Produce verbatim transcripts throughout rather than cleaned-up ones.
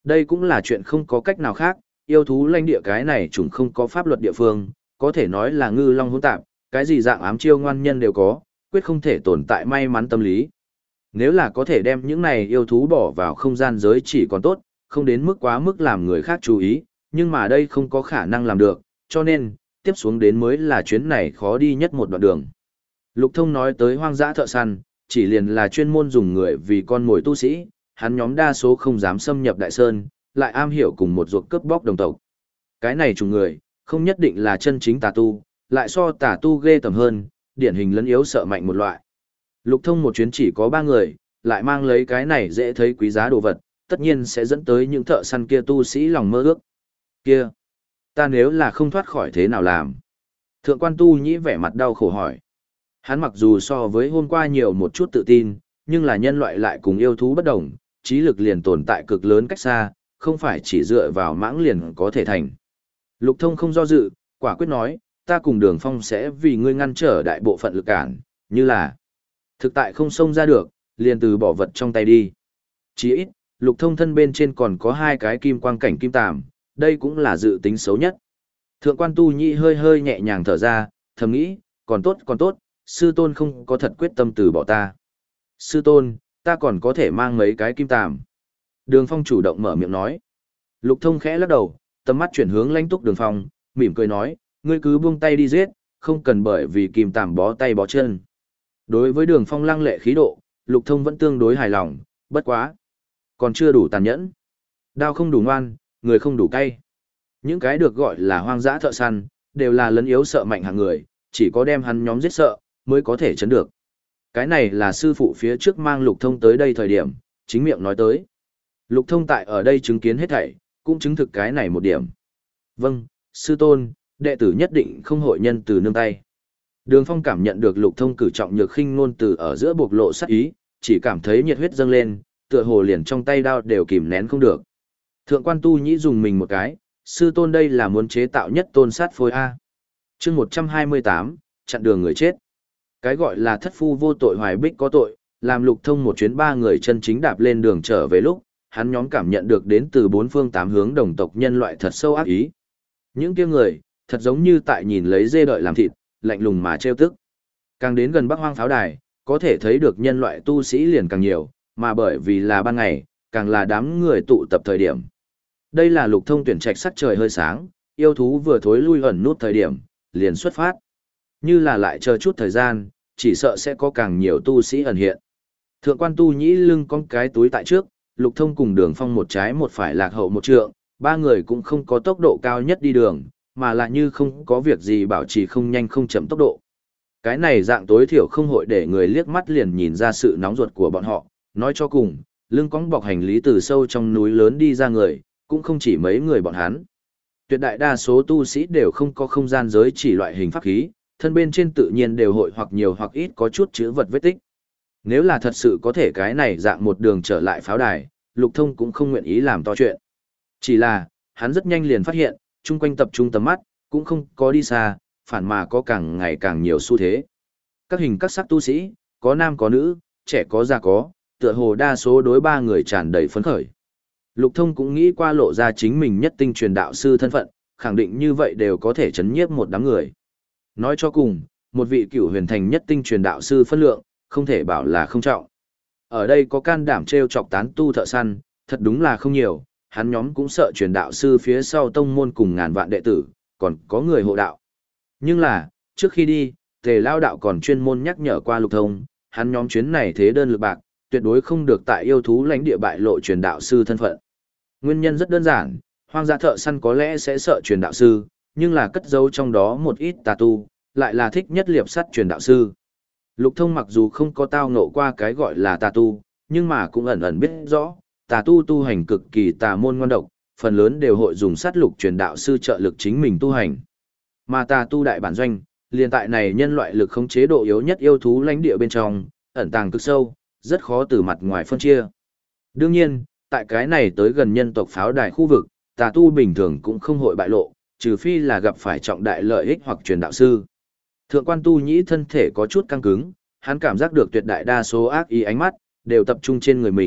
Đây cũng là chuyện không có cách nào khác, yêu thú lãnh địa cái này chúng không có pháp luật địa phương, có thể nói là ngư long hỗn tạp, cái gì dạng ám chiêu ngoan nhân đều có, quyết không thể tồn tại may mắn tâm lý. Nếu là có thể đem những này yêu thú bỏ vào không gian giới chỉ còn tốt, không đến mức quá mức làm người khác chú ý, nhưng mà đây không có khả năng làm được, cho nên, tiếp xuống đến mới là chuyến này khó đi nhất một đoạn đường. Lục Thông nói tới hoang dã thợ săn, chỉ liền là chuyên môn dùng người vì con mồi tu sĩ, hắn nhóm đa số không dám xâm nhập Đại Sơn, lại am hiểu cùng một ruột cướp bóc đồng tộc. Cái này chủng người, không nhất định là chân chính tà tu, lại so tà tu ghê tầm hơn, điển hình lấn yếu sợ mạnh một loại. Lục Thông một chuyến chỉ có ba người, lại mang lấy cái này dễ thấy quý giá đồ vật, tất nhiên sẽ dẫn tới những thợ săn kia tu sĩ lòng mơ ước. Kia, ta nếu là không thoát khỏi thế nào làm? Thượng quan tu nhĩ vẻ mặt đau khổ hỏi. Hắn mặc dù so với hôm qua nhiều một chút tự tin, nhưng là nhân loại lại cùng yêu thú bất đồng, trí lực liền tồn tại cực lớn cách xa, không phải chỉ dựa vào mãng liền có thể thành. Lục Thông không do dự, quả quyết nói, ta cùng Đường Phong sẽ vì ngươi ngăn trở đại bộ phận lực cản, như là thực tại không xông ra được, liền từ bỏ vật trong tay đi. Chỉ ít, Lục Thông thân bên trên còn có hai cái kim quang cảnh kim tàm, đây cũng là dự tính xấu nhất. Thượng quan tu nhị hơi hơi nhẹ nhàng thở ra, thầm nghĩ, còn tốt còn tốt, sư tôn không có thật quyết tâm từ bỏ ta. Sư tôn, ta còn có thể mang mấy cái kim tàm. Đường Phong chủ động mở miệng nói. Lục Thông khẽ lắc đầu, tầm mắt chuyển hướng lãnh túc Đường Phong, mỉm cười nói, ngươi cứ buông tay đi giết, không cần bởi vì kim tàm bó tay bó chân. Đối với Đường Phong lăng lệ khí độ, Lục Thông vẫn tương đối hài lòng, bất quá. Còn chưa đủ tàn nhẫn. Đao không đủ ngoan, người không đủ cay. Những cái được gọi là hoang dã thợ săn, đều là lấn yếu sợ mạnh hạng người, chỉ có đem hắn nhóm giết sợ, mới có thể chấn được. Cái này là sư phụ phía trước mang Lục Thông tới đây thời điểm, chính miệng nói tới. Lục Thông tại ở đây chứng kiến hết thảy, cũng chứng thực cái này một điểm. Vâng, sư tôn, đệ tử nhất định không hội nhân từ nương tay. Đường Phong cảm nhận được Lục Thông cử trọng nhược khinh ngôn từ ở giữa bộc lộ sát ý, chỉ cảm thấy nhiệt huyết dâng lên, tựa hồ liền trong tay đao đều kìm nén không được. Thượng quan tu nhĩ dùng mình một cái, sư tôn đây là muốn chế tạo nhất tôn sát phôi A. chương một trăm hai mươi tám, chặn đường người chết. Cái gọi là thất phu vô tội hoài bích có tội, làm Lục Thông một chuyến ba người chân chính đạp lên đường trở về lúc, hắn nhóm cảm nhận được đến từ bốn phương tám hướng đồng tộc nhân loại thật sâu ác ý. Những kia người, thật giống như tại nhìn lấy dê đợi làm thịt, lạnh lùng mà trêu tức. Càng đến gần Bắc Hoang pháo đài, có thể thấy được nhân loại tu sĩ liền càng nhiều, mà bởi vì là ban ngày, càng là đám người tụ tập thời điểm. Đây là Lục Thông tuyển trạch sắc trời hơi sáng, yêu thú vừa thối lui ẩn nút thời điểm, liền xuất phát. Như là lại chờ chút thời gian, chỉ sợ sẽ có càng nhiều tu sĩ ẩn hiện. Thượng quan tu nhĩ lưng con cái túi tại trước, Lục Thông cùng Đường Phong một trái một phải lạc hậu một trượng, ba người cũng không có tốc độ cao nhất đi đường, mà là như không có việc gì bảo trì không nhanh không chậm tốc độ. Cái này dạng tối thiểu không hội để người liếc mắt liền nhìn ra sự nóng ruột của bọn họ, nói cho cùng, lưng cõng bọc hành lý từ sâu trong núi lớn đi ra người, cũng không chỉ mấy người bọn hắn. Tuyệt đại đa số tu sĩ đều không có không gian giới chỉ loại hình pháp khí, thân bên trên tự nhiên đều hội hoặc nhiều hoặc ít có chút chữ vật vết tích. Nếu là thật sự có thể cái này dạng một đường trở lại pháo đài, Lục Thông cũng không nguyện ý làm to chuyện. Chỉ là, hắn rất nhanh liền phát hiện, chung quanh tập trung tầm mắt, cũng không có đi xa, phản mà có càng ngày càng nhiều xu thế. Các hình các sắc tu sĩ, có nam có nữ, trẻ có già có, tựa hồ đa số đối ba người tràn đầy phấn khởi. Lục Thông cũng nghĩ qua lộ ra chính mình nhất tinh truyền đạo sư thân phận, khẳng định như vậy đều có thể chấn nhiếp một đám người. Nói cho cùng, một vị cửu huyền thành nhất tinh truyền đạo sư phân lượng, không thể bảo là không trọng. Ở đây có can đảm trêu chọc tán tu thợ săn, thật đúng là không nhiều, hắn nhóm cũng sợ truyền đạo sư phía sau tông môn cùng ngàn vạn đệ tử, còn có người hộ đạo. Nhưng là, trước khi đi, Tề Lao đạo còn chuyên môn nhắc nhở qua Lục Thông, hắn nhóm chuyến này thế đơn lực bạc, tuyệt đối không được tại yêu thú lãnh địa bại lộ truyền đạo sư thân phận. Nguyên nhân rất đơn giản, hoang dã thợ săn có lẽ sẽ sợ truyền đạo sư, nhưng là cất giấu trong đó một ít tà tu, lại là thích nhất liệp sắt truyền đạo sư. Lục Thông mặc dù không có tao ngộ qua cái gọi là tà tu, nhưng mà cũng ẩn ẩn biết rõ, tà tu tu hành cực kỳ tà môn ngoan độc, phần lớn đều hội dùng sát lục truyền đạo sư trợ lực chính mình tu hành. Mà tà tu đại bản doanh, liền tại này nhân loại lực không chế độ yếu nhất yêu thú lãnh địa bên trong, ẩn tàng cực sâu, rất khó từ mặt ngoài phân chia. Đương nhiên, tại cái này tới gần nhân tộc pháo đài khu vực, tà tu bình thường cũng không hội bại lộ, trừ phi là gặp phải trọng đại lợi ích hoặc truyền đạo sư. Thượng quan tu nhĩ thân thể có chút căng cứng, hắn cảm giác được tuyệt đại đa số ác ý ánh mắt, đều tập trung trên người mình,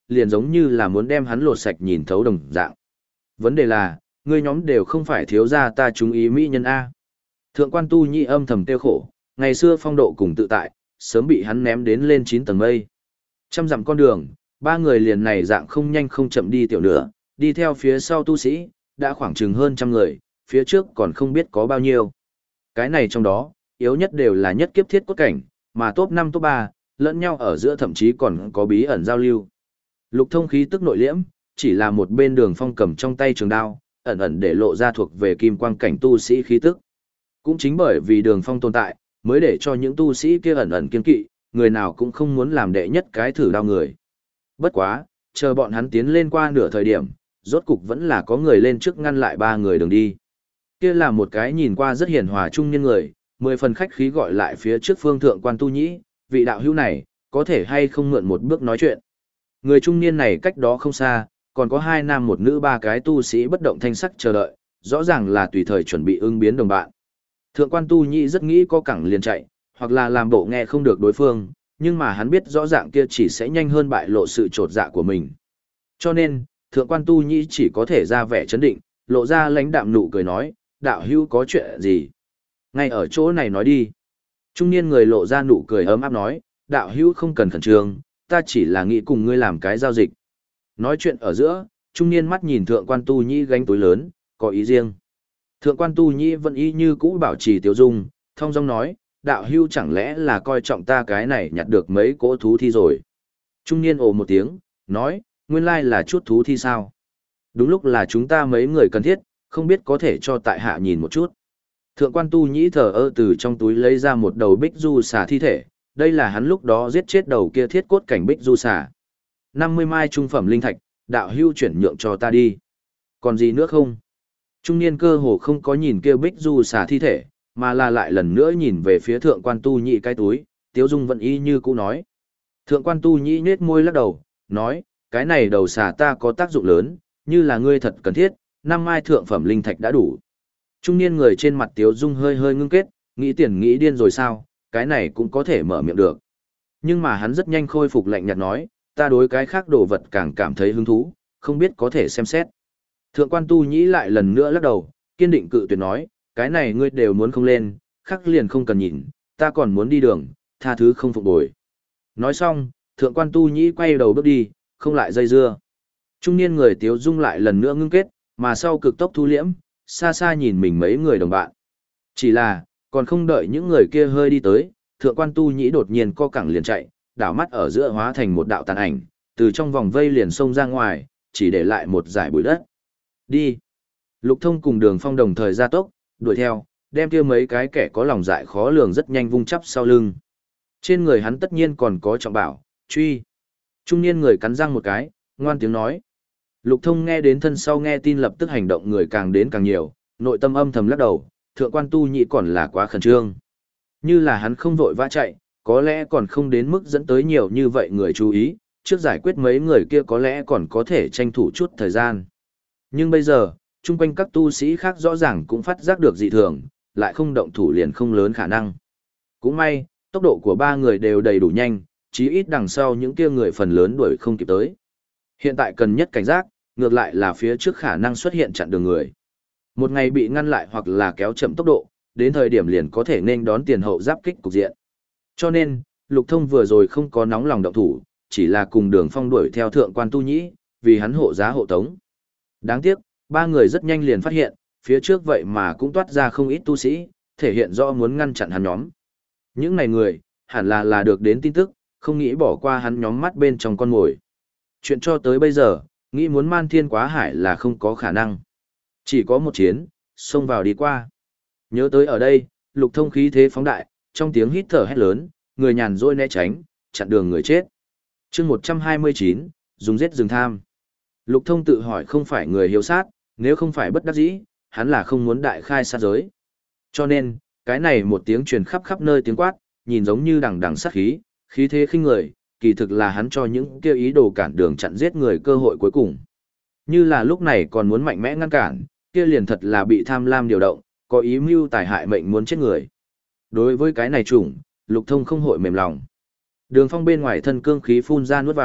liền giống như là muốn đem hắn lột sạch nhìn thấu đồng dạng. Vấn đề là, ngươi nhóm đều không phải thiếu gia ta chúng ý mỹ nhân A. Thượng quan Tu Nhĩ âm thầm tiêu khổ, ngày xưa phong độ cùng tự tại, sớm bị hắn ném đến lên chín tầng mây. Trăm dặm con đường, ba người liền này dạng không nhanh không chậm đi tiểu nữa, đi theo phía sau tu sĩ, đã khoảng chừng hơn trăm người, phía trước còn không biết có bao nhiêu. Cái này trong đó, yếu nhất đều là nhất kiếp thiết cốt cảnh, mà top năm top ba, lẫn nhau ở giữa thậm chí còn có bí ẩn giao lưu. Lục Thông khí tức nội liễm, chỉ là một bên Đường Phong cầm trong tay trường đao, ẩn ẩn để lộ ra thuộc về kim quang cảnh tu sĩ khí tức. Cũng chính bởi vì Đường Phong tồn tại, mới để cho những tu sĩ kia ẩn ẩn kiên kỵ, người nào cũng không muốn làm đệ nhất cái thử đao người. Bất quá, chờ bọn hắn tiến lên qua nửa thời điểm, rốt cục vẫn là có người lên trước ngăn lại ba người đường đi. Kia là một cái nhìn qua rất hiền hòa trung niên người, mười phần khách khí gọi lại phía trước phương thượng quan Tu Nhĩ, vị đạo hữu này, có thể hay không mượn một bước nói chuyện. Người trung niên này cách đó không xa, còn có hai nam một nữ ba cái tu sĩ bất động thanh sắc chờ đợi, rõ ràng là tùy thời chuẩn bị ứng biến đồng bạn. Thượng quan Tu Nhĩ rất nghĩ có cẳng liền chạy, hoặc là làm bộ nghe không được đối phương, nhưng mà hắn biết rõ ràng kia chỉ sẽ nhanh hơn bại lộ sự trột dạ của mình. Cho nên, thượng quan Tu Nhĩ chỉ có thể ra vẻ chấn định, lộ ra lãnh đạm nụ cười nói, đạo hữu có chuyện gì? Ngay ở chỗ này nói đi. Trung niên người lộ ra nụ cười ấm áp nói, đạo hữu không cần khẩn trương, ta chỉ là nghĩ cùng ngươi làm cái giao dịch. Nói chuyện ở giữa, trung niên mắt nhìn thượng quan Tu Nhĩ gánh túi lớn, có ý riêng. Thượng quan Tu Nhĩ vẫn y như cũ bảo trì tiêu dung, thông dong nói, đạo hữu chẳng lẽ là coi trọng ta cái này nhặt được mấy cỗ thú thi rồi. Trung niên ồ một tiếng, nói, nguyên lai là chút thú thi sao. Đúng lúc là chúng ta mấy người cần thiết, không biết có thể cho tại hạ nhìn một chút. Thượng quan Tu Nhĩ thở ơ từ trong túi lấy ra một đầu bích du xà thi thể, đây là hắn lúc đó giết chết đầu kia thiết cốt cảnh bích du xà. năm mươi mai trung phẩm linh thạch, đạo hưu chuyển nhượng cho ta đi. Còn gì nữa không? Trung niên cơ hồ không có nhìn kia bích du xà thi thể, mà là lại lần nữa nhìn về phía thượng quan Tu Nhĩ cái túi, Tiếu Dung vẫn y như cũ nói. Thượng quan Tu Nhĩ nhếch môi lắc đầu, nói, cái này đầu xà ta có tác dụng lớn, như là ngươi thật cần thiết, năm mai thượng phẩm linh thạch đã đủ. Trung niên người trên mặt Tiếu Dung hơi hơi ngưng kết, nghĩ tiền nghĩ điên rồi sao, cái này cũng có thể mở miệng được. Nhưng mà hắn rất nhanh khôi phục lạnh nhạt nói, ta đối cái khác đồ vật càng cảm thấy hứng thú, không biết có thể xem xét. Thượng quan Tu Nhĩ lại lần nữa lắc đầu, kiên định cự tuyệt nói, cái này ngươi đều muốn không lên, khắc liền không cần nhìn, ta còn muốn đi đường, tha thứ không phục bồi. Nói xong, thượng quan Tu Nhĩ quay đầu bước đi, không lại dây dưa. Trung niên người Tiếu Dung lại lần nữa ngưng kết, mà sau cực tốc thu liễm, xa xa nhìn mình mấy người đồng bạn. Chỉ là, còn không đợi những người kia hơi đi tới, thượng quan Tu Nhĩ đột nhiên co cẳng liền chạy, đảo mắt ở giữa hóa thành một đạo tàn ảnh, từ trong vòng vây liền xông ra ngoài, chỉ để lại một dải bụi đất. Đi. Lục Thông cùng Đường Phong đồng thời ra tốc, đuổi theo, đem kia mấy cái kẻ có lòng dạ khó lường rất nhanh vung chắp sau lưng. Trên người hắn tất nhiên còn có trọng bảo, truy. Trung niên người cắn răng một cái, ngoan tiếng nói. Lục Thông nghe đến thân sau nghe tin lập tức hành động người càng đến càng nhiều, nội tâm âm thầm lắc đầu, thượng quan Tu Nhĩ còn là quá khẩn trương. Như là hắn không vội vã chạy, có lẽ còn không đến mức dẫn tới nhiều như vậy người chú ý, trước giải quyết mấy người kia có lẽ còn có thể tranh thủ chút thời gian. Nhưng bây giờ, chung quanh các tu sĩ khác rõ ràng cũng phát giác được dị thường, lại không động thủ liền không lớn khả năng. Cũng may, tốc độ của ba người đều đầy đủ nhanh, chí ít đằng sau những kia người phần lớn đuổi không kịp tới. Hiện tại cần nhất cảnh giác, ngược lại là phía trước khả năng xuất hiện chặn đường người. Một ngày bị ngăn lại hoặc là kéo chậm tốc độ, đến thời điểm liền có thể nên đón tiền hậu giáp kích cục diện. Cho nên, Lục Thông vừa rồi không có nóng lòng động thủ, chỉ là cùng Đường Phong đuổi theo thượng quan Tu Nhĩ, vì hắn hộ giá hộ tống. Đáng tiếc, ba người rất nhanh liền phát hiện, phía trước vậy mà cũng toát ra không ít tu sĩ, thể hiện rõ muốn ngăn chặn hắn nhóm. Những này người, hẳn là là được đến tin tức, không nghĩ bỏ qua hắn nhóm mắt bên trong con mồi. Chuyện cho tới bây giờ, nghĩ muốn man thiên quá hải là không có khả năng. Chỉ có một chiến, xông vào đi qua. Nhớ tới ở đây, Lục Thông khí thế phóng đại, trong tiếng hít thở hét lớn, người nhàn rỗi né tránh, chặn đường người chết. chương một trăm hai mươi chín, dùng giết rừng tham. Lục Thông tự hỏi không phải người hiếu sát, nếu không phải bất đắc dĩ, hắn là không muốn đại khai sát giới. Cho nên, cái này một tiếng truyền khắp khắp nơi tiếng quát, nhìn giống như đằng đằng sát khí, khí thế khinh người, kỳ thực là hắn cho những kêu ý đồ cản đường chặn giết người cơ hội cuối cùng. Như là lúc này còn muốn mạnh mẽ ngăn cản, kia liền thật là bị tham lam điều động, có ý mưu tài hại mệnh muốn chết người. Đối với cái này chủng, Lục Thông không hội mềm lòng. Đường Phong bên ngoài thân cương khí phun ra nuốt vào,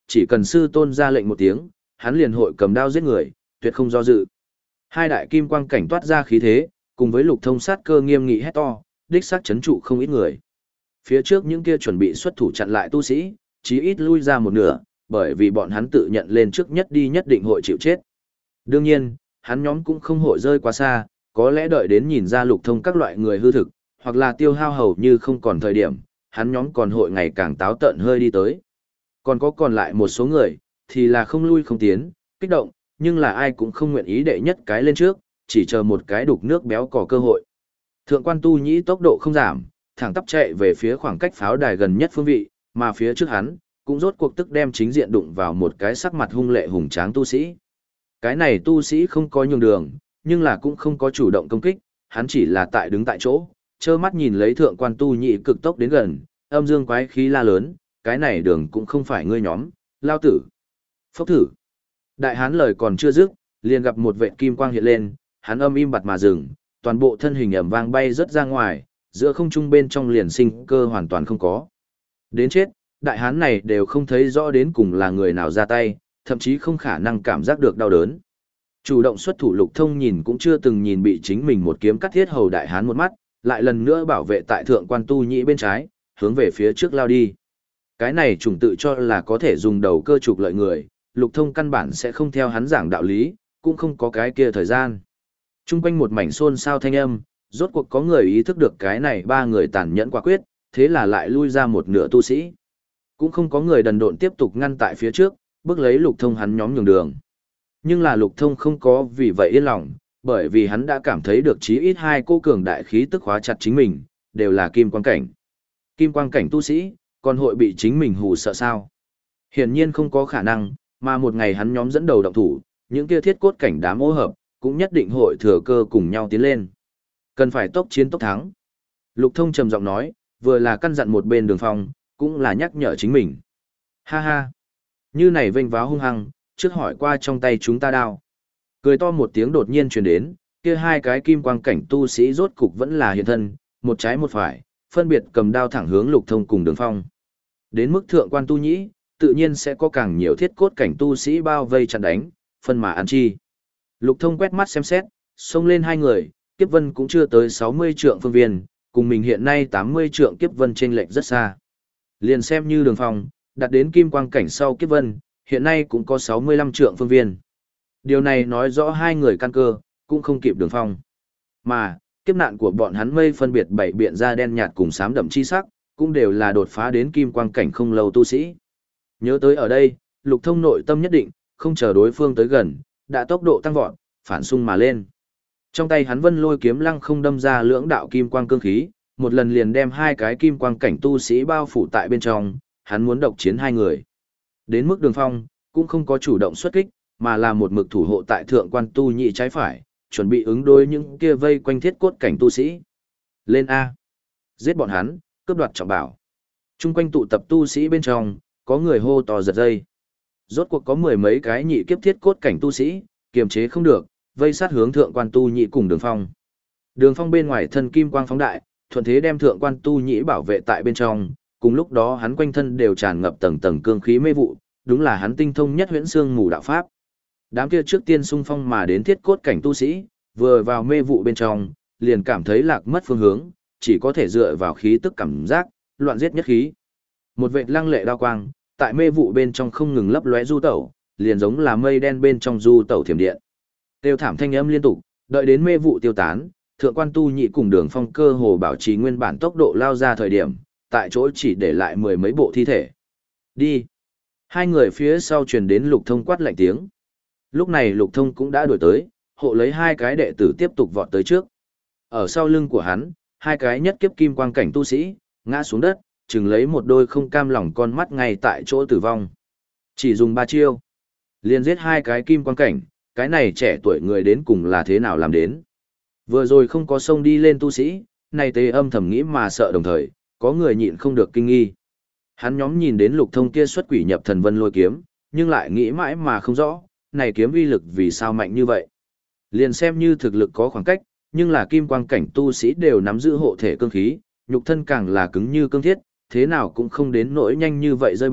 chỉ cần sư tôn ra lệnh một tiếng, hắn liền hội cầm đao giết người, tuyệt không do dự. Hai đại kim quang cảnh toát ra khí thế, cùng với Lục Thông sát cơ nghiêm nghị hét to, đích xác chấn trụ không ít người. Phía trước những kia chuẩn bị xuất thủ chặn lại tu sĩ, chí ít lui ra một nửa, bởi vì bọn hắn tự nhận lên trước nhất đi nhất định hội chịu chết. Đương nhiên, hắn nhóm cũng không hội rơi quá xa, có lẽ đợi đến nhìn ra Lục Thông các loại người hư thực, hoặc là tiêu hao hầu như không còn thời điểm, hắn nhóm còn hội ngày càng táo tợn hơi đi tới. Còn có còn lại một số người, thì là không lui không tiến, kích động, nhưng là ai cũng không nguyện ý đệ nhất cái lên trước, chỉ chờ một cái đục nước béo cò cơ hội. Thượng quan Tu Nhĩ tốc độ không giảm, thẳng tắp chạy về phía khoảng cách pháo đài gần nhất phương vị, mà phía trước hắn, cũng rốt cuộc tức đem chính diện đụng vào một cái sắc mặt hung lệ hùng tráng tu sĩ. Cái này tu sĩ không có nhường đường, nhưng là cũng không có chủ động công kích, hắn chỉ là tại đứng tại chỗ, trơ mắt nhìn lấy thượng quan Tu Nhĩ cực tốc đến gần, âm dương quái khí la lớn, cái này đường cũng không phải ngươi nhóm, lao tử. Phốc thử. Đại hán lời còn chưa dứt, liền gặp một vệt kim quang hiện lên, hắn âm im bặt mà dừng, toàn bộ thân hình ầm vang bay rất ra ngoài, giữa không trung bên trong liền sinh cơ hoàn toàn không có. Đến chết, đại hán này đều không thấy rõ đến cùng là người nào ra tay, thậm chí không khả năng cảm giác được đau đớn. Chủ động xuất thủ Lục Thông nhìn cũng chưa từng nhìn bị chính mình một kiếm cắt thiết hầu đại hán một mắt, lại lần nữa bảo vệ tại thượng quan Tu Nhĩ bên trái, hướng về phía trước lao đi. Cái này trùng tự cho là có thể dùng đầu cơ trục lợi người, Lục Thông căn bản sẽ không theo hắn giảng đạo lý, cũng không có cái kia thời gian. Trung quanh một mảnh xôn xao thanh âm, rốt cuộc có người ý thức được cái này ba người tàn nhẫn quả quyết, thế là lại lui ra một nửa tu sĩ. Cũng không có người đần độn tiếp tục ngăn tại phía trước, bước lấy Lục Thông hắn nhóm nhường đường. Nhưng là Lục Thông không có vì vậy yên lòng, bởi vì hắn đã cảm thấy được chí ít hai cô cường đại khí tức khóa chặt chính mình, đều là kim quang cảnh. Kim quang cảnh tu sĩ, còn hội bị chính mình hù sợ sao? Hiển nhiên không có khả năng, mà một ngày hắn nhóm dẫn đầu động thủ, những kia thiết cốt cảnh đám ô hợp, cũng nhất định hội thừa cơ cùng nhau tiến lên. Cần phải tốc chiến tốc thắng. Lục Thông trầm giọng nói, vừa là căn dặn một bên Đường Phong, cũng là nhắc nhở chính mình. Ha ha, như này vênh váo hung hăng, trước hỏi qua trong tay chúng ta đao. Cười to một tiếng đột nhiên truyền đến, kia hai cái kim quang cảnh tu sĩ rốt cục vẫn là hiện thân, một trái một phải, phân biệt cầm đao thẳng hướng Lục Thông cùng Đường Phong. Đến mức thượng quan Tu Nhĩ, tự nhiên sẽ có càng nhiều thiết cốt cảnh tu sĩ bao vây chặn đánh, phân mà ăn chi. Lục Thông quét mắt xem xét, xông lên hai người, kiếp vân cũng chưa tới sáu mươi trượng phương viên, cùng mình hiện nay tám mươi trượng kiếp vân chênh lệch rất xa. Liền xem như Đường Phong, đặt đến kim quang cảnh sau kiếp vân, hiện nay cũng có sáu mươi lăm trượng phương viên. Điều này nói rõ hai người căn cơ, cũng không kịp Đường Phong. Mà, kiếp nạn của bọn hắn mây phân biệt bảy biện ra đen nhạt cùng xám đậm chi sắc, cũng đều là đột phá đến kim quang cảnh không lâu tu sĩ. Nhớ tới ở đây, Lục Thông nội tâm nhất định, không chờ đối phương tới gần, đã tốc độ tăng vọt, phản xung mà lên. Trong tay hắn vân lôi kiếm lăng không đâm ra lưỡng đạo kim quang cương khí, một lần liền đem hai cái kim quang cảnh tu sĩ bao phủ tại bên trong, hắn muốn độc chiến hai người. Đến mức Đường Phong, cũng không có chủ động xuất kích, mà là một mực thủ hộ tại thượng quan Tu Nhĩ trái phải, chuẩn bị ứng đối những kia vây quanh thiết cốt cảnh tu sĩ. Lên A. Giết bọn hắn, cướp đoạt trọng bảo. Trung quanh tụ tập tu sĩ bên trong, có người hô to giật dây. Rốt cuộc có mười mấy cái nhị kiếp thiết cốt cảnh tu sĩ, kiềm chế không được, vây sát hướng thượng quan Tu Nhĩ cùng Đường Phong. Đường Phong bên ngoài thân kim quang phóng đại, thuận thế đem thượng quan Tu Nhĩ bảo vệ tại bên trong, cùng lúc đó hắn quanh thân đều tràn ngập tầng tầng cương khí mê vụ, đúng là hắn tinh thông nhất huyễn xương mù đạo pháp. Đám kia trước tiên xung phong mà đến thiết cốt cảnh tu sĩ, vừa vào mê vụ bên trong, liền cảm thấy lạc mất phương hướng, chỉ có thể dựa vào khí tức cảm giác, loạn giết nhất khí. Một vệt lăng lệ đao quang, tại mê vụ bên trong không ngừng lấp lóe du tẩu, liền giống là mây đen bên trong du tẩu thiểm điện. Tiêu thảm thanh âm liên tục, đợi đến mê vụ tiêu tán, thượng quan Tu Nhĩ cùng Đường Phong cơ hồ bảo trì nguyên bản tốc độ lao ra thời điểm, tại chỗ chỉ để lại mười mấy bộ thi thể. Đi. Hai người phía sau truyền đến Lục Thông quát lạnh tiếng. Lúc này Lục Thông cũng đã đuổi tới, hộ lấy hai cái đệ tử tiếp tục vọt tới trước. Ở sau lưng của hắn, hai cái nhất kiếp kim quang cảnh tu sĩ, ngã xuống đất, chừng lấy một đôi không cam lòng con mắt ngay tại chỗ tử vong. Chỉ dùng ba chiêu, liền giết hai cái kim quang cảnh, cái này trẻ tuổi người đến cùng là thế nào làm đến. Vừa rồi không có xông đi lên tu sĩ, này tê âm thầm nghĩ mà sợ đồng thời, có người nhịn không được kinh nghi. Hắn nhóm nhìn đến Lục Thông kia xuất quỷ nhập thần vân lôi kiếm, nhưng lại nghĩ mãi mà không rõ, này kiếm uy lực vì sao mạnh như vậy. Liền xem như thực lực có khoảng cách, nhưng là kim quang cảnh tu sĩ đều nắm giữ hộ thể cương khí, nhục thân càng là cứng như cương thiết, thế nào cũng không đến nỗi nhanh như vậy rơi bại,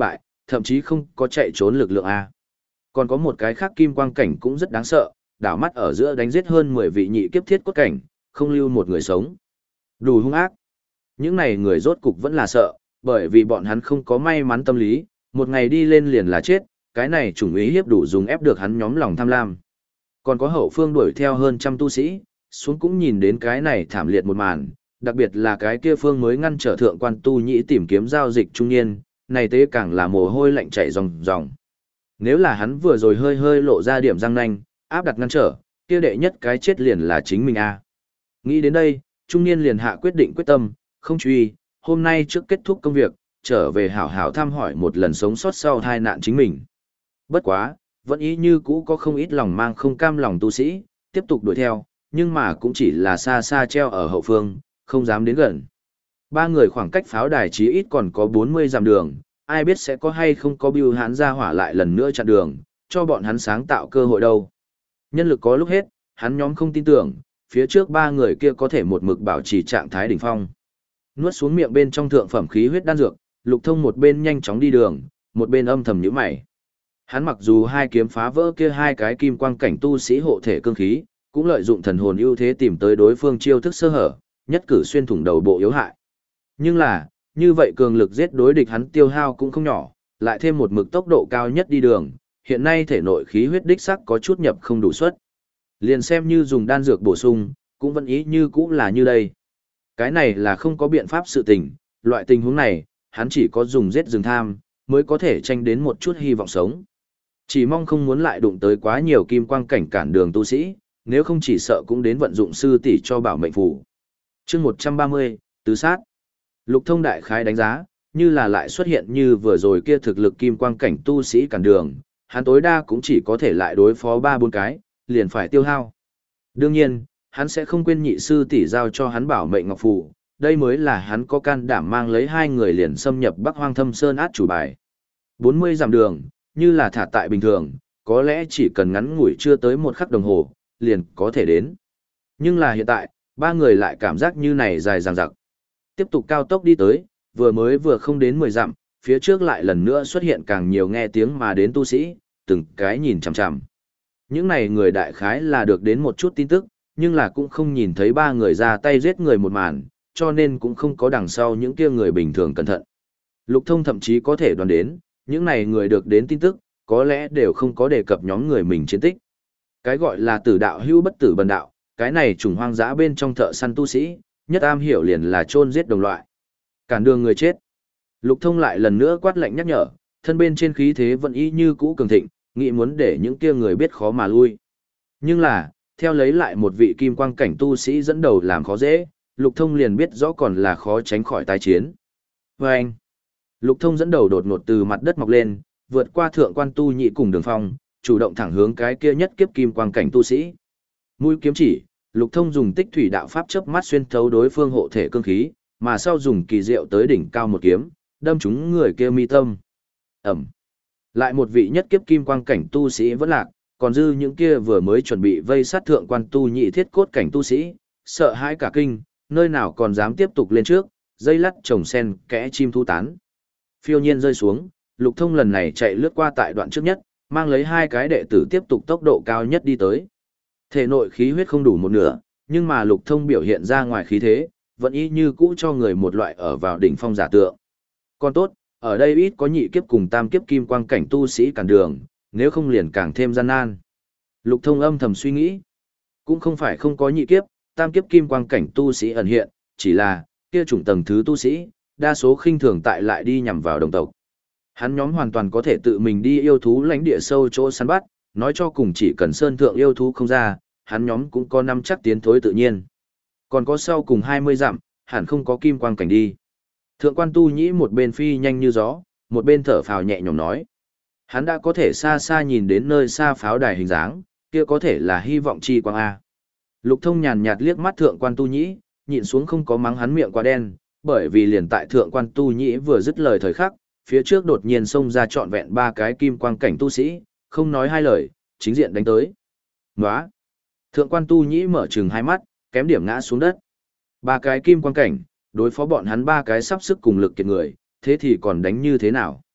thậm chí không có chạy trốn lực lượng A. Còn có một cái khác kim quang cảnh cũng rất đáng sợ, đảo mắt ở giữa đánh giết hơn mười vị nhị kiếp thiết cốt cảnh, không lưu một người sống. Đủ hung ác. Những này người rốt cục vẫn là sợ, bởi vì bọn hắn không có may mắn tâm lý, một ngày đi lên liền là chết, cái này chủng ý hiếp đủ dùng ép được hắn nhóm lòng tham lam. Còn có hậu phương đuổi theo hơn trăm tu sĩ, xuống cũng nhìn đến cái này thảm liệt một màn, đặc biệt là cái kia phương mới ngăn trở thượng quan tu nhĩ tìm kiếm giao dịch trung niên, này tế càng là mồ hôi lạnh chảy ròng ròng. Nếu là hắn vừa rồi hơi hơi lộ ra điểm răng nanh, áp đặt ngăn trở, kia đệ nhất cái chết liền là chính mình a. Nghĩ đến đây, trung niên liền hạ quyết định quyết tâm, không truy, hôm nay trước kết thúc công việc, trở về hảo hảo thăm hỏi một lần sống sót sau tai nạn chính mình. Bất quá, vẫn ý như cũ có không ít lòng mang không cam lòng tu sĩ, tiếp tục đuổi theo, nhưng mà cũng chỉ là xa xa treo ở hậu phương, không dám đến gần. Ba người khoảng cách pháo đài chí ít còn có bốn mươi dặm đường, ai biết sẽ có hay không có bưu hán ra hỏa lại lần nữa chặn đường, cho bọn hắn sáng tạo cơ hội đâu. Nhân lực có lúc hết, hắn nhóm không tin tưởng, phía trước ba người kia có thể một mực bảo trì trạng thái đỉnh phong. Nuốt xuống miệng bên trong thượng phẩm khí huyết đan dược, Lục Thông một bên nhanh chóng đi đường, một bên âm thầm nhíu mày. Hắn mặc dù hai kiếm phá vỡ kia hai cái kim quang cảnh tu sĩ hộ thể cương khí, cũng lợi dụng thần hồn ưu thế tìm tới đối phương chiêu thức sơ hở, nhất cử xuyên thủng đầu bộ yếu hại. Nhưng là, như vậy cường lực giết đối địch hắn tiêu hao cũng không nhỏ, lại thêm một mực tốc độ cao nhất đi đường, hiện nay thể nội khí huyết đích sắc có chút nhập không đủ suất. Liền xem như dùng đan dược bổ sung, cũng vẫn ý như cũ là như đây. Cái này là không có biện pháp sự tình, loại tình huống này, hắn chỉ có dùng giết rừng tham, mới có thể tranh đến một chút hy vọng sống. Chỉ mong không muốn lại đụng tới quá nhiều kim quang cảnh cản đường tu sĩ, nếu không chỉ sợ cũng đến vận dụng sư tỷ cho bảo mệnh phù. Chương một trăm ba mươi, tứ sát. Lục Thông đại khái đánh giá, như là lại xuất hiện như vừa rồi kia thực lực kim quang cảnh tu sĩ cản đường, hắn tối đa cũng chỉ có thể lại đối phó ba bốn cái, liền phải tiêu hao. Đương nhiên, hắn sẽ không quên nhị sư tỷ giao cho hắn bảo mệnh ngọc phù, đây mới là hắn có can đảm mang lấy hai người liền xâm nhập Bắc Hoang Thâm Sơn át chủ bài. bốn mươi dặm đường, như là thả tại bình thường, có lẽ chỉ cần ngắn ngủi chưa tới một khắc đồng hồ, liền có thể đến. Nhưng là hiện tại, ba người lại cảm giác như này dài dằng dặc. Tiếp tục cao tốc đi tới, vừa mới vừa không đến mười dặm, phía trước lại lần nữa xuất hiện càng nhiều nghe tiếng mà đến tu sĩ, từng cái nhìn chằm chằm. Những này người đại khái là được đến một chút tin tức, nhưng là cũng không nhìn thấy ba người ra tay giết người một màn, cho nên cũng không có đằng sau những kia người bình thường cẩn thận. Lục Thông thậm chí có thể đoán đến, những này người được đến tin tức, có lẽ đều không có đề cập nhóm người mình chiến tích. Cái gọi là tử đạo hữu bất tử bần đạo, cái này trùng hoang dã bên trong thợ săn tu sĩ, nhất am hiểu liền là chôn giết đồng loại. Cản đường người chết. Lục Thông lại lần nữa quát lạnh nhắc nhở, thân bên trên khí thế vẫn y như cũ cường thịnh, nghĩ muốn để những kia người biết khó mà lui. Nhưng là, theo lấy lại một vị kim quang cảnh tu sĩ dẫn đầu làm khó dễ, Lục Thông liền biết rõ còn là khó tránh khỏi tái chiến. Và anh, Lục Thông dẫn đầu đột ngột từ mặt đất mọc lên, vượt qua thượng quan tu nhị cùng đường phong, chủ động thẳng hướng cái kia nhất kiếp kim quang cảnh tu sĩ. Mũi kiếm chỉ, Lục Thông dùng tích thủy đạo pháp chớp mắt xuyên thấu đối phương hộ thể cương khí, mà sau dùng kỳ diệu tới đỉnh cao một kiếm, đâm trúng người kia mi tâm. Ẩm. Lại một vị nhất kiếp kim quang cảnh tu sĩ vẫn lạc, còn dư những kia vừa mới chuẩn bị vây sát thượng quan tu nhị thiết cốt cảnh tu sĩ, sợ hãi cả kinh, nơi nào còn dám tiếp tục lên trước, dây lắt trồng sen kẽ chim thu tán. Phiêu nhiên rơi xuống, Lục Thông lần này chạy lướt qua tại đoạn trước nhất, mang lấy hai cái đệ tử tiếp tục tốc độ cao nhất đi tới. Thể nội khí huyết không đủ một nửa, nhưng mà Lục Thông biểu hiện ra ngoài khí thế, vẫn y như cũ cho người một loại ở vào đỉnh phong giả tượng. Còn tốt, ở đây ít có nhị kiếp cùng tam kiếp kim quang cảnh tu sĩ cản đường, nếu không liền càng thêm gian nan. Lục Thông âm thầm suy nghĩ, cũng không phải không có nhị kiếp, tam kiếp kim quang cảnh tu sĩ ẩn hiện, chỉ là kia chủng tầng thứ tu sĩ, đa số khinh thường tại lại đi nhằm vào đồng tộc. Hắn nhóm hoàn toàn có thể tự mình đi yêu thú lãnh địa sâu chỗ săn bắt, nói cho cùng chỉ cần sơn thượng yêu thú không ra, hắn nhóm cũng có năm chắc tiến thối tự nhiên. Còn có sau cùng hai mươi dặm, hẳn không có kim quang cảnh đi. Thượng quan tu nhĩ một bên phi nhanh như gió, một bên thở phào nhẹ nhõm nói. Hắn đã có thể xa xa nhìn đến nơi xa pháo đài hình dáng, kia có thể là hy vọng chi quang A. Lục Thông nhàn nhạt liếc mắt thượng quan tu nhĩ, nhịn xuống không có mắng hắn miệng quá đen, bởi vì liền tại thượng quan tu nhĩ vừa dứt lời thời khắc, phía trước đột nhiên xông ra trọn vẹn ba cái kim quang cảnh tu sĩ, không nói hai lời, chính diện đánh tới. Nóa! Thượng quan tu nhĩ mở trừng hai mắt, kém điểm ngã xuống đất. Ba cái kim quang cảnh, đối phó bọn hắn ba cái sắp sức cùng lực kiệt người, thế thì còn đánh như thế nào?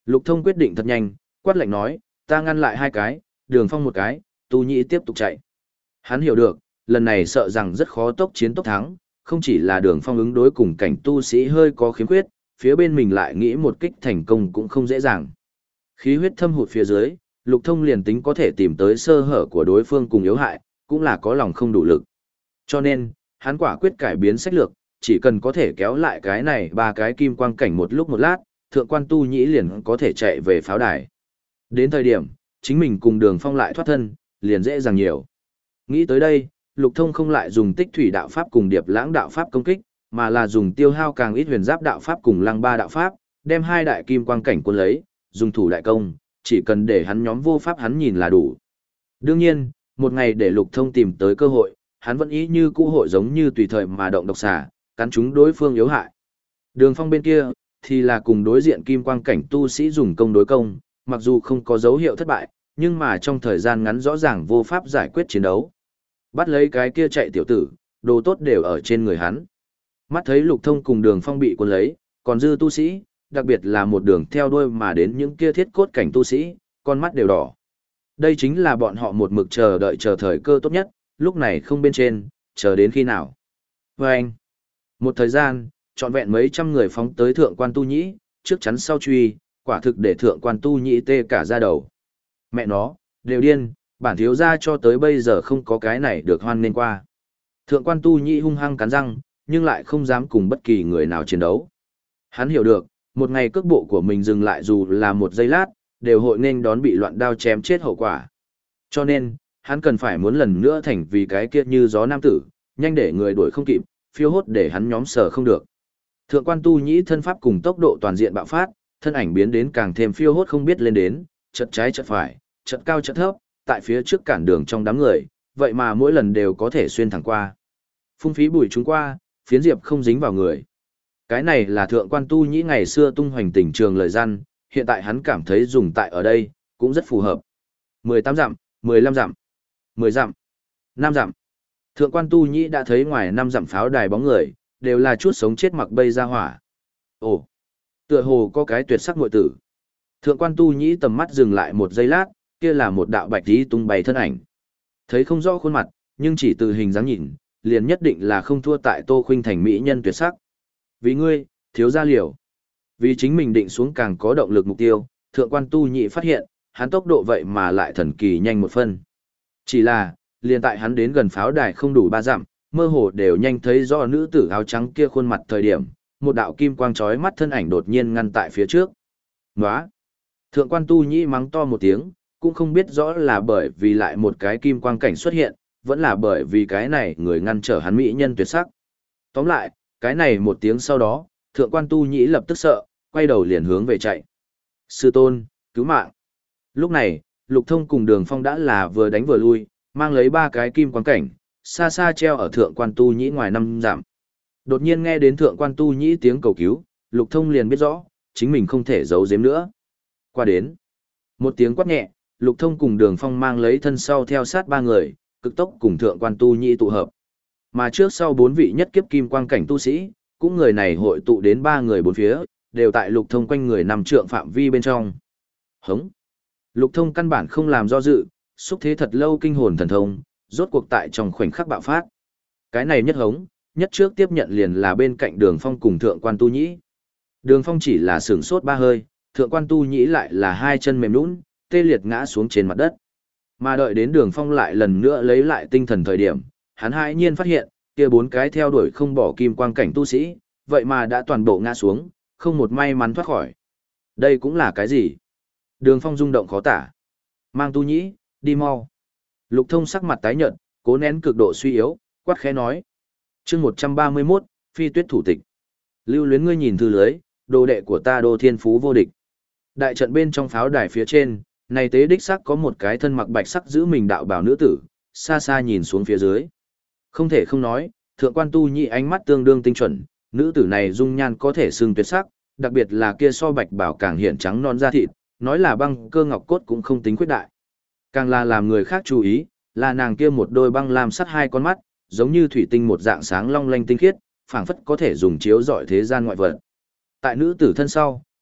Lục Thông quyết định thật nhanh, quát lạnh nói, ta ngăn lại hai cái, Đường Phong một cái, Tu Nhĩ tiếp tục chạy. Hắn hiểu được, lần này sợ rằng rất khó tốc chiến tốc thắng, không chỉ là Đường Phong ứng đối cùng cảnh tu sĩ hơi có khiếm khuyết, phía bên mình lại nghĩ một kích thành công cũng không dễ dàng. Khí huyết thâm hụt phía dưới, Lục Thông liền tính có thể tìm tới sơ hở của đối phương cùng yếu hại, cũng là có lòng không đủ lực. Cho nên, hắn quả quyết cải biến sách lược, chỉ cần có thể kéo lại cái này ba cái kim quang cảnh một lúc một lát, thượng quan Tu Nhĩ liền có thể chạy về pháo đài. Đến thời điểm, chính mình cùng Đường Phong lại thoát thân, liền dễ dàng nhiều. Nghĩ tới đây, Lục Thông không lại dùng tích thủy đạo pháp cùng điệp lãng đạo pháp công kích, mà là dùng tiêu hao càng ít huyền giáp đạo pháp cùng lăng ba đạo pháp, đem hai đại kim quang cảnh quân lấy, dùng thủ đại công, chỉ cần để hắn nhóm vô pháp hắn nhìn là đủ. Đương nhiên, một ngày để Lục Thông tìm tới cơ hội, hắn vẫn ý như cũ hội giống như tùy thời mà động độc xà, cắn chúng đối phương yếu hại. Đường Phong bên kia, thì là cùng đối diện kim quang cảnh tu sĩ dùng công đối công, mặc dù không có dấu hiệu thất bại, nhưng mà trong thời gian ngắn rõ ràng vô pháp giải quyết chiến đấu. Bắt lấy cái kia chạy tiểu tử, đồ tốt đều ở trên người hắn. Mắt thấy Lục Thông cùng Đường Phong bị cuốn lấy, còn dư tu sĩ, đặc biệt là một đường theo đuôi mà đến những kia thiết cốt cảnh tu sĩ, con mắt đều đỏ. Đây chính là bọn họ một mực chờ đợi chờ thời cơ tốt nhất, lúc này không bên trên, chờ đến khi nào. Và anh, một thời gian, trọn vẹn mấy trăm người phóng tới thượng quan Tu Nhĩ, trước chắn sau truy, quả thực để thượng quan Tu Nhĩ tê cả da đầu. Mẹ nó, đều điên, bản thiếu gia cho tới bây giờ không có cái này được hoan nên qua. Thượng quan Tu Nhĩ hung hăng cắn răng, nhưng lại không dám cùng bất kỳ người nào chiến đấu. Hắn hiểu được, một ngày cước bộ của mình dừng lại dù là một giây lát, đều hội nên đón bị loạn đao chém chết hậu quả. Cho nên, hắn cần phải muốn lần nữa thành vì cái kia như gió nam tử, nhanh để người đuổi không kịp, phiêu hốt để hắn nhóm sở không được. Thượng quan Tu Nhĩ thân pháp cùng tốc độ toàn diện bạo phát, thân ảnh biến đến càng thêm phiêu hốt không biết lên đến, chật trái chật phải, chật cao chật thấp, tại phía trước cản đường trong đám người, vậy mà mỗi lần đều có thể xuyên thẳng qua. Phung phí bụi chúng qua, phiến diệp không dính vào người. Cái này là thượng quan Tu Nhĩ ngày xưa tung hoành tỉnh trường lời gian, hiện tại hắn cảm thấy dùng tại ở đây, cũng rất phù hợp. mười tám dặm, mười lăm dặm, mười dặm, năm dặm. Thượng quan Tu Nhĩ đã thấy ngoài năm dặm pháo đài bóng người, đều là chút sống chết mặc bây ra hỏa. Ồ, tựa hồ có cái tuyệt sắc muội tử. Thượng quan Tu Nhĩ tầm mắt dừng lại một giây lát, kia là một đạo bạch tí tung bay thân ảnh. Thấy không rõ khuôn mặt, nhưng chỉ từ hình dáng nhìn, liền nhất định là không thua tại Tô Khuynh Thành mỹ nhân tuyệt sắc. Vì ngươi, thiếu gia liều. Vì chính mình định xuống càng có động lực mục tiêu, thượng quan Tu Nhĩ phát hiện, hắn tốc độ vậy mà lại thần kỳ nhanh một phân. Chỉ là, liền tại hắn đến gần pháo đài không đủ ba dặm, mơ hồ đều nhanh thấy rõ nữ tử áo trắng kia khuôn mặt thời điểm, một đạo kim quang chói mắt thân ảnh đột nhiên ngăn tại phía trước. Nóa! Thượng quan Tu Nhĩ mắng to một tiếng, cũng không biết rõ là bởi vì lại một cái kim quang cảnh xuất hiện, vẫn là bởi vì cái này người ngăn trở hắn mỹ nhân tuyệt sắc. Tóm lại, cái này một tiếng sau đó, thượng quan Tu Nhĩ lập tức sợ, quay đầu liền hướng về chạy. Sư tôn, cứu mạng! Lúc này, Lục Thông cùng Đường Phong đã là vừa đánh vừa lui, mang lấy ba cái kim quang cảnh, xa xa treo ở thượng quan Tu Nhĩ ngoài năm dặm. Đột nhiên nghe đến thượng quan Tu Nhĩ tiếng cầu cứu, Lục Thông liền biết rõ, chính mình không thể giấu giếm nữa. Qua đến. Một tiếng quát nhẹ, Lục Thông cùng Đường Phong mang lấy thân sau theo sát ba người, cực tốc cùng thượng quan Tu Nhĩ tụ hợp. Mà trước sau bốn vị nhất kiếp kim quang cảnh tu sĩ, cũng người này hội tụ đến ba người bốn phía, đều tại Lục Thông quanh người nằm trượng phạm vi bên trong. Hống. Lục Thông căn bản không làm do dự, xúc thế thật lâu kinh hồn thần thông, rốt cuộc tại trong khoảnh khắc bạo phát. Cái này nhất hống, nhất trước tiếp nhận liền là bên cạnh Đường Phong cùng thượng quan Tu Nhĩ. Đường Phong chỉ là sửng sốt ba hơi, thượng quan Tu Nhĩ lại là hai chân mềm nhũn, tê liệt ngã xuống trên mặt đất. Mà đợi đến Đường Phong lại lần nữa lấy lại tinh thần thời điểm, hắn hãi nhiên phát hiện, kia bốn cái theo đuổi không bỏ kim quang cảnh tu sĩ, vậy mà đã toàn bộ ngã xuống, không một may mắn thoát khỏi. Đây cũng là cái gì? Đường Phong rung động khó tả. Mang Tu Nhĩ, đi mau. Lục Thông sắc mặt tái nhợt, cố nén cực độ suy yếu, quát khẽ nói. Chương một trăm ba mươi mốt, Phi Tuyết thủ tịch. Lưu Luyến ngươi nhìn thư lưới, đồ đệ của ta Đô Thiên Phú vô địch. Đại trận bên trong pháo đài phía trên, này tế đích sắc có một cái thân mặc bạch sắc giữ mình đạo bào nữ tử, xa xa nhìn xuống phía dưới. Không thể không nói, thượng quan Tu Nhĩ ánh mắt tương đương tinh chuẩn, nữ tử này dung nhan có thể xưng tuyệt sắc, đặc biệt là kia so bạch bảo càng hiện trắng non da thịt, nói là băng cơ ngọc cốt cũng không tính quyết đại. Càng là làm người khác chú ý, là nàng kia một đôi băng lam sắt hai con mắt, giống như thủy tinh một dạng sáng long lanh tinh khiết, phảng phất có thể dùng chiếu rọi thế gian ngoại vật. Tại nữ tử thân sau,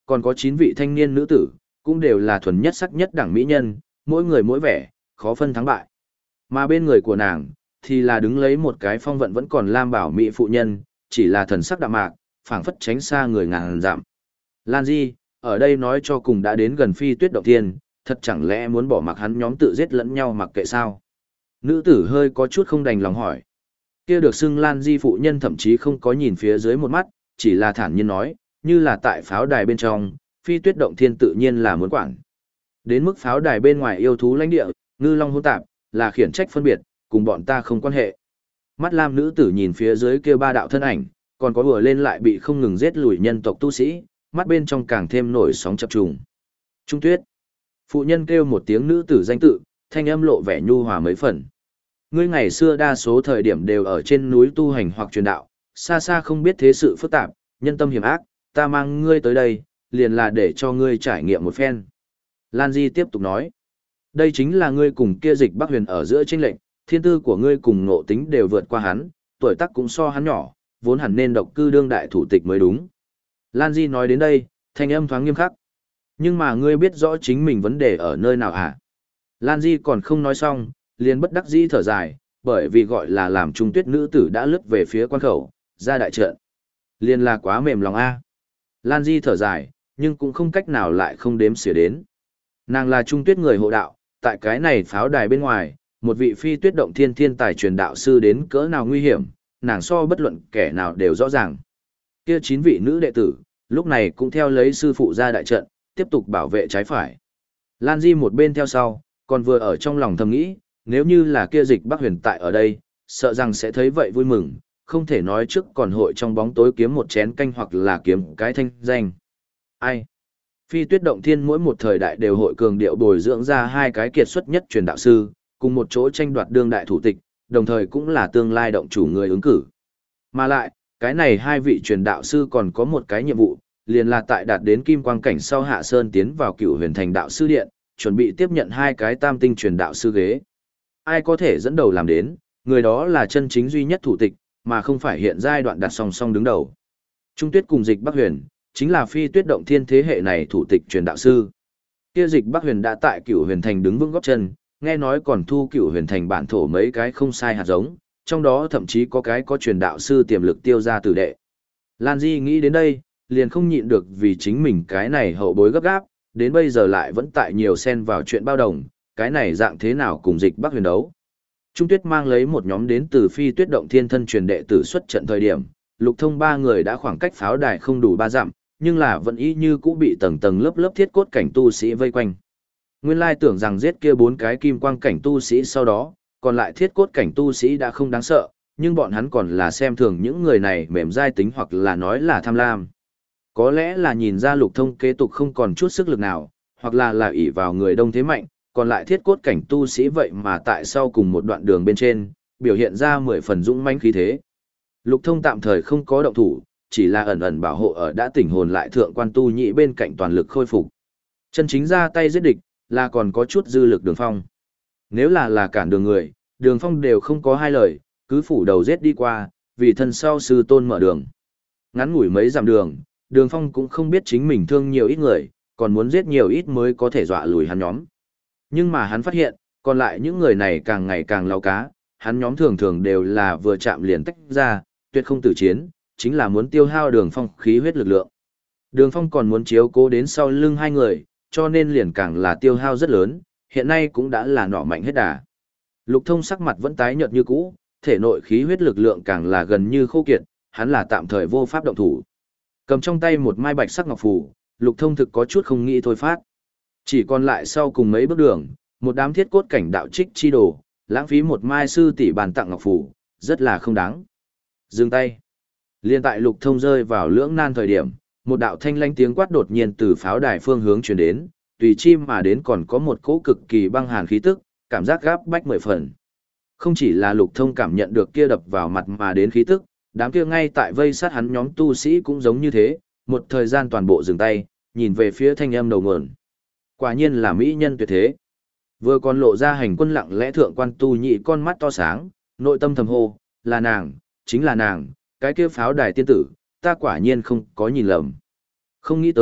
còn có chín vị thanh niên nữ tử, cũng đều là thuần nhất sắc nhất đẳng mỹ nhân, mỗi người mỗi vẻ, khó phân thắng bại. Mà bên người của nàng, thì là đứng lấy một cái phong vận vẫn còn lam bảo mỹ phụ nhân, chỉ là thần sắc đạm mạc, phảng phất tránh xa người ngàn dặm. Lan Di, ở đây nói cho cùng đã đến gần Phi Tuyết động thiên, thật chẳng lẽ muốn bỏ mặc hắn nhóm tự giết lẫn nhau mặc kệ sao? Nữ tử hơi có chút không đành lòng hỏi. Kia được xưng Lan Di phụ nhân thậm chí không có nhìn phía dưới một mắt, chỉ là thản nhiên nói, như là tại pháo đài bên trong, Phi Tuyết động thiên tự nhiên là muốn quản. Đến mức pháo đài bên ngoài yêu thú lãnh địa, ngư long hỗn tạp, là khiển trách phân biệt, cùng bọn ta không quan hệ. Mắt lam nữ tử nhìn phía dưới kia ba đạo thân ảnh, còn có vừa lên lại bị không ngừng giết lùi nhân tộc tu sĩ, mắt bên trong càng thêm nổi sóng chập trùng. Trung Tuyết. Phụ nhân kêu một tiếng nữ tử danh tự, thanh âm lộ vẻ nhu hòa mấy phần. Ngươi ngày xưa đa số thời điểm đều ở trên núi tu hành hoặc truyền đạo, xa xa không biết thế sự phức tạp, nhân tâm hiểm ác, ta mang ngươi tới đây, liền là để cho ngươi trải nghiệm một phen. Lan Di tiếp tục nói, đây chính là ngươi cùng kia Dịch Bắc Huyền ở giữa chênh lệnh, thiên tư của ngươi cùng ngộ tính đều vượt qua hắn, tuổi tác cũng so hắn nhỏ, vốn hẳn nên độc cư đương đại thủ tịch mới đúng. Lan Di nói đến đây, thanh âm thoáng nghiêm khắc. Nhưng mà ngươi biết rõ chính mình vấn đề ở nơi nào hả? Lan Di còn không nói xong, liền bất đắc dĩ thở dài, bởi vì gọi là làm Trung Tuyết nữ tử đã lướt về phía quan khẩu, ra đại trận. Liền là quá mềm lòng a. Lan Di thở dài, nhưng cũng không cách nào lại không đếm xỉa đến. Nàng là Trung Tuyết người hộ đạo, tại cái này pháo đài bên ngoài, một vị Phi Tuyết động thiên thiên tài truyền đạo sư đến cỡ nào nguy hiểm, nàng so bất luận kẻ nào đều rõ ràng. Kia chín vị nữ đệ tử, lúc này cũng theo lấy sư phụ ra đại trận, tiếp tục bảo vệ trái phải. Lan Di một bên theo sau, còn vừa ở trong lòng thầm nghĩ, nếu như là kia Dịch Bắc Huyền tại ở đây, sợ rằng sẽ thấy vậy vui mừng, không thể nói trước còn hội trong bóng tối kiếm một chén canh hoặc là kiếm cái thanh danh. Ai? Phi Tuyết động thiên mỗi một thời đại đều hội cường điệu bồi dưỡng ra hai cái kiệt xuất nhất truyền đạo sư, cùng một chỗ tranh đoạt đương đại thủ tịch, đồng thời cũng là tương lai động chủ người ứng cử. Mà lại, cái này hai vị truyền đạo sư còn có một cái nhiệm vụ, liền là tại đạt đến kim quang cảnh sau hạ sơn tiến vào Cửu Huyền Thành đạo sư điện, chuẩn bị tiếp nhận hai cái tam tinh truyền đạo sư ghế. Ai có thể dẫn đầu làm đến, người đó là chân chính duy nhất thủ tịch, mà không phải hiện giai đoạn đặt song song đứng đầu. Trung Tuyết cùng Dịch Bắc Huyền, chính là Phi Tuyết động thiên thế hệ này thủ tịch truyền đạo sư. Kia Dịch Bắc Huyền đã tại Cửu Huyền Thành đứng vững gót chân, nghe nói còn thu Cửu Huyền Thành bản thổ mấy cái không sai hạt giống, trong đó thậm chí có cái có truyền đạo sư tiềm lực tiêu ra tử đệ. Lan Di nghĩ đến đây, liền không nhịn được vì chính mình cái này hậu bối gấp gáp, đến bây giờ lại vẫn tại nhiều xen vào chuyện bao đồng, cái này dạng thế nào cùng Dịch Bắc Huyền đấu. Trung Tuyết mang lấy một nhóm đến từ Phi Tuyết động thiên thân truyền đệ tử xuất trận thời điểm, Lục Thông ba người đã khoảng cách pháo đài không đủ ba dặm, nhưng là vẫn y như cũ bị tầng tầng lớp lớp thiết cốt cảnh tu sĩ vây quanh. Nguyên lai tưởng rằng giết kia bốn cái kim quang cảnh tu sĩ sau đó, còn lại thiết cốt cảnh tu sĩ đã không đáng sợ, nhưng bọn hắn còn là xem thường những người này mềm dai tính hoặc là nói là tham lam. Có lẽ là nhìn ra Lục Thông kế tục không còn chút sức lực nào, hoặc là là ỷ vào người đông thế mạnh, còn lại thiết cốt cảnh tu sĩ vậy mà tại sau cùng một đoạn đường bên trên, biểu hiện ra mười phần dũng mãnh khí thế. Lục Thông tạm thời không có động thủ, chỉ là ẩn ẩn bảo hộ ở đã tỉnh hồn lại thượng quan tu nhị bên cạnh toàn lực khôi phục. Chân chính ra tay giết địch, là còn có chút dư lực Đường Phong. Nếu là là cản đường người, Đường Phong đều không có hai lời, cứ phủ đầu giết đi qua, vì thân sau sư tôn mở đường. Ngắn ngủi mấy dặm đường, Đường Phong cũng không biết chính mình thương nhiều ít người, còn muốn giết nhiều ít mới có thể dọa lùi hắn nhóm. Nhưng mà hắn phát hiện, còn lại những người này càng ngày càng lao cá, hắn nhóm thường thường đều là vừa chạm liền tách ra, tuyệt không tử chiến, chính là muốn tiêu hao Đường Phong khí huyết lực lượng. Đường Phong còn muốn chiếu cố đến sau lưng hai người, cho nên liền càng là tiêu hao rất lớn, hiện nay cũng đã là nọ mạnh hết đà. Lục Thông sắc mặt vẫn tái nhợt như cũ, thể nội khí huyết lực lượng càng là gần như khô kiệt, hắn là tạm thời vô pháp động thủ. Cầm trong tay một mai bạch sắc ngọc phù, Lục Thông thực có chút không nghĩ thôi phát. Chỉ còn lại sau cùng mấy bước đường, một đám thiết cốt cảnh đạo trích chi đồ, lãng phí một mai sư tỷ bàn tặng ngọc phù, rất là không đáng. Dừng tay. Liên tại Lục Thông rơi vào lưỡng nan thời điểm, một đạo thanh lanh tiếng quát đột nhiên từ pháo đài phương hướng truyền đến, tùy chim mà đến còn có một cỗ cực kỳ băng hàn khí tức, cảm giác gáp bách mười phần. Không chỉ là Lục Thông cảm nhận được kia đập vào mặt mà đến khí tức, đám kia ngay tại vây sát hắn nhóm tu sĩ cũng giống như thế, một thời gian toàn bộ dừng tay, nhìn về phía thanh âm đầu nguồn. Quả nhiên là mỹ nhân tuyệt thế. Vừa còn lộ ra hành quân lặng lẽ thượng quan tu nhị con mắt to sáng, nội tâm thầm hô, là nàng, chính là nàng, cái kia pháo đài tiên tử, ta quả nhiên không có nhìn lầm. Không nghĩ tới,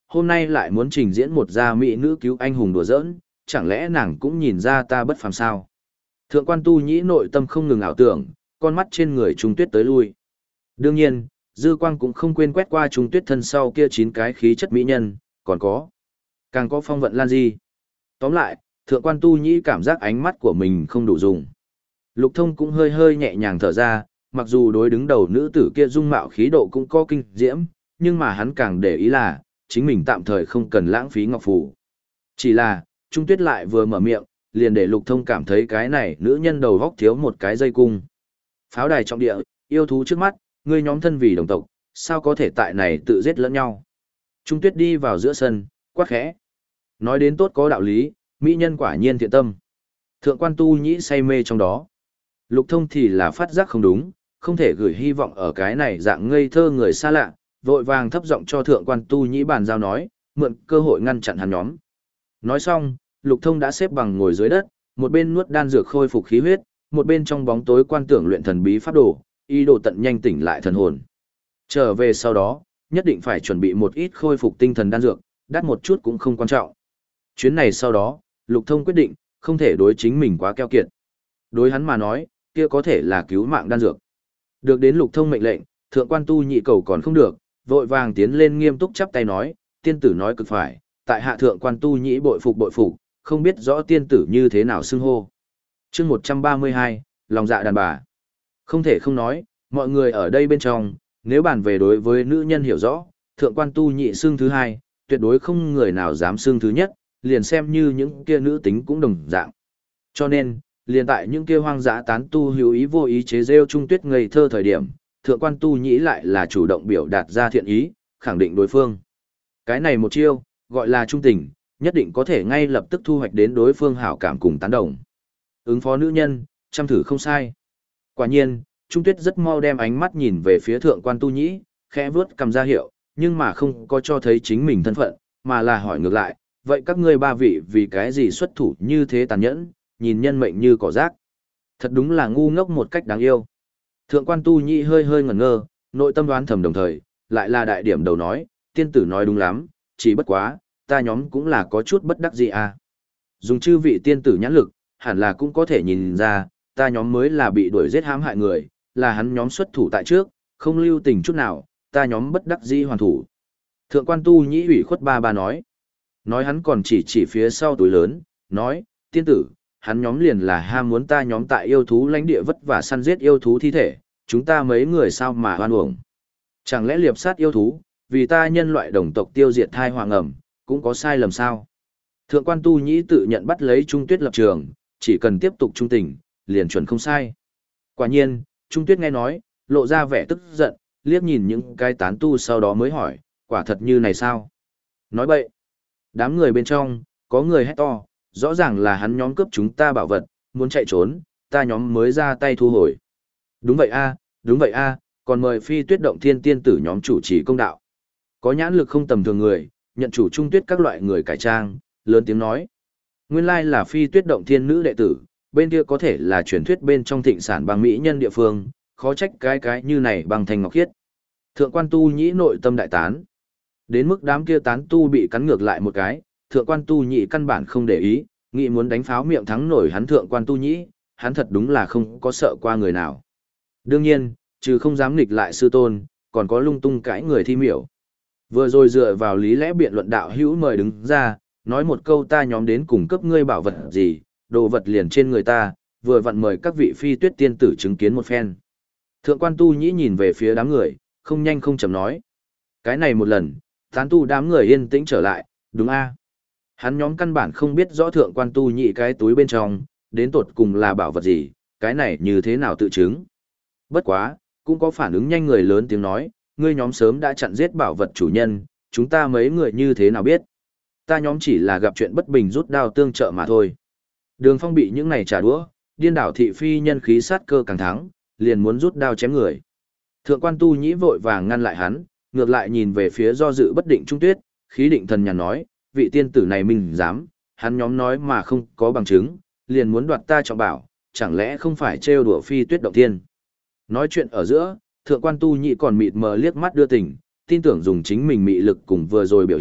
hôm nay lại muốn trình diễn một gia mỹ nữ cứu anh hùng đùa giỡn, chẳng lẽ nàng cũng nhìn ra ta bất phàm sao? Thượng quan tu nhĩ nội tâm không ngừng ảo tưởng, con mắt trên người Trung Tuyết tới lui. Đương nhiên, dư quang cũng không quên quét qua Trung Tuyết thân sau kia chín cái khí chất mỹ nhân, còn có, càng có Phong Vận Lan Di. Tóm lại, thượng quan tu nhĩ cảm giác ánh mắt của mình không đủ dùng. Lục Thông cũng hơi hơi nhẹ nhàng thở ra, mặc dù đối đứng đầu nữ tử kia dung mạo khí độ cũng có kinh diễm, nhưng mà hắn càng để ý là, chính mình tạm thời không cần lãng phí ngọc phù. Chỉ là, Trung Tuyết lại vừa mở miệng, liền để Lục Thông cảm thấy cái này nữ nhân đầu góc thiếu một cái dây cung. Pháo đài trọng địa, yêu thú trước mắt, ngươi nhóm thân vì đồng tộc, sao có thể tại này tự giết lẫn nhau. Trung Tuyết đi vào giữa sân, quát khẽ. Nói đến tốt có đạo lý, mỹ nhân quả nhiên thiện tâm. Thượng quan tu nhĩ say mê trong đó. Lục Thông thì là phát giác không đúng, không thể gửi hy vọng ở cái này dạng ngây thơ người xa lạ, vội vàng thấp giọng cho thượng quan tu nhĩ bàn giao nói, mượn cơ hội ngăn chặn hắn nhóm. Nói xong, Lục Thông đã xếp bằng ngồi dưới đất, một bên nuốt đan dược khôi phục khí huyết, một bên trong bóng tối quan tưởng luyện thần bí pháp đồ, ý đồ tận nhanh tỉnh lại thần hồn. Trở về sau đó, nhất định phải chuẩn bị một ít khôi phục tinh thần đan dược, đắt một chút cũng không quan trọng. Chuyến này sau đó, Lục Thông quyết định, không thể đối chính mình quá keo kiệt. Đối hắn mà nói, kia có thể là cứu mạng đan dược. Được đến Lục Thông mệnh lệnh, thượng quan tu nhị cầu còn không được, vội vàng tiến lên nghiêm túc chắp tay nói, tiên tử nói cực phải, tại hạ thượng quan tu nhĩ bội phục bội phục, không biết rõ tiên tử như thế nào xưng hô. Chương một trăm ba mươi hai, lòng dạ đàn bà. Không thể không nói, mọi người ở đây bên trong, nếu bàn về đối với nữ nhân hiểu rõ, thượng quan tu nhị xưng thứ hai, tuyệt đối không người nào dám xưng thứ nhất, liền xem như những kia nữ tính cũng đồng dạng. Cho nên, liền tại những kia hoang dã tán tu hữu ý vô ý chế rêu Trung Tuyết ngây thơ thời điểm, thượng quan tu nhĩ lại là chủ động biểu đạt ra thiện ý, khẳng định đối phương. Cái này một chiêu, gọi là trung tình, nhất định có thể ngay lập tức thu hoạch đến đối phương hảo cảm cùng tán đồng. Ứng phó nữ nhân, chăm thử không sai. Quả nhiên, Trung Tuyết rất mau đem ánh mắt nhìn về phía thượng quan tu nhĩ, khẽ vuốt cầm ra hiệu, nhưng mà không có cho thấy chính mình thân phận, mà là hỏi ngược lại, vậy các ngươi ba vị vì cái gì xuất thủ như thế tàn nhẫn, nhìn nhân mệnh như cỏ rác. Thật đúng là ngu ngốc một cách đáng yêu. Thượng quan tu nhĩ hơi hơi ngẩn ngơ, nội tâm đoán thầm đồng thời, lại là đại điểm đầu nói, tiên tử nói đúng lắm, chỉ bất quá, ta nhóm cũng là có chút bất đắc dĩ à. Dùng chư vị tiên tử nhãn lực, hẳn là cũng có thể nhìn ra, ta nhóm mới là bị đuổi giết hãm hại người, là hắn nhóm xuất thủ tại trước, không lưu tình chút nào, ta nhóm bất đắc dĩ hoàn thủ. Thượng quan tu nhĩ ủy khuất ba ba nói. Nói hắn còn chỉ chỉ phía sau túi lớn, nói, tiên tử, hắn nhóm liền là ham muốn ta nhóm tại yêu thú lãnh địa vất vả săn giết yêu thú thi thể, chúng ta mấy người sao mà hoan uổng. Chẳng lẽ liệp sát yêu thú, vì ta nhân loại đồng tộc tiêu diệt thai hoàng ẩm, cũng có sai lầm sao? Thượng quan tu nhĩ tự nhận bắt lấy Trung Tuyết lập trường, chỉ cần tiếp tục trung tình, liền chuẩn không sai. Quả nhiên, Trung Tuyết nghe nói, lộ ra vẻ tức giận, liếc nhìn những cái tán tu sau đó mới hỏi, quả thật như này sao? Nói bậy. Đám người bên trong, có người hét to, rõ ràng là hắn nhóm cướp chúng ta bảo vật, muốn chạy trốn, ta nhóm mới ra tay thu hồi. Đúng vậy a, đúng vậy a, còn mời Phi Tuyết Động Thiên tiên tử nhóm chủ trì công đạo. Có nhãn lực không tầm thường người, nhận chủ Trung Tuyết các loại người cải trang, lớn tiếng nói. Nguyên lai là Phi Tuyết Động Thiên nữ đệ tử, bên kia có thể là truyền thuyết bên trong thịnh sản bằng mỹ nhân địa phương, khó trách cái cái như này bằng thành ngọc khiết. Thượng quan tu nhĩ nội tâm đại tán. Đến mức đám kia tán tu bị cắn ngược lại một cái, thượng quan tu nhĩ căn bản không để ý, nghĩ muốn đánh pháo miệng thắng nổi hắn thượng quan tu nhĩ, hắn thật đúng là không có sợ qua người nào. Đương nhiên, trừ không dám nghịch lại sư tôn, còn có lung tung cãi người thi miểu. Vừa rồi dựa vào lý lẽ biện luận đạo hữu mời đứng ra, nói một câu ta nhóm đến cùng cấp ngươi bảo vật gì, đồ vật liền trên người ta, vừa vặn mời các vị Phi Tuyết tiên tử chứng kiến một phen. Thượng quan tu nhĩ nhìn về phía đám người, không nhanh không chậm nói. Cái này một lần, tán tu đám người yên tĩnh trở lại, đúng a? Hắn nhóm căn bản không biết rõ thượng quan tu nhĩ cái túi bên trong, đến tột cùng là bảo vật gì, cái này như thế nào tự chứng. Bất quá, cũng có phản ứng nhanh người lớn tiếng nói, ngươi nhóm sớm đã chặn giết bảo vật chủ nhân, chúng ta mấy người như thế nào biết. Ta nhóm chỉ là gặp chuyện bất bình rút đao tương trợ mà thôi. Đường Phong bị những này trả đũa, điên đảo thị phi nhân khí sát cơ càng thắng, liền muốn rút đao chém người. Thượng quan tu nhĩ vội vàng ngăn lại hắn, ngược lại nhìn về phía do dự bất định Trung Tuyết, khí định thần nhàn nói, vị tiên tử này mình dám, hắn nhóm nói mà không có bằng chứng, liền muốn đoạt ta trọng bảo, chẳng lẽ không phải trêu đùa Phi Tuyết Động Thiên. Nói chuyện ở giữa, thượng quan tu nhĩ còn mịt mờ liếc mắt đưa tình, tin tưởng dùng chính mình mị lực cùng vừa rồi biểu hiện,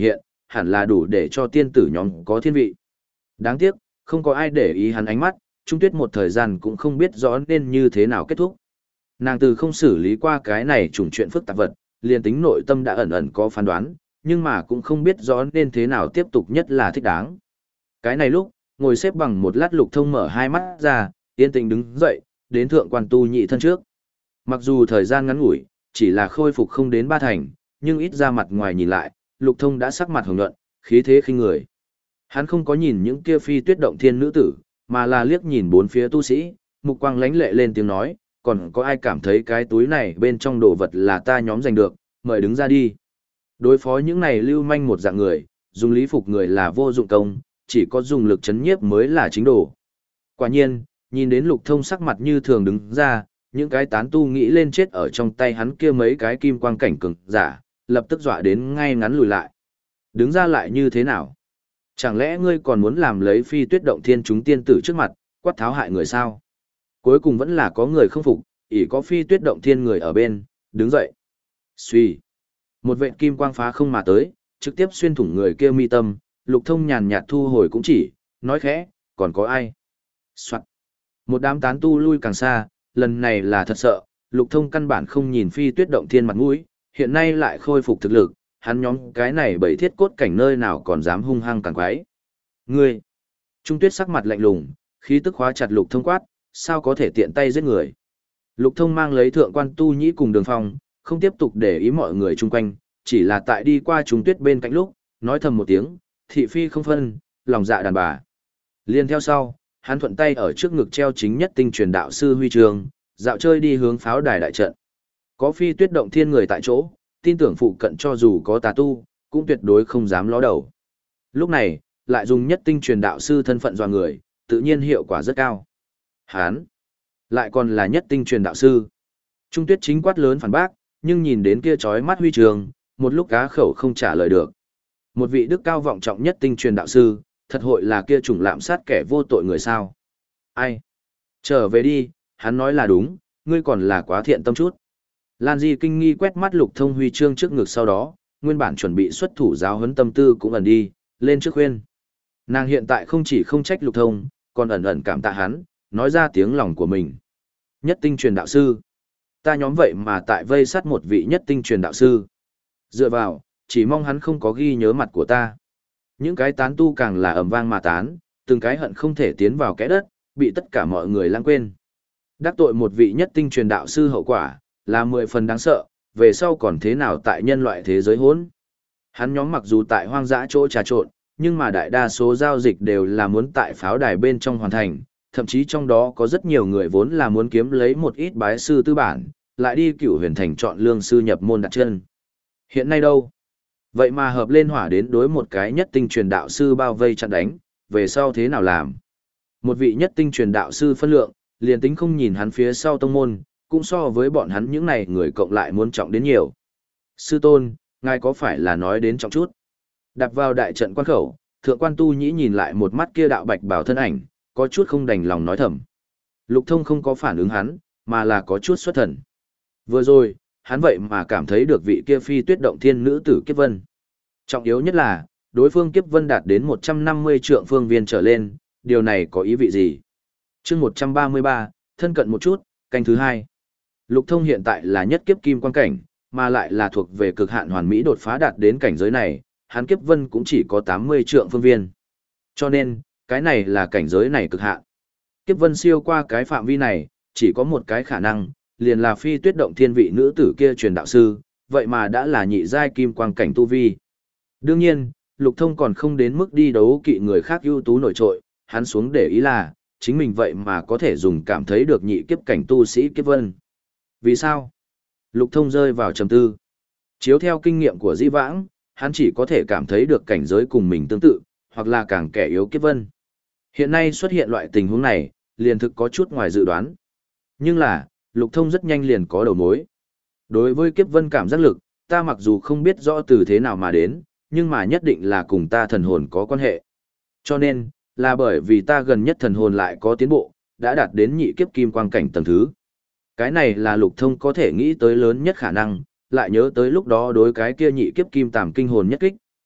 hẳn là đủ để cho tiên tử nhóm có thiên vị. Đáng tiếc, không có ai để ý hắn ánh mắt, Trung Tuyết một thời gian cũng không biết rõ nên như thế nào kết thúc. Nàng từ không xử lý qua cái này trùng chuyện phức tạp vật, liền tính nội tâm đã ẩn ẩn có phán đoán, nhưng mà cũng không biết rõ nên thế nào tiếp tục nhất là thích đáng. Cái này lúc, ngồi xếp bằng một lát Lục Thông mở hai mắt ra, yên tĩnh đứng dậy, đến thượng quan tu nhị thân trước. Mặc dù thời gian ngắn ngủi, chỉ là khôi phục không đến ba thành, nhưng ít ra mặt ngoài nhìn lại, Lục Thông đã sắc mặt hồng nhuận, khí thế khinh người. Hắn không có nhìn những kia phi tuyết động thiên nữ tử, mà là liếc nhìn bốn phía tu sĩ, mục quang lánh lệ lên tiếng nói, còn có ai cảm thấy cái túi này bên trong đồ vật là ta nhóm giành được, mời đứng ra đi. Đối phó những này lưu manh một dạng người, dùng lý phục người là vô dụng công, chỉ có dùng lực chấn nhiếp mới là chính đồ. Quả nhiên, nhìn đến Lục Thông sắc mặt như thường đứng ra, những cái tán tu nghĩ lên chết ở trong tay hắn kia mấy cái kim quang cảnh cường giả, lập tức dọa đến ngay ngắn lùi lại. Đứng ra lại như thế nào? Chẳng lẽ ngươi còn muốn làm lấy phi tuyết động thiên chúng tiên tử trước mặt, quát tháo hại người sao? Cuối cùng vẫn là có người không phục, ỷ có phi tuyết động thiên người ở bên, đứng dậy. Xuy. Một vệt kim quang phá không mà tới, trực tiếp xuyên thủng người kia mi tâm, Lục Thông nhàn nhạt thu hồi cũng chỉ, nói khẽ, còn có ai? Soạn. Một đám tán tu lui càng xa, lần này là thật sợ, Lục Thông căn bản không nhìn phi tuyết động thiên mặt mũi, hiện nay lại khôi phục thực lực, hắn nhóm cái này bảy thiết cốt cảnh nơi nào còn dám hung hăng càng quái. Ngươi! Trung Tuyết sắc mặt lạnh lùng, khí tức khóa chặt Lục Thông quát, sao có thể tiện tay giết người. Lục Thông mang lấy thượng quan tu nhĩ cùng Đường Phong, không tiếp tục để ý mọi người chung quanh, chỉ là tại đi qua Trung Tuyết bên cạnh lúc, nói thầm một tiếng, thị phi không phân, lòng dạ đàn bà. Liên theo sau, hắn thuận tay ở trước ngực treo chính nhất tinh truyền đạo sư huy trường, dạo chơi đi hướng pháo đài đại trận. Có phi tuyết động thiên người tại chỗ, tin tưởng phụ cận cho dù có tà tu, cũng tuyệt đối không dám ló đầu. Lúc này, lại dùng nhất tinh truyền đạo sư thân phận dò người, tự nhiên hiệu quả rất cao. Hán, lại còn là nhất tinh truyền đạo sư. Trung Tuyết chính quát lớn phản bác, nhưng nhìn đến kia chói mắt huy trường, một lúc cá khẩu không trả lời được. Một vị đức cao vọng trọng nhất tinh truyền đạo sư, thật hội là kia chủng lạm sát kẻ vô tội người sao. Ai? Trở về đi, hắn nói là đúng, ngươi còn là quá thiện tâm chút. Lan Di kinh nghi quét mắt Lục Thông huy chương trước ngực sau đó, nguyên bản chuẩn bị xuất thủ giáo huấn tâm tư cũng ẩn đi, lên trước khuyên. Nàng hiện tại không chỉ không trách Lục Thông, còn ẩn ẩn cảm tạ hắn, nói ra tiếng lòng của mình. Nhất tinh truyền đạo sư. Ta nhóm vậy mà tại vây sát một vị nhất tinh truyền đạo sư. Dựa vào, chỉ mong hắn không có ghi nhớ mặt của ta. Những cái tán tu càng là ầm vang mà tán, từng cái hận không thể tiến vào kẽ đất, bị tất cả mọi người lãng quên. Đắc tội một vị nhất tinh truyền đạo sư hậu quả, là mười phần đáng sợ, về sau còn thế nào tại nhân loại thế giới hỗn. Hắn nhóm mặc dù tại hoang dã chỗ trà trộn, nhưng mà đại đa số giao dịch đều là muốn tại pháo đài bên trong hoàn thành, thậm chí trong đó có rất nhiều người vốn là muốn kiếm lấy một ít bái sư tư bản, lại đi cửu huyền thành chọn lương sư nhập môn đặt chân. Hiện nay đâu? Vậy mà hợp lên hỏa đến đối một cái nhất tinh truyền đạo sư bao vây chặn đánh, về sau thế nào làm? Một vị nhất tinh truyền đạo sư phân lượng, liền tính không nhìn hắn phía sau tông môn, cũng so với bọn hắn những này người cộng lại muốn trọng đến nhiều. Sư tôn, ngài có phải là nói đến trọng chút? Đặt vào đại trận quan khẩu, thượng quan tu nhĩ nhìn lại một mắt kia đạo bạch bảo thân ảnh, có chút không đành lòng nói thầm. Lục Thông không có phản ứng hắn, mà là có chút xuất thần. Vừa rồi, hắn vậy mà cảm thấy được vị kia phi tuyết động thiên nữ tử Kiếp Vân. Trọng yếu nhất là, đối phương Kiếp Vân đạt đến một trăm năm mươi trượng phương viên trở lên, điều này có ý vị gì? chương một trăm ba mươi ba, thân cận một chút, canh thứ hai. Lục Thông hiện tại là nhất kiếp kim quan cảnh, mà lại là thuộc về cực hạn hoàn mỹ đột phá đạt đến cảnh giới này, hắn Kiếp Vân cũng chỉ có tám mươi trượng phương viên. Cho nên, cái này là cảnh giới này cực hạn. Kiếp Vân siêu qua cái phạm vi này, chỉ có một cái khả năng, liền là phi tuyết động thiên vị nữ tử kia truyền đạo sư, vậy mà đã là nhị giai kim quang cảnh tu vi. Đương nhiên, Lục Thông còn không đến mức đi đấu kỵ người khác ưu tú nổi trội, hắn xuống để ý là, chính mình vậy mà có thể dùng cảm thấy được nhị kiếp cảnh tu sĩ Kiếp Vân. Vì sao? Lục Thông rơi vào trầm tư. Chiếu theo kinh nghiệm của Di Vãng, hắn chỉ có thể cảm thấy được cảnh giới cùng mình tương tự, hoặc là càng kẻ yếu Kiếp Vân. Hiện nay xuất hiện loại tình huống này, liền thực có chút ngoài dự đoán. Nhưng là, Lục Thông rất nhanh liền có đầu mối. Đối với Kiếp Vân cảm giác lực, ta mặc dù không biết rõ từ thế nào mà đến, nhưng mà nhất định là cùng ta thần hồn có quan hệ. Cho nên, là bởi vì ta gần nhất thần hồn lại có tiến bộ, đã đạt đến nhị kiếp kim quang cảnh tầng thứ. Cái này là Lục Thông có thể nghĩ tới lớn nhất khả năng, lại nhớ tới lúc đó đối cái kia nhị kiếp kim tàm kinh hồn nhất kích,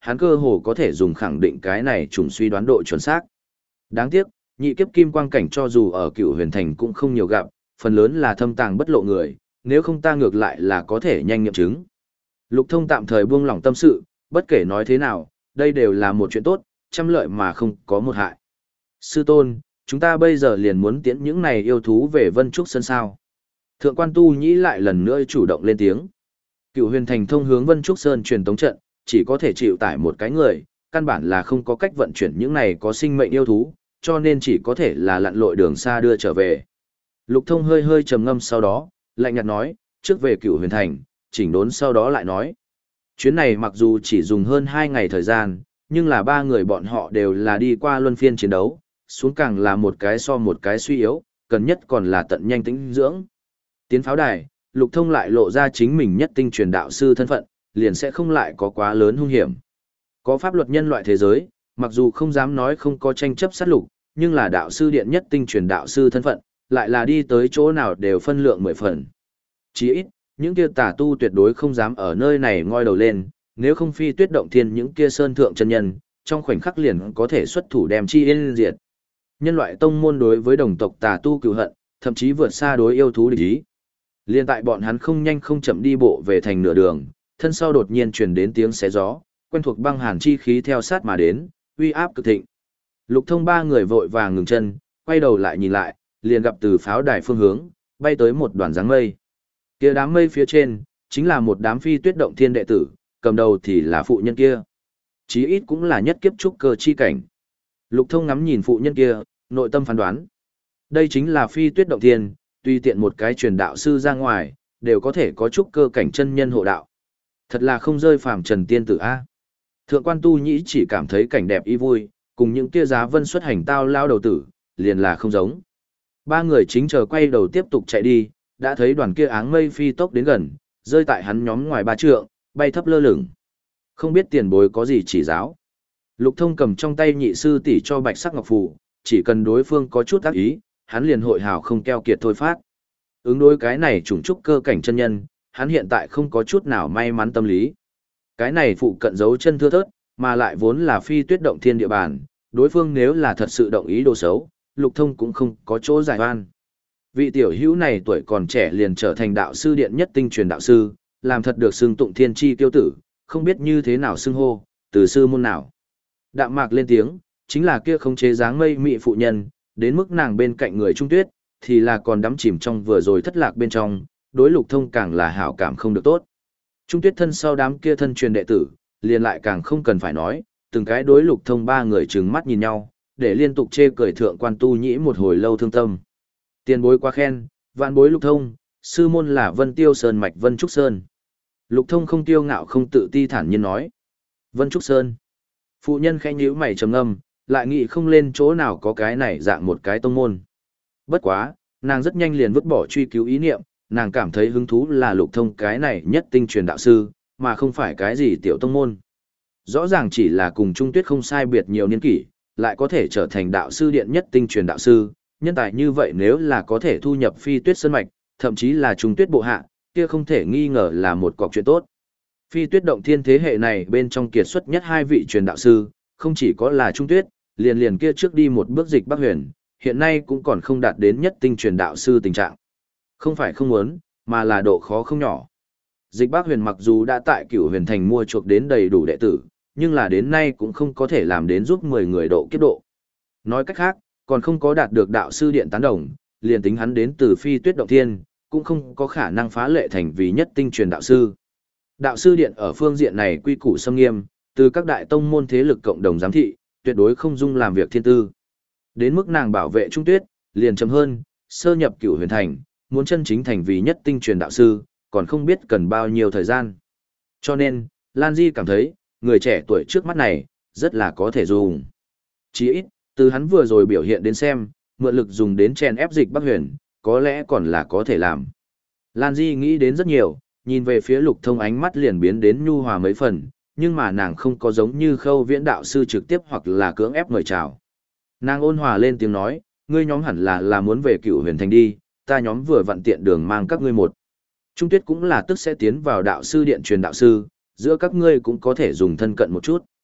hắn cơ hồ có thể dùng khẳng định cái này trùng suy đoán độ chuẩn xác. Đáng tiếc, nhị kiếp kim quang cảnh cho dù ở Cửu Huyền Thành cũng không nhiều gặp, phần lớn là thâm tàng bất lộ người, nếu không ta ngược lại là có thể nhanh nghiệm chứng. Lục Thông tạm thời buông lỏng tâm sự, bất kể nói thế nào, đây đều là một chuyện tốt, trăm lợi mà không có một hại. Sư tôn, chúng ta bây giờ liền muốn tiễn những này yêu thú về Vân Trúc Sơn sao. Thượng quan Tu Nhĩ lại lần nữa chủ động lên tiếng. Cửu Huyền Thành thông hướng Vân Trúc Sơn truyền tống trận, chỉ có thể chịu tải một cái người, căn bản là không có cách vận chuyển những này có sinh mệnh yêu thú, cho nên chỉ có thể là lặn lội đường xa đưa trở về. Lục Thông hơi hơi trầm ngâm sau đó, lạnh nhạt nói, trước về Cửu Huyền Thành, chỉnh đốn sau đó lại nói. Chuyến này mặc dù chỉ dùng hơn hai ngày thời gian, nhưng là ba người bọn họ đều là đi qua luân phiên chiến đấu, xuống càng là một cái so một cái suy yếu, cần nhất còn là tận nhanh tĩnh dưỡng. Tiến pháo đài, Lục Thông lại lộ ra chính mình nhất tinh truyền đạo sư thân phận, liền sẽ không lại có quá lớn hung hiểm. Có pháp luật nhân loại thế giới, mặc dù không dám nói không có tranh chấp sát lục, nhưng là đạo sư điện nhất tinh truyền đạo sư thân phận, lại là đi tới chỗ nào đều phân lượng mười phần. Chỉ ít, những kia tà tu tuyệt đối không dám ở nơi này ngoi đầu lên, nếu không phi tuyết động thiên những kia sơn thượng chân nhân, trong khoảnh khắc liền có thể xuất thủ đem chi yên diệt. Nhân loại tông môn đối với đồng tộc tà tu cừu hận, thậm chí vượt xa đối yêu thú địch ý. Liên tại bọn hắn không nhanh không chậm đi bộ về thành nửa đường, thân sau đột nhiên truyền đến tiếng xé gió, quen thuộc băng hàn chi khí theo sát mà đến, uy áp cực thịnh. Lục Thông ba người vội vàng ngừng chân, quay đầu lại nhìn lại, liền gặp từ pháo đài phương hướng, bay tới một đoàn dáng mây. Kia đám mây phía trên, chính là một đám phi tuyết động thiên đệ tử, cầm đầu thì là phụ nhân kia. Chí ít cũng là nhất kiếp trúc cơ chi cảnh. Lục Thông ngắm nhìn phụ nhân kia, nội tâm phán đoán. Đây chính là phi tuyết động thiên, tùy tiện một cái truyền đạo sư ra ngoài, đều có thể có trúc cơ cảnh chân nhân hộ đạo. Thật là không rơi phàm trần tiên tử A. Thượng quan Tu Nhĩ chỉ cảm thấy cảnh đẹp y vui, cùng những kia giá vân xuất hành tao lao đầu tử, liền là không giống. Ba người chính chờ quay đầu tiếp tục chạy đi, đã thấy đoàn kia áng mây phi tốc đến gần, rơi tại hắn nhóm ngoài ba trượng, bay thấp lơ lửng. Không biết tiền bối có gì chỉ giáo. Lục Thông cầm trong tay nhị sư tỷ cho bạch sắc ngọc phù, chỉ cần đối phương có chút ác ý, hắn liền hội hào không keo kiệt thôi phát. Ứng đối cái này trùng trúc cơ cảnh chân nhân, hắn hiện tại không có chút nào may mắn tâm lý. Cái này phụ cận giấu chân thưa thớt, mà lại vốn là phi tuyết động thiên địa bàn, đối phương nếu là thật sự động ý đồ xấu, Lục Thông cũng không có chỗ giải oan. Vị tiểu hữu này tuổi còn trẻ liền trở thành đạo sư điện nhất tinh truyền đạo sư, làm thật được xưng tụng thiên chi tiêu tử, không biết như thế nào xưng hô, từ sư môn nào. Đạm mạc lên tiếng, chính là kia không chế dáng mây mị phụ nhân, đến mức nàng bên cạnh người Trung Tuyết, thì là còn đắm chìm trong vừa rồi thất lạc bên trong, đối Lục Thông càng là hảo cảm không được tốt. Trung Tuyết thân sau đám kia thân truyền đệ tử, liền lại càng không cần phải nói, từng cái đối Lục Thông ba người trừng mắt nhìn nhau, để liên tục chê cười thượng quan Tu Nhĩ một hồi lâu thương tâm. Tiền bối quá khen, vạn bối Lục Thông, sư môn là Vân Tiêu Sơn mạch Vân Trúc Sơn. Lục Thông không tiêu ngạo không tự ti thản nhiên nói. Vân Trúc Sơn. Phụ nhân khẽ nhíu mày trầm ngâm, lại nghĩ không lên chỗ nào có cái này dạng một cái tông môn. Bất quá, nàng rất nhanh liền vứt bỏ truy cứu ý niệm, nàng cảm thấy hứng thú là Lục Thông cái này nhất tinh truyền đạo sư, mà không phải cái gì tiểu tông môn. Rõ ràng chỉ là cùng Trung Tuyết không sai biệt nhiều niên kỷ, lại có thể trở thành đạo sư điện nhất tinh truyền đạo sư, nhân tài như vậy nếu là có thể thu nhập phi tuyết sơn mạch, thậm chí là Trung Tuyết bộ hạ, kia không thể nghi ngờ là một cọc chuyện tốt. Phi tuyết động thiên thế hệ này bên trong kiệt xuất nhất hai vị truyền đạo sư, không chỉ có là Trung Tuyết, liền liền kia trước đi một bước Dịch Bắc Huyền, hiện nay cũng còn không đạt đến nhất tinh truyền đạo sư tình trạng. Không phải không muốn, mà là độ khó không nhỏ. Dịch Bắc Huyền mặc dù đã tại Cửu Huyền Thành mua chuộc đến đầy đủ đệ tử, nhưng là đến nay cũng không có thể làm đến giúp mười người độ kiếp độ. Nói cách khác, còn không có đạt được đạo sư điện tán đồng, liền tính hắn đến từ phi tuyết động thiên, cũng không có khả năng phá lệ thành vì nhất tinh truyền đạo sư. Đạo sư điện ở phương diện này quy củ xâm nghiêm, từ các đại tông môn thế lực cộng đồng giám thị, tuyệt đối không dung làm việc thiên tư. Đến mức nàng bảo vệ Trung Tuyết, liền chậm hơn, sơ nhập Cửu Huyền Thành, muốn chân chính thành vì nhất tinh truyền đạo sư, còn không biết cần bao nhiêu thời gian. Cho nên, Lan Di cảm thấy, người trẻ tuổi trước mắt này, rất là có thể dùng. Chỉ ít, từ hắn vừa rồi biểu hiện đến xem, mượn lực dùng đến chèn ép Dịch Bắc Huyền, có lẽ còn là có thể làm. Lan Di nghĩ đến rất nhiều, nhìn về phía Lục Thông ánh mắt liền biến đến nhu hòa mấy phần, nhưng mà nàng không có giống như Khâu Viễn đạo sư trực tiếp hoặc là cưỡng ép mời chào. Nàng ôn hòa lên tiếng nói, ngươi nhóm hẳn là là muốn về Cửu Huyền Thành đi, ta nhóm vừa vặn tiện đường mang các ngươi một. Trung Tuyết cũng là tức sẽ tiến vào đạo sư điện truyền đạo sư, giữa các ngươi cũng có thể dùng thân cận một chút.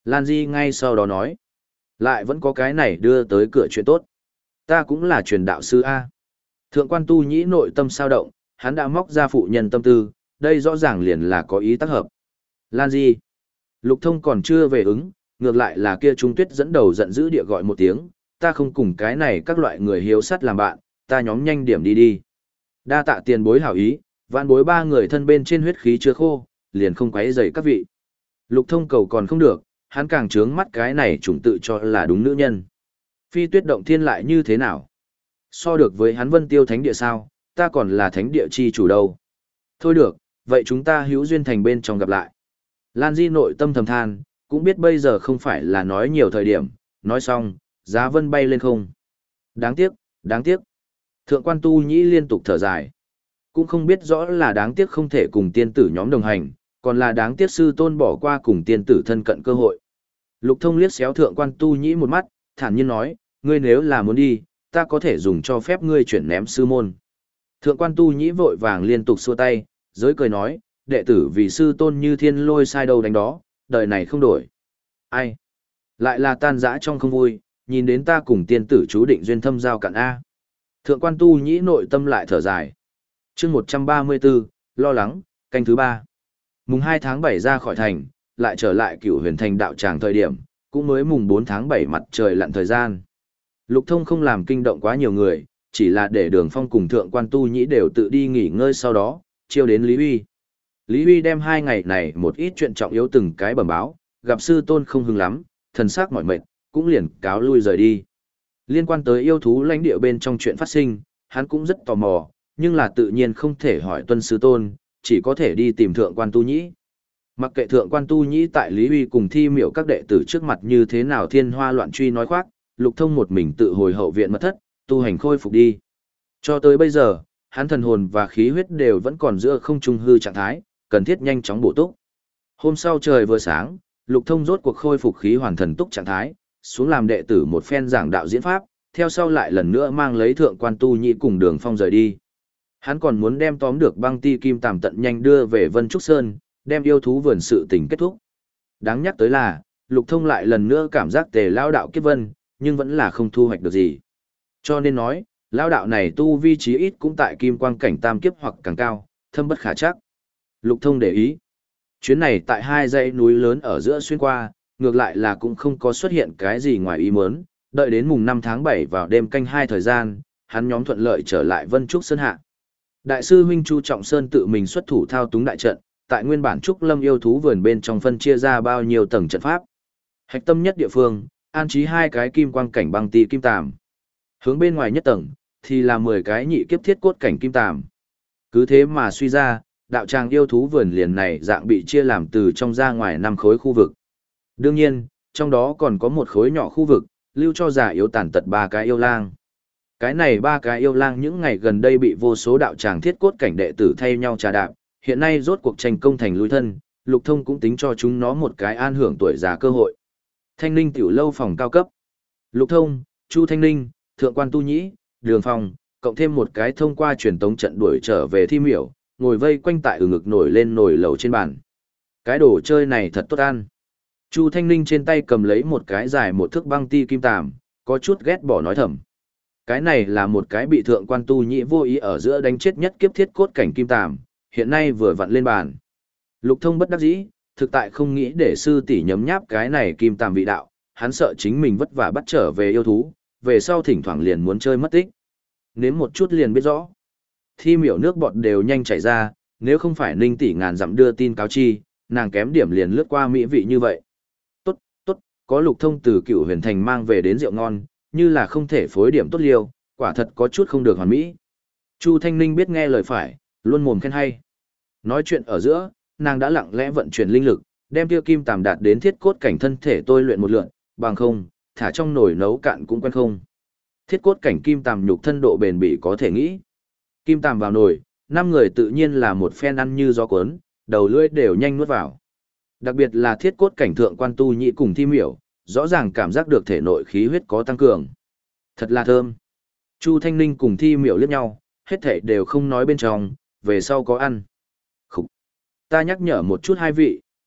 Lan Di ngay sau đó nói. Lại vẫn có cái này đưa tới cửa chuyện tốt. Ta cũng là truyền đạo sư A. Thượng quan tu nhĩ nội tâm sao động, hắn đã móc ra phụ nhân tâm tư, đây rõ ràng liền là có ý tác hợp. Lan Di. Lục thông còn chưa về ứng, ngược lại là kia Trung Tuyết dẫn đầu giận dữ địa gọi một tiếng, ta không cùng cái này các loại người hiếu sắt làm bạn, ta nhóm nhanh điểm đi đi. Đa tạ tiền bối hảo ý, vạn bối ba người thân bên trên huyết khí chưa khô, liền không quấy rầy các vị. Lục thông cầu còn không được, hắn càng trướng mắt cái này chủng tự cho là đúng nữ nhân. Phi tuyết động thiên lại như thế nào? So được với hắn vân tiêu thánh địa sao, ta còn là thánh địa chi chủ đâu. Thôi được, vậy chúng ta hữu duyên thành bên trong gặp lại. Lan Di nội tâm thầm than, cũng biết bây giờ không phải là nói nhiều thời điểm, nói xong, giá vân bay lên không. Đáng tiếc, đáng tiếc. Thượng quan tu nhĩ liên tục thở dài. Cũng không biết rõ là đáng tiếc không thể cùng tiên tử nhóm đồng hành, còn là đáng tiếc sư tôn bỏ qua cùng tiên tử thân cận cơ hội. Lục thông liếc xéo thượng quan tu nhĩ một mắt, thản nhiên nói, ngươi nếu là muốn đi, ta có thể dùng cho phép ngươi chuyển ném sư môn. Thượng quan tu nhĩ vội vàng liên tục xua tay, giới cười nói, đệ tử vì sư tôn như thiên lôi sai đâu đánh đó, đời này không đổi. Ai? Lại là tan dã trong không vui, nhìn đến ta cùng tiên tử chú định duyên thâm giao cạn A. Thượng quan tu nhĩ nội tâm lại thở dài. chương một trăm ba mươi bốn, lo lắng, canh thứ ba. Mùng hai tháng bảy ra khỏi thành, lại trở lại cửu huyền thành đạo tràng thời điểm, cũng mới mùng bốn tháng bảy mặt trời lặn thời gian. Lục thông không làm kinh động quá nhiều người, chỉ là để đường phong cùng thượng quan tu nhĩ đều tự đi nghỉ ngơi sau đó, chiêu đến Lý Huy. Lý Huy đem hai ngày này một ít chuyện trọng yếu từng cái bẩm báo, gặp sư tôn không hứng lắm, thần sắc mỏi mệt, cũng liền cáo lui rời đi. Liên quan tới yêu thú lãnh địa bên trong chuyện phát sinh, hắn cũng rất tò mò, nhưng là tự nhiên không thể hỏi tuân sư tôn, chỉ có thể đi tìm thượng quan tu nhĩ. Mặc kệ thượng quan tu nhĩ tại Lý Huy cùng thi miểu các đệ tử trước mặt như thế nào thiên hoa loạn truy nói khoác, lục thông một mình tự hồi hậu viện mật thất, tu hành khôi phục đi. Cho tới bây giờ, hắn thần hồn và khí huyết đều vẫn còn giữa không trung hư trạng thái, cần thiết nhanh chóng bổ túc. Hôm sau trời vừa sáng, lục thông rốt cuộc khôi phục khí hoàn thần túc trạng thái, xuống làm đệ tử một phen giảng đạo diễn pháp, theo sau lại lần nữa mang lấy thượng quan tu nhĩ cùng đường phong rời đi. Hắn còn muốn đem tóm được băng ti kim tàm tận nhanh đưa về Vân Trúc Sơn, đem yêu thú vườn sự tình kết thúc. Đáng nhắc tới là, lục thông lại lần nữa cảm giác tề lao đạo kiếp vân, nhưng vẫn là không thu hoạch được gì. Cho nên nói, lao đạo này tu vi trí ít cũng tại kim quang cảnh tam kiếp hoặc càng cao, thâm bất khả chắc. Lục thông để ý. Chuyến này tại hai dãy núi lớn ở giữa xuyên qua, ngược lại là cũng không có xuất hiện cái gì ngoài ý muốn, đợi đến mùng năm tháng bảy vào đêm canh hai thời gian, hắn nhóm thuận lợi trở lại Vân Trúc Sơn hạ. Đại sư huynh Chu Trọng Sơn tự mình xuất thủ thao túng đại trận, tại nguyên bản Trúc Lâm yêu thú vườn bên trong phân chia ra bao nhiêu tầng trận pháp. Hạch tâm nhất địa phương, an trí hai cái kim quang cảnh băng tì kim tàm. Hướng bên ngoài nhất tầng, thì là mười cái nhị kiếp thiết cốt cảnh kim tàm. Cứ thế mà suy ra, đạo tràng yêu thú vườn liền này dạng bị chia làm từ trong ra ngoài năm khối khu vực. Đương nhiên, trong đó còn có một khối nhỏ khu vực, lưu cho giả yếu tàn tật ba cái yêu lang. Cái này ba cái yêu lang những ngày gần đây bị vô số đạo tràng thiết cốt cảnh đệ tử thay nhau trà đạp, hiện nay rốt cuộc tranh công thành lui thân, lục thông cũng tính cho chúng nó một cái an hưởng tuổi già cơ hội. Thanh Ninh tiểu lâu phòng cao cấp. Lục thông, Chu Thanh Ninh, Thượng quan Tu Nhĩ, Đường Phong, cộng thêm một cái thông qua truyền tống trận đuổi trở về thi miểu, ngồi vây quanh tại ừ ngực nổi lên nồi lẩu trên bàn. Cái đồ chơi này thật tốt ăn. Chu Thanh Ninh trên tay cầm lấy một cái dài một thước băng ti kim tàm, có chút ghét bỏ nói thầm. Cái này là một cái bị thượng quan tu nhĩ vô ý ở giữa đánh chết nhất kiếp thiết cốt cảnh kim tàm, hiện nay vừa vặn lên bàn. Lục thông bất đắc dĩ, thực tại không nghĩ để sư tỷ nhấm nháp cái này kim tàm vị đạo, hắn sợ chính mình vất vả bắt trở về yêu thú, về sau thỉnh thoảng liền muốn chơi mất tích. Nếm một chút liền biết rõ. Thi miểu nước bọt đều nhanh chảy ra, nếu không phải Ninh tỷ ngàn dặm đưa tin cáo chi, nàng kém điểm liền lướt qua mỹ vị như vậy. Tốt, tốt, có lục thông từ cựu huyền thành mang về đến rượu ngon, như là không thể phối điểm tốt liêu, quả thật có chút không được hoàn mỹ. Chu Thanh Ninh biết nghe lời phải, luôn mồm khen hay. Nói chuyện ở giữa, nàng đã lặng lẽ vận chuyển linh lực, đem tiêu kim tàm đạt đến thiết cốt cảnh thân thể tôi luyện một lượn, bằng không, thả trong nồi nấu cạn cũng quen không. Thiết cốt cảnh kim tàm nhục thân độ bền bỉ có thể nghĩ. Kim tàm vào nồi, năm người tự nhiên là một phen ăn như gió cuốn, đầu lưỡi đều nhanh nuốt vào. Đặc biệt là thiết cốt cảnh thượng quan tu nhị cùng thi miểu, rõ ràng cảm giác được thể nội khí huyết có tăng cường. Thật là thơm. Chu Thanh Ninh cùng thi miểu liếc nhau, hết thảy đều không nói bên trong, về sau có ăn. Khúc. Ta nhắc nhở một chút hai vị,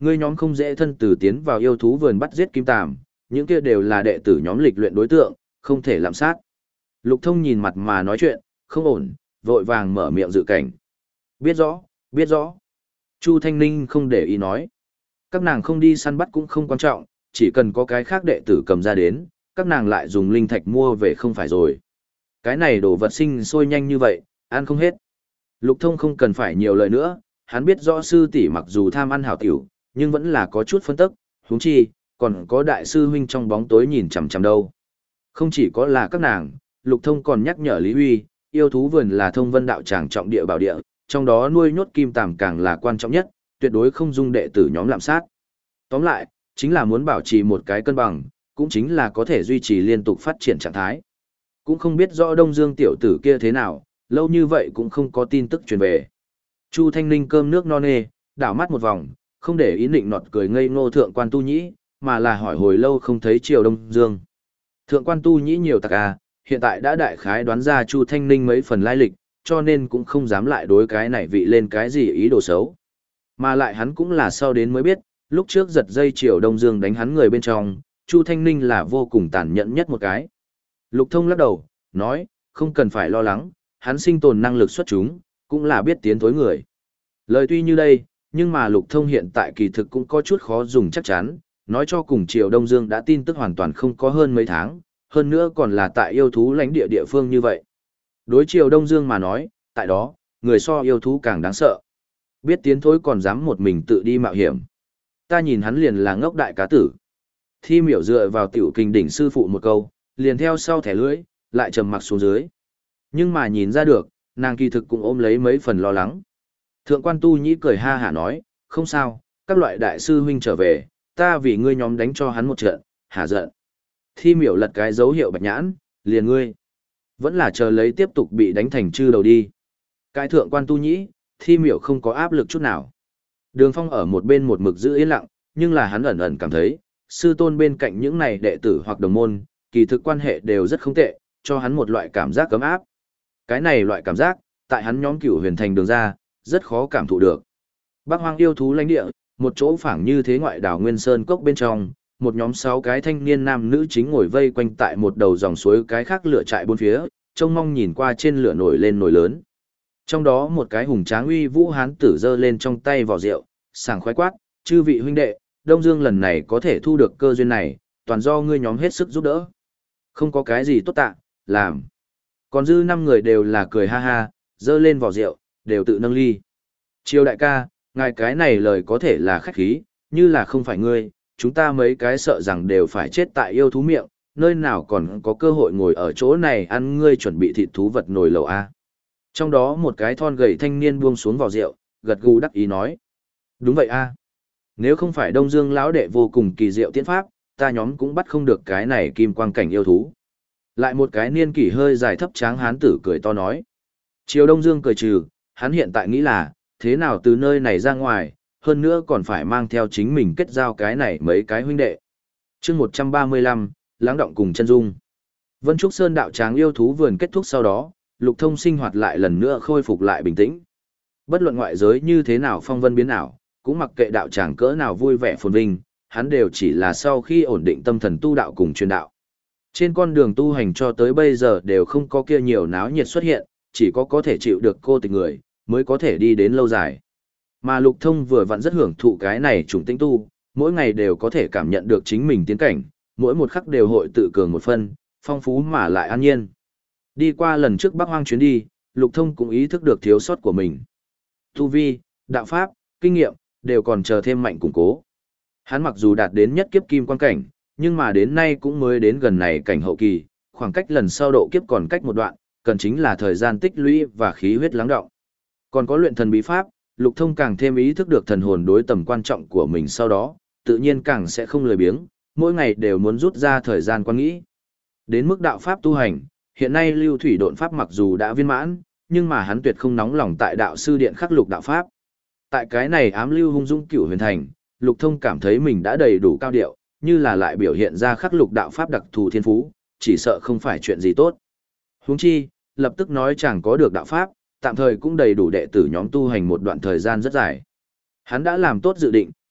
ngươi nhóm không dễ thân từ tiến vào yêu thú vườn bắt giết kim tàm, những kia đều là đệ tử nhóm lịch luyện đối tượng, không thể lạm sát. Lục Thông nhìn mặt mà nói chuyện, không ổn, vội vàng mở miệng dự cảnh. Biết rõ, biết rõ. Chu Thanh Ninh không để ý nói. Các nàng không đi săn bắt cũng không quan trọng, chỉ cần có cái khác đệ tử cầm ra đến, các nàng lại dùng linh thạch mua về không phải rồi. Cái này đồ vật sinh sôi nhanh như vậy, ăn không hết. Lục Thông không cần phải nhiều lời nữa, hắn biết rõ sư tỷ mặc dù tham ăn hảo tiểu, nhưng vẫn là có chút phân tức, huống chi, còn có đại sư huynh trong bóng tối nhìn chằm chằm đâu. Không chỉ có là các nàng, Lục Thông còn nhắc nhở Lý Huy, yêu thú vườn là thông vân đạo tràng trọng địa bảo địa, trong đó nuôi nhốt kim tàm càng là quan trọng nhất, tuyệt đối không dung đệ tử nhóm lạm sát. Tóm lại, chính là muốn bảo trì một cái cân bằng, cũng chính là có thể duy trì liên tục phát triển trạng thái. Cũng không biết rõ Đông Dương tiểu tử kia thế nào, lâu như vậy cũng không có tin tức truyền về. Chu Thanh Ninh cơm nước no nê, đảo mắt một vòng, không để ý định nọt cười ngây ngô thượng quan tu nhĩ, mà là hỏi hồi lâu không thấy Triều Đông Dương. Thượng quan tu nhĩ nhiều tặc à, hiện tại đã đại khái đoán ra Chu Thanh Ninh mấy phần lai lịch, cho nên cũng không dám lại đối cái này vị lên cái gì ý đồ xấu. Mà lại hắn cũng là sau đến mới biết, lúc trước giật dây Triều Đông Dương đánh hắn người bên trong, Chu Thanh Ninh là vô cùng tàn nhẫn nhất một cái. Lục Thông lắc đầu, nói, không cần phải lo lắng, hắn sinh tồn năng lực xuất chúng, cũng là biết tiến thối người. Lời tuy như đây, nhưng mà Lục Thông hiện tại kỳ thực cũng có chút khó dùng chắc chắn, nói cho cùng Triều Đông Dương đã tin tức hoàn toàn không có hơn mấy tháng, hơn nữa còn là tại yêu thú lãnh địa địa phương như vậy. Đối Triều Đông Dương mà nói, tại đó, người so yêu thú càng đáng sợ. Biết tiến thối còn dám một mình tự đi mạo hiểm. Ta nhìn hắn liền là ngốc đại cá tử. Thi miểu dựa vào tiểu kinh đỉnh sư phụ một câu, liền theo sau thẻ lưỡi, lại trầm mặc xuống dưới. Nhưng mà nhìn ra được, nàng kỳ thực cũng ôm lấy mấy phần lo lắng. Thượng quan tu nhĩ cười ha hả nói, không sao, các loại đại sư huynh trở về, ta vì ngươi nhóm đánh cho hắn một trận, hả giận. Thi miểu lật cái dấu hiệu bạch nhãn, liền ngươi. Vẫn là chờ lấy tiếp tục bị đánh thành chư đầu đi. Cái thượng quan tu nhĩ, thi miểu không có áp lực chút nào. Đường Phong ở một bên một mực giữ yên lặng, nhưng là hắn ẩn ẩn cảm thấy, sư tôn bên cạnh những này đệ tử hoặc đồng môn, kỳ thực quan hệ đều rất không tệ, cho hắn một loại cảm giác cấm áp. Cái này loại cảm giác, tại hắn nhóm cửu huyền thành đường ra, rất khó cảm thụ được. Bắc hoang yêu thú lãnh địa, một chỗ phảng như thế ngoại đảo Nguyên Sơn cốc bên trong, một nhóm sáu cái thanh niên nam nữ chính ngồi vây quanh tại một đầu dòng suối cái khác lửa trại bốn phía, trông mong nhìn qua trên lửa nổi lên nồi lớn. Trong đó một cái hùng tráng uy vũ hán tử giơ lên trong tay vỏ rượu, sảng khoái quát, chư vị huynh đệ, Đông Dương lần này có thể thu được cơ duyên này, toàn do ngươi nhóm hết sức giúp đỡ. Không có cái gì tốt tạ, làm. Còn dư năm người đều là cười ha ha, giơ lên vỏ rượu, đều tự nâng ly. Triều đại ca, ngài cái này lời có thể là khách khí, như là không phải ngươi, chúng ta mấy cái sợ rằng đều phải chết tại yêu thú miệng, nơi nào còn có cơ hội ngồi ở chỗ này ăn ngươi chuẩn bị thịt thú vật nồi lẩu a. Trong đó một cái thon gầy thanh niên buông xuống vỏ rượu, gật gù đắc ý nói. Đúng vậy a. Nếu không phải Đông Dương lão đệ vô cùng kỳ diệu tiễn pháp, ta nhóm cũng bắt không được cái này kim quang cảnh yêu thú. Lại một cái niên kỷ hơi dài thấp tráng hán tử cười to nói. Triều Đông Dương cười trừ, hắn hiện tại nghĩ là, thế nào từ nơi này ra ngoài, hơn nữa còn phải mang theo chính mình kết giao cái này mấy cái huynh đệ. chương một trăm ba mươi lăm, Lắng động cùng chân dung. Vân Trúc Sơn đạo tráng yêu thú vườn kết thúc sau đó, Lục Thông sinh hoạt lại lần nữa khôi phục lại bình tĩnh. Bất luận ngoại giới như thế nào phong vân biến ảo, cũng mặc kệ đạo tràng cỡ nào vui vẻ phồn vinh, hắn đều chỉ là sau khi ổn định tâm thần tu đạo cùng truyền đạo. Trên con đường tu hành cho tới bây giờ đều không có kia nhiều náo nhiệt xuất hiện, chỉ có có thể chịu được cô tịch người, mới có thể đi đến lâu dài. Mà Lục Thông vừa vặn rất hưởng thụ cái này trùng tĩnh tu, mỗi ngày đều có thể cảm nhận được chính mình tiến cảnh, mỗi một khắc đều hội tự cường một phân, phong phú mà lại an nhiên. Đi qua lần trước Bắc Hoang chuyến đi, Lục Thông cũng ý thức được thiếu sót của mình. Tu vi, đạo pháp, kinh nghiệm, đều còn chờ thêm mạnh củng cố. Hắn mặc dù đạt đến nhất kiếp kim quan cảnh, nhưng mà đến nay cũng mới đến gần này cảnh hậu kỳ, khoảng cách lần sau độ kiếp còn cách một đoạn, cần chính là thời gian tích lũy và khí huyết lắng đọng. Còn có luyện thần bí pháp, Lục Thông càng thêm ý thức được thần hồn đối tầm quan trọng của mình sau đó, tự nhiên càng sẽ không lười biếng, mỗi ngày đều muốn rút ra thời gian quan nghĩ. Đến mức đạo pháp tu hành, hiện nay Lưu Thủy Độn pháp mặc dù đã viên mãn, nhưng mà hắn tuyệt không nóng lòng tại đạo sư điện khắc lục đạo pháp. Tại cái này ám lưu hung dũng cửu huyền thành, Lục Thông cảm thấy mình đã đầy đủ cao điệu, như là lại biểu hiện ra khắc lục đạo pháp đặc thù thiên phú, chỉ sợ không phải chuyện gì tốt. Huống chi, lập tức nói chẳng có được đạo pháp, tạm thời cũng đầy đủ đệ tử nhóm tu hành một đoạn thời gian rất dài. Hắn đã làm tốt dự định,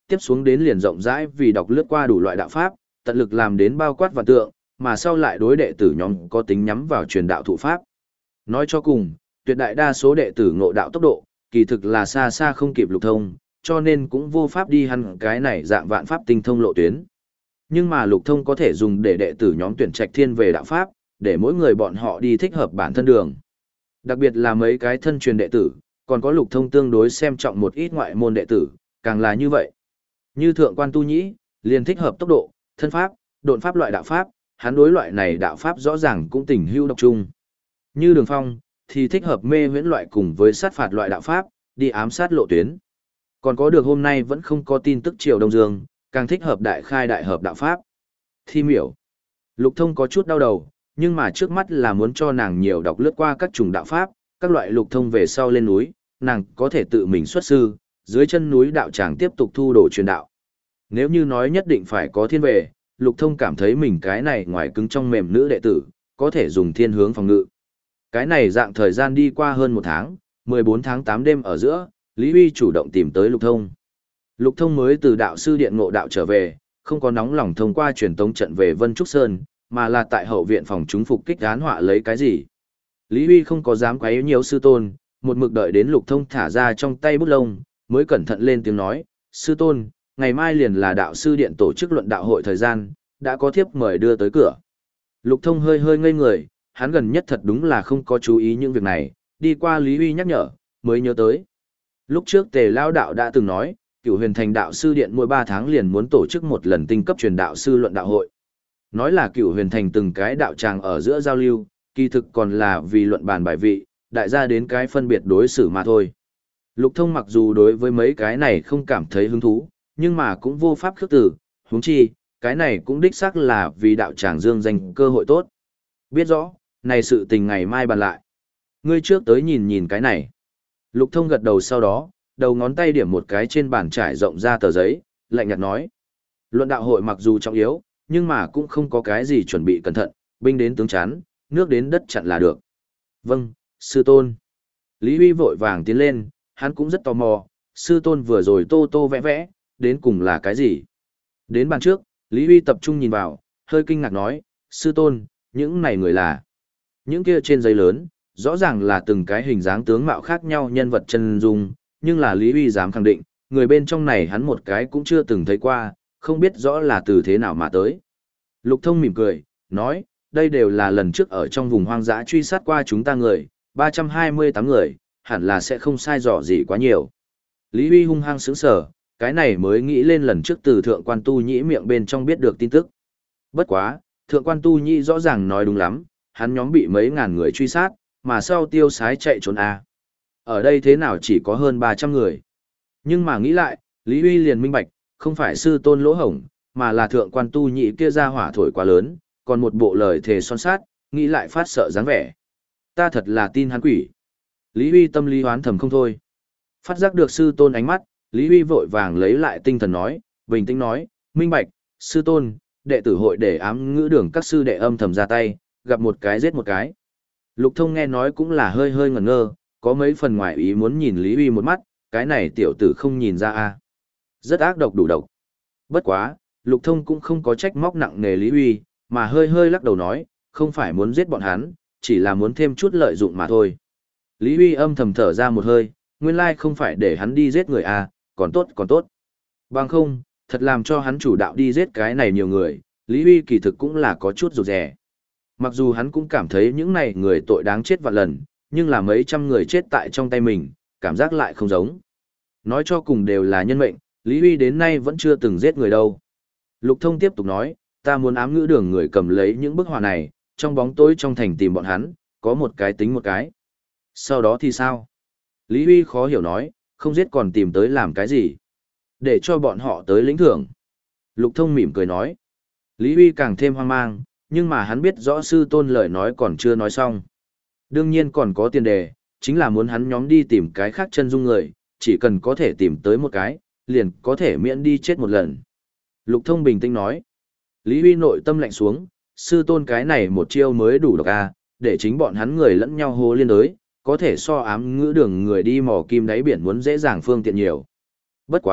tiếp xuống đến liền rộng rãi vì đọc lướt qua đủ loại đạo pháp, tận lực làm đến bao quát và tượng, mà sau lại đối đệ tử nhóm có tính nhắm vào truyền đạo thụ pháp. Nói cho cùng, tuyệt đại đa số đệ tử ngộ đạo tốc độ, kỳ thực là xa xa không kịp Lục Thông, cho nên cũng vô pháp đi hẳn cái này dạng vạn pháp tinh thông lộ tuyến. Nhưng mà Lục Thông có thể dùng để đệ tử nhóm tuyển trạch thiên về đạo pháp, để mỗi người bọn họ đi thích hợp bản thân đường. Đặc biệt là mấy cái thân truyền đệ tử, còn có Lục Thông tương đối xem trọng một ít ngoại môn đệ tử, càng là như vậy. Như thượng quan tu nhĩ, liền thích hợp tốc độ, thân pháp, độn pháp loại đạo pháp, hắn đối loại này đạo pháp rõ ràng cũng tình hữu độc trung. Như Đường Phong, thì thích hợp mê huyễn loại cùng với sát phạt loại đạo pháp, đi ám sát lộ tuyến. Còn có được hôm nay vẫn không có tin tức Triều Đông Dương, càng thích hợp đại khai đại hợp đạo pháp. Thi miểu. Lục Thông có chút đau đầu, nhưng mà trước mắt là muốn cho nàng nhiều đọc lướt qua các chủng đạo pháp, các loại Lục Thông về sau lên núi, nàng có thể tự mình xuất sư, dưới chân núi đạo tràng tiếp tục thu đồ truyền đạo. Nếu như nói nhất định phải có thiên về, Lục Thông cảm thấy mình cái này ngoài cứng trong mềm nữ đệ tử, có thể dùng thiên hướng phòng ngự. Cái này dạng thời gian đi qua hơn một tháng, mười bốn tháng tám đêm ở giữa, Lý Huy chủ động tìm tới Lục Thông. Lục Thông mới từ đạo sư điện ngộ đạo trở về, không có nóng lòng thông qua truyền tống trận về Vân Trúc Sơn, mà là tại hậu viện phòng chúng phục kích án họa lấy cái gì. Lý Huy không có dám quấy nhiều sư tôn, một mực đợi đến Lục Thông thả ra trong tay bút lông, mới cẩn thận lên tiếng nói, sư tôn, ngày mai liền là đạo sư điện tổ chức luận đạo hội thời gian, đã có thiếp mời đưa tới cửa. Lục Thông hơi hơi ngây người, hắn gần nhất thật đúng là không có chú ý những việc này, đi qua Lý Huy nhắc nhở, mới nhớ tới. Lúc trước Tề Lao Đạo đã từng nói, Cửu Huyền Thành đạo sư điện mỗi ba tháng liền muốn tổ chức một lần tinh cấp truyền đạo sư luận đạo hội. Nói là Cửu Huyền Thành từng cái đạo tràng ở giữa giao lưu, kỳ thực còn là vì luận bàn bài vị, đại gia đến cái phân biệt đối xử mà thôi. Lục Thông mặc dù đối với mấy cái này không cảm thấy hứng thú, nhưng mà cũng vô pháp khước từ, huống chi, cái này cũng đích xác là vì đạo tràng dương danh cơ hội tốt. Biết rõ, này sự tình ngày mai bàn lại. Ngươi trước tới nhìn nhìn cái này. Lục Thông gật đầu sau đó, đầu ngón tay điểm một cái trên bàn trải rộng ra tờ giấy, lạnh nhạt nói. Luận đạo hội mặc dù trọng yếu, nhưng mà cũng không có cái gì chuẩn bị cẩn thận, binh đến tướng chắn, nước đến đất chặn là được. Vâng, sư tôn. Lý Huy vội vàng tiến lên, hắn cũng rất tò mò, sư tôn vừa rồi tô tô vẽ vẽ, đến cùng là cái gì? Đến bàn trước, Lý Huy tập trung nhìn vào, hơi kinh ngạc nói, sư tôn, những này người là... Những kia trên giấy lớn, rõ ràng là từng cái hình dáng tướng mạo khác nhau nhân vật chân dung, nhưng là Lý Huy dám khẳng định, người bên trong này hắn một cái cũng chưa từng thấy qua, không biết rõ là từ thế nào mà tới. Lục Thông mỉm cười, nói, đây đều là lần trước ở trong vùng hoang dã truy sát qua chúng ta người, ba trăm hai mươi tám người, hẳn là sẽ không sai dò gì quá nhiều. Lý Huy hung hăng sững sờ, cái này mới nghĩ lên lần trước từ thượng quan tu nhĩ miệng bên trong biết được tin tức. Bất quá, thượng quan tu nhĩ rõ ràng nói đúng lắm, hắn nhóm bị mấy ngàn người truy sát, mà sau tiêu sái chạy trốn à. Ở đây thế nào chỉ có hơn ba trăm người. Nhưng mà nghĩ lại, Lý Huy liền minh bạch, không phải sư tôn lỗ hổng, mà là thượng quan tu nhĩ kia ra hỏa thổi quá lớn, còn một bộ lời thề son sát, nghĩ lại phát sợ dáng vẻ. Ta thật là tin hắn quỷ. Lý Huy tâm lý hoán thầm không thôi. Phát giác được sư tôn ánh mắt, Lý Huy vội vàng lấy lại tinh thần nói, bình tĩnh nói, minh bạch, sư tôn, đệ tử hội để ám ngữ đường các sư đệ âm thầm ra tay, gặp một cái giết một cái. Lục Thông nghe nói cũng là hơi hơi ngẩn ngơ, có mấy phần ngoài ý muốn nhìn Lý Huy một mắt, cái này tiểu tử không nhìn ra a, rất ác độc đủ độc. Bất quá, Lục Thông cũng không có trách móc nặng nề Lý Huy, mà hơi hơi lắc đầu nói, không phải muốn giết bọn hắn, chỉ là muốn thêm chút lợi dụng mà thôi. Lý Huy âm thầm thở ra một hơi, nguyên lai không phải để hắn đi giết người a, còn tốt còn tốt. Bằng không, thật làm cho hắn chủ đạo đi giết cái này nhiều người, Lý Huy kỳ thực cũng là có chút rụt rè. Mặc dù hắn cũng cảm thấy những này người tội đáng chết vạn lần, nhưng là mấy trăm người chết tại trong tay mình, cảm giác lại không giống. Nói cho cùng đều là nhân mệnh, Lý Huy đến nay vẫn chưa từng giết người đâu. Lục Thông tiếp tục nói, ta muốn ám ngữ đường người cầm lấy những bức họa này, trong bóng tối trong thành tìm bọn hắn, có một cái tính một cái. Sau đó thì sao? Lý Huy khó hiểu nói, không giết còn tìm tới làm cái gì? Để cho bọn họ tới lĩnh thưởng. Lục Thông mỉm cười nói. Lý Huy càng thêm hoang mang, nhưng mà hắn biết rõ sư tôn lời nói còn chưa nói xong. Đương nhiên còn có tiền đề, chính là muốn hắn nhóm đi tìm cái khác chân dung người, chỉ cần có thể tìm tới một cái, liền có thể miễn đi chết một lần. Lục Thông bình tĩnh nói. Lý Huy nội tâm lạnh xuống, sư tôn cái này một chiêu mới đủ độc a, để chính bọn hắn người lẫn nhau hô liên đối, có thể so ám ngữ đường người đi mò kim đáy biển muốn dễ dàng phương tiện nhiều. Bất quá,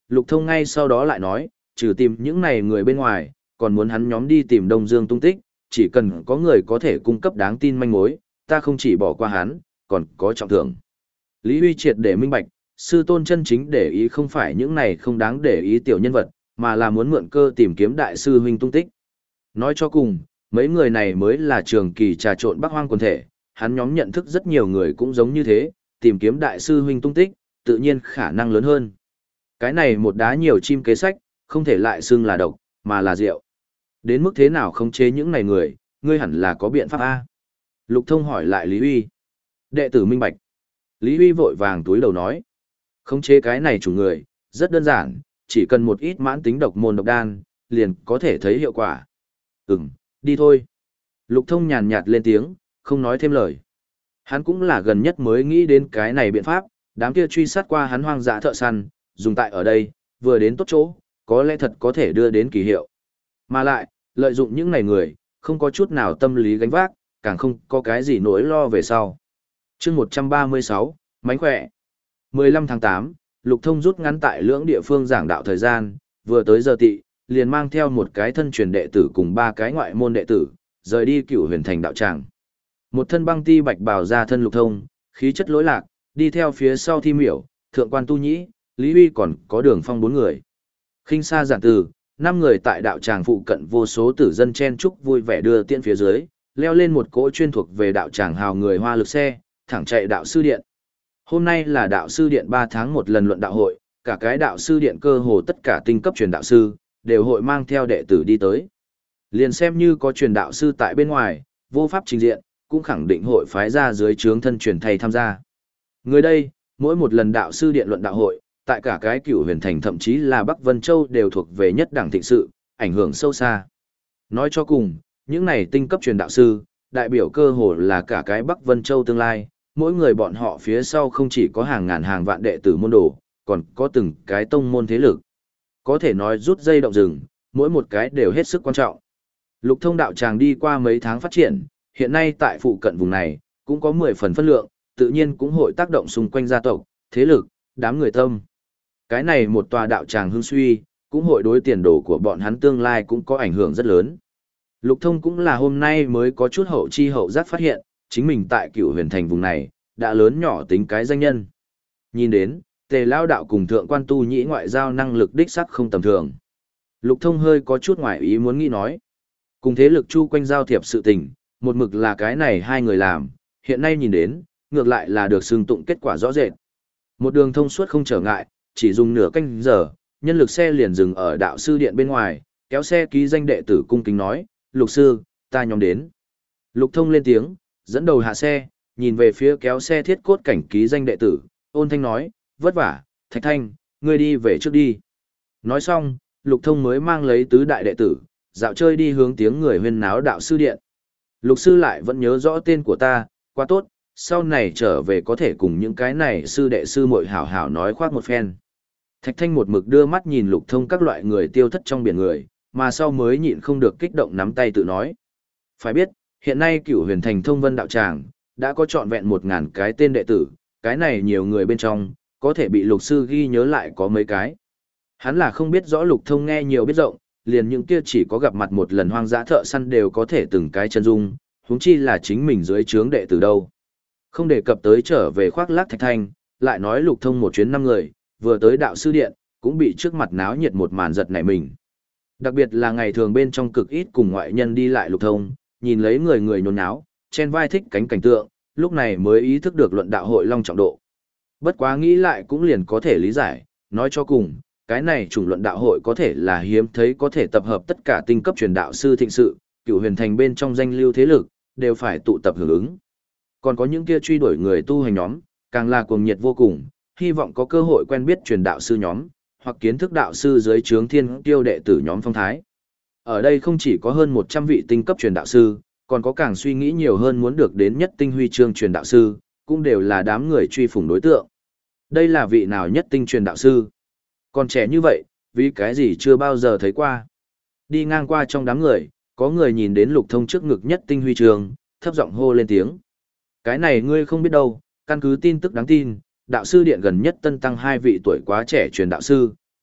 Lục Thông ngay sau đó lại nói, trừ tìm những này người bên ngoài, còn muốn hắn nhóm đi tìm Đông Dương tung tích, chỉ cần có người có thể cung cấp đáng tin manh mối, ta không chỉ bỏ qua hắn, còn có trọng thưởng. Lý Huy triệt để minh bạch, sư tôn chân chính để ý không phải những này không đáng để ý tiểu nhân vật, mà là muốn mượn cơ tìm kiếm đại sư huynh tung tích. Nói cho cùng, mấy người này mới là trường kỳ trà trộn Bắc Hoang quần thể, hắn nhóm nhận thức rất nhiều người cũng giống như thế, tìm kiếm đại sư huynh tung tích, tự nhiên khả năng lớn hơn. Cái này một đá nhiều chim kế sách, không thể lại xưng là độc, mà là rượu. Đến mức thế nào khống chế những này người, ngươi hẳn là có biện pháp A. Lục Thông hỏi lại Lý Huy. Đệ tử minh bạch. Lý Huy vội vàng túi đầu nói. Khống chế cái này chủ người, rất đơn giản, chỉ cần một ít mãn tính độc môn độc đan, liền có thể thấy hiệu quả. Ừm, đi thôi. Lục Thông nhàn nhạt lên tiếng, không nói thêm lời. Hắn cũng là gần nhất mới nghĩ đến cái này biện pháp, đám kia truy sát qua hắn hoang dã thợ săn, dùng tại ở đây, vừa đến tốt chỗ, có lẽ thật có thể đưa đến kỳ hiệu. Mà lại, lợi dụng những này người, không có chút nào tâm lý gánh vác, càng không có cái gì nỗi lo về sau. chương một trăm ba mươi sáu, mánh khỏe. mười lăm tháng tám, Lục Thông rút ngắn tại lưỡng địa phương giảng đạo thời gian, vừa tới giờ tị, liền mang theo một cái thân truyền đệ tử cùng ba cái ngoại môn đệ tử, rời đi Cửu Huyền Thành đạo tràng. Một thân băng ti bạch bào ra thân Lục Thông, khí chất lỗi lạc, đi theo phía sau Thi Miểu, Thượng quan Tu Nhĩ, Lý Huy còn có Đường Phong bốn người. Khinh xa giản từ, năm người tại đạo tràng phụ cận vô số tử dân chen chúc vui vẻ đưa tiễn phía dưới, leo lên một cỗ chuyên thuộc về đạo tràng hào người hoa lực xe, thẳng chạy đạo sư điện. Hôm nay là đạo sư điện ba tháng một lần luận đạo hội, cả cái đạo sư điện cơ hồ tất cả tinh cấp truyền đạo sư, đều hội mang theo đệ tử đi tới. Liền xem như có truyền đạo sư tại bên ngoài, vô pháp trình diện, cũng khẳng định hội phái ra dưới trướng thân truyền thầy tham gia. Người đây, mỗi một lần đạo sư điện luận đạo hội, tại cả cái Cửu Huyền Thành thậm chí là Bắc Vân Châu đều thuộc về nhất đẳng thịnh sự, ảnh hưởng sâu xa. Nói cho cùng, những này tinh cấp truyền đạo sư, đại biểu cơ hồ là cả cái Bắc Vân Châu tương lai, mỗi người bọn họ phía sau không chỉ có hàng ngàn hàng vạn đệ tử môn đồ, còn có từng cái tông môn thế lực. Có thể nói rút dây động rừng, mỗi một cái đều hết sức quan trọng. Lục Thông đạo tràng đi qua mấy tháng phát triển, hiện nay tại phụ cận vùng này, cũng có mười phần phân lượng, tự nhiên cũng hội tác động xung quanh gia tộc, thế lực, đám người tâm. Cái này một tòa đạo tràng hưng suy, cũng hội đối tiền đồ của bọn hắn tương lai cũng có ảnh hưởng rất lớn. Lục Thông cũng là hôm nay mới có chút hậu chi hậu giác phát hiện, chính mình tại Cửu Huyền Thành vùng này, đã lớn nhỏ tính cái danh nhân. Nhìn đến, Tề Lao đạo cùng Thượng quan Tu Nhĩ ngoại giao năng lực đích sắc không tầm thường. Lục Thông hơi có chút ngoài ý muốn nghĩ nói. Cùng thế lực chu quanh giao thiệp sự tình, một mực là cái này hai người làm, hiện nay nhìn đến, ngược lại là được xưng tụng kết quả rõ rệt. Một đường thông suốt không trở ngại, chỉ dùng nửa canh giờ, nhân lực xe liền dừng ở đạo sư điện bên ngoài, kéo xe ký danh đệ tử cung kính nói, Lục sư, ta nhóm đến. Lục Thông lên tiếng, dẫn đầu hạ xe, nhìn về phía kéo xe thiết cốt cảnh ký danh đệ tử, ôn thanh nói, vất vả, Thạch Thanh, ngươi đi về trước đi. Nói xong, Lục Thông mới mang lấy tứ đại đệ tử, dạo chơi đi hướng tiếng người huyên náo đạo sư điện. Lục sư lại vẫn nhớ rõ tên của ta, quá tốt, sau này trở về có thể cùng những cái này sư đệ sư muội hảo hảo nói khoác một phen. Thạch Thanh một mực đưa mắt nhìn Lục Thông các loại người tiêu thất trong biển người, mà sau mới nhịn không được kích động nắm tay tự nói. Phải biết, hiện nay Cửu Huyền Thành Thông Vân đạo tràng đã có trọn vẹn một ngàn cái tên đệ tử, cái này nhiều người bên trong, có thể bị Lục sư ghi nhớ lại có mấy cái. Hắn là không biết rõ Lục Thông nghe nhiều biết rộng, liền những kia chỉ có gặp mặt một lần hoang dã thợ săn đều có thể từng cái chân dung, huống chi là chính mình dưới trướng đệ tử đâu. Không đề cập tới trở về khoác lác Thạch Thanh, lại nói Lục Thông một chuyến năm người, vừa tới đạo sư điện, cũng bị trước mặt náo nhiệt một màn giật nảy mình. Đặc biệt là ngày thường bên trong cực ít cùng ngoại nhân đi lại Lục Thông, nhìn lấy người người nhốn nháo, chen vai thích cánh cảnh tượng, lúc này mới ý thức được luận đạo hội long trọng độ. Bất quá nghĩ lại cũng liền có thể lý giải, nói cho cùng, cái này chủng luận đạo hội có thể là hiếm thấy có thể tập hợp tất cả tinh cấp truyền đạo sư thịnh sự, Cửu Huyền Thành bên trong danh lưu thế lực, đều phải tụ tập hưởng ứng. Còn có những kia truy đuổi người tu hành nhóm, càng là cuồng nhiệt vô cùng, hy vọng có cơ hội quen biết truyền đạo sư nhóm, hoặc kiến thức đạo sư dưới trướng thiên tiêu đệ tử nhóm phong thái. Ở đây không chỉ có hơn một trăm vị tinh cấp truyền đạo sư, còn có càng suy nghĩ nhiều hơn muốn được đến nhất tinh huy chương truyền đạo sư, cũng đều là đám người truy phủng đối tượng. Đây là vị nào nhất tinh truyền đạo sư? Còn trẻ như vậy, vì cái gì chưa bao giờ thấy qua? Đi ngang qua trong đám người, có người nhìn đến Lục Thông trước ngực nhất tinh huy chương, thấp giọng hô lên tiếng. Cái này ngươi không biết đâu, căn cứ tin tức đáng tin, đạo sư điện gần nhất tân tăng hai vị tuổi quá trẻ truyền đạo sư,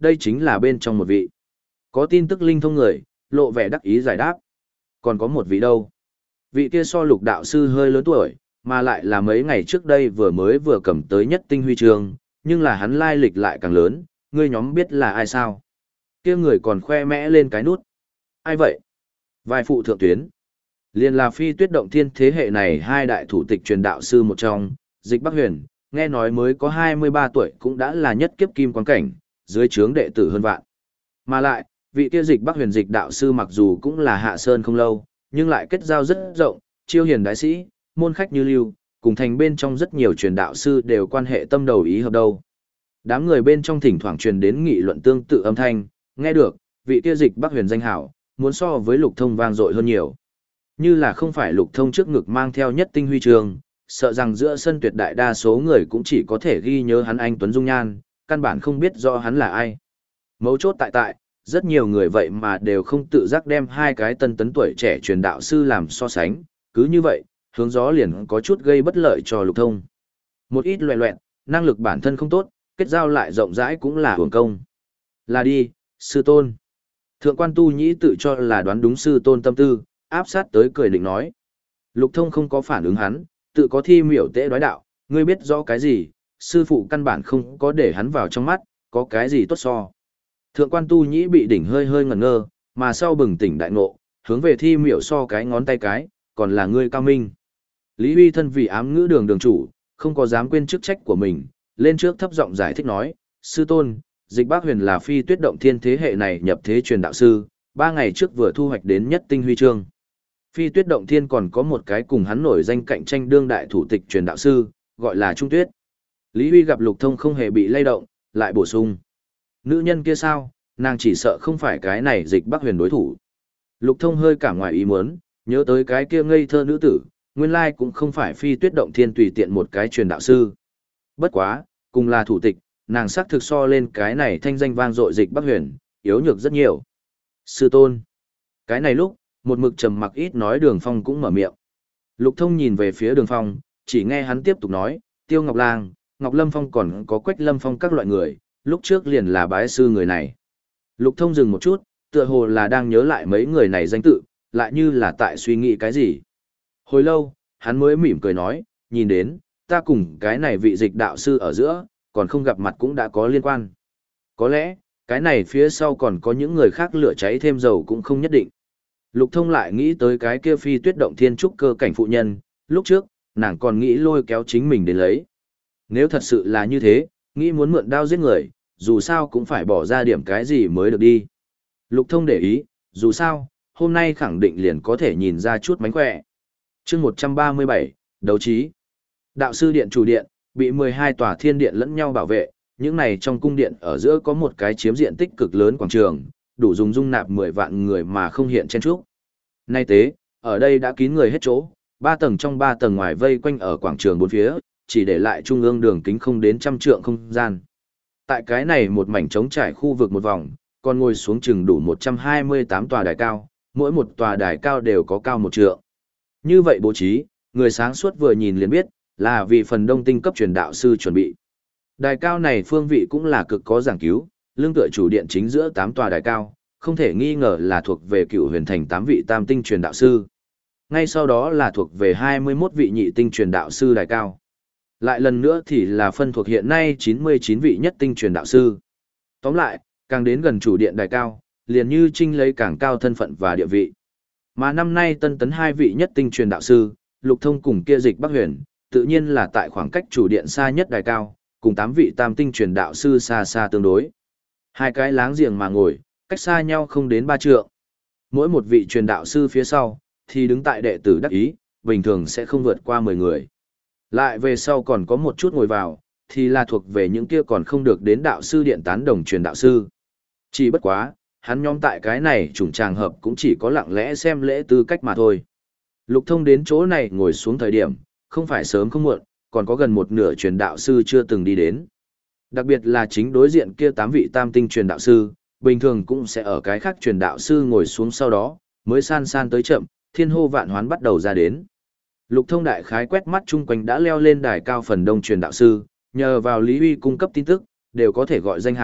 đây chính là bên trong một vị. Có tin tức linh thông người, lộ vẻ đắc ý giải đáp. Còn có một vị đâu? Vị kia so Lục đạo sư hơi lớn tuổi, mà lại là mấy ngày trước đây vừa mới vừa cầm tới nhất tinh huy chương, nhưng là hắn lai lịch lại càng lớn, ngươi nhóm biết là ai sao? Kia người còn khoe mẽ lên cái nút. Ai vậy? Vai phụ thượng tuyến. Liên là Phi Tuyết Động Thiên thế hệ này hai đại thủ tịch truyền đạo sư một trong, Dịch Bắc Huyền, nghe nói mới có hai mươi ba tuổi cũng đã là nhất kiếp kim quan cảnh, dưới trướng đệ tử hơn vạn. Mà lại, vị kia Dịch Bắc Huyền Dịch đạo sư mặc dù cũng là hạ sơn không lâu, nhưng lại kết giao rất rộng, chiêu hiền đại sĩ, môn khách như lưu, cùng thành bên trong rất nhiều truyền đạo sư đều quan hệ tâm đầu ý hợp đâu. Đám người bên trong thỉnh thoảng truyền đến nghị luận tương tự âm thanh, nghe được, vị kia Dịch Bắc Huyền danh hảo, muốn so với Lục Thông vang dội hơn nhiều. Như là không phải Lục Thông trước ngực mang theo nhất tinh huy chương, sợ rằng giữa sân tuyệt đại đa số người cũng chỉ có thể ghi nhớ hắn anh tuấn dung nhan, căn bản không biết rõ hắn là ai. Mấu chốt tại tại, rất nhiều người vậy mà đều không tự giác đem hai cái tân tấn tuổi trẻ truyền đạo sư làm so sánh, cứ như vậy, hướng gió liền có chút gây bất lợi cho Lục Thông. Một ít loẹ loẹn, năng lực bản thân không tốt, kết giao lại rộng rãi cũng là hưởng công. Là đi, sư tôn. Thượng quan Tu Nhĩ tự cho là đoán đúng sư tôn tâm tư, áp sát tới cười định nói. Lục Thông không có phản ứng hắn, tự có thi miểu tễ đoái đạo, ngươi biết rõ cái gì, sư phụ căn bản không có để hắn vào trong mắt, có cái gì tốt so. Thượng quan Tu Nhĩ bị đỉnh hơi hơi ngẩn ngơ, mà sau bừng tỉnh đại ngộ, hướng về thi miểu so cái ngón tay cái, còn là ngươi cao minh. Lý Huy thân vì ám ngữ đường đường chủ, không có dám quên chức trách của mình, lên trước thấp giọng giải thích nói, sư tôn, Dịch Bắc Huyền là Phi Tuyết Động Thiên thế hệ này nhập thế truyền đạo sư, ba ngày trước vừa thu hoạch đến nhất tinh huy chương. Phi Tuyết Động Thiên còn có một cái cùng hắn nổi danh cạnh tranh đương đại thủ tịch truyền đạo sư, gọi là Trung Tuyết. Lý Huy gặp Lục Thông không hề bị lay động, lại bổ sung. Nữ nhân kia sao, nàng chỉ sợ không phải cái này Dịch Bắc Huyền đối thủ. Lục Thông hơi cảm ngoài ý muốn, nhớ tới cái kia ngây thơ nữ tử, nguyên lai cũng không phải Phi Tuyết Động Thiên tùy tiện một cái truyền đạo sư. Bất quá, cùng là thủ tịch, nàng sắc thực so lên cái này thanh danh vang dội Dịch Bắc Huyền, yếu nhược rất nhiều. Sư tôn. Cái này lúc, một mực trầm mặc ít nói Đường Phong cũng mở miệng. Lục Thông nhìn về phía Đường Phong, chỉ nghe hắn tiếp tục nói, Tiêu Ngọc Lang, Ngọc Lâm Phong còn có Quách Lâm Phong các loại người, lúc trước liền là bái sư người này. Lục Thông dừng một chút, tựa hồ là đang nhớ lại mấy người này danh tự, lại như là tại suy nghĩ cái gì. Hồi lâu, hắn mới mỉm cười nói, nhìn đến, ta cùng cái này vị Dịch đạo sư ở giữa, còn không gặp mặt cũng đã có liên quan. Có lẽ, cái này phía sau còn có những người khác lửa cháy thêm dầu cũng không nhất định. Lục Thông lại nghĩ tới cái kia Phi Tuyết Động Thiên trúc cơ cảnh phụ nhân, lúc trước, nàng còn nghĩ lôi kéo chính mình đến lấy. Nếu thật sự là như thế, nghĩ muốn mượn đao giết người, dù sao cũng phải bỏ ra điểm cái gì mới được đi. Lục Thông để ý, dù sao, hôm nay khẳng định liền có thể nhìn ra chút mánh khỏe. chương một trăm ba mươi bảy, đấu trí. Đạo sư điện chủ điện, bị mười hai tòa thiên điện lẫn nhau bảo vệ, những này trong cung điện ở giữa có một cái chiếm diện tích cực lớn quảng trường, đủ dùng dung nạp mười vạn người mà không hiện chen trúc. Nay tế, ở đây đã kín người hết chỗ, ba tầng trong ba tầng ngoài vây quanh ở quảng trường bốn phía, chỉ để lại trung ương đường kính không đến trăm trượng không gian. Tại cái này một mảnh trống trải khu vực một vòng, còn ngồi xuống chừng đủ một trăm hai mươi tám tòa đài cao, mỗi một tòa đài cao đều có cao một trượng. Như vậy bố trí, người sáng suốt vừa nhìn liền biết, là vì phần đông tinh cấp truyền đạo sư chuẩn bị. Đài cao này phương vị cũng là cực có giảng cứu, lưng tựa chủ điện chính giữa tám tòa đài cao, không thể nghi ngờ là thuộc về Cựu Huyền Thành tám vị tam tinh truyền đạo sư. Ngay sau đó là thuộc về hai mươi mốt vị nhị tinh truyền đạo sư đài cao. Lại lần nữa thì là phân thuộc hiện nay chín mươi chín vị nhất tinh truyền đạo sư. Tóm lại, càng đến gần chủ điện đài cao, liền như trinh lấy càng cao thân phận và địa vị. Mà năm nay tân tấn hai vị nhất tinh truyền đạo sư, Lục Thông cùng kia Dịch Bắc Huyền, tự nhiên là tại khoảng cách chủ điện xa nhất đài cao, cùng tám vị tam tinh truyền đạo sư xa xa tương đối. Hai cái láng giềng mà ngồi, cách xa nhau không đến ba trượng. Mỗi một vị truyền đạo sư phía sau, thì đứng tại đệ tử đắc ý, bình thường sẽ không vượt qua mười người. Lại về sau còn có một chút ngồi vào, thì là thuộc về những kia còn không được đến đạo sư điện tán đồng truyền đạo sư. Chỉ bất quá, hắn nhóm tại cái này chủng tràng hợp cũng chỉ có lặng lẽ xem lễ tư cách mà thôi. Lục Thông đến chỗ này ngồi xuống thời điểm, không phải sớm không muộn, còn có gần một nửa truyền đạo sư chưa từng đi đến. Đặc biệt là chính đối diện kia tám vị tam tinh truyền đạo sư, bình thường cũng sẽ ở cái khác truyền đạo sư ngồi xuống sau đó, mới san san tới chậm, thiên hô vạn hoán bắt đầu ra đến. Lục Thông đại khái quét mắt chung quanh đã leo lên đài cao phần đông truyền đạo sư, nhờ vào Lý Huy cung cấp tin tức, đều có thể gọi danh hảo,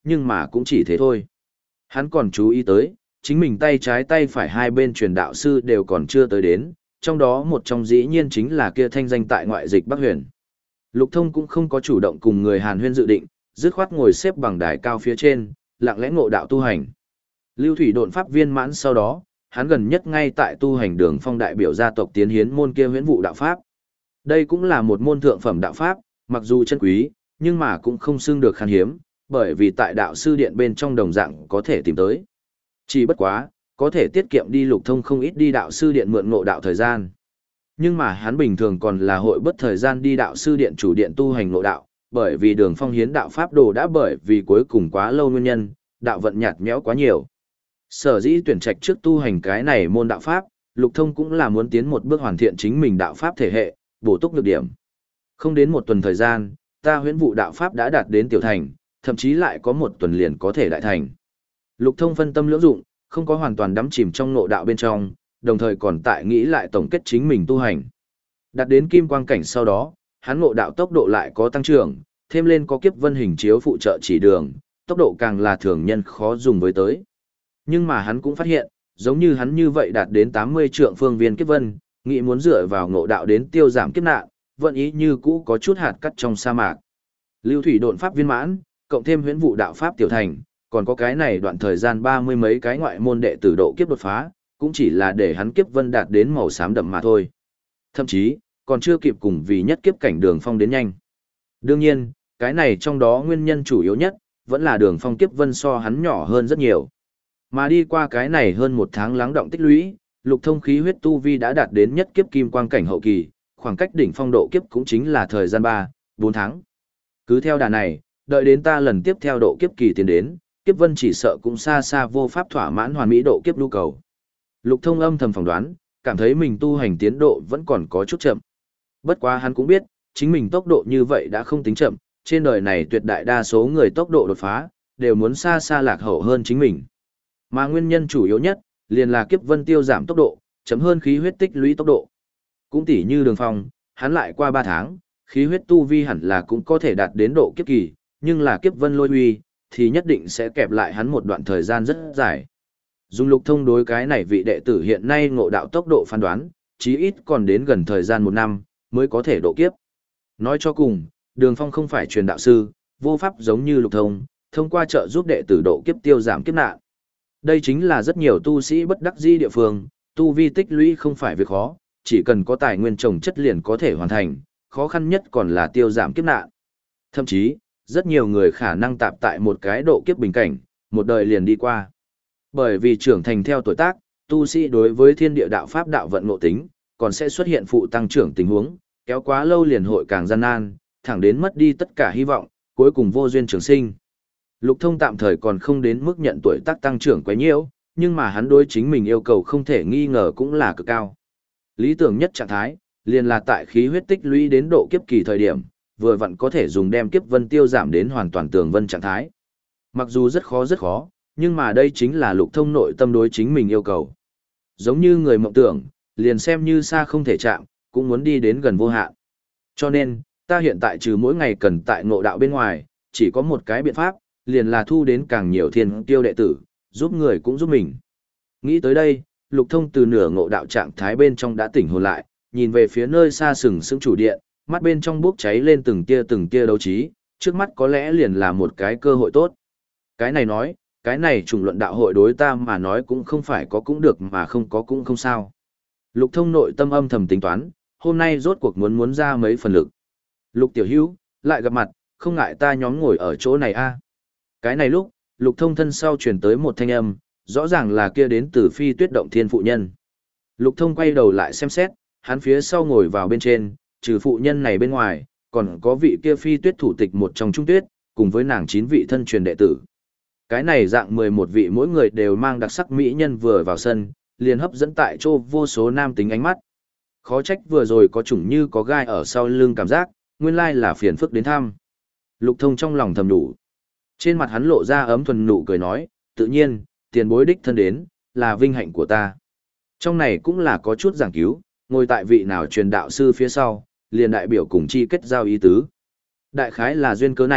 nhưng mà cũng chỉ thế thôi. Hắn còn chú ý tới, chính mình tay trái tay phải hai bên truyền đạo sư đều còn chưa tới đến, trong đó một trong dĩ nhiên chính là kia thanh danh tại ngoại dịch Bắc Huyền. Lục Thông cũng không có chủ động cùng người Hàn Huyên dự định, dứt khoát ngồi xếp bằng đài cao phía trên, lặng lẽ ngộ đạo tu hành. Lưu Thủy độn pháp viên mãn sau đó, hắn gần nhất ngay tại tu hành Đường Phong đại biểu gia tộc tiến hiến môn kia huyễn vụ đạo pháp. Đây cũng là một môn thượng phẩm đạo pháp, mặc dù chân quý, nhưng mà cũng không xưng được khan hiếm, bởi vì tại đạo sư điện bên trong đồng dạng có thể tìm tới. Chỉ bất quá, có thể tiết kiệm đi Lục Thông không ít đi đạo sư điện mượn ngộ đạo thời gian. Nhưng mà hắn bình thường còn là hội bất thời gian đi đạo sư điện chủ điện tu hành ngộ đạo, bởi vì Đường Phong hiến đạo pháp đồ đã bởi vì cuối cùng quá lâu nguyên nhân, đạo vận nhạt nhẽo quá nhiều. Sở dĩ tuyển trạch trước tu hành cái này môn đạo pháp, Lục Thông cũng là muốn tiến một bước hoàn thiện chính mình đạo pháp thể hệ, bổ túc nhược điểm. Không đến một tuần thời gian, ta huyễn vụ đạo pháp đã đạt đến tiểu thành, thậm chí lại có một tuần liền có thể đại thành. Lục Thông phân tâm lưỡng dụng, không có hoàn toàn đắm chìm trong ngộ đạo bên trong, đồng thời còn tại nghĩ lại tổng kết chính mình tu hành. Đạt đến kim quang cảnh sau đó, hắn ngộ đạo tốc độ lại có tăng trưởng, thêm lên có kiếp vân hình chiếu phụ trợ chỉ đường, tốc độ càng là thường nhân khó dùng với tới. Nhưng mà hắn cũng phát hiện, giống như hắn như vậy đạt đến tám mươi trượng phương viên kiếp vân, nghĩ muốn dựa vào ngộ đạo đến tiêu giảm kiếp nạn, vận ý như cũ có chút hạt cắt trong sa mạc. Lưu Thủy độn pháp viên mãn, cộng thêm huyễn vụ đạo pháp tiểu thành, còn có cái này đoạn thời gian ba mươi mấy cái ngoại môn đệ tử độ kiếp đột phá, cũng chỉ là để hắn kiếp vân đạt đến màu xám đậm mà thôi. Thậm chí, còn chưa kịp cùng vì nhất kiếp cảnh Đường Phong đến nhanh. Đương nhiên, cái này trong đó nguyên nhân chủ yếu nhất, vẫn là Đường Phong kiếp vân so hắn nhỏ hơn rất nhiều. Mà đi qua cái này hơn một tháng lắng động tích lũy, Lục Thông khí huyết tu vi đã đạt đến nhất kiếp kim quang cảnh hậu kỳ, khoảng cách đỉnh phong độ kiếp cũng chính là thời gian ba, bốn tháng. Cứ theo đà này, đợi đến ta lần tiếp theo độ kiếp kỳ tiến đến, kiếp vân chỉ sợ cũng xa xa vô pháp thỏa mãn hoàn mỹ độ kiếp nhu cầu. Lục Thông âm thầm phỏng đoán, cảm thấy mình tu hành tiến độ vẫn còn có chút chậm. Bất quá hắn cũng biết, chính mình tốc độ như vậy đã không tính chậm, trên đời này tuyệt đại đa số người tốc độ đột phá, đều muốn xa xa lạc hậu hơn chính mình. Mà nguyên nhân chủ yếu nhất, liền là kiếp vân tiêu giảm tốc độ, chấm hơn khí huyết tích lũy tốc độ. Cũng tỉ như Đường Phong, hắn lại qua ba tháng, khí huyết tu vi hẳn là cũng có thể đạt đến độ kiếp kỳ, nhưng là kiếp vân lôi uy, thì nhất định sẽ kẹp lại hắn một đoạn thời gian rất dài. Dùng Lục Thông đối cái này vị đệ tử hiện nay ngộ đạo tốc độ phán đoán, chí ít còn đến gần thời gian một năm, mới có thể độ kiếp. Nói cho cùng, Đường Phong không phải truyền đạo sư, vô pháp giống như Lục Thông, thông qua trợ giúp đệ tử độ kiếp tiêu giảm kiếp nạn. Đây chính là rất nhiều tu sĩ bất đắc dĩ địa phương, tu vi tích lũy không phải việc khó, chỉ cần có tài nguyên trồng chất liền có thể hoàn thành, khó khăn nhất còn là tiêu giảm kiếp nạn. Thậm chí, rất nhiều người khả năng tạp tại một cái độ kiếp bình cảnh, một đời liền đi qua. Bởi vì trưởng thành theo tuổi tác, tu sĩ đối với thiên địa đạo pháp đạo vận ngộ tính, còn sẽ xuất hiện phụ tăng trưởng tình huống, kéo quá lâu liền hội càng gian nan, thẳng đến mất đi tất cả hy vọng, cuối cùng vô duyên trường sinh. Lục Thông tạm thời còn không đến mức nhận tuổi tác tăng trưởng quá nhiễu, nhưng mà hắn đối chính mình yêu cầu không thể nghi ngờ cũng là cực cao. Lý tưởng nhất trạng thái, liền là tại khí huyết tích lũy đến độ kiếp kỳ thời điểm, vừa vặn có thể dùng đem kiếp vân tiêu giảm đến hoàn toàn tường vân trạng thái. Mặc dù rất khó rất khó, nhưng mà đây chính là Lục Thông nội tâm đối chính mình yêu cầu. Giống như người mộng tưởng, liền xem như xa không thể chạm, cũng muốn đi đến gần vô hạn. Cho nên, ta hiện tại trừ mỗi ngày cần tại ngộ đạo bên ngoài, chỉ có một cái biện pháp, liền là thu đến càng nhiều thiên tiêu đệ tử, giúp người cũng giúp mình. Nghĩ tới đây, Lục Thông từ nửa ngộ đạo trạng thái bên trong đã tỉnh hồn lại, nhìn về phía nơi xa sừng sững chủ điện, mắt bên trong bốc cháy lên từng tia từng tia đấu trí, trước mắt có lẽ liền là một cái cơ hội tốt. Cái này nói, cái này trùng luận đạo hội đối ta mà nói cũng không phải có cũng được mà không có cũng không sao. Lục Thông nội tâm âm thầm tính toán, hôm nay rốt cuộc muốn muốn ra mấy phần lực. Lục tiểu hữu, lại gặp mặt, không ngại ta nhóm ngồi ở chỗ này a. Cái này lúc, Lục Thông thân sau truyền tới một thanh âm, rõ ràng là kia đến từ Phi Tuyết động thiên phụ nhân. Lục Thông quay đầu lại xem xét, hắn phía sau ngồi vào bên trên, trừ phụ nhân này bên ngoài, còn có vị kia Phi Tuyết thủ tịch một trong Trung Tuyết, cùng với nàng chín vị thân truyền đệ tử. Cái này dạng mười một vị mỗi người đều mang đặc sắc mỹ nhân vừa vào sân, liền hấp dẫn tại chỗ vô số nam tính ánh mắt. Khó trách vừa rồi có chủng như có gai ở sau lưng cảm giác, nguyên lai là phiền phức đến thăm. Lục Thông trong lòng thầm đủ. Trên mặt hắn lộ ra ấm thuần nụ cười nói, tự nhiên, tiền bối đích thân đến, là vinh hạnh của ta. Trong này cũng là có chút giảng cứu, ngồi tại vị nào truyền đạo sư phía sau, liền đại biểu cùng chi kết giao ý tứ. Đại khái là duyên cớ này,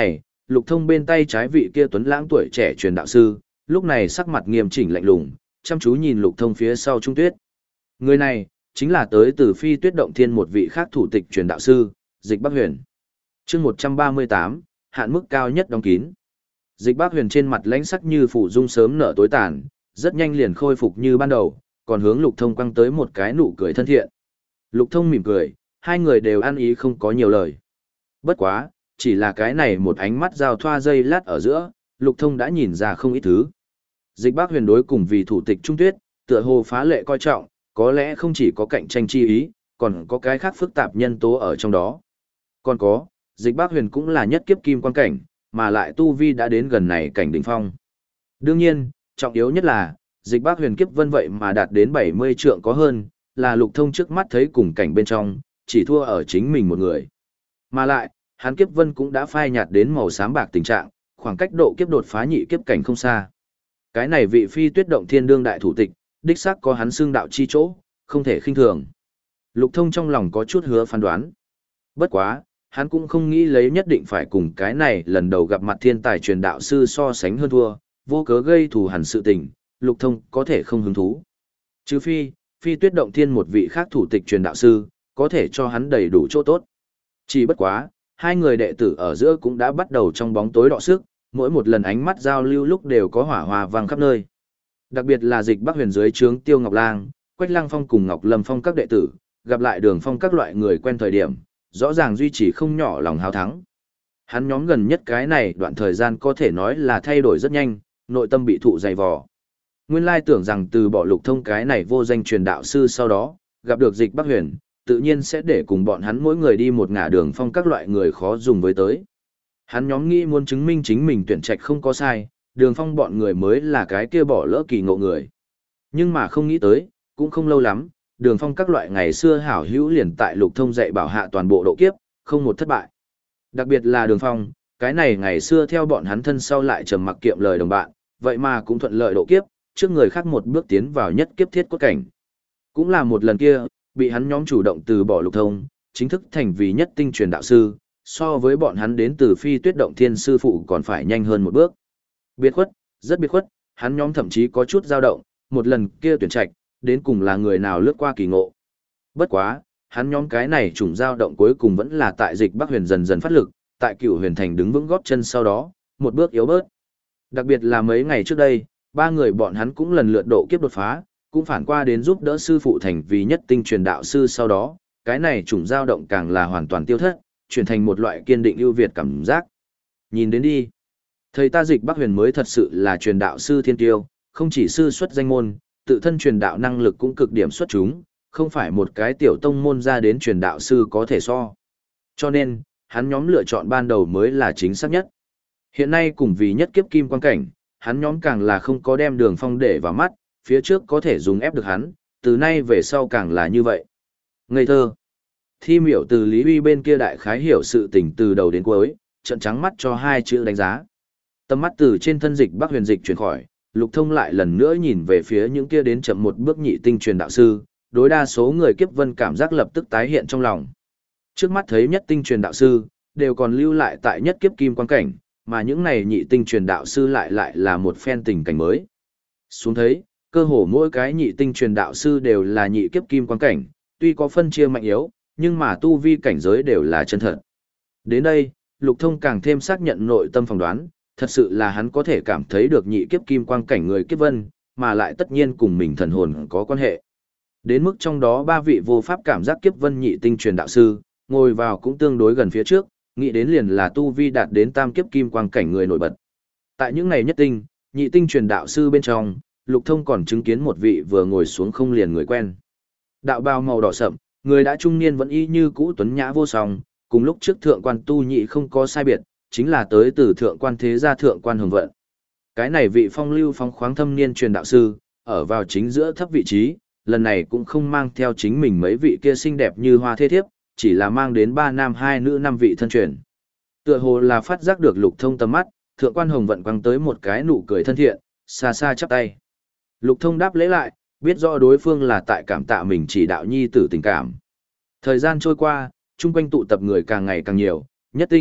Lục Thông bên tay trái vị kia tuấn lãng tuổi trẻ truyền đạo sư, lúc này sắc mặt nghiêm chỉnh lạnh lùng, chăm chú nhìn Lục Thông phía sau Trung Tuyết. Người này, chính là tới từ Phi Tuyết Động Thiên một vị khác thủ tịch truyền đạo sư, Dịch Bắc Huyền. Chương một trăm ba mươi tám, hạn mức cao nhất đóng kín. Dịch Bắc Huyền trên mặt lãnh sắc như phủ dung sớm nở tối tàn, rất nhanh liền khôi phục như ban đầu, còn hướng Lục Thông quăng tới một cái nụ cười thân thiện. Lục Thông mỉm cười, hai người đều ăn ý không có nhiều lời. Bất quá, chỉ là cái này một ánh mắt giao thoa dây lát ở giữa, Lục Thông đã nhìn ra không ít thứ. Dịch Bắc Huyền đối cùng vì thủ tịch Trung Tuyết, tựa hồ phá lệ coi trọng, có lẽ không chỉ có cạnh tranh chi ý, còn có cái khác phức tạp nhân tố ở trong đó. Còn có, Dịch Bắc Huyền cũng là nhất kiếp kim quan cảnh, mà lại tu vi đã đến gần này cảnh đỉnh phong. Đương nhiên, trọng yếu nhất là, Dịch Bắc Huyền kiếp vân vậy mà đạt đến bảy mươi trượng có hơn, là Lục Thông trước mắt thấy cùng cảnh bên trong, chỉ thua ở chính mình một người. Mà lại, hắn kiếp vân cũng đã phai nhạt đến màu xám bạc tình trạng, khoảng cách độ kiếp đột phá nhị kiếp cảnh không xa. Cái này vị Phi Tuyết Động Thiên đương đại thủ tịch, đích xác có hắn xương đạo chi chỗ, không thể khinh thường. Lục Thông trong lòng có chút hứa phán đoán. Bất quá, hắn cũng không nghĩ lấy nhất định phải cùng cái này lần đầu gặp mặt thiên tài truyền đạo sư so sánh hơn thua, vô cớ gây thù hằn sự tình, Lục Thông có thể không hứng thú. Trừ phi, Phi Tuyết Động Thiên một vị khác thủ tịch truyền đạo sư, có thể cho hắn đầy đủ chỗ tốt. Chỉ bất quá, hai người đệ tử ở giữa cũng đã bắt đầu trong bóng tối đọ sức, mỗi một lần ánh mắt giao lưu lúc đều có hỏa hoa vang khắp nơi. Đặc biệt là Dịch Bắc Huyền dưới trướng Tiêu Ngọc Lang, Quách Lăng Phong cùng Ngọc Lâm Phong các đệ tử, gặp lại Đường Phong các loại người quen thời điểm, rõ ràng duy trì không nhỏ lòng hào thắng. Hắn nhóm gần nhất cái này đoạn thời gian có thể nói là thay đổi rất nhanh, nội tâm bị thụ dày vò. Nguyên lai tưởng rằng từ bỏ Lục Thông cái này vô danh truyền đạo sư sau đó, gặp được Dịch Bắc Huyền, tự nhiên sẽ để cùng bọn hắn mỗi người đi một ngả Đường Phong các loại người khó dùng với tới. Hắn nhóm nghĩ muốn chứng minh chính mình tuyển trạch không có sai, Đường Phong bọn người mới là cái kia bỏ lỡ kỳ ngộ người. Nhưng mà không nghĩ tới, cũng không lâu lắm, Đường Phong các loại ngày xưa hảo hữu liền tại Lục Thông dạy bảo hạ toàn bộ độ kiếp, không một thất bại. Đặc biệt là Đường Phong, cái này ngày xưa theo bọn hắn thân sau lại trầm mặc kiệm lời đồng bạn, vậy mà cũng thuận lợi độ kiếp, trước người khác một bước tiến vào nhất kiếp thiết cốt cảnh. Cũng là một lần kia, bị hắn nhóm chủ động từ bỏ Lục Thông, chính thức thành vì nhất tinh truyền đạo sư, so với bọn hắn đến từ Phi Tuyết Động Thiên sư phụ còn phải nhanh hơn một bước. Biệt khuất, rất biệt khuất, hắn nhóm thậm chí có chút dao động, một lần kia tuyển trạch, đến cùng là người nào lướt qua kỳ ngộ. Bất quá, hắn nhóm cái này trùng dao động cuối cùng vẫn là tại Dịch Bắc Huyền dần dần phát lực, tại Cửu Huyền Thành đứng vững gót chân sau đó, một bước yếu bớt. Đặc biệt là mấy ngày trước đây, ba người bọn hắn cũng lần lượt độ kiếp đột phá, cũng phản qua đến giúp đỡ sư phụ thành vì nhất tinh truyền đạo sư sau đó, cái này trùng dao động càng là hoàn toàn tiêu thất, chuyển thành một loại kiên định ưu việt cảm giác. Nhìn đến đi, thầy ta Dịch Bắc Huyền mới thật sự là truyền đạo sư thiên tiêu, không chỉ sư xuất danh môn, tự thân truyền đạo năng lực cũng cực điểm xuất chúng, không phải một cái tiểu tông môn ra đến truyền đạo sư có thể so. Cho nên, hắn nhóm lựa chọn ban đầu mới là chính xác nhất. Hiện nay cùng vì nhất kiếp kim quan cảnh, hắn nhóm càng là không có đem Đường Phong để vào mắt, phía trước có thể dùng ép được hắn, từ nay về sau càng là như vậy. Ngây thơ. Thi miểu từ Lý Huy bên kia đại khái hiểu sự tình từ đầu đến cuối, trận trắng mắt cho hai chữ đánh giá. Tầm mắt từ trên thân Dịch Bắc Huyền dịch chuyển khỏi, Lục Thông lại lần nữa nhìn về phía những kia đến chậm một bước nhị tinh truyền đạo sư, đối đa số người kiếp vân cảm giác lập tức tái hiện trong lòng. Trước mắt thấy nhất tinh truyền đạo sư, đều còn lưu lại tại nhất kiếp kim quan cảnh, mà những này nhị tinh truyền đạo sư lại lại là một phen tình cảnh mới. Xuống thấy, cơ hồ mỗi cái nhị tinh truyền đạo sư đều là nhị kiếp kim quan cảnh, tuy có phân chia mạnh yếu, nhưng mà tu vi cảnh giới đều là chân thật. Đến đây, Lục Thông càng thêm xác nhận nội tâm phỏng đoán, thật sự là hắn có thể cảm thấy được nhị kiếp kim quang cảnh người kiếp vân, mà lại tất nhiên cùng mình thần hồn có quan hệ. Đến mức trong đó ba vị vô pháp cảm giác kiếp vân nhị tinh truyền đạo sư, ngồi vào cũng tương đối gần phía trước, nghĩ đến liền là tu vi đạt đến tam kiếp kim quang cảnh người nổi bật. Tại những ngày nhất tinh, nhị tinh truyền đạo sư bên trong, Lục Thông còn chứng kiến một vị vừa ngồi xuống không liền người quen. Đạo bào màu đỏ sậm, người đã trung niên vẫn y như cũ tuấn nhã vô song, cùng lúc trước thượng quan tu nhị không có sai biệt, chính là tới từ thượng quan thế gia thượng quan hồng vận. Cái này vị phong lưu phong khoáng thâm niên truyền đạo sư, ở vào chính giữa thấp vị trí, lần này cũng không mang theo chính mình mấy vị kia xinh đẹp như hoa thế thiếp, chỉ là mang đến ba nam hai nữ năm vị thân truyền. Tựa hồ là phát giác được Lục Thông tầm mắt, thượng quan hồng vận quăng tới một cái nụ cười thân thiện, xa xa chắp tay. Lục Thông đáp lễ lại, biết rõ đối phương là tại cảm tạ mình chỉ đạo nhi tử tình cảm. Thời gian trôi qua, chung quanh tụ tập người càng ngày càng nhiều, nhất tinh,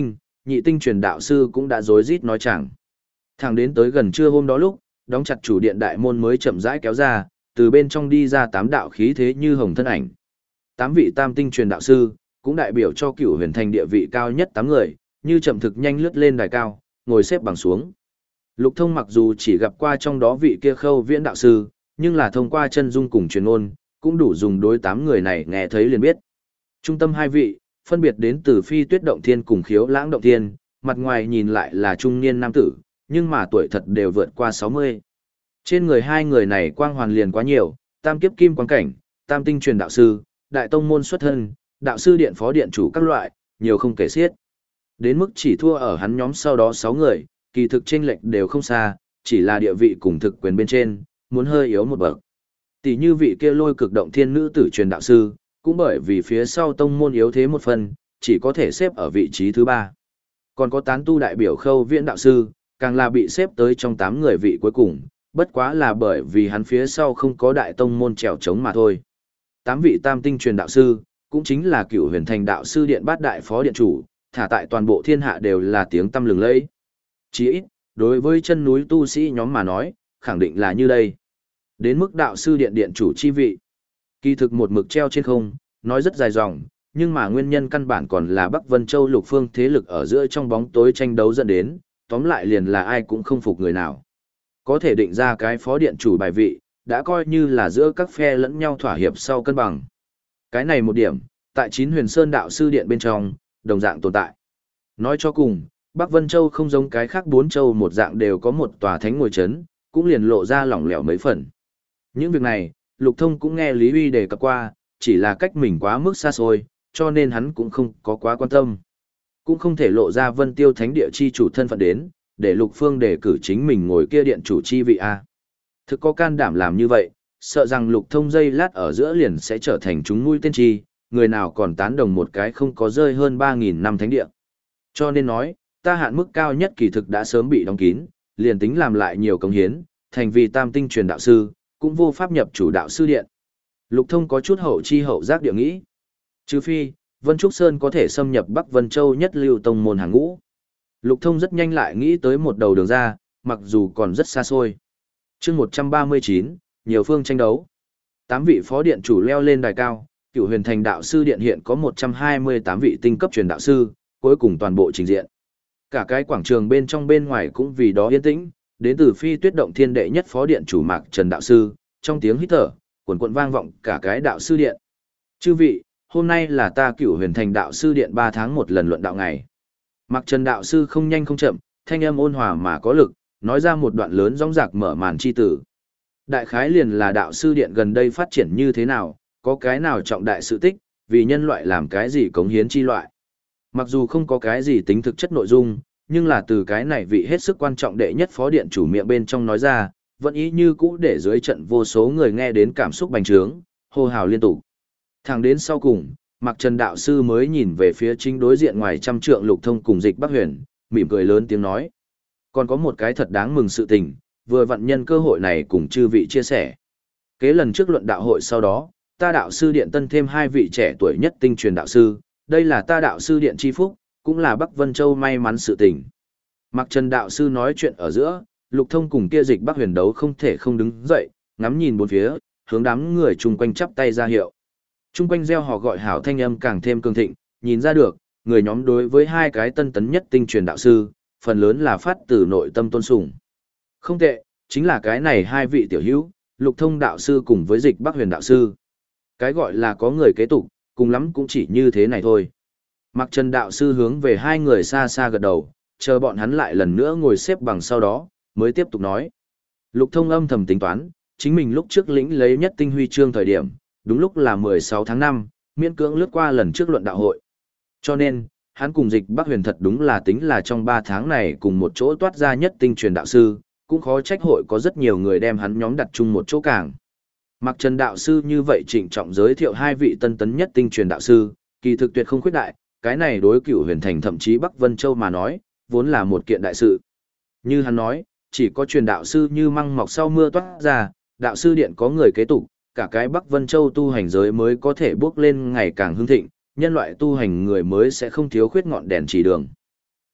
nhị tinh truyền đạo sư cũng đã rối rít nói chẳng. Thẳng đến tới gần trưa hôm đó lúc, đóng chặt chủ điện đại môn mới chậm rãi kéo ra, từ bên trong đi ra tám đạo khí thế như hồng thân ảnh. Tám vị tam tinh truyền đạo sư, cũng đại biểu cho Cửu Huyền Thành địa vị cao nhất tám người, như chậm thực nhanh lướt lên đài cao, ngồi xếp bằng xuống. Lục Thông mặc dù chỉ gặp qua trong đó vị kia Khâu Viễn đạo sư, nhưng là thông qua chân dung cùng truyền ngôn, cũng đủ dùng đối tám người này nghe thấy liền biết. Trung tâm hai vị, phân biệt đến từ Phi Tuyết Động Thiên cùng Khiếu Lãng Động Thiên, mặt ngoài nhìn lại là trung niên nam tử, nhưng mà tuổi thật đều vượt qua sáu mươi. Trên người hai người này quang hoàn liền quá nhiều, tam kiếp kim quang cảnh, tam tinh truyền đạo sư, đại tông môn xuất thân, đạo sư điện phó điện chủ các loại, nhiều không kể xiết. Đến mức chỉ thua ở hắn nhóm sau đó sáu người, kỳ thực chênh lệch đều không xa, chỉ là địa vị cùng thực quyền bên trên, muốn hơi yếu một bậc. Tỷ như vị kia Lôi Cực Động Thiên nữ tử truyền đạo sư, cũng bởi vì phía sau tông môn yếu thế một phần, chỉ có thể xếp ở vị trí thứ ba. Còn có tán tu đại biểu Khâu Viễn đạo sư, càng là bị xếp tới trong tám người vị cuối cùng, bất quá là bởi vì hắn phía sau không có đại tông môn trèo trống mà thôi. Tám vị tam tinh truyền đạo sư, cũng chính là Cửu Huyền Thành đạo sư điện bát đại phó điện chủ, thả tại toàn bộ thiên hạ đều là tiếng tăm lừng lẫy. Chỉ ít, đối với chân núi tu sĩ nhóm mà nói, khẳng định là như đây. Đến mức đạo sư điện điện chủ chi vị, kỳ thực một mực treo trên không, nói rất dài dòng, nhưng mà nguyên nhân căn bản còn là Bắc Vân Châu lục phương thế lực ở giữa trong bóng tối tranh đấu dẫn đến, tóm lại liền là ai cũng không phục người nào. Có thể định ra cái phó điện chủ bài vị, đã coi như là giữa các phe lẫn nhau thỏa hiệp sau cân bằng. Cái này một điểm, tại Chín Huyền Sơn đạo sư điện bên trong, đồng dạng tồn tại. Nói cho cùng, Bắc Vân Châu không giống cái khác bốn châu một dạng đều có một tòa thánh ngôi chấn, cũng liền lộ ra lỏng lẻo mấy phần. Những việc này, Lục Thông cũng nghe Lý Huy đề cập qua, chỉ là cách mình quá mức xa xôi, cho nên hắn cũng không có quá quan tâm. Cũng không thể lộ ra Vân Tiêu Thánh địa chi chủ thân phận đến, để Lục Phương đề cử chính mình ngồi kia điện chủ chi vị a. Thực có can đảm làm như vậy, sợ rằng Lục Thông dây lát ở giữa liền sẽ trở thành chúng mũi tên chi, người nào còn tán đồng một cái không có rơi hơn ba nghìn năm thánh địa. Cho nên nói, ta hạn mức cao nhất kỳ thực đã sớm bị đóng kín, liền tính làm lại nhiều công hiến, thành vì tam tinh truyền đạo sư, cũng vô pháp nhập chủ đạo sư điện. Lục Thông có chút hậu chi hậu giác địa nghĩ. Trừ phi, Vân Trúc Sơn có thể xâm nhập Bắc Vân Châu nhất lưu tông môn hàng ngũ. Lục Thông rất nhanh lại nghĩ tới một đầu đường ra, mặc dù còn rất xa xôi. chương một trăm ba mươi chín, nhiều phương tranh đấu. Tám vị phó điện chủ leo lên đài cao, Cửu Huyền Thành đạo sư điện hiện có một trăm hai mươi tám vị tinh cấp truyền đạo sư, cuối cùng toàn bộ trình diện. Cả cái quảng trường bên trong bên ngoài cũng vì đó yên tĩnh, đến từ Phi Tuyết Động Thiên đệ nhất phó điện chủ Mạc Trần đạo sư, trong tiếng hít thở, quần quần vang vọng cả cái đạo sư điện. Chư vị, hôm nay là ta Cửu Huyền Thành đạo sư điện ba tháng một lần luận đạo ngày. Mạc Trần đạo sư không nhanh không chậm, thanh âm ôn hòa mà có lực, nói ra một đoạn lớn rõng rạc mở màn chi tử. Đại khái liền là đạo sư điện gần đây phát triển như thế nào, có cái nào trọng đại sự tích, vì nhân loại làm cái gì cống hiến chi loại. Mặc dù không có cái gì tính thực chất nội dung, nhưng là từ cái này vị hết sức quan trọng đệ nhất phó điện chủ miệng bên trong nói ra, vẫn ý như cũ để dưới trận vô số người nghe đến cảm xúc bành trướng, hô hào liên tục. Thẳng đến sau cùng, Mạc Trần đạo sư mới nhìn về phía chính đối diện ngoài trăm trượng Lục Thông cùng Dịch Bắc Huyền, mỉm cười lớn tiếng nói: "Còn có một cái thật đáng mừng sự tình, vừa vặn nhân cơ hội này cùng chư vị chia sẻ. Kế lần trước luận đạo hội sau đó, ta đạo sư điện tân thêm hai vị trẻ tuổi nhất tinh truyền đạo sư, đây là ta đạo sư điện chi phúc, cũng là Bắc Vân Châu may mắn sự tình." Mạc Trần đạo sư nói chuyện ở giữa, Lục Thông cùng kia Dịch Bắc Huyền đấu không thể không đứng dậy, ngắm nhìn bốn phía, hướng đám người chung quanh chắp tay ra hiệu. Chung quanh reo hò gọi hảo thanh âm càng thêm cường thịnh, nhìn ra được, người nhóm đối với hai cái tân tấn nhất tinh truyền đạo sư, phần lớn là phát từ nội tâm tôn sùng. Không tệ, chính là cái này hai vị tiểu hữu, Lục Thông đạo sư cùng với Dịch Bắc Huyền đạo sư. Cái gọi là có người kế tục, cùng lắm cũng chỉ như thế này thôi. Mạc Trần đạo sư hướng về hai người xa xa gật đầu, chờ bọn hắn lại lần nữa ngồi xếp bằng sau đó, mới tiếp tục nói. Lục Thông âm thầm tính toán, chính mình lúc trước lĩnh lấy nhất tinh huy chương thời điểm, đúng lúc là mười sáu tháng năm, miễn cưỡng lướt qua lần trước luận đạo hội. Cho nên, hắn cùng Dịch Bắc Huyền thật đúng là tính là trong ba tháng này cùng một chỗ toát ra nhất tinh truyền đạo sư, cũng khó trách hội có rất nhiều người đem hắn nhóm đặt chung một chỗ càng. Mạc Trần đạo sư như vậy trịnh trọng giới thiệu hai vị tân tấn nhất tinh truyền đạo sư, kỳ thực tuyệt không khuyết đại, cái này đối Cửu Huyền Thành thậm chí Bắc Vân Châu mà nói, vốn là một kiện đại sự. Như hắn nói, chỉ có truyền đạo sư như măng mọc sau mưa toát ra, đạo sư điện có người kế tục, cả cái Bắc Vân Châu tu hành giới mới có thể bước lên ngày càng hưng thịnh, nhân loại tu hành người mới sẽ không thiếu khuyết ngọn đèn chỉ đường.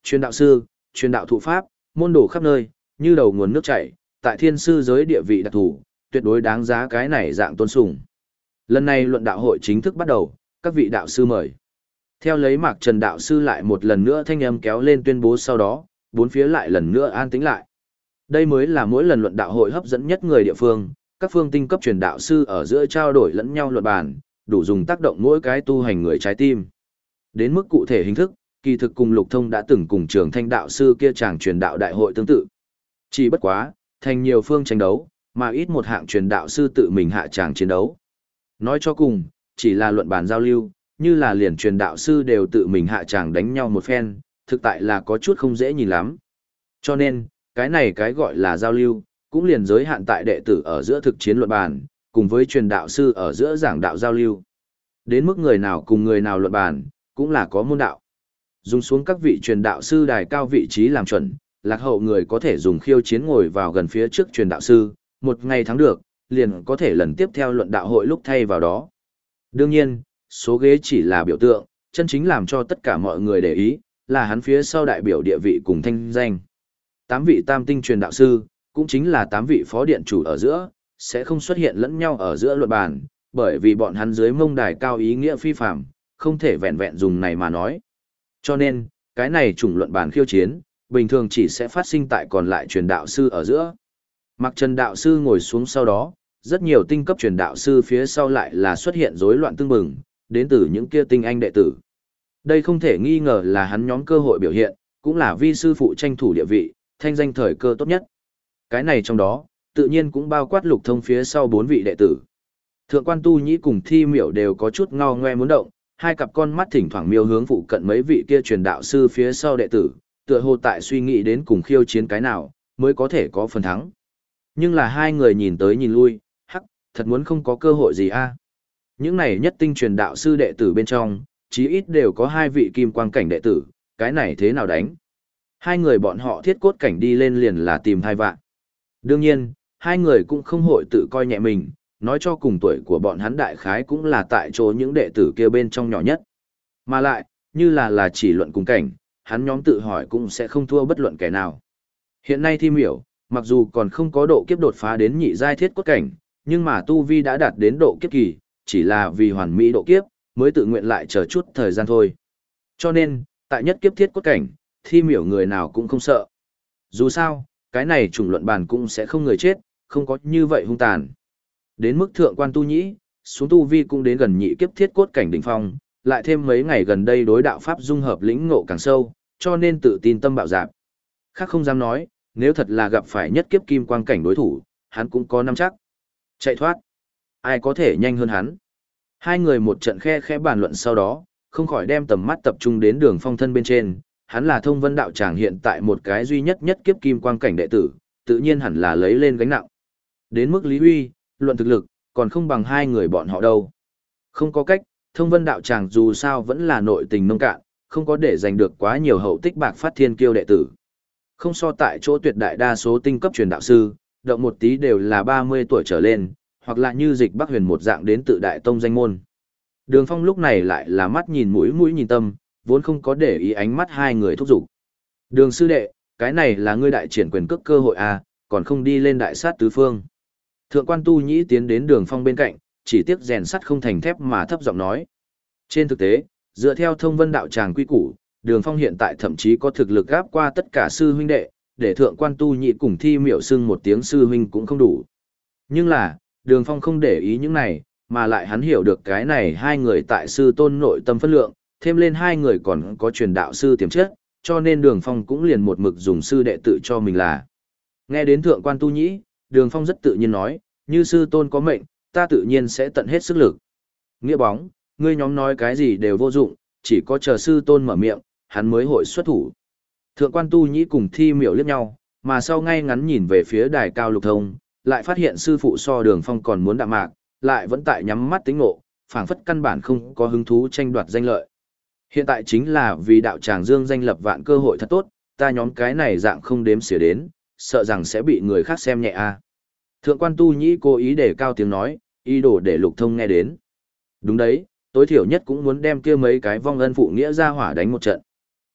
Truyền đạo sư, truyền đạo thụ pháp, môn đồ khắp nơi, như đầu nguồn nước chảy, tại thiên sư giới địa vị đặc thù, tuyệt đối đáng giá cái này dạng tôn sùng. Lần này luận đạo hội chính thức bắt đầu, các vị đạo sư mời. Theo lấy Mạc Trần đạo sư lại một lần nữa thanh âm kéo lên tuyên bố sau đó, bốn phía lại lần nữa an tĩnh lại. Đây mới là mỗi lần luận đạo hội hấp dẫn nhất người địa phương, các phương tinh cấp truyền đạo sư ở giữa trao đổi lẫn nhau luận bàn, đủ dùng tác động mỗi cái tu hành người trái tim. Đến mức cụ thể hình thức, kỳ thực cùng Lục Thông đã từng cùng Trường Thanh đạo sư kia chàng truyền đạo đại hội tương tự. Chỉ bất quá, thành nhiều phương tranh đấu, mà ít một hạng truyền đạo sư tự mình hạ tràng chiến đấu. Nói cho cùng, chỉ là luận bàn giao lưu, như là liền truyền đạo sư đều tự mình hạ tràng đánh nhau một phen, thực tại là có chút không dễ nhìn lắm. Cho nên, cái này cái gọi là giao lưu, cũng liền giới hạn tại đệ tử ở giữa thực chiến luận bàn, cùng với truyền đạo sư ở giữa giảng đạo giao lưu. Đến mức người nào cùng người nào luận bàn, cũng là có môn đạo. Dùng xuống các vị truyền đạo sư đài cao vị trí làm chuẩn, lạc hậu người có thể dùng khiêu chiến ngồi vào gần phía trước truyền đạo sư, một ngày thắng được, liền có thể lần tiếp theo luận đạo hội lúc thay vào đó. Đương nhiên, số ghế chỉ là biểu tượng, chân chính làm cho tất cả mọi người để ý, là hắn phía sau đại biểu địa vị cùng thanh danh. Tám vị tam tinh truyền đạo sư, cũng chính là tám vị phó điện chủ ở giữa, sẽ không xuất hiện lẫn nhau ở giữa luận bàn, bởi vì bọn hắn dưới mông đài cao ý nghĩa phi phạm, không thể vẹn vẹn dùng này mà nói. Cho nên, cái này chủng luận bàn khiêu chiến, bình thường chỉ sẽ phát sinh tại còn lại truyền đạo sư ở giữa. Mặc Trần đạo sư ngồi xuống sau đó, rất nhiều tinh cấp truyền đạo sư phía sau lại là xuất hiện rối loạn tương bừng, đến từ những kia tinh anh đệ tử. Đây không thể nghi ngờ là hắn nhóm cơ hội biểu hiện, cũng là vi sư phụ tranh thủ địa vị, thanh danh thời cơ tốt nhất. Cái này trong đó, tự nhiên cũng bao quát Lục Thông phía sau bốn vị đệ tử. Thượng quan Tu Nhĩ cùng Thi Miểu đều có chút ngao ngoe muốn động, hai cặp con mắt thỉnh thoảng miêu hướng phụ cận mấy vị kia truyền đạo sư phía sau đệ tử, tựa hồ tại suy nghĩ đến cùng khiêu chiến cái nào, mới có thể có phần thắng. Nhưng là hai người nhìn tới nhìn lui, hắc, thật muốn không có cơ hội gì a. Những này nhất tinh truyền đạo sư đệ tử bên trong, chí ít đều có hai vị kim quang cảnh đệ tử, cái này thế nào đánh? Hai người bọn họ thiết cốt cảnh đi lên liền là tìm thai vạn. Đương nhiên, hai người cũng không hội tự coi nhẹ mình, nói cho cùng tuổi của bọn hắn đại khái cũng là tại chỗ những đệ tử kia bên trong nhỏ nhất. Mà lại, như là là chỉ luận cùng cảnh, hắn nhóm tự hỏi cũng sẽ không thua bất luận kẻ nào. Hiện nay Thi Miểu, mặc dù còn không có độ kiếp đột phá đến nhị giai thiết cốt cảnh, nhưng mà tu vi đã đạt đến độ kiếp kỳ, chỉ là vì hoàn mỹ độ kiếp, mới tự nguyện lại chờ chút thời gian thôi. Cho nên, tại nhất kiếp thiết cốt cảnh, Thi Miểu người nào cũng không sợ. Dù sao, cái này chủng luận bàn cũng sẽ không người chết, không có như vậy hung tàn. Đến mức thượng quan Tu Nhĩ, xuống tu vi cũng đến gần nhị kiếp thiết cốt cảnh đỉnh phong, lại thêm mấy ngày gần đây đối đạo pháp dung hợp lĩnh ngộ càng sâu, cho nên tự tin tâm bạo dạn. Khác không dám nói, nếu thật là gặp phải nhất kiếp kim quang cảnh đối thủ, hắn cũng có nắm chắc. Chạy thoát, ai có thể nhanh hơn hắn. Hai người một trận khe khẽ bàn luận sau đó, không khỏi đem tầm mắt tập trung đến Đường Phong thân bên trên, hắn là Thông Vân đạo tràng hiện tại một cái duy nhất nhất kiếp kim quang cảnh đệ tử, tự nhiên hẳn là lấy lên gánh nặng. Đến mức Lý Huy, luận thực lực, còn không bằng hai người bọn họ đâu. Không có cách, Thông Vân đạo tràng dù sao vẫn là nội tình nông cạn, không có để giành được quá nhiều hậu tích bạc phát thiên kiêu đệ tử. Không so tại chỗ tuyệt đại đa số tinh cấp truyền đạo sư, động một tí đều là ba mươi tuổi trở lên, hoặc là như Dịch Bắc Huyền một dạng đến tự đại tông danh môn. Đường Phong lúc này lại là mắt nhìn mũi mũi nhìn tâm, vốn không có để ý ánh mắt hai người thúc giục. Đường sư đệ, cái này là ngươi đại triển quyền cước cơ hội à, còn không đi lên đại sát tứ phương. Thượng quan Tu Nhĩ tiến đến Đường Phong bên cạnh, chỉ tiếc rèn sắt không thành thép mà thấp giọng nói. Trên thực tế, dựa theo Thông Vân đạo tràng quy củ, Đường Phong hiện tại thậm chí có thực lực gáp qua tất cả sư huynh đệ, để thượng quan Tu Nhĩ cùng Thi Miểu xưng một tiếng sư huynh cũng không đủ. Nhưng là, Đường Phong không để ý những này, mà lại hắn hiểu được cái này hai người tại sư tôn nội tâm phân lượng, thêm lên hai người còn có truyền đạo sư tiềm chất, cho nên Đường Phong cũng liền một mực dùng sư đệ tự cho mình là. Nghe đến thượng quan Tu Nhĩ, Đường Phong rất tự nhiên nói, như sư tôn có mệnh, ta tự nhiên sẽ tận hết sức lực. Nghĩa bóng, ngươi nhóm nói cái gì đều vô dụng, chỉ có chờ sư tôn mở miệng, hắn mới hội xuất thủ. Thượng quan Tu Nhĩ cùng Thi Miểu liếc nhau, mà sau ngay ngắn nhìn về phía đài cao Lục Thông, lại phát hiện sư phụ so Đường Phong còn muốn đạm mạc, lại vẫn tại nhắm mắt tính ngộ, phảng phất căn bản không có hứng thú tranh đoạt danh lợi. Hiện tại chính là vì đạo tràng dương danh lập vạn cơ hội thật tốt, ta nhóm cái này dạng không đếm xỉa đến, sợ rằng sẽ bị người khác xem nhẹ a. Thượng quan Tu Nhĩ cố ý để cao tiếng nói, ý đồ để Lục Thông nghe đến. Đúng đấy, tối thiểu nhất cũng muốn đem kia mấy cái vong ân phụ nghĩa ra hỏa đánh một trận.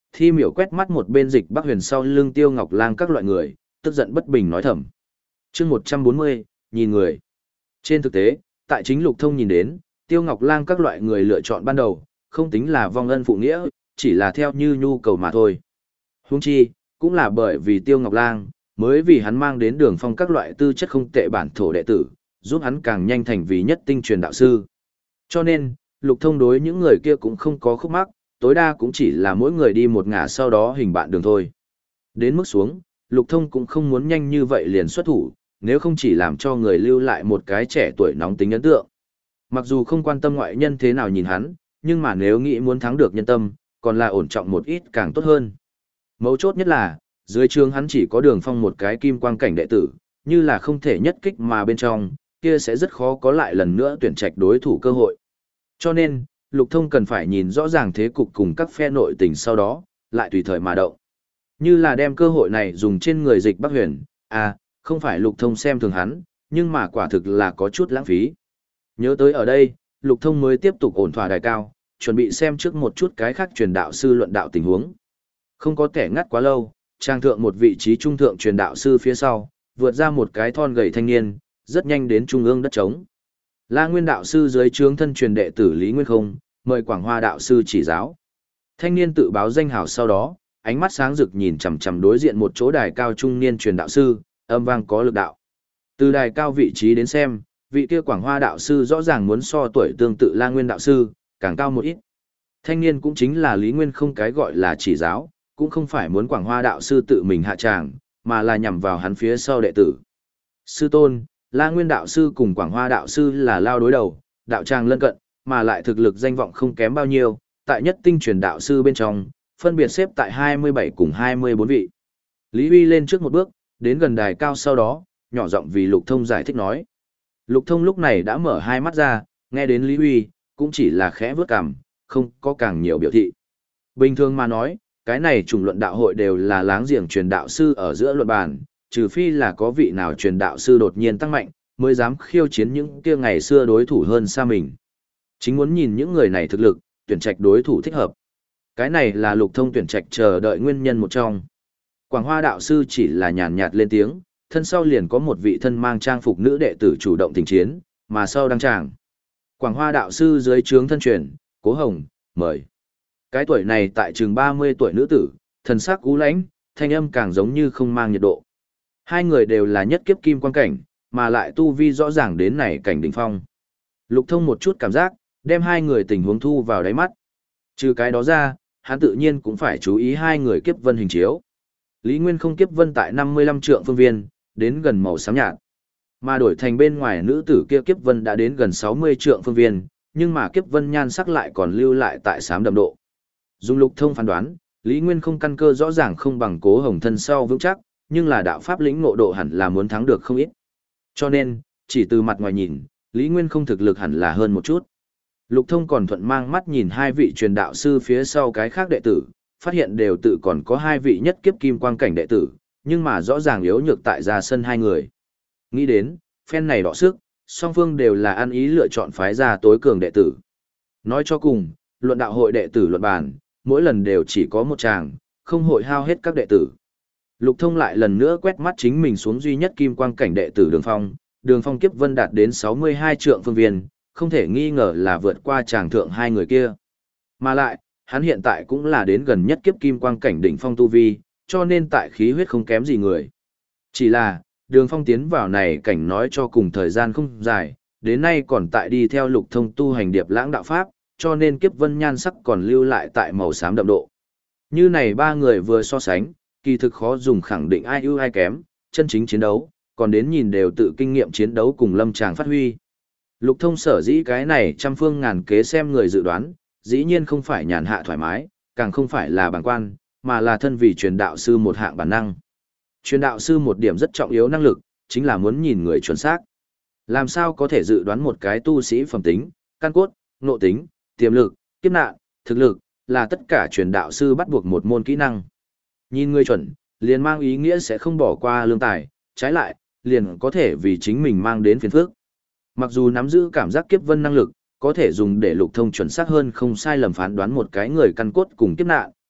Thi miểu quét mắt một bên Dịch Bắc Huyền sau lưng Tiêu Ngọc Lang các loại người, tức giận bất bình nói thầm. chương một trăm bốn mươi, nhìn người. Trên thực tế, tại chính Lục Thông nhìn đến, Tiêu Ngọc Lang các loại người lựa chọn ban đầu, không tính là vong ân phụ nghĩa, chỉ là theo như nhu cầu mà thôi. Huống chi, cũng là bởi vì Tiêu Ngọc Lang, mới vì hắn mang đến Đường Phong các loại tư chất không tệ bản thổ đệ tử, giúp hắn càng nhanh thành vì nhất tinh truyền đạo sư. Cho nên, Lục Thông đối những người kia cũng không có khúc mắc, tối đa cũng chỉ là mỗi người đi một ngả sau đó hình bạn đường thôi. Đến mức xuống, Lục Thông cũng không muốn nhanh như vậy liền xuất thủ, nếu không chỉ làm cho người lưu lại một cái trẻ tuổi nóng tính ấn tượng. Mặc dù không quan tâm ngoại nhân thế nào nhìn hắn, nhưng mà nếu nghĩ muốn thắng được nhân tâm, còn là ổn trọng một ít càng tốt hơn. Mấu chốt nhất là, dưới trường hắn chỉ có Đường Phong một cái kim quang cảnh đệ tử, như là không thể nhất kích mà bên trong, kia sẽ rất khó có lại lần nữa tuyển trạch đối thủ cơ hội. Cho nên, Lục Thông cần phải nhìn rõ ràng thế cục cùng các phe nội tình sau đó, lại tùy thời mà động. Như là đem cơ hội này dùng trên người Dịch Bắc Huyền, à, không phải Lục Thông xem thường hắn, nhưng mà quả thực là có chút lãng phí. Nhớ tới ở đây, Lục Thông mới tiếp tục ổn thỏa đài cao, chuẩn bị xem trước một chút cái khác truyền đạo sư luận đạo tình huống. Không có kẻ ngắt quá lâu, trang thượng một vị trí trung thượng truyền đạo sư phía sau, vượt ra một cái thon gầy thanh niên, rất nhanh đến trung ương đất trống. La Nguyên đạo sư dưới trướng thân truyền đệ tử Lý Nguyên Không, mời Quảng Hoa đạo sư chỉ giáo. Thanh niên tự báo danh hào sau đó, ánh mắt sáng rực nhìn chằm chằm đối diện một chỗ đài cao trung niên truyền đạo sư, âm vang có lực đạo. Từ đài cao vị trí đến xem, vị kia Quảng Hoa đạo sư rõ ràng muốn so tuổi tương tự La Nguyên đạo sư, càng cao một ít. Thanh niên cũng chính là Lý Nguyên Không cái gọi là chỉ giáo, cũng không phải muốn Quảng Hoa đạo sư tự mình hạ tràng, mà là nhằm vào hắn phía sau đệ tử. Sư tôn, La Nguyên đạo sư cùng Quảng Hoa đạo sư là lao đối đầu, đạo tràng lân cận, mà lại thực lực danh vọng không kém bao nhiêu, tại nhất tinh truyền đạo sư bên trong, phân biệt xếp tại hai mươi bảy cùng hai mươi bốn vị. Lý Huy lên trước một bước, đến gần đài cao sau đó, nhỏ giọng vì Lục Thông giải thích nói. Lục Thông lúc này đã mở hai mắt ra, nghe đến Lý Huy, cũng chỉ là khẽ vướt cằm, không có càng nhiều biểu thị. Bình thường mà nói, cái này chủng luận đạo hội đều là láng giềng truyền đạo sư ở giữa luận bàn, trừ phi là có vị nào truyền đạo sư đột nhiên tăng mạnh, mới dám khiêu chiến những kia ngày xưa đối thủ hơn xa mình. Chính muốn nhìn những người này thực lực, tuyển trạch đối thủ thích hợp. Cái này là Lục Thông tuyển trạch chờ đợi nguyên nhân một trong. Quảng Hoa đạo sư chỉ là nhàn nhạt lên tiếng, thân sau liền có một vị thân mang trang phục nữ đệ tử chủ động thỉnh chiến, mà sau đăng tràng. Quảng Hoa đạo sư dưới trướng thân truyền, Cố Hồng, mời. Cái tuổi này tại trường ba mươi tuổi nữ tử, thần sắc cú lãnh, thanh âm càng giống như không mang nhiệt độ. Hai người đều là nhất kiếp kim quan cảnh, mà lại tu vi rõ ràng đến này cảnh đỉnh phong. Lục Thông một chút cảm giác, đem hai người tình huống thu vào đáy mắt. Trừ cái đó ra, hắn tự nhiên cũng phải chú ý hai người kiếp vân hình chiếu. Lý Nguyên Không kiếp vân tại năm mươi lăm trượng phương viên, đến gần màu xám nhạt. Mà đổi thành bên ngoài nữ tử kia kiếp vân đã đến gần sáu mươi trượng phương viên, nhưng mà kiếp vân nhan sắc lại còn lưu lại tại xám đậm độ. Dùng Lục Thông phán đoán, Lý Nguyên Không căn cơ rõ ràng không bằng Cố Hồng thân sau vững chắc, nhưng là đạo pháp lĩnh ngộ độ hẳn là muốn thắng được không ít. Cho nên, chỉ từ mặt ngoài nhìn, Lý Nguyên Không thực lực hẳn là hơn một chút. Lục Thông còn thuận mang mắt nhìn hai vị truyền đạo sư phía sau cái khác đệ tử, phát hiện đều tự còn có hai vị nhất kiếp kim quang cảnh đệ tử, nhưng mà rõ ràng yếu nhược tại ra sân hai người. Nghĩ đến, phen này đọ sức, song phương đều là ăn ý lựa chọn phái ra tối cường đệ tử. Nói cho cùng, luận đạo hội đệ tử luận bàn, mỗi lần đều chỉ có một chàng, không hội hao hết các đệ tử. Lục Thông lại lần nữa quét mắt chính mình xuống duy nhất kim quang cảnh đệ tử Đường Phong, Đường Phong kiếp vân đạt đến sáu mươi hai trượng phương viên, không thể nghi ngờ là vượt qua chàng thượng hai người kia. Mà lại, hắn hiện tại cũng là đến gần nhất kiếp kim quang cảnh đỉnh phong tu vi, cho nên tại khí huyết không kém gì người. Chỉ là, Đường Phong tiến vào này cảnh nói cho cùng thời gian không dài, đến nay còn tại đi theo Lục Thông tu hành điệp lãng đạo pháp, cho nên kiếp vân nhan sắc còn lưu lại tại màu xám đậm độ. Như này ba người vừa so sánh, kỳ thực khó dùng khẳng định ai ưu ai kém, chân chính chiến đấu, còn đến nhìn đều tự kinh nghiệm chiến đấu cùng lâm tràng phát huy. Lục Thông sở dĩ cái này trăm phương ngàn kế xem người dự đoán, dĩ nhiên không phải nhàn hạ thoải mái, càng không phải là bàng quan, mà là thân vì truyền đạo sư một hạng bản năng. Truyền đạo sư một điểm rất trọng yếu năng lực, chính là muốn nhìn người chuẩn xác. Làm sao có thể dự đoán một cái tu sĩ phẩm tính, căn cốt, nộ tính, tiềm lực, kiếp nạn, thực lực, là tất cả truyền đạo sư bắt buộc một môn kỹ năng. Nhìn người chuẩn, liền mang ý nghĩa sẽ không bỏ qua lương tài, trái lại, liền có thể vì chính mình mang đến phiền phức. Mặc dù nắm giữ cảm giác kiếp vân năng lực, có thể dùng để Lục Thông chuẩn xác hơn không sai lầm phán đoán một cái người căn cốt cùng kiếp nạn,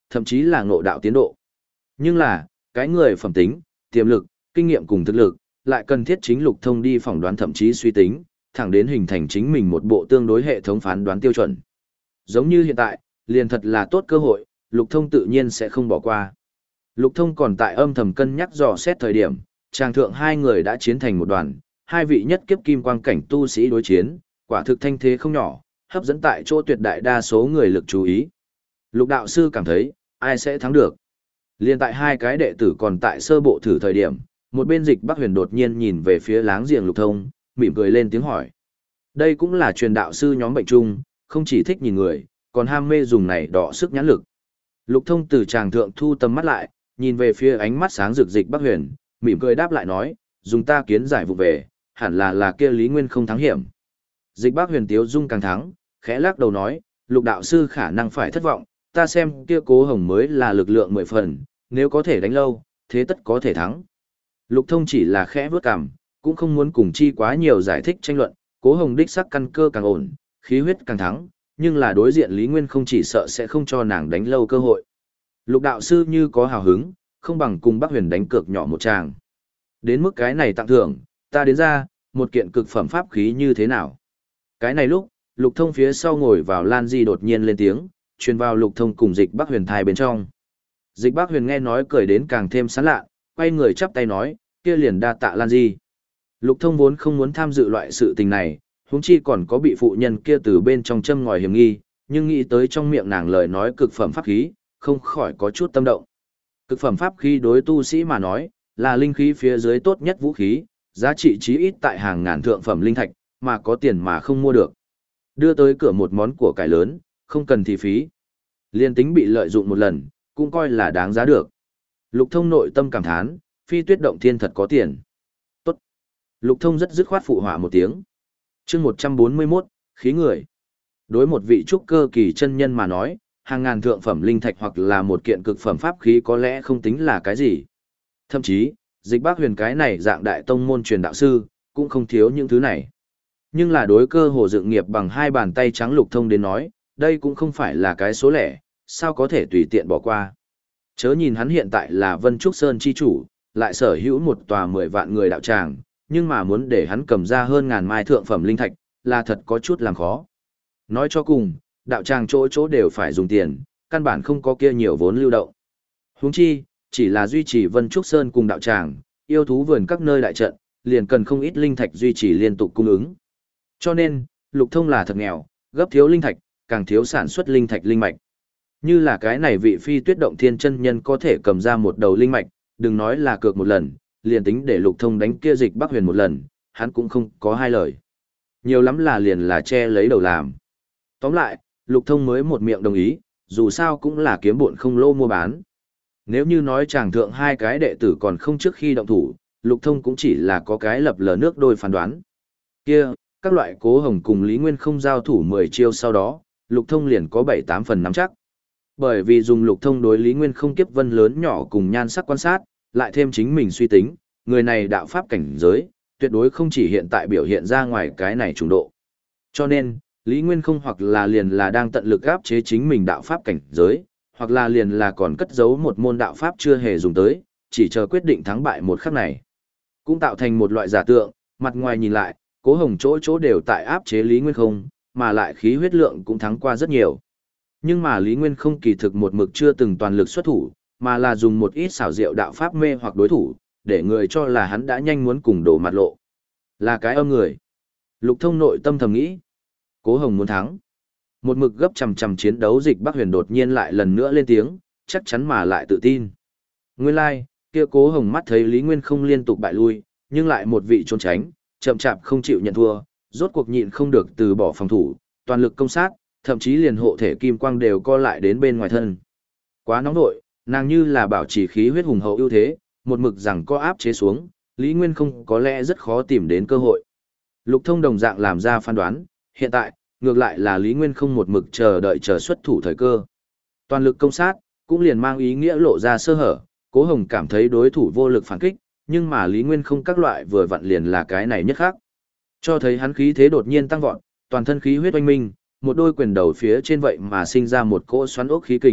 thậm chí là ngộ đạo tiến độ. Nhưng là, cái người phẩm tính, tiềm lực, kinh nghiệm cùng thực lực, lại cần thiết chính Lục Thông đi phỏng đoán thậm chí suy tính, thẳng đến hình thành chính mình một bộ tương đối hệ thống phán đoán tiêu chuẩn. Giống như hiện tại, liền thật là tốt cơ hội, Lục Thông tự nhiên sẽ không bỏ qua. Lục Thông còn tại âm thầm cân nhắc dò xét thời điểm, tràng thượng hai người đã chiến thành một đoàn, hai vị nhất kiếp kim quang cảnh tu sĩ đối chiến, quả thực thanh thế không nhỏ, hấp dẫn tại chỗ tuyệt đại đa số người lực chú ý. Lục đạo sư cảm thấy, ai sẽ thắng được? Liên tại hai cái đệ tử còn tại sơ bộ thử thời điểm, một bên Dịch Bắc Huyền đột nhiên nhìn về phía láng giềng Lục Thông, mỉm cười lên tiếng hỏi. Đây cũng là truyền đạo sư nhóm bệnh chung, không chỉ thích nhìn người, còn ham mê dùng này đọ sức nhãn lực. Lục Thông từ tràng thượng thu tầm mắt lại, nhìn về phía ánh mắt sáng rực Dịch Bắc Huyền, mỉm cười đáp lại nói, dùng ta kiến giải vụ về, hẳn là là kia Lý Nguyên không thắng hiểm. Dịch Bắc Huyền tiếu dung càng thắng, khẽ lắc đầu nói, Lục đạo sư khả năng phải thất vọng, ta xem kia Cố Hồng mới là lực lượng mười phần, nếu có thể đánh lâu, thế tất có thể thắng. Lục Thông chỉ là khẽ vướt cằm, cũng không muốn cùng chi quá nhiều giải thích tranh luận, Cố Hồng đích sắc căn cơ càng ổn, khí huyết càng thắng, nhưng là đối diện Lý Nguyên không chỉ sợ sẽ không cho nàng đánh lâu cơ hội. Lục đạo sư như có hào hứng, không bằng cùng Bắc Huyền đánh cược nhỏ một tràng. Đến mức cái này tặng thưởng, ta đến ra, một kiện cực phẩm pháp khí như thế nào? Cái này lúc, Lục Thông phía sau ngồi vào Lan Di đột nhiên lên tiếng, truyền vào Lục Thông cùng Dịch Bắc Huyền thai bên trong. Dịch Bắc Huyền nghe nói cười đến càng thêm sán lạ, quay người chắp tay nói, kia liền đa tạ Lan Di. Lục Thông vốn không muốn tham dự loại sự tình này, huống chi còn có bị phụ nhân kia từ bên trong châm ngòi hiểm nghi, nhưng nghĩ tới trong miệng nàng lời nói cực phẩm pháp khí, không khỏi có chút tâm động. Cực phẩm pháp khí đối tu sĩ mà nói, là linh khí phía dưới tốt nhất vũ khí, giá trị chí ít tại hàng ngàn thượng phẩm linh thạch, mà có tiền mà không mua được. Đưa tới cửa một món của cải lớn, không cần thì phí. Liên tính bị lợi dụng một lần, cũng coi là đáng giá được. Lục Thông nội tâm cảm thán, Phi Tuyết Động Thiên thật có tiền. Tốt. Lục Thông rất dứt khoát phụ họa một tiếng. Chương một trăm bốn mươi mốt, khí người. Đối một vị trúc cơ kỳ chân nhân mà nói, hàng ngàn thượng phẩm linh thạch hoặc là một kiện cực phẩm pháp khí có lẽ không tính là cái gì. Thậm chí, Dịch Bắc Huyền cái này dạng đại tông môn truyền đạo sư, cũng không thiếu những thứ này. Nhưng là đối cơ hồ dựng nghiệp bằng hai bàn tay trắng Lục Thông đến nói, đây cũng không phải là cái số lẻ, sao có thể tùy tiện bỏ qua. Chớ nhìn hắn hiện tại là Vân Trúc Sơn chi chủ, lại sở hữu một tòa mười vạn người đạo tràng, nhưng mà muốn để hắn cầm ra hơn ngàn mai thượng phẩm linh thạch, là thật có chút làm khó. Nói cho cùng, đạo tràng chỗ chỗ đều phải dùng tiền, căn bản không có kia nhiều vốn lưu động. Huống chi, chỉ là duy trì Vân Trúc Sơn cùng đạo tràng, yêu thú vườn các nơi đại trận, liền cần không ít linh thạch duy trì liên tục cung ứng. Cho nên, Lục Thông là thật nghèo, gấp thiếu linh thạch, càng thiếu sản xuất linh thạch linh mạch. Như là cái này vị Phi Tuyết Động Thiên chân nhân có thể cầm ra một đầu linh mạch, đừng nói là cược một lần, liền tính để Lục Thông đánh kia Dịch Bắc Huyền một lần, hắn cũng không có hai lời. Nhiều lắm là liền là che lấy đầu làm. Tóm lại, Lục Thông mới một miệng đồng ý, dù sao cũng là kiếm bộn không lô mua bán. Nếu như nói chàng thượng hai cái đệ tử còn không trước khi động thủ, Lục Thông cũng chỉ là có cái lập lờ nước đôi phán đoán. Kia, các loại Cố Hồng cùng Lý Nguyên không giao thủ mười chiêu sau đó, Lục Thông liền có bảy tám phần nắm chắc. Bởi vì dùng Lục Thông đối Lý Nguyên không kiếp vân lớn nhỏ cùng nhan sắc quan sát, lại thêm chính mình suy tính, người này đạo pháp cảnh giới, tuyệt đối không chỉ hiện tại biểu hiện ra ngoài cái này trùng độ. Cho nên, Lý Nguyên không hoặc là liền là đang tận lực áp chế chính mình đạo pháp cảnh giới, hoặc là liền là còn cất giấu một môn đạo pháp chưa hề dùng tới, chỉ chờ quyết định thắng bại một khắc này. Cũng tạo thành một loại giả tượng, mặt ngoài nhìn lại, Cố Hồng chỗ chỗ đều tại áp chế Lý Nguyên không, mà lại khí huyết lượng cũng thắng qua rất nhiều. Nhưng mà Lý Nguyên không kỳ thực một mực chưa từng toàn lực xuất thủ, mà là dùng một ít xảo diệu đạo pháp mê hoặc đối thủ, để người cho là hắn đã nhanh muốn cùng đổ mặt lộ. Là cái âm người. Lục Thông nội tâm thầm nghĩ. Cố Hồng muốn thắng. Một mực gấp chằm chằm chiến đấu Dịch Bắc Huyền đột nhiên lại lần nữa lên tiếng, chắc chắn mà lại tự tin. Nguyên lai, like, kia Cố Hồng mắt thấy Lý Nguyên không liên tục bại lui, nhưng lại một vị trốn tránh, chậm chạp không chịu nhận thua, rốt cuộc nhịn không được từ bỏ phòng thủ, toàn lực công sát, thậm chí liền hộ thể kim quang đều co lại đến bên ngoài thân. Quá nóng nội, nàng như là bảo trì khí huyết hùng hậu ưu thế, một mực rằng có áp chế xuống, Lý Nguyên không có lẽ rất khó tìm đến cơ hội. Lục Thông đồng dạng làm ra phán đoán, hiện tại, ngược lại là Lý Nguyên không một mực chờ đợi chờ xuất thủ thời cơ. Toàn lực công sát, cũng liền mang ý nghĩa lộ ra sơ hở, Cố Hồng cảm thấy đối thủ vô lực phản kích, nhưng mà Lý Nguyên không các loại vừa vặn liền là cái này nhất khác. Cho thấy hắn khí thế đột nhiên tăng vọt, toàn thân khí huyết oanh minh, một đôi quyền đầu phía trên vậy mà sinh ra một cỗ xoắn ốc khí kình,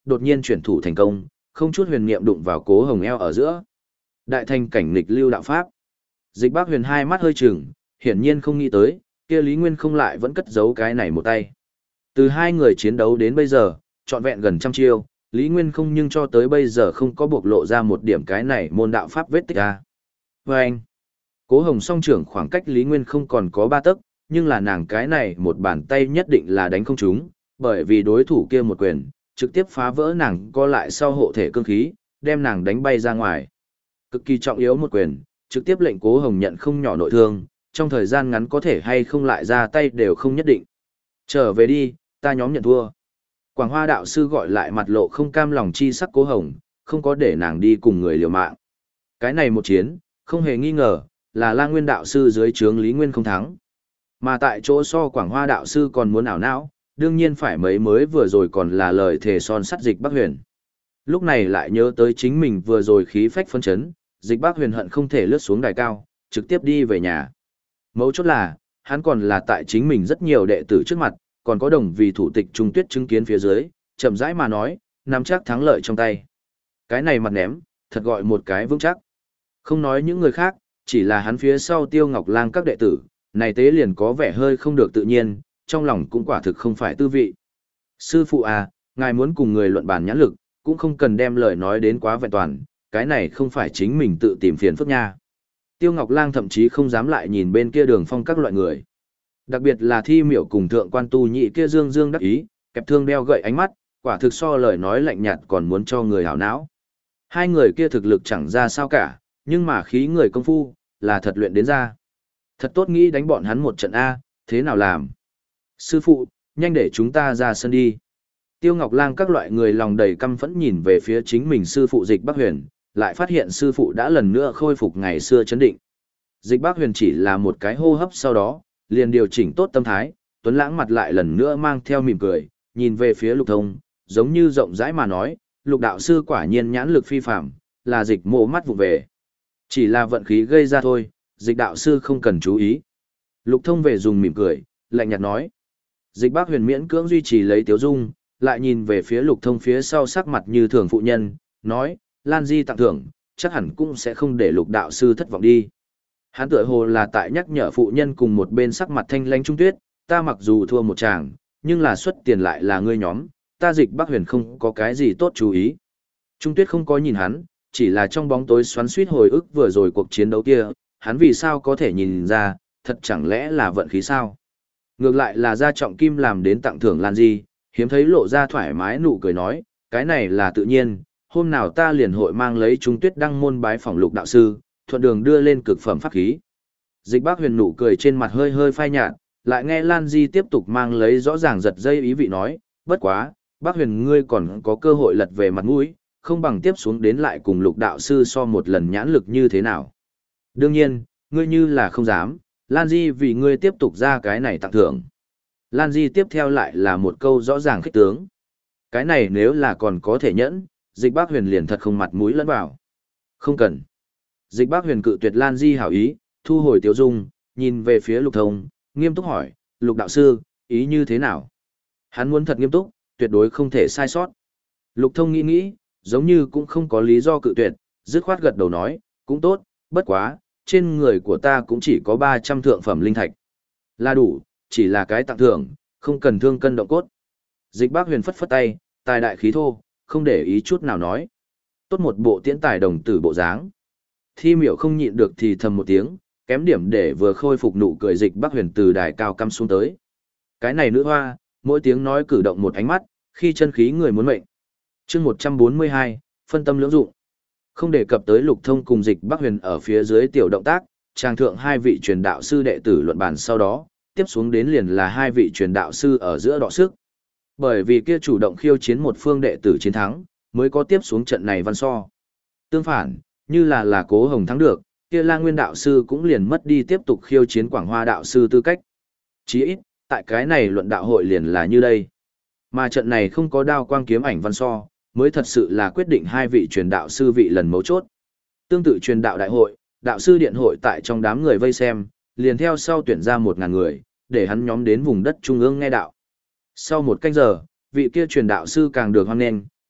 đột nhiên chuyển thủ thành công, không chút huyền niệm đụng vào Cố Hồng eo ở giữa. Đại thành cảnh nghịch lưu đạo pháp. Dịch Bác Huyền hai mắt hơi chừng, hiển nhiên không nghĩ tới, kia Lý Nguyên không lại vẫn cất giấu cái này một tay. Từ hai người chiến đấu đến bây giờ, trọn vẹn gần trăm chiêu, Lý Nguyên không nhưng cho tới bây giờ không có bộc lộ ra một điểm cái này môn đạo pháp vết tích ra. Và anh, Cố Hồng song trưởng khoảng cách Lý Nguyên không còn có ba tấc, nhưng là nàng cái này một bàn tay nhất định là đánh không trúng, bởi vì đối thủ kia một quyền, trực tiếp phá vỡ nàng co lại sau hộ thể cương khí, đem nàng đánh bay ra ngoài. Cực kỳ trọng yếu một quyền, trực tiếp lệnh Cố Hồng nhận không nhỏ nội thương, trong thời gian ngắn có thể hay không lại ra tay đều không nhất định. Trở về đi, ta nhóm nhận thua. Quảng Hoa đạo sư gọi lại mặt lộ không cam lòng chi sắc Cố Hồng, không có để nàng đi cùng người liều mạng. Cái này một chiến, không hề nghi ngờ, là La Nguyên đạo sư dưới trướng Lý Nguyên không thắng. Mà tại chỗ so Quảng Hoa đạo sư còn muốn ảo não, đương nhiên phải mấy mới vừa rồi còn là lời thề son sắt Dịch Bác Huyền. Lúc này lại nhớ tới chính mình vừa rồi khí phách phân chấn, Dịch Bác Huyền hận không thể lướt xuống đài cao, trực tiếp đi về nhà. Mấu chốt là, hắn còn là tại chính mình rất nhiều đệ tử trước mặt, còn có đồng vì thủ tịch trung tuyết chứng kiến phía dưới, chậm rãi mà nói, nắm chắc thắng lợi trong tay. Cái này mặt ném, thật gọi một cái vững chắc. Không nói những người khác, chỉ là hắn phía sau Tiêu Ngọc Lang các đệ tử, này tế liền có vẻ hơi không được tự nhiên, trong lòng cũng quả thực không phải tư vị. Sư phụ à, ngài muốn cùng người luận bàn nhãn lực, cũng không cần đem lời nói đến quá vẹn toàn, cái này không phải chính mình tự tìm phiền phức nha. Tiêu Ngọc Lang thậm chí không dám lại nhìn bên kia Đường Phong các loại người. Đặc biệt là Thi Miểu cùng thượng quan tu nhị kia dương dương đắc ý, kẹp thương đeo gậy ánh mắt, quả thực so lời nói lạnh nhạt còn muốn cho người hảo não. Hai người kia thực lực chẳng ra sao cả, nhưng mà khí người công phu, là thật luyện đến ra. Thật tốt nghĩ đánh bọn hắn một trận A, thế nào làm? Sư phụ, nhanh để chúng ta ra sân đi. Tiêu Ngọc Lang các loại người lòng đầy căm phẫn nhìn về phía chính mình sư phụ Dịch Bác Huyền, lại phát hiện sư phụ đã lần nữa khôi phục ngày xưa chấn định. Dịch Bác Huyền chỉ là một cái hô hấp sau đó, liền điều chỉnh tốt tâm thái, tuấn lãng mặt lại lần nữa mang theo mỉm cười, nhìn về phía Lục Thông, giống như rộng rãi mà nói, Lục đạo sư quả nhiên nhãn lực phi phàm, là Dịch mộ mắt vụ về. Chỉ là vận khí gây ra thôi, Dịch đạo sư không cần chú ý. Lục Thông về dùng mỉm cười, lạnh nhạt nói. Dịch Bác Huyền miễn cưỡng duy trì lấy tiếu dung, lại nhìn về phía Lục Thông phía sau sắc mặt như thường phụ nhân, nói, Lan Di tặng thưởng, chắc hẳn cũng sẽ không để Lục đạo sư thất vọng đi. Hắn tựa hồ là tại nhắc nhở phụ nhân cùng một bên sắc mặt thanh lãnh Trung Tuyết, ta mặc dù thua một chàng, nhưng là xuất tiền lại là ngươi nhóm, ta Dịch Bác Huyền không có cái gì tốt chú ý. Trung Tuyết không có nhìn hắn, chỉ là trong bóng tối xoắn xuýt hồi ức vừa rồi cuộc chiến đấu kia, hắn vì sao có thể nhìn ra, thật chẳng lẽ là vận khí sao? Ngược lại là Gia Trọng Kim làm đến tặng thưởng Lan Di, hiếm thấy lộ ra thoải mái nụ cười nói, cái này là tự nhiên, hôm nào ta liền hội mang lấy Trung Tuyết đăng môn bái phỏng Lục đạo sư, thuận đường đưa lên cực phẩm pháp khí. Dịch Bác Huyền nụ cười trên mặt hơi hơi phai nhạt, lại nghe Lan Di tiếp tục mang lấy rõ ràng giật dây ý vị nói, bất quá, Bác Huyền ngươi còn có cơ hội lật về mặt mũi, không bằng tiếp xuống đến lại cùng Lục đạo sư so một lần nhãn lực như thế nào. Đương nhiên, ngươi như là không dám, Lan Di vì ngươi tiếp tục ra cái này tặng thưởng. Lan Di tiếp theo lại là một câu rõ ràng khích tướng. Cái này nếu là còn có thể nhẫn, Dịch Bác Huyền liền thật không mặt mũi lẫn vào. Không cần. Dịch Bác Huyền cự tuyệt Lan Di hảo ý, thu hồi tiêu dung, nhìn về phía Lục Thông, nghiêm túc hỏi, Lục đạo sư, ý như thế nào? Hắn muốn thật nghiêm túc, tuyệt đối không thể sai sót. Lục Thông nghĩ nghĩ, giống như cũng không có lý do cự tuyệt, dứt khoát gật đầu nói, cũng tốt, bất quá, trên người của ta cũng chỉ có ba trăm thượng phẩm linh thạch. Là đủ, chỉ là cái tặng thưởng, không cần thương cân động cốt. Dịch Bác Huyền phất phất tay, tài đại khí thô, không để ý chút nào nói. Tốt một bộ tiễn tài đồng tử bộ dáng. Thi Miểu không nhịn được thì thầm một tiếng, kém điểm để vừa khôi phục nụ cười Dịch Bác Huyền từ đài cao cắm xuống tới. Cái này nữ hoa, mỗi tiếng nói cử động một ánh mắt, khi chân khí người muốn mệnh. Chương một trăm bốn mươi hai, phân tâm lưỡng dụng. Không đề cập tới Lục Thông cùng Dịch Bác Huyền ở phía dưới tiểu động tác, trang thượng hai vị truyền đạo sư đệ tử luận bàn sau đó, tiếp xuống đến liền là hai vị truyền đạo sư ở giữa đọ sức. Bởi vì kia chủ động khiêu chiến một phương đệ tử chiến thắng, mới có tiếp xuống trận này văn so. Tương phản, như là là Cố Hồng thắng được, kia La Nguyên đạo sư cũng liền mất đi tiếp tục khiêu chiến Quảng Hoa đạo sư tư cách. Chí ít, tại cái này luận đạo hội liền là như đây. Mà trận này không có đao quang kiếm ảnh văn so, mới thật sự là quyết định hai vị truyền đạo sư vị lần mấu chốt. Tương tự truyền đạo đại hội, đạo sư điện hội tại trong đám người vây xem, liền theo sau tuyển ra một ngàn người, để hắn nhóm đến vùng đất trung ương nghe đạo. Sau một canh giờ, vị kia truyền đạo sư càng được hoan nghênh,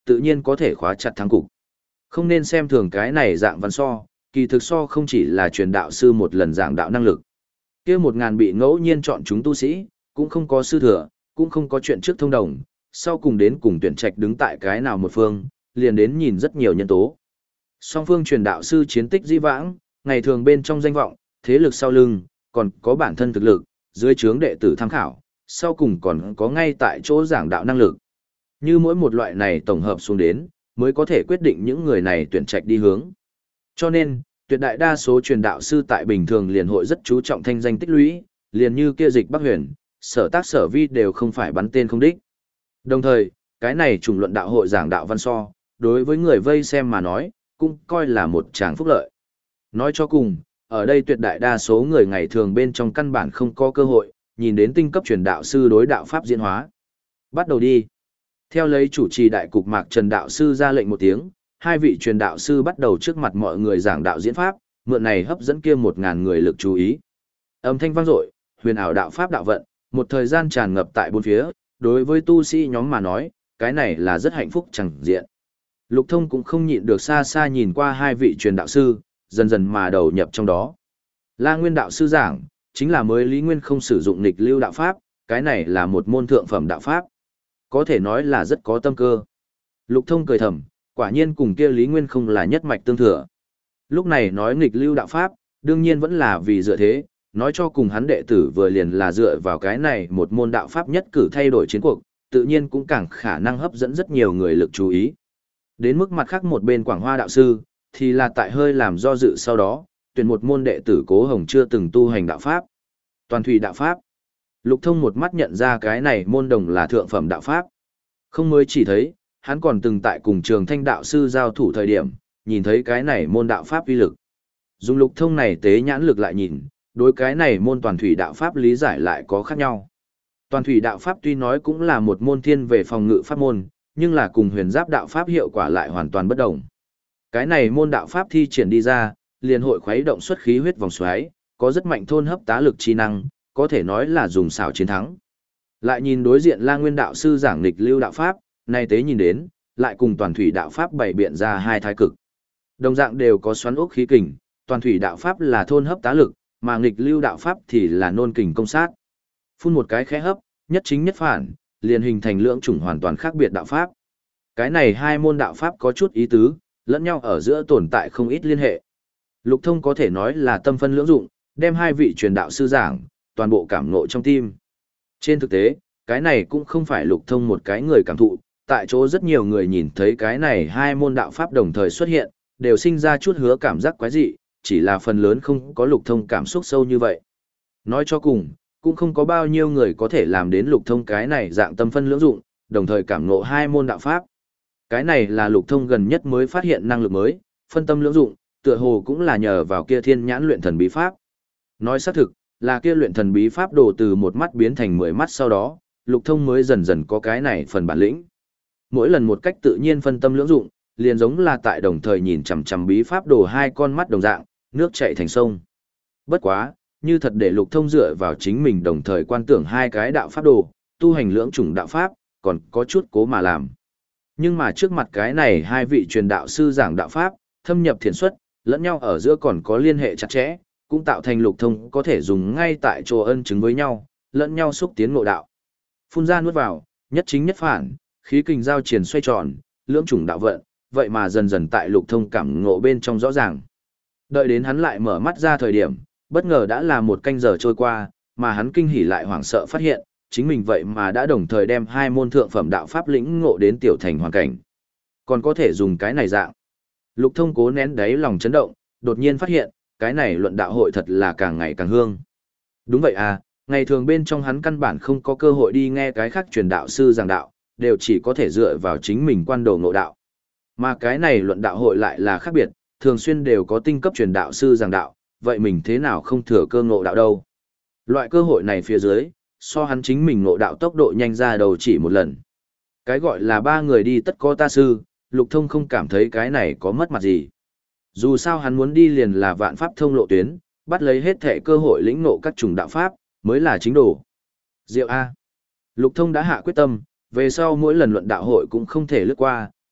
tự nhiên có thể khóa chặt thắng cục. Không nên xem thường cái này dạng văn so, kỳ thực so không chỉ là truyền đạo sư một lần giảng đạo năng lực. Kia một ngàn bị ngẫu nhiên chọn chúng tu sĩ, cũng không có sư thừa, cũng không có chuyện trước thông đồng, sau cùng đến cùng tuyển trạch đứng tại cái nào một phương, liền đến nhìn rất nhiều nhân tố. Song phương truyền đạo sư chiến tích di vãng, ngày thường bên trong danh vọng, thế lực sau lưng, còn có bản thân thực lực, dưới trướng đệ tử tham khảo, sau cùng còn có ngay tại chỗ giảng đạo năng lực. Như mỗi một loại này tổng hợp xuống đến, mới có thể quyết định những người này tuyển trạch đi hướng. Cho nên, tuyệt đại đa số truyền đạo sư tại bình thường liền hội rất chú trọng thanh danh tích lũy, liền như kia Dịch Bắc Huyền, sở tác sở vi đều không phải bắn tên không đích. Đồng thời, cái này trùng luận đạo hội giảng đạo văn so, đối với người vây xem mà nói, cũng coi là một tràng phúc lợi. Nói cho cùng, ở đây tuyệt đại đa số người ngày thường bên trong căn bản không có cơ hội, nhìn đến tinh cấp truyền đạo sư đối đạo pháp diễn hóa. Bắt đầu đi. Theo lấy chủ trì đại cục Mạc Trần đạo sư ra lệnh một tiếng, hai vị truyền đạo sư bắt đầu trước mặt mọi người giảng đạo diễn pháp, mượn này hấp dẫn kia một ngàn người lực chú ý. Âm thanh vang dội, huyền ảo đạo pháp đạo vận, một thời gian tràn ngập tại bốn phía, đối với tu sĩ nhóm mà nói, cái này là rất hạnh phúc chẳng diện. Lục Thông cũng không nhịn được xa xa nhìn qua hai vị truyền đạo sư, dần dần mà đầu nhập trong đó. La Nguyên đạo sư giảng, chính là mới Lý Nguyên không sử dụng nghịch lưu đạo pháp, cái này là một môn thượng phẩm đạo pháp. Có thể nói là rất có tâm cơ. Lục Thông cười thầm, quả nhiên cùng kia Lý Nguyên không là nhất mạch tương thừa. Lúc này nói nghịch lưu đạo pháp, đương nhiên vẫn là vì dựa thế, nói cho cùng hắn đệ tử vừa liền là dựa vào cái này một môn đạo pháp nhất cử thay đổi chiến cuộc, tự nhiên cũng càng khả năng hấp dẫn rất nhiều người lực chú ý. Đến mức mặt khác một bên Quảng Hoa đạo sư, thì là tại hơi làm do dự sau đó, tuyển một môn đệ tử Cố Hồng chưa từng tu hành đạo pháp. Toàn thủy đạo pháp. Lục Thông một mắt nhận ra cái này môn đồng là thượng phẩm đạo pháp. Không mới chỉ thấy, hắn còn từng tại cùng Trường Thanh đạo sư giao thủ thời điểm, nhìn thấy cái này môn đạo pháp uy lực. Dùng Lục Thông này tế nhãn lực lại nhìn, đối cái này môn toàn thủy đạo pháp lý giải lại có khác nhau. Toàn thủy đạo pháp tuy nói cũng là một môn thiên về phòng ngự pháp môn, nhưng là cùng huyền giáp đạo pháp hiệu quả lại hoàn toàn bất đồng. Cái này môn đạo pháp thi triển đi ra, liền hội khuấy động xuất khí huyết vòng xoáy, có rất mạnh thôn hấp tá lực chi năng, có thể nói là dùng xảo chiến thắng. Lại nhìn đối diện La Nguyên đạo sư giảng nghịch lưu đạo pháp, nay tế nhìn đến, lại cùng toàn thủy đạo pháp bày biện ra hai thái cực. Đồng dạng đều có xoắn ốc khí kình, toàn thủy đạo pháp là thôn hấp tá lực, mà nghịch lưu đạo pháp thì là nôn kình công sát. Phun một cái khẽ hấp, nhất chính nhất phản, liền hình thành lưỡng chủng hoàn toàn khác biệt đạo pháp. Cái này hai môn đạo pháp có chút ý tứ, lẫn nhau ở giữa tồn tại không ít liên hệ. Lục Thông có thể nói là tâm phân lưỡng dụng, đem hai vị truyền đạo sư giảng, toàn bộ cảm ngộ trong tim. Trên thực tế, cái này cũng không phải Lục Thông một cái người cảm thụ, tại chỗ rất nhiều người nhìn thấy cái này hai môn đạo pháp đồng thời xuất hiện, đều sinh ra chút hứa cảm giác quái dị, chỉ là phần lớn không có Lục Thông cảm xúc sâu như vậy. Nói cho cùng, cũng không có bao nhiêu người có thể làm đến Lục Thông cái này dạng tâm phân lưỡng dụng, đồng thời cảm ngộ hai môn đạo pháp. Cái này là Lục Thông gần nhất mới phát hiện năng lực mới, phân tâm lưỡng dụng, tựa hồ cũng là nhờ vào kia thiên nhãn luyện thần bí pháp. Nói xác thực, là kia luyện thần bí pháp đồ từ một mắt biến thành mười mắt sau đó, Lục Thông mới dần dần có cái này phần bản lĩnh. Mỗi lần một cách tự nhiên phân tâm lưỡng dụng, liền giống là tại đồng thời nhìn chằm chằm bí pháp đồ hai con mắt đồng dạng, nước chảy thành sông. Bất quá, như thật để Lục Thông dựa vào chính mình đồng thời quan tưởng hai cái đạo pháp đồ, tu hành lưỡng chủng đạo pháp, còn có chút cố mà làm. Nhưng mà trước mặt cái này hai vị truyền đạo sư giảng đạo pháp, thâm nhập thiền xuất, lẫn nhau ở giữa còn có liên hệ chặt chẽ, cũng tạo thành Lục Thông có thể dùng ngay tại chỗ ân chứng với nhau, lẫn nhau xúc tiến ngộ đạo. Phun ra nuốt vào, nhất chính nhất phản, khí kình giao triển xoay tròn, lưỡng chủng đạo vận, vậy mà dần dần tại Lục Thông cảm ngộ bên trong rõ ràng. Đợi đến hắn lại mở mắt ra thời điểm, bất ngờ đã là một canh giờ trôi qua, mà hắn kinh hỉ lại hoảng sợ phát hiện, chính mình vậy mà đã đồng thời đem hai môn thượng phẩm đạo pháp lĩnh ngộ đến tiểu thành hoàn cảnh. Còn có thể dùng cái này dạng. Lục Thông cố nén đáy lòng chấn động, đột nhiên phát hiện, cái này luận đạo hội thật là càng ngày càng hương. Đúng vậy à, ngày thường bên trong hắn căn bản không có cơ hội đi nghe cái khác truyền đạo sư giảng đạo, đều chỉ có thể dựa vào chính mình quan đồ ngộ đạo. Mà cái này luận đạo hội lại là khác biệt, thường xuyên đều có tinh cấp truyền đạo sư giảng đạo, vậy mình thế nào không thừa cơ ngộ đạo đâu. Loại cơ hội này phía dưới, so hắn chính mình ngộ đạo tốc độ nhanh ra đầu chỉ một lần. Cái gọi là ba người đi tất có ta sư, Lục Thông không cảm thấy cái này có mất mặt gì. Dù sao hắn muốn đi liền là vạn pháp thông lộ tuyến, bắt lấy hết thể cơ hội lĩnh ngộ các chủng đạo pháp, mới là chính đồ. Diệu A. Lục Thông đã hạ quyết tâm, về sau mỗi lần luận đạo hội cũng không thể lướt qua,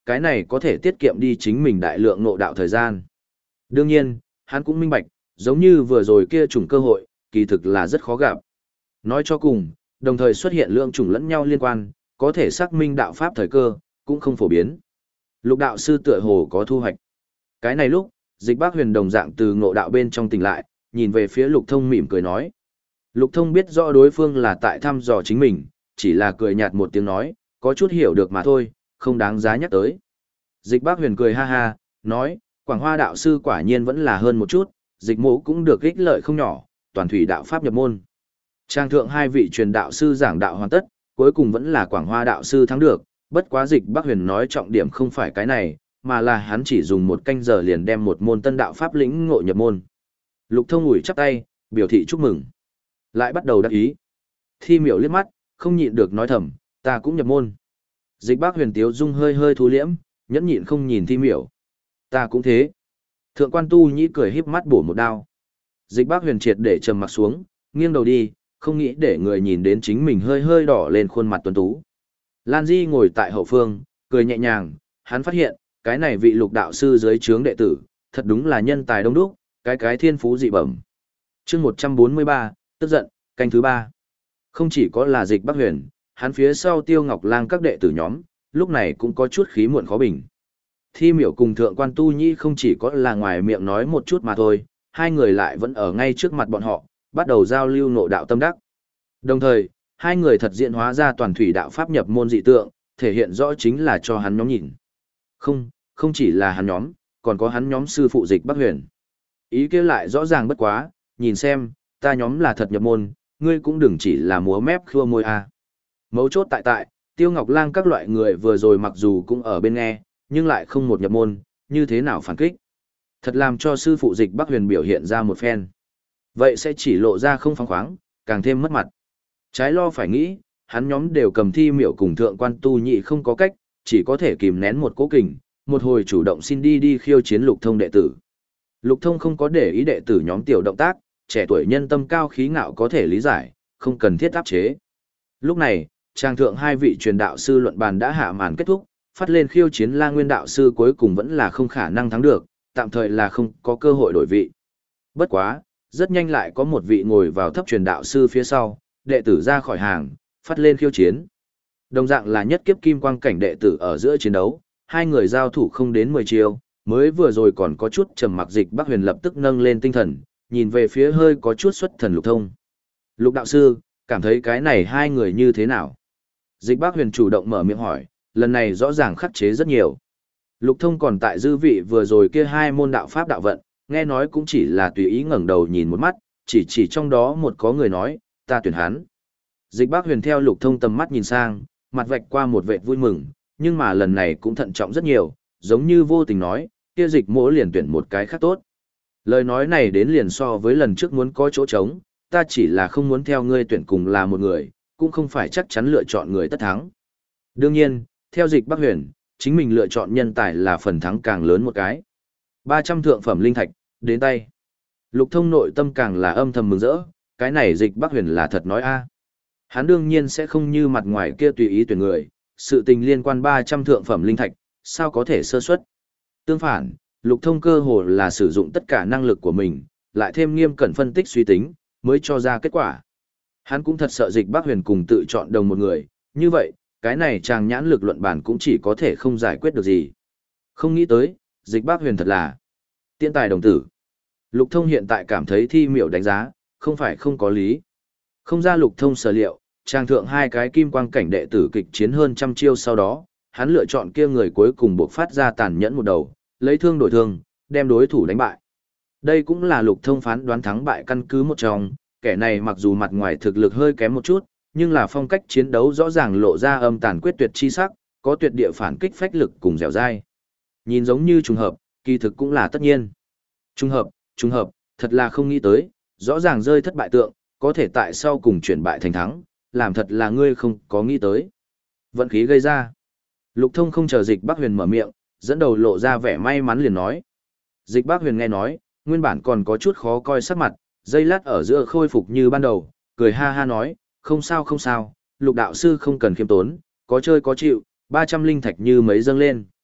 cái này có thể tiết kiệm đi chính mình đại lượng ngộ đạo thời gian. Đương nhiên, hắn cũng minh bạch, giống như vừa rồi kia chủng cơ hội, kỳ thực là rất khó gặp. Nói cho cùng, đồng thời xuất hiện lượng chủng lẫn nhau liên quan, có thể xác minh đạo pháp thời cơ, cũng không phổ biến. Lục đạo sư tựa hồ có thu hoạch. Cái này lúc, Dịch Bác Huyền đồng dạng từ ngộ đạo bên trong tỉnh lại, nhìn về phía Lục Thông mỉm cười nói. Lục Thông biết rõ đối phương là tại thăm dò chính mình, chỉ là cười nhạt một tiếng nói, có chút hiểu được mà thôi, không đáng giá nhắc tới. Dịch Bác Huyền cười ha ha, nói, Quảng Hoa đạo sư quả nhiên vẫn là hơn một chút, Dịch Mỗ cũng được ích lợi không nhỏ, toàn thủy đạo pháp nhập môn. Trang thượng hai vị truyền đạo sư giảng đạo hoàn tất, cuối cùng vẫn là Quảng Hoa đạo sư thắng được, bất quá Dịch Bác Huyền nói trọng điểm không phải cái này, mà là hắn chỉ dùng một canh giờ liền đem một môn tân đạo pháp lĩnh ngộ nhập môn. Lục Thông ủi chắp tay, biểu thị chúc mừng. Lại bắt đầu đắc ý. Thi Miểu liếc mắt, không nhịn được nói thầm, ta cũng nhập môn. Dịch Bác Huyền tiếu dung hơi hơi thu liễm, nhẫn nhịn không nhìn Thi Miểu. Ta cũng thế. Thượng quan Tu Nhĩ cười híp mắt bổ một đao. Dịch Bác Huyền triệt để trầm mặt xuống, nghiêng đầu đi, không nghĩ để người nhìn đến chính mình hơi hơi đỏ lên khuôn mặt tuấn tú. Lan Di ngồi tại hậu phương, cười nhẹ nhàng, hắn phát hiện, cái này vị Lục đạo sư dưới trướng đệ tử, thật đúng là nhân tài đông đúc, cái cái thiên phú dị bẩm. Chương một trăm bốn mươi ba, tức giận, canh thứ ba. Không chỉ có là Dịch Bác Huyền, hắn phía sau Tiêu Ngọc Lang các đệ tử nhóm, lúc này cũng có chút khí muộn khó bình. Thi Miểu cùng Thượng quan Tu Nhĩ không chỉ có là ngoài miệng nói một chút mà thôi, hai người lại vẫn ở ngay trước mặt bọn họ, bắt đầu giao lưu ngộ đạo tâm đắc. Đồng thời, hai người thật diện hóa ra toàn thủy đạo pháp nhập môn dị tượng, thể hiện rõ chính là cho hắn nhóm nhìn. Không, không chỉ là hắn nhóm, còn có hắn nhóm sư phụ Dịch Bác Huyền. Ý kia lại rõ ràng bất quá, nhìn xem, ta nhóm là thật nhập môn, ngươi cũng đừng chỉ là múa mép khua môi a. À. Mấu chốt tại tại, Tiêu Ngọc Lang các loại người vừa rồi mặc dù cũng ở bên nghe, nhưng lại không một nhập môn, như thế nào phản kích. Thật làm cho sư phụ Dịch Bác Huyền biểu hiện ra một phen. Vậy sẽ chỉ lộ ra không phóng khoáng, càng thêm mất mặt. Trái lo phải nghĩ, hắn nhóm đều cầm Thi Miểu cùng Thượng quan Tu Nhĩ không có cách, chỉ có thể kìm nén một cố kình, một hồi chủ động xin đi đi khiêu chiến Lục Thông đệ tử. Lục Thông không có để ý đệ tử nhóm tiểu động tác, trẻ tuổi nhân tâm cao khí ngạo có thể lý giải, không cần thiết áp chế. Lúc này, trang thượng hai vị truyền đạo sư luận bàn đã hạ màn kết thúc, phát lên khiêu chiến La Nguyên đạo sư cuối cùng vẫn là không khả năng thắng được, tạm thời là không có cơ hội đổi vị. Bất quá, rất nhanh lại có một vị ngồi vào thấp truyền đạo sư phía sau, đệ tử ra khỏi hàng, phát lên khiêu chiến. Đồng dạng là nhất kiếp kim quang cảnh đệ tử ở giữa chiến đấu, hai người giao thủ không đến mười chiêu, mới vừa rồi còn có chút trầm mặc. Dịch Bác Huyền lập tức nâng lên tinh thần, nhìn về phía hơi có chút xuất thần Lục Thông. Lục đạo sư, cảm thấy cái này hai người như thế nào? Dịch Bác Huyền chủ động mở miệng hỏi, lần này rõ ràng khắc chế rất nhiều. Lục Thông còn tại dư vị vừa rồi kia hai môn đạo pháp đạo vận, nghe nói cũng chỉ là tùy ý ngẩng đầu nhìn một mắt, chỉ chỉ trong đó một có người nói, ta tuyển hắn. Dịch Bác Huyền theo Lục Thông tầm mắt nhìn sang, mặt vạch qua một vệt vui mừng, nhưng mà lần này cũng thận trọng rất nhiều, giống như vô tình nói, kia Dịch Mỗ liền tuyển một cái khác tốt. Lời nói này đến liền so với lần trước muốn có chỗ trống, ta chỉ là không muốn theo ngươi tuyển cùng là một người, cũng không phải chắc chắn lựa chọn người tất thắng. Đương nhiên, theo Dịch Bác Huyền, chính mình lựa chọn nhân tài là phần thắng càng lớn một cái. ba trăm thượng phẩm linh thạch, đến tay. Lục Thông nội tâm càng là âm thầm mừng rỡ, cái này Dịch Bác Huyền là thật nói a. Hắn đương nhiên sẽ không như mặt ngoài kia tùy ý tuyển người, sự tình liên quan ba trăm thượng phẩm linh thạch, sao có thể sơ suất. Tương phản, Lục Thông cơ hồ là sử dụng tất cả năng lực của mình, lại thêm nghiêm cẩn phân tích suy tính, mới cho ra kết quả. Hắn cũng thật sợ Dịch Bác Huyền cùng tự chọn đồng một người, như vậy, cái này chàng nhãn lực luận bản cũng chỉ có thể không giải quyết được gì. Không nghĩ tới, Dịch Bác Huyền thật là tiên tài đồng tử. Lục Thông hiện tại cảm thấy Thi Miểu đánh giá, không phải không có lý. Không ra Lục Thông sở liệu, trang thượng hai cái kim quang cảnh đệ tử kịch chiến hơn trăm chiêu sau đó, hắn lựa chọn kia người cuối cùng buộc phát ra tàn nhẫn một đầu, lấy thương đổi thương, đem đối thủ đánh bại. Đây cũng là Lục Thông phán đoán thắng bại căn cứ một trong, kẻ này mặc dù mặt ngoài thực lực hơi kém một chút, nhưng là phong cách chiến đấu rõ ràng lộ ra âm tàn quyết tuyệt chi sắc, có tuyệt địa phản kích phách lực cùng dẻo dai. Nhìn giống như trùng hợp, kỳ thực cũng là tất nhiên. Trùng hợp, trùng hợp, thật là không nghĩ tới, rõ ràng rơi thất bại tượng, có thể tại sau cùng chuyển bại thành thắng, làm thật là ngươi không có nghĩ tới. Vận khí gây ra. Lục Thông không chờ Dịch Bác Huyền mở miệng, dẫn đầu lộ ra vẻ may mắn liền nói. Dịch Bác Huyền nghe nói, nguyên bản còn có chút khó coi sắc mặt, giây lát ở giữa khôi phục như ban đầu, cười ha ha nói, không sao không sao, Lục đạo sư không cần khiêm tốn, có chơi có chịu, ba trăm linh thạch như mấy dâng lên.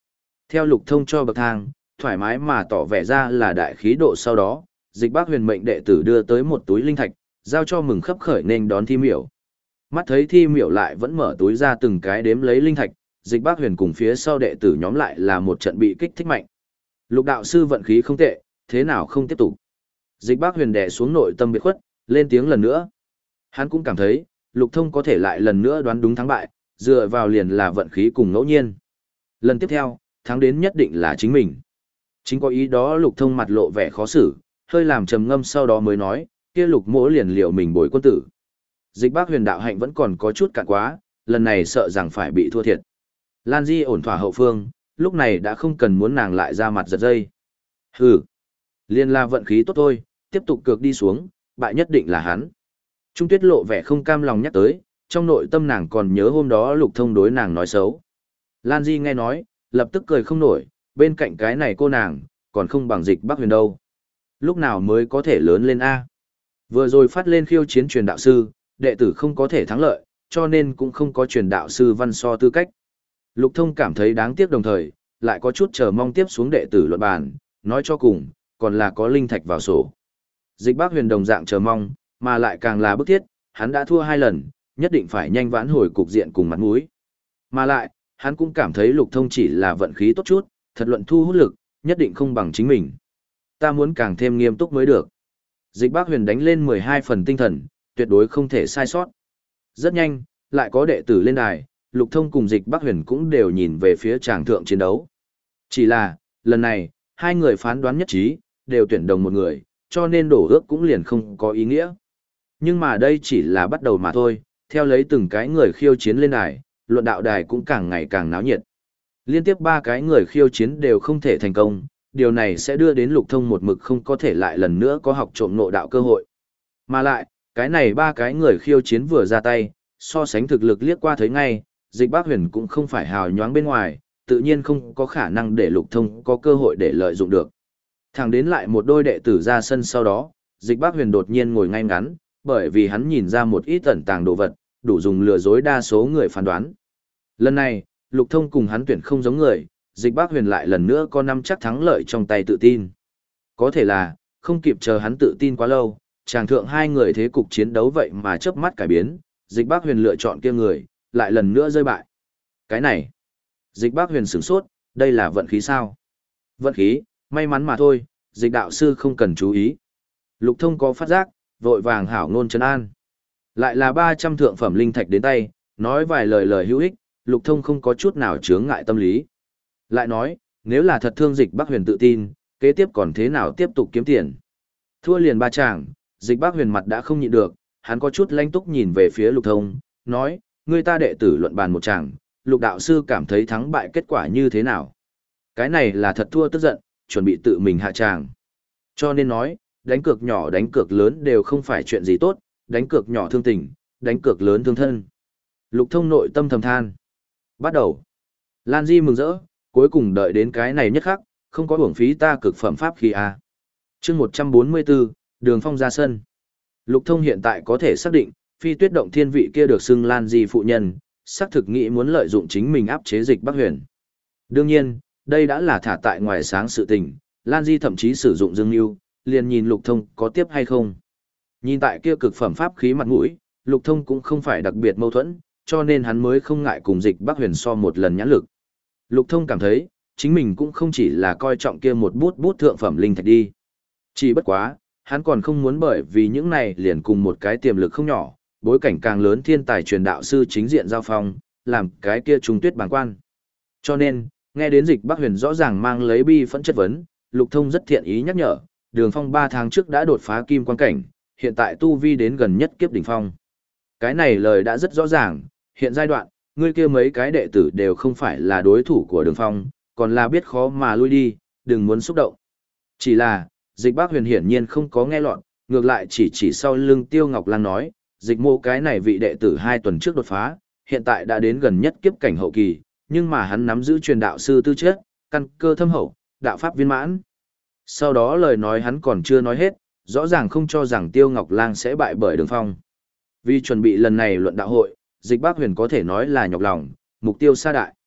Theo Lục Thông cho bậc thang, thoải mái mà tỏ vẻ ra là đại khí độ sau đó, Dịch Bác Huyền mệnh đệ tử đưa tới một túi linh thạch, giao cho mừng khấp khởi nên đón Thi Miểu. Mắt thấy Thi Miểu lại vẫn mở túi ra từng cái đếm lấy linh thạch, Dịch Bác Huyền cùng phía sau đệ tử nhóm lại là một trận bị kích thích mạnh. Lục đạo sư vận khí không tệ, thế nào không tiếp tục. Dịch Bác Huyền đè xuống nội tâm biệt khuất, lên tiếng lần nữa. Hắn cũng cảm thấy, Lục Thông có thể lại lần nữa đoán đúng thắng bại, dựa vào liền là vận khí cùng ngẫu nhiên. Lần tiếp theo, thắng đến nhất định là chính mình. Chính có ý đó Lục Thông mặt lộ vẻ khó xử, hơi làm trầm ngâm sau đó mới nói, kia Lục mỗ liền liệu mình bồi quân tử. Dịch Bác Huyền đạo hạnh vẫn còn có chút cạn quá, lần này sợ rằng phải bị thua thiệt. Lan Di ổn thỏa hậu phương, lúc này đã không cần muốn nàng lại ra mặt giật dây. Hừ, liên la vận khí tốt thôi, tiếp tục cược đi xuống, bại nhất định là hắn. Trung Tuyết lộ vẻ không cam lòng nhắc tới, trong nội tâm nàng còn nhớ hôm đó Lục Thông đối nàng nói xấu. Lan Di nghe nói, lập tức cười không nổi, bên cạnh cái này cô nàng, còn không bằng Dịch Bác Huyền đâu. Lúc nào mới có thể lớn lên A. Vừa rồi phát lên khiêu chiến truyền đạo sư, đệ tử không có thể thắng lợi, cho nên cũng không có truyền đạo sư văn so tư cách. Lục Thông cảm thấy đáng tiếc đồng thời, lại có chút chờ mong tiếp xuống đệ tử luận bàn, nói cho cùng, còn là có linh thạch vào sổ. Dịch Bác Huyền đồng dạng chờ mong, mà lại càng là bức thiết, hắn đã thua hai lần, nhất định phải nhanh vãn hồi cục diện cùng mặt mũi. Mà lại, hắn cũng cảm thấy Lục Thông chỉ là vận khí tốt chút, thật luận thu hút lực, nhất định không bằng chính mình. Ta muốn càng thêm nghiêm túc mới được. Dịch Bác Huyền đánh lên mười hai phần tinh thần, tuyệt đối không thể sai sót. Rất nhanh, lại có đệ tử lên đài, Lục Thông cùng Dịch Bác Huyền cũng đều nhìn về phía tràng thượng chiến đấu. Chỉ là, lần này, hai người phán đoán nhất trí, đều tuyển đồng một người, cho nên đổ ước cũng liền không có ý nghĩa. Nhưng mà đây chỉ là bắt đầu mà thôi, theo lấy từng cái người khiêu chiến lên đài, luận đạo đài cũng càng ngày càng náo nhiệt. Liên tiếp ba cái người khiêu chiến đều không thể thành công, điều này sẽ đưa đến Lục Thông một mực không có thể lại lần nữa có học trộm nộ đạo cơ hội. Mà lại, cái này ba cái người khiêu chiến vừa ra tay, so sánh thực lực liếc qua thấy ngay, Dịch Bác Huyền cũng không phải hào nhoáng bên ngoài, tự nhiên không có khả năng để Lục Thông có cơ hội để lợi dụng được. Thẳng đến lại một đôi đệ tử ra sân sau đó, Dịch Bác Huyền đột nhiên ngồi ngay ngắn, bởi vì hắn nhìn ra một ít ẩn tàng đồ vật, đủ dùng lừa dối đa số người phán đoán. Lần này, Lục Thông cùng hắn tuyển không giống người, Dịch Bác Huyền lại lần nữa có năm chắc thắng lợi trong tay tự tin. Có thể là, không kịp chờ hắn tự tin quá lâu, chàng thượng hai người thế cục chiến đấu vậy mà chớp mắt cải biến, Dịch Bác Huyền lựa chọn kia người, lại lần nữa rơi bại. Cái này, Dịch Bác Huyền sửng sốt, đây là vận khí sao? Vận khí, may mắn mà thôi, Dịch đạo sư không cần chú ý. Lục Thông có phát giác, vội vàng hảo ngôn trấn an. Lại là ba trăm thượng phẩm linh thạch đến tay, nói vài lời lời hữu ích, Lục Thông không có chút nào chướng ngại tâm lý. Lại nói, nếu là thật thương Dịch Bác Huyền tự tin, kế tiếp còn thế nào tiếp tục kiếm tiền. Thua liền ba chàng, Dịch Bác Huyền mặt đã không nhịn được, hắn có chút lanh túc nhìn về phía Lục Thông, nói, người ta đệ tử luận bàn một chàng, Lục đạo sư cảm thấy thắng bại kết quả như thế nào. Cái này là thật thua tức giận, chuẩn bị tự mình hạ tràng. Cho nên nói, đánh cược nhỏ đánh cược lớn đều không phải chuyện gì tốt, đánh cược nhỏ thương tình, đánh cược lớn thương thân. Lục Thông nội tâm thầm than. Bắt đầu. Lan Di mừng rỡ, cuối cùng đợi đến cái này nhất khắc, không có uổng phí ta cực phẩm pháp khí a. Chương một trăm bốn mươi bốn, Đường Phong ra sân. Lục Thông hiện tại có thể xác định, Phi Tuyết động thiên vị kia được xưng Lan Di phụ nhân, xác thực nghĩ muốn lợi dụng chính mình áp chế Dịch Bác Huyền. Đương nhiên, đây đã là thả tại ngoài sáng sự tình, Lan Di thậm chí sử dụng dương lưu, liền nhìn Lục Thông có tiếp hay không. Nhìn tại kia cực phẩm pháp khí mặt mũi, Lục Thông cũng không phải đặc biệt mâu thuẫn, cho nên hắn mới không ngại cùng Dịch Bác Huyền so một lần nhãn lực. Lục Thông cảm thấy, chính mình cũng không chỉ là coi trọng kia một bút bút thượng phẩm linh thạch đi. Chỉ bất quá, hắn còn không muốn bởi vì những này liền cùng một cái tiềm lực không nhỏ, bối cảnh càng lớn thiên tài truyền đạo sư chính diện giao phong, làm cái kia trung tuyết bàng quan. Cho nên, nghe đến Dịch Bác Huyền rõ ràng mang lấy bi phẫn chất vấn, Lục Thông rất thiện ý nhắc nhở, Đường Phong ba tháng trước đã đột phá kim quan cảnh, hiện tại tu vi đến gần nhất kiếp đỉnh phong. Cái này lời đã rất rõ ràng, hiện giai đoạn, ngươi kia mấy cái đệ tử đều không phải là đối thủ của Đường Phong, còn là biết khó mà lui đi, đừng muốn xúc động. Chỉ là, Dịch Bác Huyền hiển nhiên không có nghe lọt, ngược lại chỉ chỉ sau lưng Tiêu Ngọc Lan nói, Dịch mô cái này vị đệ tử hai tuần trước đột phá, hiện tại đã đến gần nhất kiếp cảnh hậu kỳ, nhưng mà hắn nắm giữ truyền đạo sư tư chất, căn cơ thâm hậu, đạo pháp viên mãn. Sau đó lời nói hắn còn chưa nói hết, rõ ràng không cho rằng Tiêu Ngọc Lang sẽ bại bởi Đường Phong. Vì chuẩn bị lần này luận đạo hội, Dịch Bác Huyền có thể nói là nhọc lòng, mục tiêu xa đại.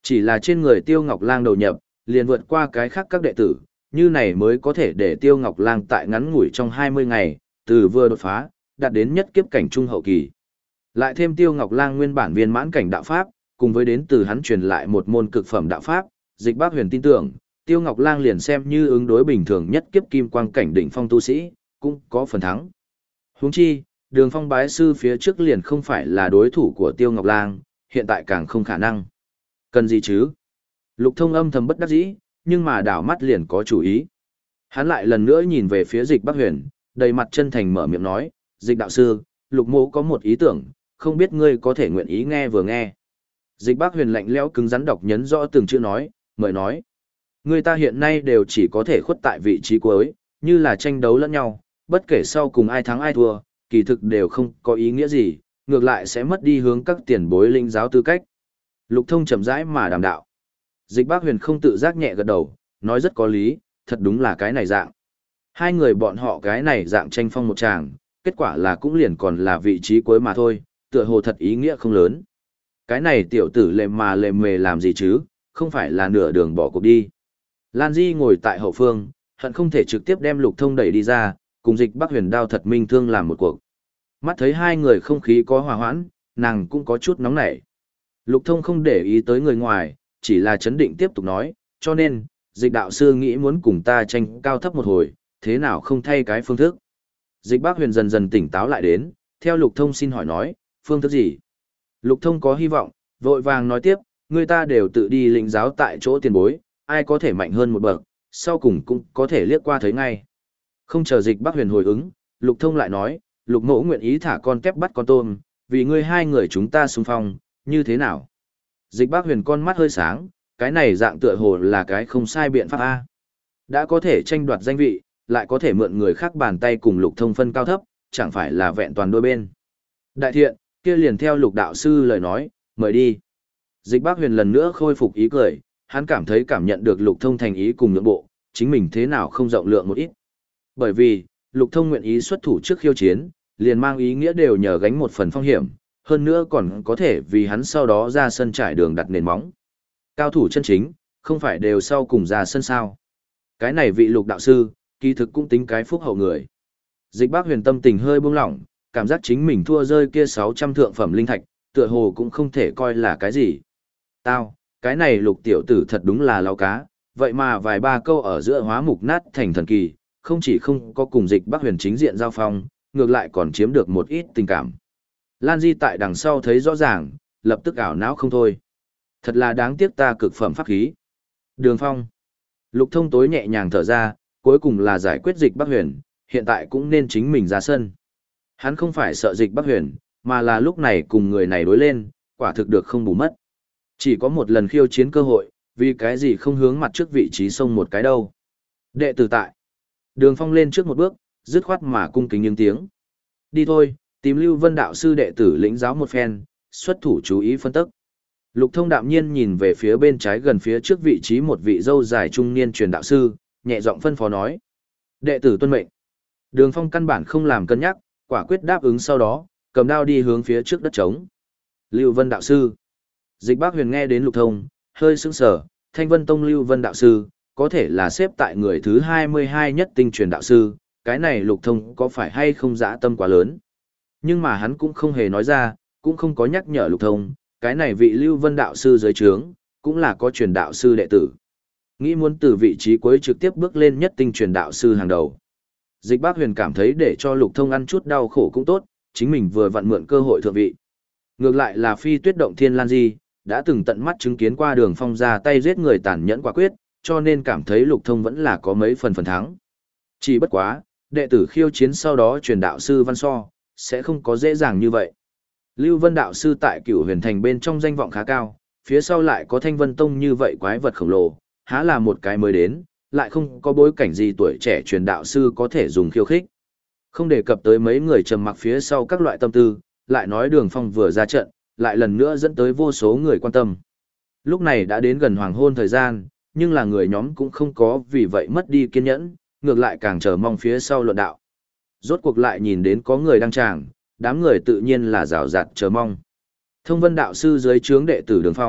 Chỉ là trên người Tiêu Ngọc Lang đầu nhập, liền vượt qua cái khác các đệ tử, như này mới có thể để Tiêu Ngọc Lang tại ngắn ngủi trong hai mươi ngày, từ vừa đột phá, đạt đến nhất kiếp cảnh trung hậu kỳ. Lại thêm Tiêu Ngọc Lang nguyên bản viên mãn cảnh đạo pháp, cùng với đến từ hắn truyền lại một môn cực phẩm đạo pháp, Dịch Bác Huyền tin tưởng, Tiêu Ngọc Lang liền xem như ứng đối bình thường nhất kiếp kim quang cảnh đỉnh phong tu sĩ, cũng có phần thắng. Huống chi, Đường Phong bái sư phía trước liền không phải là đối thủ của Tiêu Ngọc Lang, hiện tại càng không khả năng. Cần gì chứ? Lục Thông âm thầm bất đắc dĩ, nhưng mà đảo mắt liền có chủ ý. Hắn lại lần nữa nhìn về phía Dịch Bác Huyền, đầy mặt chân thành mở miệng nói, Dịch đạo sư, Lục mộ có một ý tưởng, không biết ngươi có thể nguyện ý nghe vừa nghe. Dịch Bác Huyền lạnh lẽo cứng rắn đọc nhấn rõ từng chữ nói, mời nói. Người ta hiện nay đều chỉ có thể khuất tại vị trí cuối, như là tranh đấu lẫn nhau, bất kể sau cùng ai thắng ai thua, kỳ thực đều không có ý nghĩa gì, ngược lại sẽ mất đi hướng các tiền bối linh giáo tư cách. Lục Thông chậm rãi mà đàm đạo. Dịch Bác Huyền không tự giác nhẹ gật đầu, nói rất có lý, thật đúng là cái này dạng. Hai người bọn họ cái này dạng tranh phong một tràng, kết quả là cũng liền còn là vị trí cuối mà thôi, tựa hồ thật ý nghĩa không lớn. Cái này tiểu tử lềm mà lềm mề làm gì chứ, không phải là nửa đường bỏ cuộc đi. Lan Di ngồi tại hậu phương, hận không thể trực tiếp đem Lục Thông đẩy đi ra, cùng Dịch Bác Huyền đao thật minh thương làm một cuộc. Mắt thấy hai người không khí có hòa hoãn, nàng cũng có chút nóng nảy. Lục Thông không để ý tới người ngoài, chỉ là chấn định tiếp tục nói, cho nên, Dịch đạo sư nghĩ muốn cùng ta tranh cao thấp một hồi, thế nào không thay cái phương thức. Dịch Bác Huyền dần dần tỉnh táo lại đến, theo Lục Thông xin hỏi nói, phương thức gì? Lục Thông có hy vọng, vội vàng nói tiếp, người ta đều tự đi lĩnh giáo tại chỗ tiền bối, ai có thể mạnh hơn một bậc, sau cùng cũng có thể liếc qua thấy ngay. Không chờ Dịch Bác Huyền hồi ứng, Lục Thông lại nói, Lục mỗ nguyện ý thả con tép bắt con tôm, vì ngươi hai người chúng ta xung phong, như thế nào? Dịch Bác Huyền con mắt hơi sáng, cái này dạng tựa hồ là cái không sai biện pháp A. Đã có thể tranh đoạt danh vị, lại có thể mượn người khác bàn tay cùng Lục Thông phân cao thấp, chẳng phải là vẹn toàn đôi bên. Đại thiện, kia liền theo Lục đạo sư lời nói, mời đi. Dịch Bác Huyền lần nữa khôi phục ý cười, hắn cảm thấy cảm nhận được Lục Thông thành ý cùng nhượng bộ, chính mình thế nào không rộng lượng một ít. Bởi vì, Lục Thông nguyện ý xuất thủ trước khiêu chiến, liền mang ý nghĩa đều nhờ gánh một phần phong hiểm, hơn nữa còn có thể vì hắn sau đó ra sân trải đường đặt nền móng. Cao thủ chân chính, không phải đều sau cùng ra sân sao. Cái này vị Lục đạo sư, kỳ thực cũng tính cái phúc hậu người. Dịch Bác Huyền tâm tình hơi buông lỏng, cảm giác chính mình thua rơi kia sáu trăm thượng phẩm linh thạch, tựa hồ cũng không thể coi là cái gì. Tao, cái này Lục tiểu tử thật đúng là lao cá, vậy mà vài ba câu ở giữa hóa mục nát thành thần kỳ, không chỉ không có cùng Dịch Bác Huyền chính diện giao phong, ngược lại còn chiếm được một ít tình cảm. Lan Di tại đằng sau thấy rõ ràng, lập tức ảo não không thôi. Thật là đáng tiếc ta cực phẩm pháp khí. Đường Phong. Lục Thông tối nhẹ nhàng thở ra, cuối cùng là giải quyết Dịch Bác Huyền, hiện tại cũng nên chính mình ra sân. Hắn không phải sợ Dịch Bác Huyền, mà là lúc này cùng người này đối lên, quả thực được không bù mất. Chỉ có một lần khiêu chiến cơ hội, vì cái gì không hướng mặt trước vị trí sông một cái đâu. Đệ tử tại. Đường Phong lên trước một bước, dứt khoát mà cung kính những tiếng. Đi thôi, tìm Lưu Vân đạo sư đệ tử lĩnh giáo một phen, xuất thủ chú ý phân tích. Lục Thông đạm nhiên nhìn về phía bên trái gần phía trước vị trí một vị dâu dài trung niên truyền đạo sư, nhẹ giọng phân phó nói. Đệ tử tuân mệnh. Đường Phong căn bản không làm cân nhắc, quả quyết đáp ứng sau đó, cầm đao đi hướng phía trước đất trống. Lưu Vân đạo sư. Dịch Bác Huyền nghe đến Lục Thông, hơi sững sờ, Thanh Vân Tông Lưu Vân đạo sư, có thể là xếp tại người thứ hai mươi hai nhất tinh truyền đạo sư, cái này Lục Thông có phải hay không dã tâm quá lớn. Nhưng mà hắn cũng không hề nói ra, cũng không có nhắc nhở Lục Thông, cái này vị Lưu Vân đạo sư dưới trướng, cũng là có truyền đạo sư đệ tử. Nghĩ muốn từ vị trí cuối trực tiếp bước lên nhất tinh truyền đạo sư hàng đầu. Dịch Bác Huyền cảm thấy để cho Lục Thông ăn chút đau khổ cũng tốt, chính mình vừa vặn mượn cơ hội thượng vị. Ngược lại là Phi Tuyết Động Thiên Lan Di, đã từng tận mắt chứng kiến qua Đường Phong ra tay giết người tàn nhẫn quả quyết, cho nên cảm thấy Lục Thông vẫn là có mấy phần phần thắng. Chỉ bất quá, đệ tử khiêu chiến sau đó truyền đạo sư Văn So, sẽ không có dễ dàng như vậy. Lưu Vân đạo sư tại Cửu Huyền Thành bên trong danh vọng khá cao, phía sau lại có Thanh Vân Tông như vậy quái vật khổng lồ, há là một cái mới đến, lại không có bối cảnh gì tuổi trẻ truyền đạo sư có thể dùng khiêu khích. Không đề cập tới mấy người trầm mặc phía sau các loại tâm tư, lại nói Đường Phong vừa ra trận, lại lần nữa dẫn tới vô số người quan tâm. Lúc này đã đến gần hoàng hôn thời gian, nhưng là người nhóm cũng không có vì vậy mất đi kiên nhẫn, ngược lại càng chờ mong phía sau luận đạo. Rốt cuộc lại nhìn đến có người đăng tràng, đám người tự nhiên là rào rạt chờ mong. Thông Vân đạo sư dưới trướng đệ tử Đường Phong,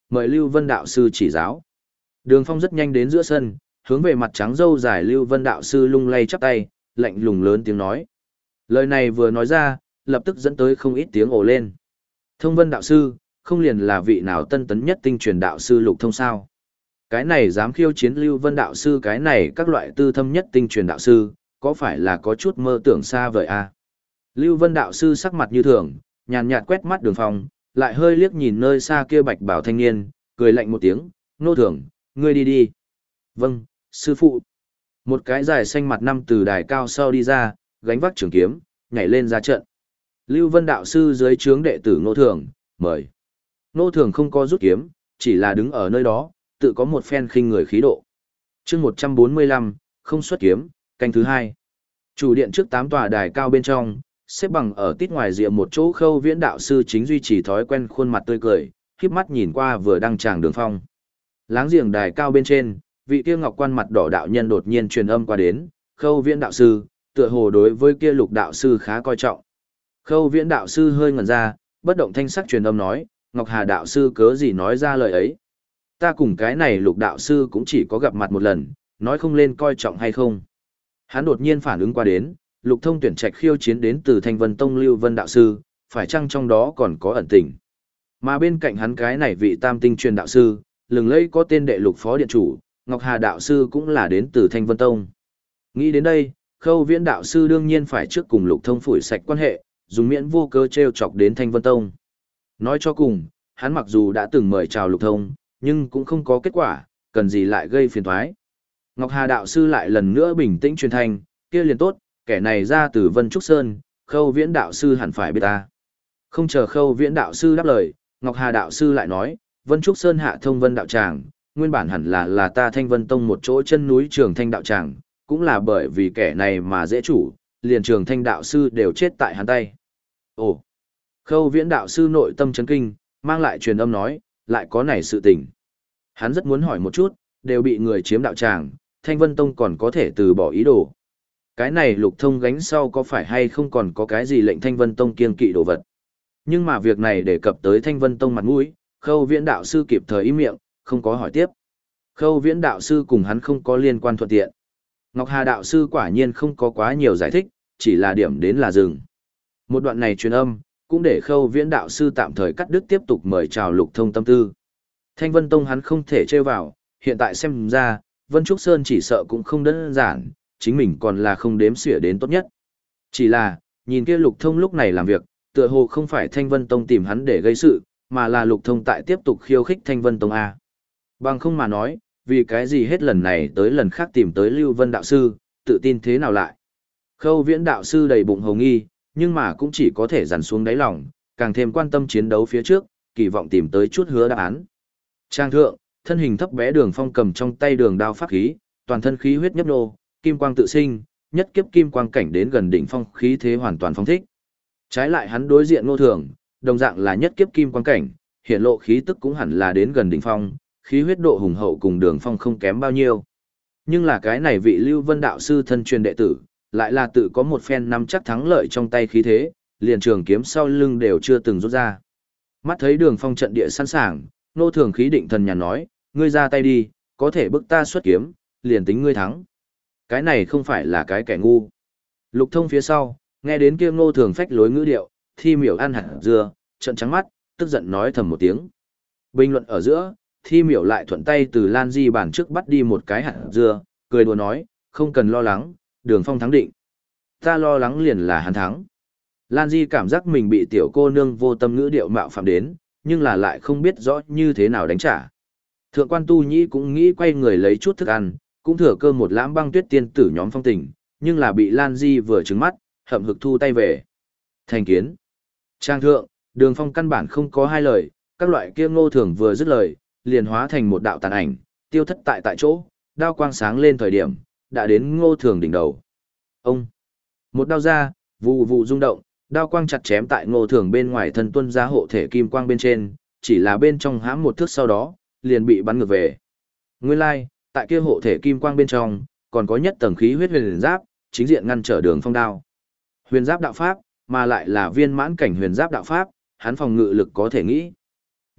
Mời Lưu Vân đạo sư chỉ giáo. Đường Phong rất nhanh đến giữa sân, hướng về mặt trắng râu dài Lưu Vân đạo sư lung lay chắp tay, lạnh lùng lớn tiếng nói. Lời này vừa nói ra, lập tức dẫn tới không ít tiếng ồ lên. Thông Vân đạo sư, không liền là vị nào tân tấn nhất tinh truyền đạo sư Lục Thông sao? Cái này dám khiêu chiến Lưu Vân đạo sư, cái này các loại tư thâm nhất tinh truyền đạo sư, có phải là có chút mơ tưởng xa vời a? À? Lưu Vân đạo sư sắc mặt như thường, nhàn nhạt quét mắt Đường Phong, lại hơi liếc nhìn nơi xa kia bạch bảo thanh niên, cười lạnh một tiếng, nô thường, ngươi đi đi. Vâng, sư phụ. Một cái dài xanh mặt năm từ đài cao sau đi ra, gánh vác trường kiếm, nhảy lên ra trận. Lưu Vân đạo sư dưới trướng đệ tử Ngô Thường, mời. Ngô Thường không có rút kiếm, chỉ là đứng ở nơi đó, tự có một phen khinh người khí độ. Chương một trăm bốn mươi lăm, không xuất kiếm, canh thứ hai. Chủ điện trước tám tòa đài cao bên trong, xếp bằng ở tít ngoài rìa một chỗ Khâu Viễn đạo sư chính duy trì thói quen khuôn mặt tươi cười, khép mắt nhìn qua vừa đăng tràng Đường Phong. Láng giềng đài cao bên trên, vị kia ngọc quan mặt đỏ đạo nhân đột nhiên truyền âm qua đến, Khâu Viễn đạo sư, tựa hồ đối với kia Lục đạo sư khá coi trọng. Khâu Viễn đạo sư hơi ngẩn ra, bất động thanh sắc truyền âm nói, Ngọc Hà đạo sư cớ gì nói ra lời ấy. Ta cùng cái này Lục đạo sư cũng chỉ có gặp mặt một lần, nói không lên coi trọng hay không. Hắn đột nhiên phản ứng qua đến, Lục Thông tuyển trạch khiêu chiến đến từ Thanh Vân Tông Lưu Vân đạo sư, phải chăng trong đó còn có ẩn tình. Mà bên cạnh hắn cái này vị tam tinh truyền đạo sư, lừng lẫy có tên đệ Lục phó điện chủ, Ngọc Hà đạo sư cũng là đến từ Thanh Vân Tông. Nghĩ đến đây, Khâu Viễn đạo sư đương nhiên phải trước cùng Lục Thông phủi sạch quan hệ, dùng miễn vô cớ trêu chọc đến Thanh Vân Tông. Nói cho cùng, hắn mặc dù đã từng mời chào Lục Thông, nhưng cũng không có kết quả, cần gì lại gây phiền toái. Ngọc Hà đạo sư lại lần nữa bình tĩnh truyền thanh, kia liền tốt, kẻ này ra từ Vân Trúc Sơn, Khâu Viễn đạo sư hẳn phải biết ta. Không chờ Khâu Viễn đạo sư đáp lời, Ngọc Hà đạo sư lại nói, Vân Trúc Sơn hạ thông Vân đạo tràng, nguyên bản hẳn là là ta Thanh Vân Tông một chỗ chân núi Trường Thanh đạo tràng, cũng là bởi vì kẻ này mà dễ chủ, liền Trường Thanh đạo sư đều chết tại hắn tay. Ồ! Khâu Viễn đạo sư nội tâm chấn kinh, mang lại truyền âm nói, lại có này sự tình. Hắn rất muốn hỏi một chút, đều bị người chiếm đạo tràng, Thanh Vân Tông còn có thể từ bỏ ý đồ. Cái này Lục Thông gánh sau có phải hay không còn có cái gì lệnh Thanh Vân Tông kiêng kỵ đồ vật. Nhưng mà việc này đề cập tới Thanh Vân Tông mặt mũi, Khâu Viễn đạo sư kịp thời im miệng, không có hỏi tiếp. Khâu Viễn đạo sư cùng hắn không có liên quan thuận tiện. Ngọc Hà đạo sư quả nhiên không có quá nhiều giải thích, chỉ là điểm đến là dừng. Một đoạn này truyền âm, cũng để Khâu Viễn đạo sư tạm thời cắt đứt tiếp tục mời chào Lục Thông tâm tư. Thanh Vân Tông hắn không thể trêu vào, hiện tại xem ra, Vân Trúc Sơn chỉ sợ cũng không đơn giản, chính mình còn là không đếm xỉa đến tốt nhất. Chỉ là, nhìn kia Lục Thông lúc này làm việc, tựa hồ không phải Thanh Vân Tông tìm hắn để gây sự, mà là Lục Thông tại tiếp tục khiêu khích Thanh Vân Tông A. Bằng không mà nói, vì cái gì hết lần này tới lần khác tìm tới Lưu Vân đạo sư, tự tin thế nào lại. Khâu Viễn đạo sư đầy bụng hồng nghi, nhưng mà cũng chỉ có thể dằn xuống đáy lòng, càng thêm quan tâm chiến đấu phía trước, kỳ vọng tìm tới chút hứa đáp án. Trang thượng, thân hình thấp bé Đường Phong cầm trong tay đường đao pháp khí, toàn thân khí huyết nhấp nô, kim quang tự sinh, nhất kiếp kim quang cảnh đến gần đỉnh phong, khí thế hoàn toàn phong thích. Trái lại hắn đối diện Ngô Thường, đồng dạng là nhất kiếp kim quang cảnh, hiện lộ khí tức cũng hẳn là đến gần đỉnh phong, khí huyết độ hùng hậu cùng Đường Phong không kém bao nhiêu. Nhưng là cái này vị Lưu Vân đạo sư thân truyền đệ tử, lại là tự có một phen nắm chắc thắng lợi trong tay khí thế, liền trường kiếm sau lưng đều chưa từng rút ra. Mắt thấy Đường Phong trận địa sẵn sàng, Ngô Thường khí định thần nhàn nói, ngươi ra tay đi, có thể bức ta xuất kiếm, liền tính ngươi thắng. Cái này không phải là cái kẻ ngu. Lục Thông phía sau, nghe đến kia Ngô Thường phách lối ngữ điệu, Thi Miểu ăn hạt dưa, trận trắng mắt, tức giận nói thầm một tiếng. Bình luận ở giữa, Thi Miểu lại thuận tay từ Lan Di bàn trước bắt đi một cái hạt dưa, cười đùa nói, không cần lo lắng, Đường Phong thắng định. Ta lo lắng liền là hắn thắng. Lan Di cảm giác mình bị tiểu cô nương vô tâm ngữ điệu mạo phạm đến, nhưng là lại không biết rõ như thế nào đánh trả. Thượng quan Tu Nhĩ cũng nghĩ quay người lấy chút thức ăn, cũng thừa cơ một lãm băng tuyết tiên tử nhóm phong tình, nhưng là bị Lan Di vừa trứng mắt, hậm hực thu tay về. Thành kiến. Trang thượng, Đường Phong căn bản không có hai lời, các loại kia Ngô Thường vừa dứt lời, liền hóa thành một đạo tàn ảnh, tiêu thất tại tại chỗ, đao quang sáng lên thời điểm, đã đến Ngô Thường đỉnh đầu. Ông. Một đao ra, vụ vụ rung động, đao quang chặt chém tại Ngô Thường bên ngoài thân tuân ra hộ thể kim quang bên trên, chỉ là bên trong hãm một thước sau đó, liền bị bắn ngược về. Nguyên lai, like, tại kia hộ thể kim quang bên trong, còn có nhất tầng khí huyết huyền giáp, chính diện ngăn trở Đường Phong đao. Huyền giáp đạo pháp, mà lại là viên mãn cảnh huyền giáp đạo pháp, hắn phòng ngự lực có thể nghĩ.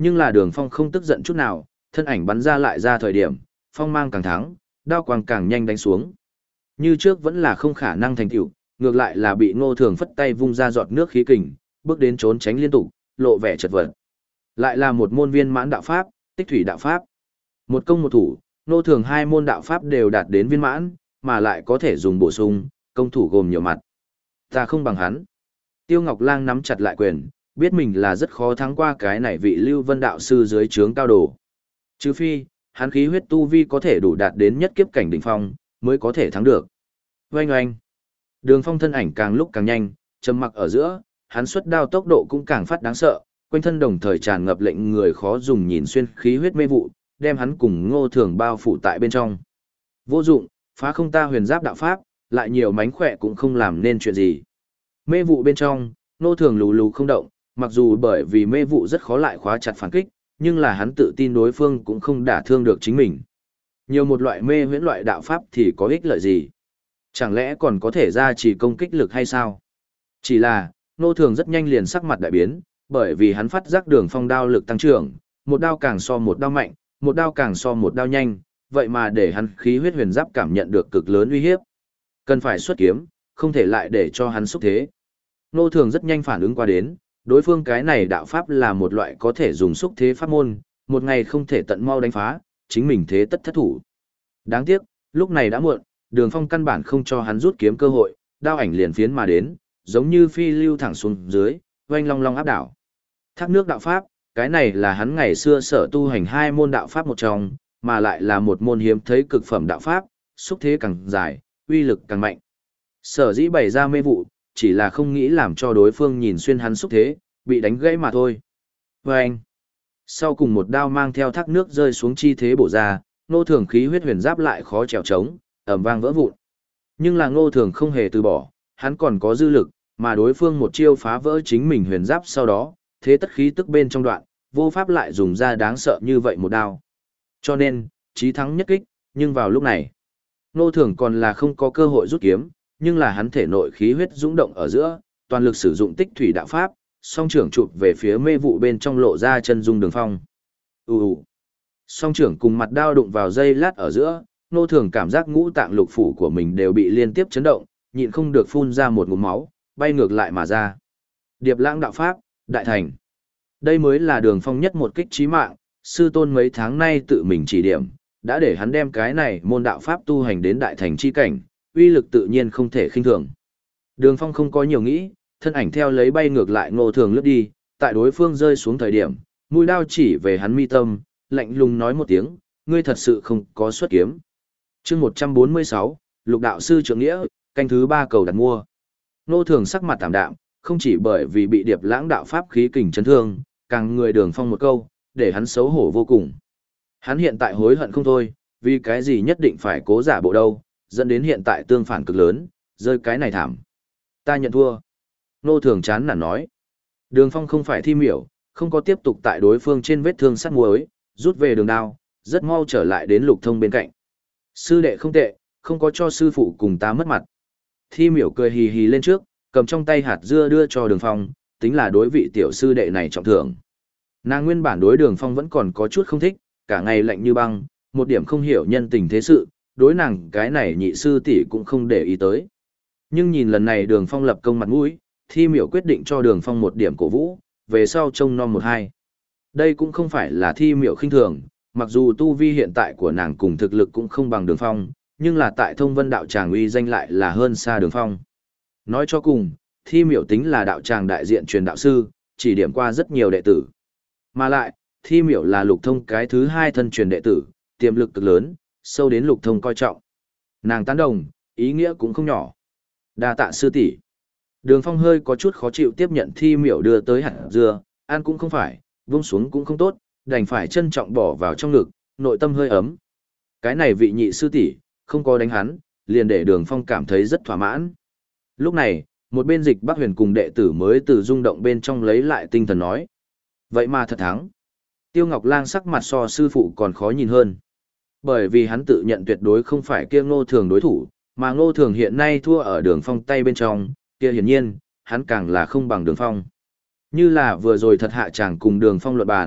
Nhưng là Đường Phong không tức giận chút nào, thân ảnh bắn ra lại ra thời điểm, phong mang càng thắng, đao quang càng nhanh đánh xuống. Như trước vẫn là không khả năng thành tựu, ngược lại là bị Ngô Thường phất tay vung ra giọt nước khí kình, bước đến trốn tránh liên tục, lộ vẻ chật vật. Lại là một môn viên mãn đạo pháp, tích thủy đạo pháp. Một công một thủ, Ngô Thường hai môn đạo pháp đều đạt đến viên mãn, mà lại có thể dùng bổ sung, công thủ gồm nhiều mặt. Ta không bằng hắn. Tiêu Ngọc Lang nắm chặt lại quyền, biết mình là rất khó thắng qua cái này vị Lưu Vân đạo sư dưới trướng cao đồ. Trừ phi, hắn khí huyết tu vi có thể đủ đạt đến nhất kiếp cảnh đỉnh phong, mới có thể thắng được. Oanh oanh. Đường Phong thân ảnh càng lúc càng nhanh, trầm mặc ở giữa, hắn xuất đao tốc độ cũng càng phát đáng sợ, quanh thân đồng thời tràn ngập lệnh người khó dùng nhìn xuyên khí huyết mê vụ, đem hắn cùng Ngô Thường bao phủ tại bên trong. Vô dụng, phá không ta huyền giáp đạo pháp, lại nhiều mánh khỏe cũng không làm nên chuyện gì. Mê vụ bên trong, Ngô Thường lù lù không động, mặc dù bởi vì mê vụ rất khó lại khóa chặt phản kích, nhưng là hắn tự tin đối phương cũng không đả thương được chính mình. Nhiều một loại mê huyễn loại đạo pháp thì có ích lợi gì? Chẳng lẽ còn có thể ra chỉ công kích lực hay sao? Chỉ là, Ngô Thường rất nhanh liền sắc mặt đại biến, bởi vì hắn phát giác Đường Phong đao lực tăng trưởng, một đao càng so một đao mạnh, một đao càng so một đao nhanh, vậy mà để hắn khí huyết huyền giáp cảm nhận được cực lớn uy hiếp. Cần phải xuất kiếm, không thể lại để cho hắn xúc thế. Ngô Thường rất nhanh phản ứng qua đến, đối phương cái này đạo pháp là một loại có thể dùng xúc thế pháp môn, một ngày không thể tận mau đánh phá, chính mình thế tất thất thủ. Đáng tiếc, lúc này đã muộn, Đường Phong căn bản không cho hắn rút kiếm cơ hội, đao ảnh liền phiến mà đến, giống như phi lưu thẳng xuống dưới, oanh long long áp đảo. Thác nước đạo pháp, cái này là hắn ngày xưa sở tu hành hai môn đạo pháp một trong, mà lại là một môn hiếm thấy cực phẩm đạo pháp, xúc thế càng dài, uy lực càng mạnh. Sở dĩ bày ra mê vụ, chỉ là không nghĩ làm cho đối phương nhìn xuyên hắn xúc thế, bị đánh gãy mà thôi. Và anh, sau cùng một đao mang theo thác nước rơi xuống chi thế bổ ra, Ngô Thường khí huyết huyền giáp lại khó trèo trống, ầm vang vỡ vụn. Nhưng là Ngô Thường không hề từ bỏ, hắn còn có dư lực, mà đối phương một chiêu phá vỡ chính mình huyền giáp sau đó, thế tất khí tức bên trong đoạn, vô pháp lại dùng ra đáng sợ như vậy một đao. Cho nên, chí thắng nhất kích, nhưng vào lúc này, Ngô Thường còn là không có cơ hội rút kiếm, nhưng là hắn thể nội khí huyết dũng động ở giữa, toàn lực sử dụng tích thủy đạo pháp, song trưởng chụp về phía mê vụ bên trong lộ ra chân dung Đường Phong. Ù ù. Song trưởng cùng mặt đao đụng vào dây lát ở giữa, Ngô Thường cảm giác ngũ tạng lục phủ của mình đều bị liên tiếp chấn động, nhịn không được phun ra một ngụm máu, bay ngược lại mà ra. Điệp Lãng đạo pháp, đại thành. Đây mới là Đường Phong nhất một kích chí mạng, sư tôn mấy tháng nay tự mình chỉ điểm, đã để hắn đem cái này môn đạo pháp tu hành đến đại thành chi cảnh, uy lực tự nhiên không thể khinh thường. Đường Phong không có nhiều nghĩ, thân ảnh theo lấy bay ngược lại Ngô Thường lướt đi, tại đối phương rơi xuống thời điểm, mũi đao chỉ về hắn mi tâm, lạnh lùng nói một tiếng, ngươi thật sự không có xuất kiếm. Chương một trăm bốn mươi sáu, Lục đạo sư trưởng nghĩa, canh thứ ba cầu đặt mua. Ngô Thường sắc mặt tạm đạm, không chỉ bởi vì bị Điệp Lãng đạo pháp khí kình chấn thương, càng người Đường Phong một câu, để hắn xấu hổ vô cùng. Hắn hiện tại hối hận không thôi, vì cái gì nhất định phải cố giả bộ đâu, dẫn đến hiện tại tương phản cực lớn, rơi cái này thảm. Ta nhận thua. Ngô Thường chán nản nói. Đường Phong không phải thi miểu, không có tiếp tục tại đối phương trên vết thương sắt muối, rút về đường đao, rất mau trở lại đến Lục Thông bên cạnh. Sư đệ không tệ, không có cho sư phụ cùng ta mất mặt. Thi miểu cười hì hì lên trước, cầm trong tay hạt dưa đưa cho Đường Phong, tính là đối vị tiểu sư đệ này trọng thưởng. Nàng nguyên bản đối Đường Phong vẫn còn có chút không thích, cả ngày lạnh như băng, một điểm không hiểu nhân tình thế sự, đối nàng cái này nhị sư tỷ cũng không để ý tới. Nhưng nhìn lần này Đường Phong lập công mặt mũi, Thi miểu quyết định cho Đường Phong một điểm cổ vũ, về sau trông nom một hai. Đây cũng không phải là Thi miểu khinh thường, mặc dù tu vi hiện tại của nàng cùng thực lực cũng không bằng Đường Phong, nhưng là tại Thông Vân đạo tràng uy danh lại là hơn xa Đường Phong. Nói cho cùng, Thi miểu tính là đạo tràng đại diện truyền đạo sư, chỉ điểm qua rất nhiều đệ tử. Mà lại, Thi miểu là Lục Thông cái thứ hai thân truyền đệ tử, tiềm lực cực lớn, sâu đến Lục Thông coi trọng. Nàng tán đồng, ý nghĩa cũng không nhỏ. Đa tạ sư tỷ. Đường Phong hơi có chút khó chịu tiếp nhận Thi miểu đưa tới hạt dưa, ăn cũng không phải, vung xuống cũng không tốt, đành phải trân trọng bỏ vào trong ngực, nội tâm hơi ấm. Cái này vị nhị sư tỷ không có đánh hắn, liền để Đường Phong cảm thấy rất thỏa mãn. Lúc này, một bên Dịch Bắc Huyền cùng đệ tử mới từ rung động bên trong lấy lại tinh thần nói. Vậy mà thật thắng. Tiêu Ngọc Lang sắc mặt so sư phụ còn khó nhìn hơn. Bởi vì hắn tự nhận tuyệt đối không phải kia Ngô Thường đối thủ, mà Ngô Thường hiện nay thua ở Đường Phong tay bên trong, kia hiển nhiên, hắn càng là không bằng Đường Phong. Như là vừa rồi thật hạ chàng cùng Đường Phong luận bàn,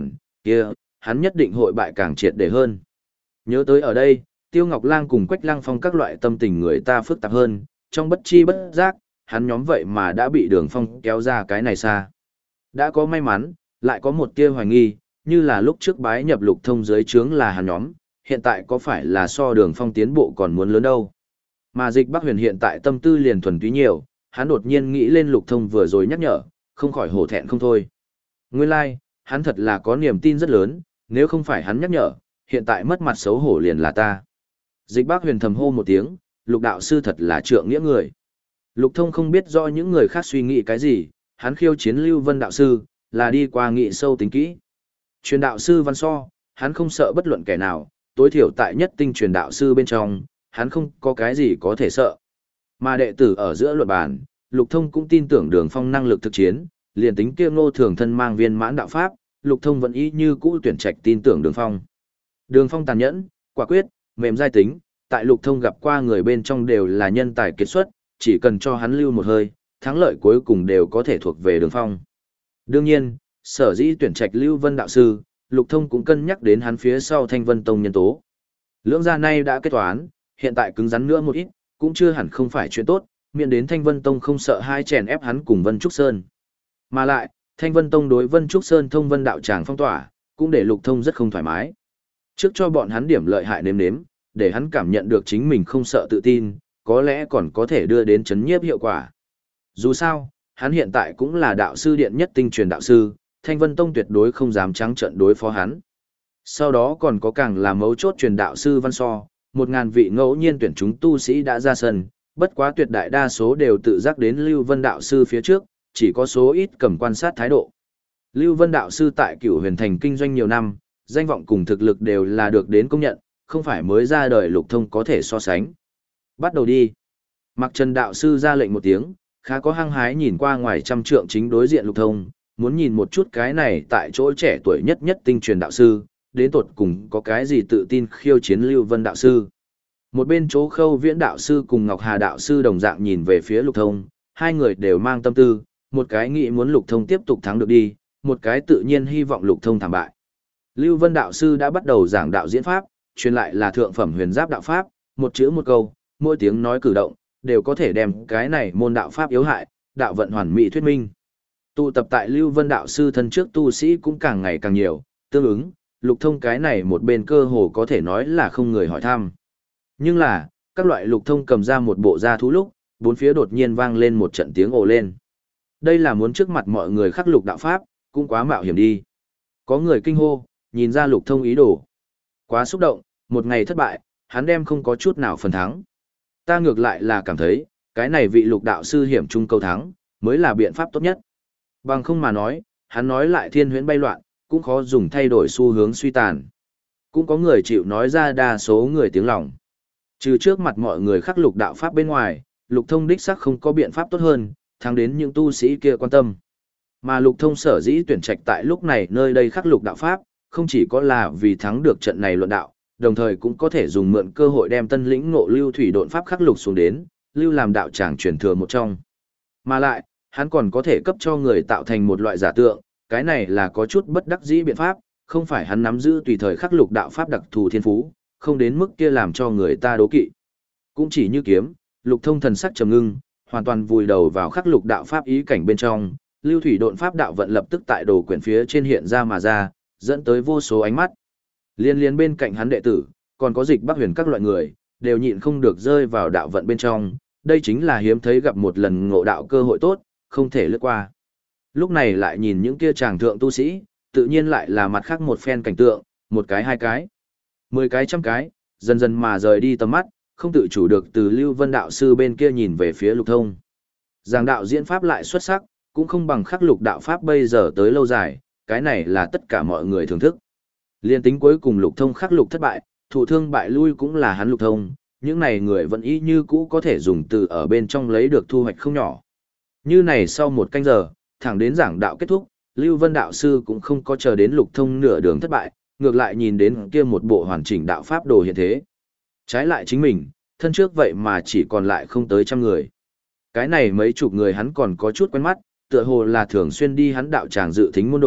kia, hắn nhất định hội bại càng triệt để hơn. Nhớ tới ở đây, Tiêu Ngọc Lang cùng Quách Lăng Phong các loại tâm tình người ta phức tạp hơn, trong bất chi bất giác, hắn nhóm vậy mà đã bị Đường Phong kéo ra cái này xa. Đã có may mắn, lại có một tia hoài nghi, như là lúc trước bái nhập Lục Thông dưới trướng là hắn nhóm, hiện tại có phải là so Đường Phong tiến bộ còn muốn lớn đâu. Mà Dịch Bắc Huyền hiện tại tâm tư liền thuần túy nhiều, hắn đột nhiên nghĩ lên Lục Thông vừa rồi nhắc nhở, không khỏi hổ thẹn không thôi. Nguyên lai, like, hắn thật là có niềm tin rất lớn, nếu không phải hắn nhắc nhở, hiện tại mất mặt xấu hổ liền là ta. Dịch Bắc Huyền thầm hô một tiếng, Lục đạo sư thật là trượng nghĩa người. Lục Thông không biết do những người khác suy nghĩ cái gì, hắn khiêu chiến Lưu Vân đạo sư, là đi qua nghị sâu tính kỹ. Truyền đạo sư Văn So, hắn không sợ bất luận kẻ nào, tối thiểu tại nhất tinh truyền đạo sư bên trong, hắn không có cái gì có thể sợ. Mà đệ tử ở giữa luận bàn, Lục Thông cũng tin tưởng Đường Phong năng lực thực chiến, liền tính kia Ngô Thường thân mang viên mãn đạo pháp, Lục Thông vẫn ý như cũ tuyển trạch tin tưởng Đường Phong. Đường Phong tàn nhẫn, quả quyết, mềm dai tính, tại Lục Thông gặp qua người bên trong đều là nhân tài kiệt xuất, chỉ cần cho hắn lưu một hơi, thắng lợi cuối cùng đều có thể thuộc về Đường Phong. Đương nhiên, sở dĩ tuyển trạch Lưu Vân đạo sư, Lục Thông cũng cân nhắc đến hắn phía sau Thanh Vân Tông nhân tố. Lưỡng gia nay đã kết toán, hiện tại cứng rắn nữa một ít, cũng chưa hẳn không phải chuyện tốt, miễn đến Thanh Vân Tông không sợ hai chèn ép hắn cùng Vân Trúc Sơn. Mà lại, Thanh Vân Tông đối Vân Trúc Sơn thông vân đạo tràng phong tỏa, cũng để Lục Thông rất không thoải mái. Trước cho bọn hắn điểm lợi hại nếm nếm, để hắn cảm nhận được chính mình không sợ tự tin, có lẽ còn có thể đưa đến chấn nhiếp hiệu quả. Dù sao, hắn hiện tại cũng là đạo sư điện nhất tinh truyền đạo sư, Thanh Vân Tông tuyệt đối không dám trắng trợn đối phó hắn. Sau đó còn có càng là mấu chốt truyền đạo sư Văn So, một ngàn vị ngẫu nhiên tuyển chúng tu sĩ đã ra sân, bất quá tuyệt đại đa số đều tự giác đến Lưu Vân đạo sư phía trước, chỉ có số ít cầm quan sát thái độ. Lưu Vân đạo sư tại Cửu Huyền Thành kinh doanh nhiều năm, danh vọng cùng thực lực đều là được đến công nhận, không phải mới ra đời Lục Thông có thể so sánh. Bắt đầu đi. Mặc Trần đạo sư ra lệnh một tiếng, khá có hăng hái nhìn qua ngoài trăm trượng chính đối diện Lục Thông, muốn nhìn một chút cái này tại chỗ trẻ tuổi nhất nhất tinh truyền đạo sư, đến tột cùng có cái gì tự tin khiêu chiến Lưu Vân đạo sư. Một bên chỗ Khâu Viễn đạo sư cùng Ngọc Hà đạo sư đồng dạng nhìn về phía Lục Thông, hai người đều mang tâm tư, một cái nghĩ muốn Lục Thông tiếp tục thắng được đi, một cái tự nhiên hy vọng Lục Thông thảm bại. Lưu Vân đạo sư đã bắt đầu giảng đạo diễn pháp, truyền lại là thượng phẩm huyền giáp đạo pháp, một chữ một câu, mỗi tiếng nói cử động, đều có thể đem cái này môn đạo pháp yếu hại, đạo vận hoàn mỹ thuyết minh. Tụ tập tại Lưu Vân đạo sư thân trước tu sĩ cũng càng ngày càng nhiều, tương ứng, Lục Thông cái này một bên cơ hồ có thể nói là không người hỏi thăm. Nhưng là, các loại Lục Thông cầm ra một bộ gia thú lúc, bốn phía đột nhiên vang lên một trận tiếng ồ lên. Đây là muốn trước mặt mọi người khắc lục đạo pháp, cũng quá mạo hiểm đi. Có người kinh hô, nhìn ra Lục Thông ý đồ. Quá xúc động, một ngày thất bại, hắn đem không có chút nào phần thắng. Ta ngược lại là cảm thấy, cái này vị Lục đạo sư hiểm trung câu thắng, mới là biện pháp tốt nhất. Bằng không mà nói, hắn nói lại thiên huyễn bay loạn, cũng khó dùng thay đổi xu hướng suy tàn. Cũng có người chịu nói ra đa số người tiếng lòng. Trừ trước mặt mọi người khắc lục đạo pháp bên ngoài, Lục Thông đích sắc không có biện pháp tốt hơn, thắng đến những tu sĩ kia quan tâm. Mà Lục Thông sở dĩ tuyển trạch tại lúc này nơi đây khắc lục đạo pháp, không chỉ có là vì thắng được trận này luận đạo, đồng thời cũng có thể dùng mượn cơ hội đem tân lĩnh ngộ lưu thủy độn pháp khắc lục xuống đến, lưu làm đạo tràng truyền thừa một trong. Mà lại, hắn còn có thể cấp cho người tạo thành một loại giả tượng, cái này là có chút bất đắc dĩ biện pháp, không phải hắn nắm giữ tùy thời khắc lục đạo pháp đặc thù thiên phú, không đến mức kia làm cho người ta đố kỵ. Cũng chỉ như kiếm, Lục Thông thần sắc trầm ngưng, hoàn toàn vùi đầu vào khắc lục đạo pháp ý cảnh bên trong, lưu thủy độn pháp đạo vận lập tức tại đồ quyển phía trên hiện ra mà ra, dẫn tới vô số ánh mắt. Liên liên bên cạnh hắn đệ tử, còn có Dịch Bắc Huyền các loại người, đều nhịn không được rơi vào đạo vận bên trong, đây chính là hiếm thấy gặp một lần ngộ đạo cơ hội tốt, không thể lướt qua. Lúc này lại nhìn những kia chàng thượng tu sĩ, tự nhiên lại là mặt khác một phen cảnh tượng, một cái hai cái, mười cái trăm cái, dần dần mà rời đi tầm mắt, không tự chủ được từ Lưu Vân đạo sư bên kia nhìn về phía Lục Thông. Giảng đạo diễn pháp lại xuất sắc, cũng không bằng khắc lục đạo pháp bây giờ tới lâu dài, cái này là tất cả mọi người thưởng thức. Liên tính cuối cùng Lục Thông khắc lục thất bại, thụ thương bại lui cũng là hắn Lục Thông, những này người vẫn ý như cũ có thể dùng từ ở bên trong lấy được thu hoạch không nhỏ. Như này sau một canh giờ, thẳng đến giảng đạo kết thúc, Lưu Vân đạo sư cũng không có chờ đến Lục Thông nửa đường thất bại, ngược lại nhìn đến kia một bộ hoàn chỉnh đạo pháp đồ hiện thế. Trái lại chính mình, thân trước vậy mà chỉ còn lại không tới trăm người. Cái này mấy chục người hắn còn có chút quen mắt, tựa hồ là thường xuyên đi hắn đạo tràng dự thính môn đồ,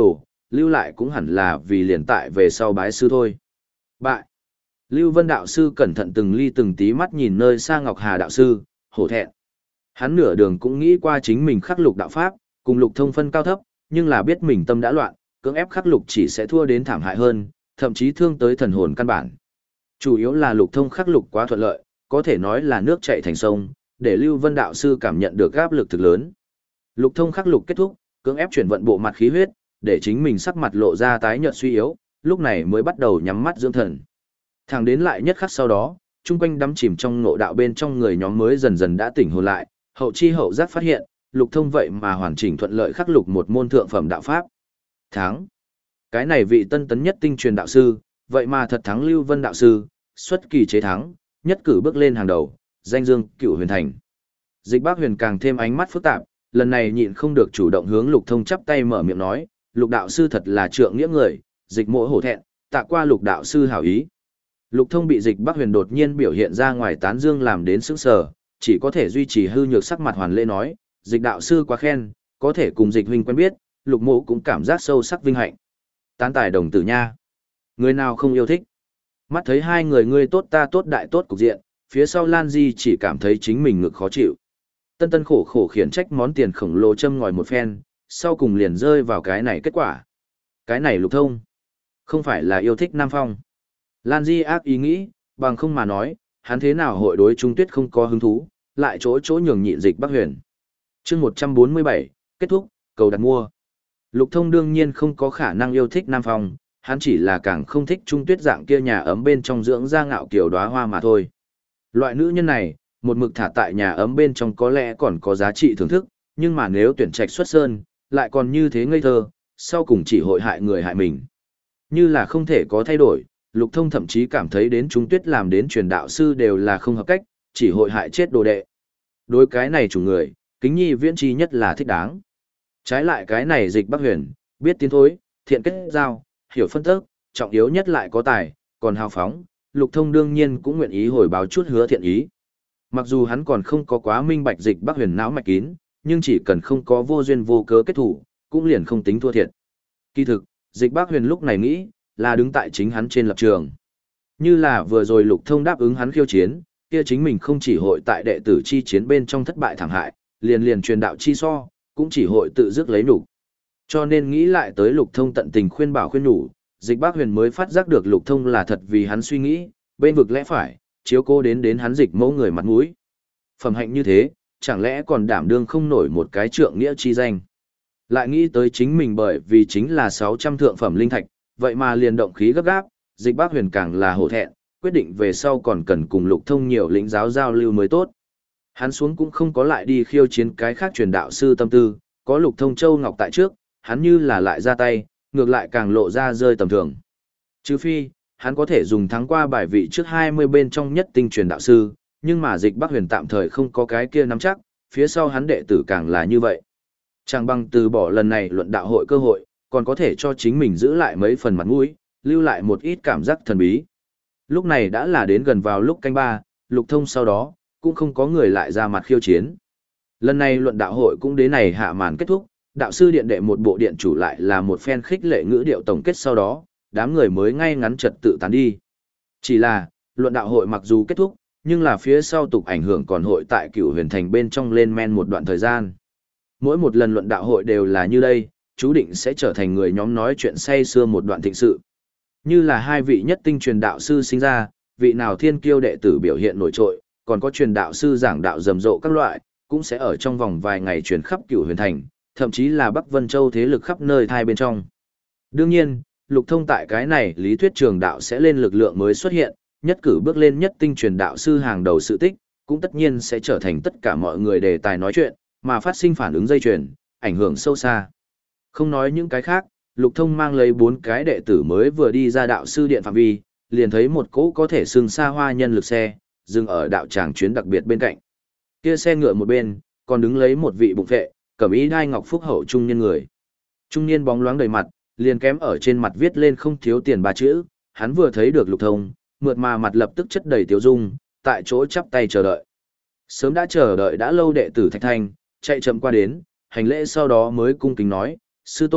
lưu lại cũng hẳn là vì liền tại về sau bái sư thôi. Bại. Lưu Vân đạo sư cẩn thận từng ly từng tí mắt nhìn nơi xa Ngọc Hà đạo sư, hổ thẹn. Hắn nửa đường cũng nghĩ qua chính mình khắc lục đạo pháp, cùng lục thông phân cao thấp, nhưng là biết mình tâm đã loạn, cưỡng ép khắc lục chỉ sẽ thua đến thảm hại hơn, thậm chí thương tới thần hồn căn bản. Chủ yếu là lục thông khắc lục quá thuận lợi, có thể nói là nước chảy thành sông, để Lưu Vân đạo sư cảm nhận được áp lực thực lớn. Lục thông khắc lục kết thúc, cưỡng ép chuyển vận bộ mặt khí huyết, để chính mình sắc mặt lộ ra tái nhợt suy yếu, lúc này mới bắt đầu nhắm mắt dưỡng thần. Thẳng đến lại nhất khắc sau đó, chung quanh đắm chìm trong ngộ đạo bên trong người nhóm mới dần dần đã tỉnh hồn lại, hậu chi hậu giác phát hiện, lục thông vậy mà hoàn chỉnh thuận lợi khắc lục một môn thượng phẩm đạo pháp. Thắng. Cái này vị tân tấn nhất tinh truyền đạo sư, vậy mà thật thắng Lưu Vân đạo sư, xuất kỳ chế thắng, nhất cử bước lên hàng đầu, danh dương cựu huyền thành. Dịch Bác Huyền càng thêm ánh mắt phức tạp, lần này nhịn không được chủ động hướng lục thông chắp tay mở miệng nói, lục đạo sư thật là trượng nghĩa người, dịch mỗ hổ thẹn, tạ qua lục đạo sư hảo ý. Lục thông bị Dịch Bác Huyền đột nhiên biểu hiện ra ngoài tán dương làm đến sững sờ, chỉ có thể duy trì hư nhược sắc mặt hoàn lễ nói, dịch đạo sư quá khen, có thể cùng dịch huynh quen biết, lục mộ cũng cảm giác sâu sắc vinh hạnh. Tán tài đồng tử nha. Người nào không yêu thích. Mắt thấy hai người ngươi tốt ta tốt đại tốt cục diện, phía sau Lan Di chỉ cảm thấy chính mình ngực khó chịu. Tân tân khổ khổ khiển trách món tiền khổng lồ châm ngòi một phen, sau cùng liền rơi vào cái này kết quả. Cái này lục thông. Không phải là yêu thích Nam Phong. Lan Di ác ý nghĩ, bằng không mà nói, hắn thế nào hội đối Trung Tuyết không có hứng thú, lại chỗ chỗ nhường nhịn Dịch Bác Huyền. chương một trăm bốn mươi bảy, kết thúc, cầu đặt mua. Lục thông đương nhiên không có khả năng yêu thích Nam Phong, hắn chỉ là càng không thích Trung Tuyết dạng kia nhà ấm bên trong dưỡng ra ngạo kiểu đóa hoa mà thôi. Loại nữ nhân này, một mực thả tại nhà ấm bên trong có lẽ còn có giá trị thưởng thức, nhưng mà nếu tuyển trạch xuất sơn, lại còn như thế ngây thơ, sau cùng chỉ hội hại người hại mình. Như là không thể có thay đổi, Lục thông thậm chí cảm thấy đến Trung Tuyết làm đến truyền đạo sư đều là không hợp cách, chỉ hội hại chết đồ đệ. Đối cái này chủ người, kính nhi viễn chi nhất là thích đáng. Trái lại cái này Dịch Bác Huyền, biết tiến thối, thiện kết giao, hiểu phân tức, trọng yếu nhất lại có tài, còn hào phóng, Lục thông đương nhiên cũng nguyện ý hồi báo chút hứa thiện ý. Mặc dù hắn còn không có quá minh bạch Dịch Bác Huyền não mạch kín, nhưng chỉ cần không có vô duyên vô cớ kết thủ, cũng liền không tính thua thiệt. Kỳ thực, Dịch Bác Huyền lúc này nghĩ, là đứng tại chính hắn trên lập trường. Như là vừa rồi Lục thông đáp ứng hắn khiêu chiến, kia chính mình không chỉ hội tại đệ tử chi chiến bên trong thất bại thảm hại, liền liền truyền đạo chi so, cũng chỉ hội tự dứt lấy nhục. Cho nên nghĩ lại tới Lục thông tận tình khuyên bảo khuyên nhủ, Dịch Bác Huyền mới phát giác được Lục thông là thật vì hắn suy nghĩ, bên vực lẽ phải, chiếu cố đến đến hắn Dịch mẫu người mặt mũi. Phẩm hạnh như thế, chẳng lẽ còn đảm đương không nổi một cái trượng nghĩa chi danh. Lại nghĩ tới chính mình bởi vì chính là sáu trăm thượng phẩm linh thạch, vậy mà liền động khí gấp gáp, Dịch Bác Huyền càng là hổ thẹn, quyết định về sau còn cần cùng Lục thông nhiều lĩnh giáo giao lưu mới tốt. Hắn xuống cũng không có lại đi khiêu chiến cái khác truyền đạo sư tâm tư, có Lục thông châu ngọc tại trước, hắn như là lại ra tay, ngược lại càng lộ ra rơi tầm thường. Trừ phi, hắn có thể dùng thắng qua bài vị trước hai mươi bên trong nhất tinh truyền đạo sư, nhưng mà Dịch Bác Huyền tạm thời không có cái kia nắm chắc, phía sau hắn đệ tử càng là như vậy. Chẳng bằng từ bỏ lần này luận đạo hội cơ hội, còn có thể cho chính mình giữ lại mấy phần mặt mũi, lưu lại một ít cảm giác thần bí. Lúc này đã là đến gần vào lúc canh ba, Lục thông sau đó, cũng không có người lại ra mặt khiêu chiến. Lần này luận đạo hội cũng đến này hạ màn kết thúc, đạo sư điện đệ một bộ điện chủ lại là một phen khích lệ ngữ điệu tổng kết sau đó, đám người mới ngay ngắn trật tự tán đi. Chỉ là, luận đạo hội mặc dù kết thúc, nhưng là phía sau tục ảnh hưởng còn hội tại Cửu Huyền Thành bên trong lên men một đoạn thời gian. Mỗi một lần luận đạo hội đều là như đây, chú định sẽ trở thành người nhóm nói chuyện say xưa một đoạn thịnh sự. Như là hai vị nhất tinh truyền đạo sư sinh ra, vị nào thiên kiêu đệ tử biểu hiện nổi trội, còn có truyền đạo sư giảng đạo rầm rộ các loại, cũng sẽ ở trong vòng vài ngày truyền khắp Cửu Huyền Thành, thậm chí là Bắc Vân Châu thế lực khắp nơi thai bên trong. Đương nhiên, Lục thông tại cái này lý thuyết trường đạo sẽ lên lực lượng mới xuất hiện, nhất cử bước lên nhất tinh truyền đạo sư hàng đầu sự tích, cũng tất nhiên sẽ trở thành tất cả mọi người đề tài nói chuyện, mà phát sinh phản ứng dây chuyền, ảnh hưởng sâu xa. Không nói những cái khác, Lục thông mang lấy bốn cái đệ tử mới vừa đi ra đạo sư điện phạm vi, liền thấy một cỗ có thể xưng xa hoa nhân lực xe, dừng ở đạo tràng chuyến đặc biệt bên cạnh. Kia xe ngựa một bên, còn đứng lấy một vị bụng vệ, cẩm y đai ngọc phúc hậu trung niên người. Trung niên bóng loáng đầy mặt, liền kém ở trên mặt viết lên không thiếu tiền ba chữ, hắn vừa thấy được Lục thông, mượt mà mặt lập tức chất đầy tiêu dung, tại chỗ chắp tay chờ đợi. Sớm đã chờ đợi đã lâu đệ tử Thạch Thanh, chạy chậm qua đến, hành lễ sau đó mới cung kính nói, sư tôn,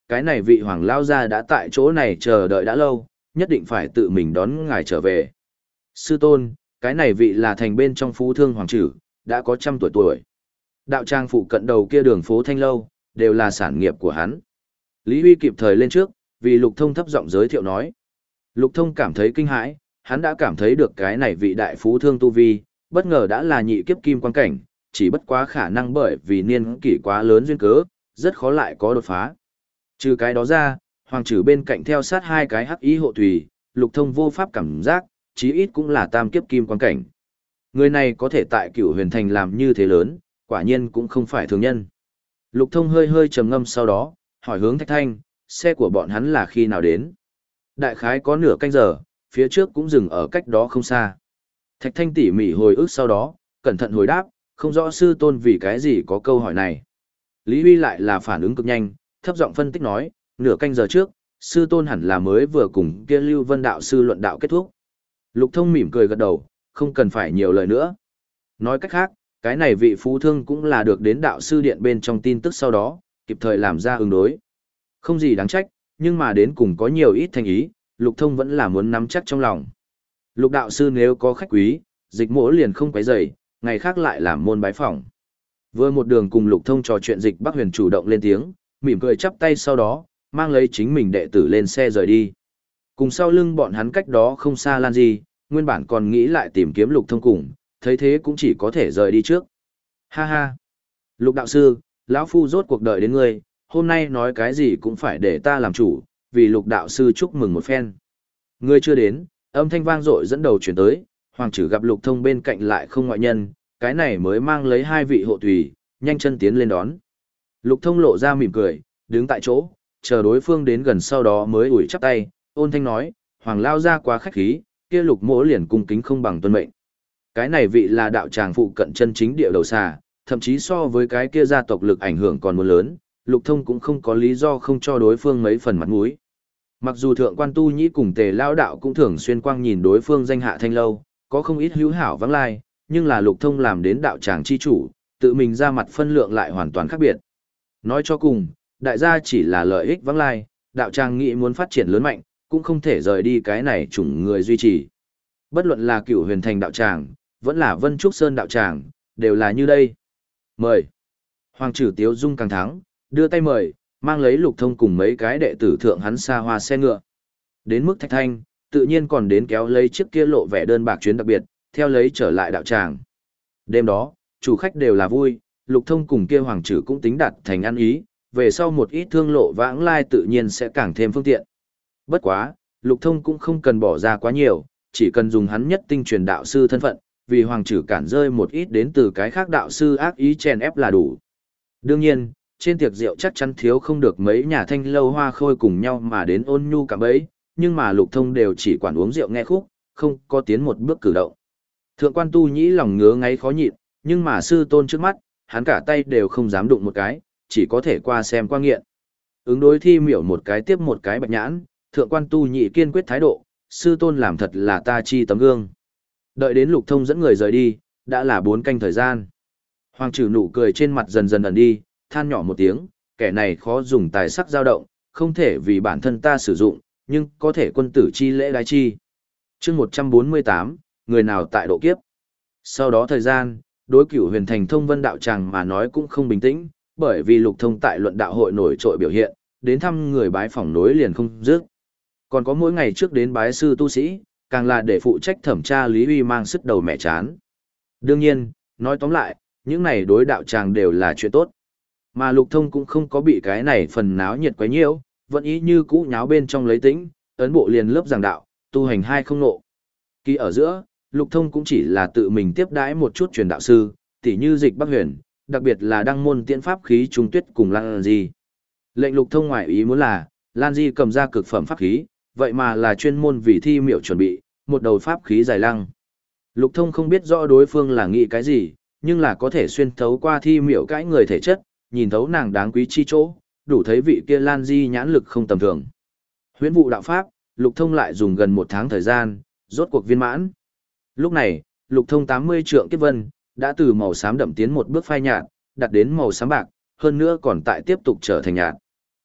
cái này vị hoàng lao gia đã tại chỗ này chờ đợi đã lâu, nhất định phải tự mình đón ngài trở về. Sư tôn, cái này vị là thành bên trong phú thương hoàng tử, đã có trăm tuổi tuổi. Đạo tràng phụ cận đầu kia đường phố Thanh Lâu, đều là sản nghiệp của hắn. Lý Huy kịp thời lên trước, vì Lục Thông thấp giọng giới thiệu nói. Lục Thông cảm thấy kinh hãi, hắn đã cảm thấy được cái này vị đại phú thương tu vi, bất ngờ đã là nhị kiếp kim quan cảnh, chỉ bất quá khả năng bởi vì niên kỷ quá lớn duyên cớ, rất khó lại có đột phá. Trừ cái đó ra, hoàng tử bên cạnh theo sát hai cái hắc ý hộ tùy, Lục Thông vô pháp cảm giác, chí ít cũng là tam kiếp kim quan cảnh. Người này có thể tại Cửu Huyền Thành làm như thế lớn, quả nhiên cũng không phải thường nhân. Lục Thông hơi hơi trầm ngâm sau đó, hỏi hướng Thạch Thanh, xe của bọn hắn là khi nào đến? Đại khái có nửa canh giờ, phía trước cũng dừng ở cách đó không xa. Thạch Thanh tỉ mỉ hồi ức sau đó, cẩn thận hồi đáp, không rõ sư tôn vì cái gì có câu hỏi này. Lý Huy lại là phản ứng cực nhanh, thấp giọng phân tích nói, nửa canh giờ trước, sư tôn hẳn là mới vừa cùng kia Lưu Vân đạo sư luận đạo kết thúc. Lục Thông mỉm cười gật đầu, không cần phải nhiều lời nữa. Nói cách khác, cái này vị phú thương cũng là được đến đạo sư điện bên trong tin tức sau đó, kịp thời làm ra ứng đối. Không gì đáng trách, nhưng mà đến cùng có nhiều ít thành ý, Lục Thông vẫn là muốn nắm chắc trong lòng. Lục đạo sư nếu có khách quý, dịch mỗ liền không quấy rầy, ngày khác lại làm môn bái phỏng. Vừa một đường cùng Lục Thông trò chuyện, Dịch Bắc Huyền chủ động lên tiếng, mỉm cười chắp tay sau đó, mang lấy chính mình đệ tử lên xe rời đi. Cùng sau lưng bọn hắn cách đó không xa Lan Di, nguyên bản còn nghĩ lại tìm kiếm Lục Thông cùng, thấy thế cũng chỉ có thể rời đi trước. Ha ha! Lục đạo sư, lão phu rốt cuộc đợi đến ngươi, hôm nay nói cái gì cũng phải để ta làm chủ, vì Lục đạo sư chúc mừng một phen. Ngươi chưa đến, âm thanh vang dội dẫn đầu chuyển tới, hoàng tử gặp Lục Thông bên cạnh lại không ngoại nhân, cái này mới mang lấy hai vị hộ tùy, nhanh chân tiến lên đón. Lục Thông lộ ra mỉm cười, đứng tại chỗ, chờ đối phương đến gần sau đó mới ủi chắp tay, ôn thanh nói, hoàng lao ra quá khách khí, kia Lục mỗ liền cung kính không bằng tuân mệnh. Cái này vị là đạo tràng phụ cận chân chính địa đầu xà, thậm chí so với cái kia gia tộc lực ảnh hưởng còn muốn lớn, Lục Thông cũng không có lý do không cho đối phương mấy phần mặt mũi. Mặc dù thượng quan tu nhĩ cùng tề lao đạo cũng thường xuyên quang nhìn đối phương danh hạ Thanh Lâu, có không ít hữu hảo vắng lai, nhưng là Lục Thông làm đến đạo tràng chi chủ, tự mình ra mặt phân lượng lại hoàn toàn khác biệt. Nói cho cùng, đại gia chỉ là lợi ích vắng lai, đạo tràng nghĩ muốn phát triển lớn mạnh, cũng không thể rời đi cái này chủng người duy trì. Bất luận là Cửu Huyền Thành đạo tràng, vẫn là Vân Trúc Sơn đạo tràng, đều là như đây. Mời. Hoàng tử Tiếu Dung càng thắng, đưa tay mời, mang lấy Lục Thông cùng mấy cái đệ tử thượng hắn xa hoa xe ngựa. Đến mức Thạch Thanh, tự nhiên còn đến kéo lấy chiếc kia lộ vẻ đơn bạc chuyến đặc biệt, theo lấy trở lại đạo tràng. Đêm đó, chủ khách đều là vui, Lục Thông cùng kia hoàng tử cũng tính đạt thành ăn ý, về sau một ít thương lộ vãng lai tự nhiên sẽ càng thêm phương tiện. Bất quá, Lục Thông cũng không cần bỏ ra quá nhiều, chỉ cần dùng hắn nhất tinh truyền đạo sư thân phận, vì hoàng tử cản rơi một ít đến từ cái khác đạo sư ác ý chèn ép là đủ. Đương nhiên, trên tiệc rượu chắc chắn thiếu không được mấy nhà Thanh Lâu hoa khôi cùng nhau mà đến ôn nhu cả bấy, nhưng mà Lục Thông đều chỉ quản uống rượu nghe khúc, không có tiến một bước cử động. Thượng quan tu nhĩ lòng ngứa ngáy khó nhịn, nhưng mà sư tôn trước mắt, hắn cả tay đều không dám đụng một cái, chỉ có thể qua xem qua nghiện. Ứng đối thi miểu một cái tiếp một cái bạch nhãn, thượng quan tu nhĩ kiên quyết thái độ, sư tôn làm thật là ta chi tấm gương. Đợi đến Lục Thông dẫn người rời đi, đã là bốn canh thời gian. Hoàng tử nụ cười trên mặt dần dần ẩn đi, than nhỏ một tiếng, kẻ này khó dùng tài sắc dao động, không thể vì bản thân ta sử dụng, nhưng có thể quân tử chi lễ đái chi. Chương một trăm bốn mươi tám, người nào tại độ kiếp. Sau đó thời gian, đối Cửu Huyền Thành Thông Vân đạo tràng mà nói cũng không bình tĩnh, bởi vì Lục Thông tại luận đạo hội nổi trội biểu hiện, đến thăm người bái phỏng nối liền không dứt. Còn có mỗi ngày trước đến bái sư tu sĩ, càng là để phụ trách thẩm tra Lý Huy mang sức đầu mẹ chán. Đương nhiên, nói tóm lại, những này đối đạo tràng đều là chuyện tốt. Mà Lục Thông cũng không có bị cái này phần náo nhiệt quấy nhiễu, vẫn ý như cũ nháo bên trong lấy tĩnh, ấn bộ liền lớp giảng đạo, tu hành hai không nộ. Kỳ ở giữa, Lục Thông cũng chỉ là tự mình tiếp đãi một chút truyền đạo sư, tỉ như Dịch Bắc Huyền, đặc biệt là đăng môn tiễn pháp khí trung tuyết cùng Lan Di. Lệnh Lục Thông ngoại ý muốn là, Lan Di cầm ra cực phẩm pháp khí, vậy mà là chuyên môn vì thi miểu chuẩn bị, một đầu pháp khí dài lăng. Lục Thông không biết rõ đối phương là nghĩ cái gì, nhưng là có thể xuyên thấu qua thi miểu cãi người thể chất, nhìn thấu nàng đáng quý chi chỗ, đủ thấy vị kia Lan Di nhãn lực không tầm thường. Huyễn vụ đạo pháp, Lục Thông lại dùng gần một tháng thời gian, rốt cuộc viên mãn. Lúc này, Lục Thông tám mươi trượng kiếp vân, đã từ màu xám đậm tiến một bước phai nhạt, đặt đến màu xám bạc, hơn nữa còn tại tiếp tục trở thành nhạt.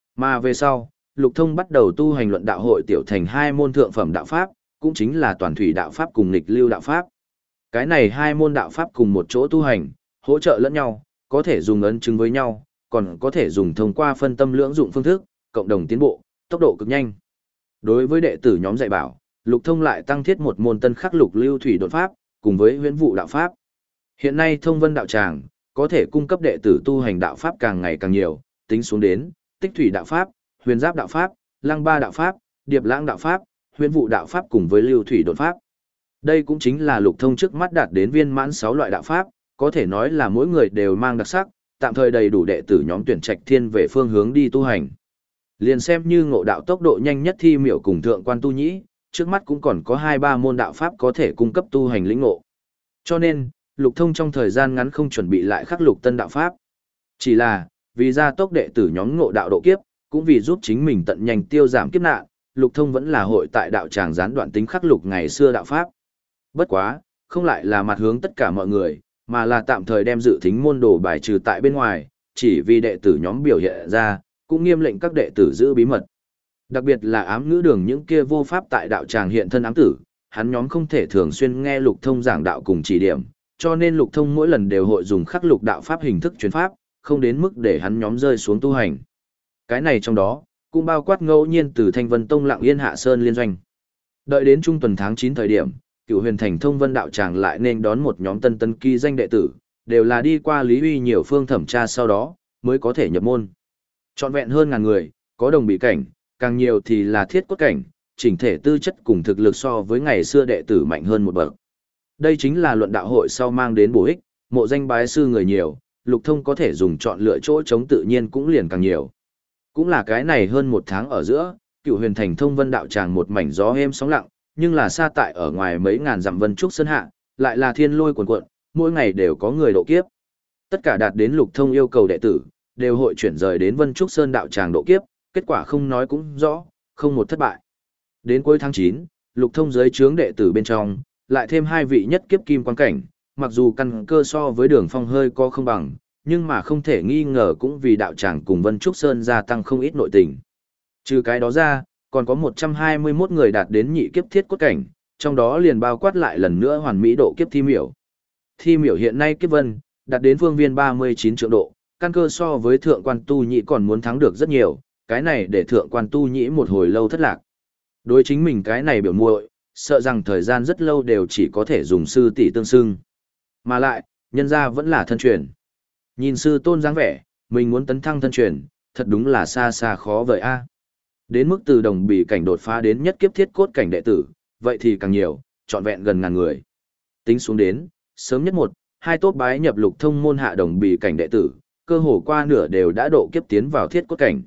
Mà về sau, Lục Thông bắt đầu tu hành luận đạo hội tiểu thành hai môn thượng phẩm đạo pháp, cũng chính là toàn thủy đạo pháp cùng nghịch lưu đạo pháp. Cái này hai môn đạo pháp cùng một chỗ tu hành, hỗ trợ lẫn nhau, có thể dùng ấn chứng với nhau, còn có thể dùng thông qua phân tâm lưỡng dụng phương thức, cộng đồng tiến bộ, tốc độ cực nhanh. Đối với đệ tử nhóm dạy bảo, Lục Thông lại tăng thiết một môn tân khắc lục lưu thủy đột pháp, cùng với huyễn vụ đạo pháp. Hiện nay Thông Vân đạo tràng có thể cung cấp đệ tử tu hành đạo pháp càng ngày càng nhiều, tính xuống đến, tích thủy đạo pháp, huyền giáp đạo pháp, lăng ba đạo pháp, điệp lãng đạo pháp, huyễn vụ đạo pháp cùng với lưu thủy đột pháp. Đây cũng chính là Lục Thông trước mắt đạt đến viên mãn sáu loại đạo pháp, có thể nói là mỗi người đều mang đặc sắc, tạm thời đầy đủ đệ tử nhóm tuyển trạch thiên về phương hướng đi tu hành. Liền xem như ngộ đạo tốc độ nhanh nhất Thi Miểu cùng thượng quan tu nhĩ, trước mắt cũng còn có hai ba môn đạo pháp có thể cung cấp tu hành lĩnh ngộ. Cho nên, Lục Thông trong thời gian ngắn không chuẩn bị lại khắc lục tân đạo pháp. Chỉ là, vì gia tốc đệ tử nhóm ngộ đạo độ kiếp, cũng vì giúp chính mình tận nhanh tiêu giảm kiếp nạn, Lục Thông vẫn là hội tại đạo tràng gián đoạn tính khắc lục ngày xưa đạo pháp. Bất quá, không lại là mặt hướng tất cả mọi người, mà là tạm thời đem dự thính môn đồ bài trừ tại bên ngoài, chỉ vì đệ tử nhóm biểu hiện ra, cũng nghiêm lệnh các đệ tử giữ bí mật. Đặc biệt là ám ngữ đường những kia vô pháp tại đạo tràng hiện thân ám tử, hắn nhóm không thể thường xuyên nghe Lục Thông giảng đạo cùng chỉ điểm, cho nên Lục Thông mỗi lần đều hội dùng khắc lục đạo pháp hình thức truyền pháp, không đến mức để hắn nhóm rơi xuống tu hành. Cái này trong đó, cũng bao quát ngẫu nhiên từ Thanh Vân Tông Lặng Yên Hạ Sơn liên doanh. Đợi đến trung tuần tháng chín thời điểm, Cựu Huyền Thành Thông Vân đạo tràng lại nên đón một nhóm tân tân ký danh đệ tử, đều là đi qua Lý Uy nhiều phương thẩm tra sau đó, mới có thể nhập môn. Trọn vẹn hơn ngàn người, có đồng bị cảnh, càng nhiều thì là thiết cốt cảnh, chỉnh thể tư chất cùng thực lực so với ngày xưa đệ tử mạnh hơn một bậc. Đây chính là luận đạo hội sau mang đến bổ ích, mộ danh bái sư người nhiều, Lục Thông có thể dùng chọn lựa chỗ chống tự nhiên cũng liền càng nhiều. Cũng là cái này hơn một tháng ở giữa, Cựu Huyền Thành Thông Vân đạo tràng một mảnh gió êm sóng lặng, nhưng là xa tại ở ngoài mấy ngàn dặm Vân Trúc Sơn hạ, lại là thiên lôi cuồn cuộn, mỗi ngày đều có người độ kiếp. Tất cả đạt đến Lục Thông yêu cầu đệ tử, đều hội chuyển rời đến Vân Trúc Sơn đạo tràng độ kiếp, kết quả không nói cũng rõ, không một thất bại. Đến cuối tháng chín, Lục Thông dưới trướng đệ tử bên trong, lại thêm hai vị nhất kiếp kim quan cảnh, mặc dù căn cơ so với Đường Phong hơi có không bằng, nhưng mà không thể nghi ngờ cũng vì đạo tràng cùng Vân Trúc Sơn gia tăng không ít nội tình. Trừ cái đó ra, còn có một trăm hai mươi mốt người đạt đến nhị kiếp thiết cốt cảnh, trong đó liền bao quát lại lần nữa hoàn mỹ độ kiếp Thi Miểu. Thi Miểu hiện nay kiếp vân, đạt đến phương viên ba mươi chín trượng độ, căn cơ so với thượng quan tu nhĩ còn muốn thắng được rất nhiều, cái này để thượng quan tu nhĩ một hồi lâu thất lạc. Đối chính mình cái này biểu muội, sợ rằng thời gian rất lâu đều chỉ có thể dùng sư tỷ tương xưng. Mà lại, nhân gia vẫn là thân truyền. Nhìn sư tôn dáng vẻ, mình muốn tấn thăng thân truyền, thật đúng là xa xa khó vời a. Đến mức từ đồng bì cảnh đột phá đến nhất kiếp thiết cốt cảnh đệ tử, vậy thì càng nhiều, trọn vẹn gần ngàn người. Tính xuống đến, sớm nhất một, hai tốt bái nhập Lục Thông môn hạ đồng bì cảnh đệ tử, cơ hồ qua nửa đều đã độ kiếp tiến vào thiết cốt cảnh.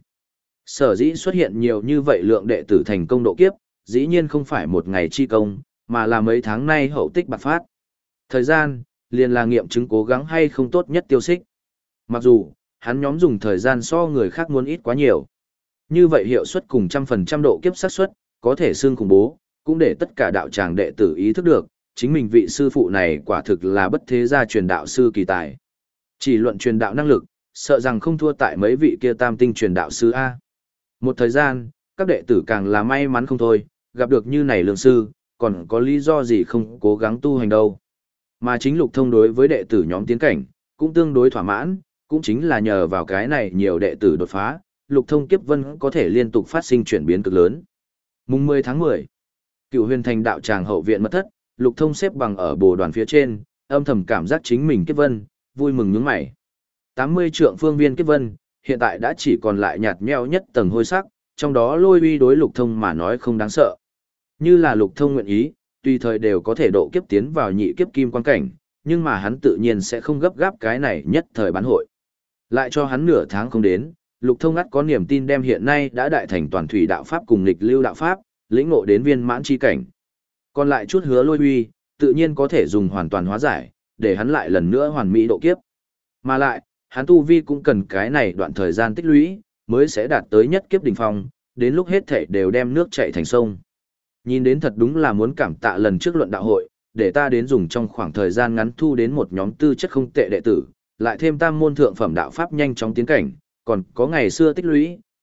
Sở dĩ xuất hiện nhiều như vậy lượng đệ tử thành công độ kiếp, dĩ nhiên không phải một ngày chi công, mà là mấy tháng nay hậu tích bạc phát. Thời gian, liền là nghiệm chứng cố gắng hay không tốt nhất tiêu xích. Mặc dù, hắn nhóm dùng thời gian so người khác muốn ít quá nhiều. Như vậy hiệu suất cùng trăm phần trăm độ kiếp xác suất, có thể xương khủng bố, cũng để tất cả đạo tràng đệ tử ý thức được, chính mình vị sư phụ này quả thực là bất thế gia truyền đạo sư kỳ tài. Chỉ luận truyền đạo năng lực, sợ rằng không thua tại mấy vị kia tam tinh truyền đạo sư A. Một thời gian, các đệ tử càng là may mắn không thôi, gặp được như này lương sư, còn có lý do gì không cố gắng tu hành đâu. Mà chính Lục Thông đối với đệ tử nhóm tiến cảnh, cũng tương đối thỏa mãn, cũng chính là nhờ vào cái này nhiều đệ tử đột phá, Lục Thông kiếp vân có thể liên tục phát sinh chuyển biến cực lớn. Mùng mười tháng mười, Cựu Huyền Thành đạo tràng hậu viện mật thất, Lục Thông xếp bằng ở bồ đoàn phía trên, âm thầm cảm giác chính mình kiếp vân, vui mừng nhướng mày. tám mươi trượng phương viên kiếp vân, hiện tại đã chỉ còn lại nhạt nhẽo nhất tầng hôi sắc, trong đó lôi uy đối Lục Thông mà nói không đáng sợ. Như là Lục Thông nguyện ý, tùy thời đều có thể độ kiếp tiến vào nhị kiếp kim quan cảnh, nhưng mà hắn tự nhiên sẽ không gấp gáp cái này nhất thời bán hội. Lại cho hắn nửa tháng không đến, Lục Thông ngắt có niềm tin đem hiện nay đã đại thành toàn thủy đạo pháp cùng nghịch lưu đạo pháp, lĩnh ngộ đến viên mãn chi cảnh. Còn lại chút hứa lôi uy, tự nhiên có thể dùng hoàn toàn hóa giải, để hắn lại lần nữa hoàn mỹ độ kiếp. Mà lại, hắn tu vi cũng cần cái này đoạn thời gian tích lũy, mới sẽ đạt tới nhất kiếp đỉnh phong, đến lúc hết thảy đều đem nước chảy thành sông. Nhìn đến thật đúng là muốn cảm tạ lần trước luận đạo hội, để ta đến dùng trong khoảng thời gian ngắn thu đến một nhóm tư chất không tệ đệ tử, lại thêm tam môn thượng phẩm đạo pháp nhanh chóng tiến cảnh, còn có ngày xưa tích lũy,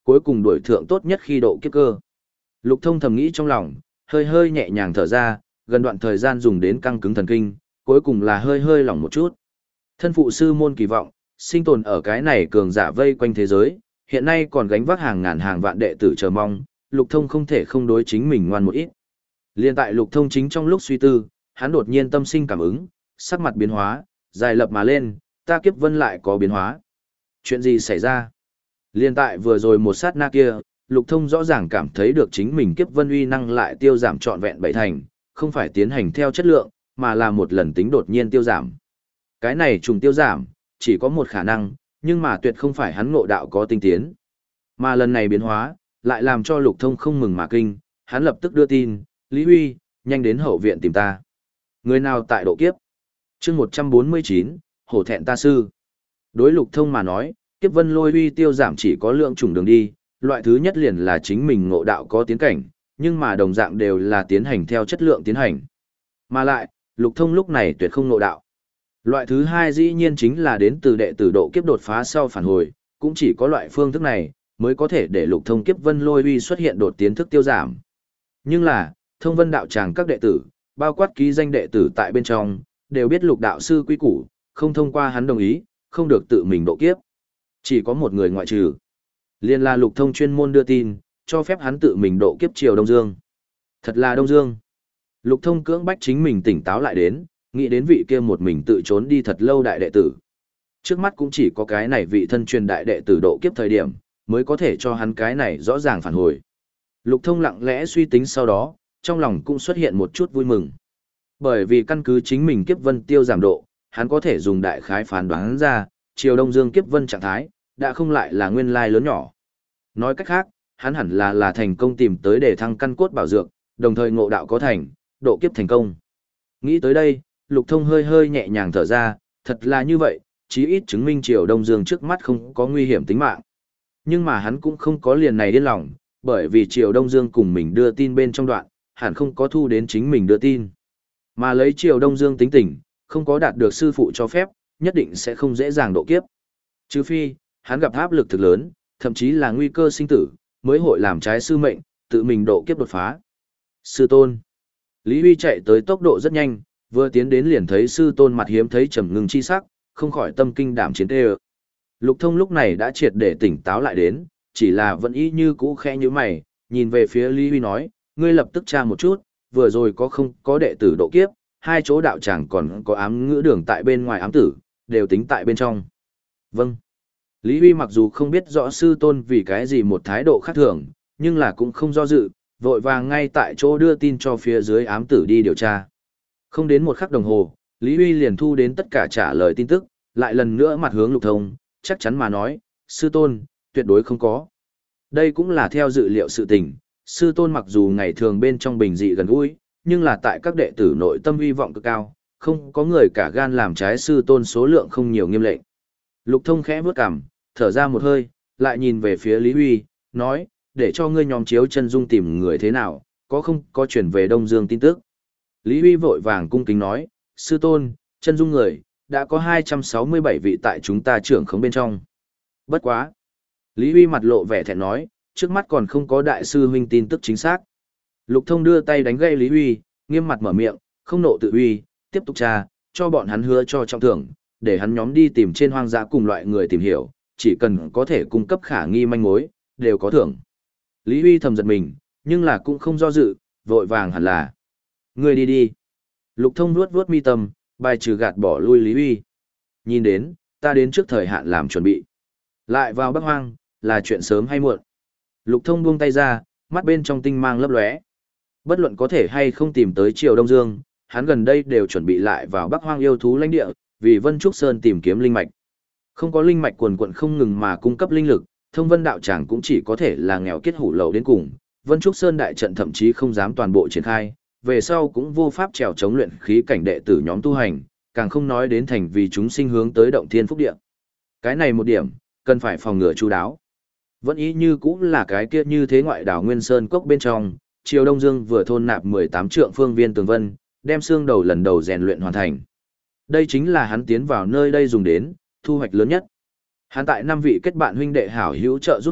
cuối cùng đuổi thượng tốt nhất khi độ kiếp cơ. Lục Thông thầm nghĩ trong lòng, hơi hơi nhẹ nhàng thở ra, gần đoạn thời gian dùng đến căng cứng thần kinh, cuối cùng là hơi hơi lỏng một chút. Thân phụ sư môn kỳ vọng, sinh tồn ở cái này cường giả vây quanh thế giới, hiện nay còn gánh vác hàng ngàn hàng vạn đệ tử chờ mong, Lục Thông không thể không đối chính mình ngoan một ít. Liên tại Lục Thông chính trong lúc suy tư, hắn đột nhiên tâm sinh cảm ứng, sắc mặt biến hóa, dài lập mà lên, ta kiếp vân lại có biến hóa. Chuyện gì xảy ra? Liên tại vừa rồi một sát na kia, Lục Thông rõ ràng cảm thấy được chính mình kiếp vân uy năng lại tiêu giảm trọn vẹn bảy thành, không phải tiến hành theo chất lượng, mà là một lần tính đột nhiên tiêu giảm. Cái này trùng tiêu giảm, chỉ có một khả năng, nhưng mà tuyệt không phải hắn ngộ đạo có tinh tiến. Mà lần này biến hóa, lại làm cho Lục Thông không mừng mà kinh, hắn lập tức đưa tin, Lý Huy, nhanh đến hậu viện tìm ta. Người nào tại độ kiếp? chương một trăm bốn mươi chín, hổ thẹn ta sư. Đối Lục Thông mà nói, kiếp vân lôi uy tiêu giảm chỉ có lượng chủng đường đi, loại thứ nhất liền là chính mình ngộ đạo có tiến cảnh, nhưng mà đồng dạng đều là tiến hành theo chất lượng tiến hành. Mà lại, Lục Thông lúc này tuyệt không ngộ đạo. Loại thứ hai dĩ nhiên chính là đến từ đệ tử độ kiếp đột phá sau phản hồi, cũng chỉ có loại phương thức này mới có thể để Lục Thông kiếp vân lôi uy xuất hiện đột tiến thức tiêu giảm. Nhưng là, Thông Vân đạo tràng các đệ tử, bao quát ký danh đệ tử tại bên trong, đều biết Lục đạo sư quy củ, không thông qua hắn đồng ý, không được tự mình độ kiếp. Chỉ có một người ngoại trừ. Liên là Lục Thông chuyên môn đưa tin, cho phép hắn tự mình độ kiếp Triều Đông Dương. Thật là Đông Dương. Lục Thông cưỡng bách chính mình tỉnh táo lại đến, nghĩ đến vị kia một mình tự trốn đi thật lâu đại đệ tử. Trước mắt cũng chỉ có cái này vị thân truyền đại đệ tử độ kiếp thời điểm, mới có thể cho hắn cái này rõ ràng phản hồi. Lục Thông lặng lẽ suy tính sau đó, trong lòng cũng xuất hiện một chút vui mừng. Bởi vì căn cứ chính mình kiếp vân tiêu giảm độ, hắn có thể dùng đại khái phán đoán ra, Triều Đông Dương kiếp vân trạng thái, đã không lại là nguyên lai lớn nhỏ. Nói cách khác, hắn hẳn là là thành công tìm tới để thăng căn cốt bảo dược, đồng thời ngộ đạo có thành, độ kiếp thành công. Nghĩ tới đây, Lục Thông hơi hơi nhẹ nhàng thở ra, thật là như vậy, chí ít chứng minh Triều Đông Dương trước mắt không có nguy hiểm tính mạng. Nhưng mà hắn cũng không có liền này điên lòng, bởi vì Triều Đông Dương cùng mình đưa tin bên trong đoạn, hẳn không có thu đến chính mình đưa tin. Mà lấy Triều Đông Dương tính tình, không có đạt được sư phụ cho phép, nhất định sẽ không dễ dàng độ kiếp. Trừ phi, hắn gặp áp lực thực lớn, thậm chí là nguy cơ sinh tử, mới hội làm trái sư mệnh, tự mình độ kiếp đột phá. Sư tôn. Lý Huy chạy tới tốc độ rất nhanh, vừa tiến đến liền thấy sư tôn mặt hiếm thấy trầm ngưng chi sắc, không khỏi tâm kinh đảm chiến tê ơ. Lục Thông lúc này đã triệt để tỉnh táo lại đến, chỉ là vẫn y như cũ khẽ như mày, nhìn về phía Lý Huy nói, ngươi lập tức tra một chút, vừa rồi có không có đệ tử độ kiếp, hai chỗ đạo tràng còn có ám ngữ đường tại bên ngoài ám tử, đều tính tại bên trong. Vâng. Lý Huy mặc dù không biết rõ sư tôn vì cái gì một thái độ khác thường, nhưng là cũng không do dự, vội vàng ngay tại chỗ đưa tin cho phía dưới ám tử đi điều tra. Không đến một khắc đồng hồ, Lý Huy liền thu đến tất cả trả lời tin tức, lại lần nữa mặt hướng Lục Thông, chắc chắn mà nói, sư tôn, tuyệt đối không có. Đây cũng là theo dự liệu sự tình, sư tôn mặc dù ngày thường bên trong bình dị gần gũi, nhưng là tại các đệ tử nội tâm hy vọng cực cao, không có người cả gan làm trái sư tôn số lượng không nhiều nghiêm lệnh. Lục Thông khẽ bước cằm, thở ra một hơi, lại nhìn về phía Lý Huy, nói, để cho ngươi nhóm chiếu chân dung tìm người thế nào, có không có chuyển về Đông Dương tin tức. Lý Huy vội vàng cung kính nói, sư tôn, chân dung người, đã có hai trăm sáu mươi bảy vị tại chúng ta trưởng khống bên trong. Bất quá. Lý Huy mặt lộ vẻ thẹn nói, trước mắt còn không có đại sư huynh tin tức chính xác. Lục Thông đưa tay đánh gây Lý Huy, nghiêm mặt mở miệng, không nộ tự uy, tiếp tục tra, cho bọn hắn hứa cho trọng thưởng, để hắn nhóm đi tìm trên hoang dã cùng loại người tìm hiểu, chỉ cần có thể cung cấp khả nghi manh mối, đều có thưởng. Lý Huy thầm giật mình, nhưng là cũng không do dự, vội vàng hẳn là. Ngươi đi đi. Lục Thông vuốt vuốt mi tâm, bài trừ gạt bỏ lui Lý Huy. Nhìn đến, ta đến trước thời hạn làm chuẩn bị. Lại vào Bắc Hoang, là chuyện sớm hay muộn. Lục Thông buông tay ra, mắt bên trong tinh mang lấp lóe. Bất luận có thể hay không tìm tới Triều Đông Dương, hắn gần đây đều chuẩn bị lại vào Bắc Hoang yêu thú lãnh địa, vì Vân Trúc Sơn tìm kiếm linh mạch. Không có linh mạch quần quần không ngừng mà cung cấp linh lực, Thông Vân đạo tràng cũng chỉ có thể là nghèo kết hủ lậu đến cùng. Vân Trúc Sơn đại trận thậm chí không dám toàn bộ triển khai, về sau cũng vô pháp trèo chống luyện khí cảnh đệ tử nhóm tu hành, càng không nói đến thành vì chúng sinh hướng tới động thiên phúc địa. Cái này một điểm, cần phải phòng ngừa chu đáo. Vẫn ý như cũng là cái kia như thế ngoại đảo Nguyên Sơn cốc bên trong, Triều Đông Dương vừa thôn nạp mười tám trượng phương viên tường vân, đem xương đầu lần đầu rèn luyện hoàn thành. Đây chính là hắn tiến vào nơi đây dùng đến, thu hoạch lớn nhất. Hắn tại năm vị kết bạn huynh đệ hảo hữu trợ giúp hạ,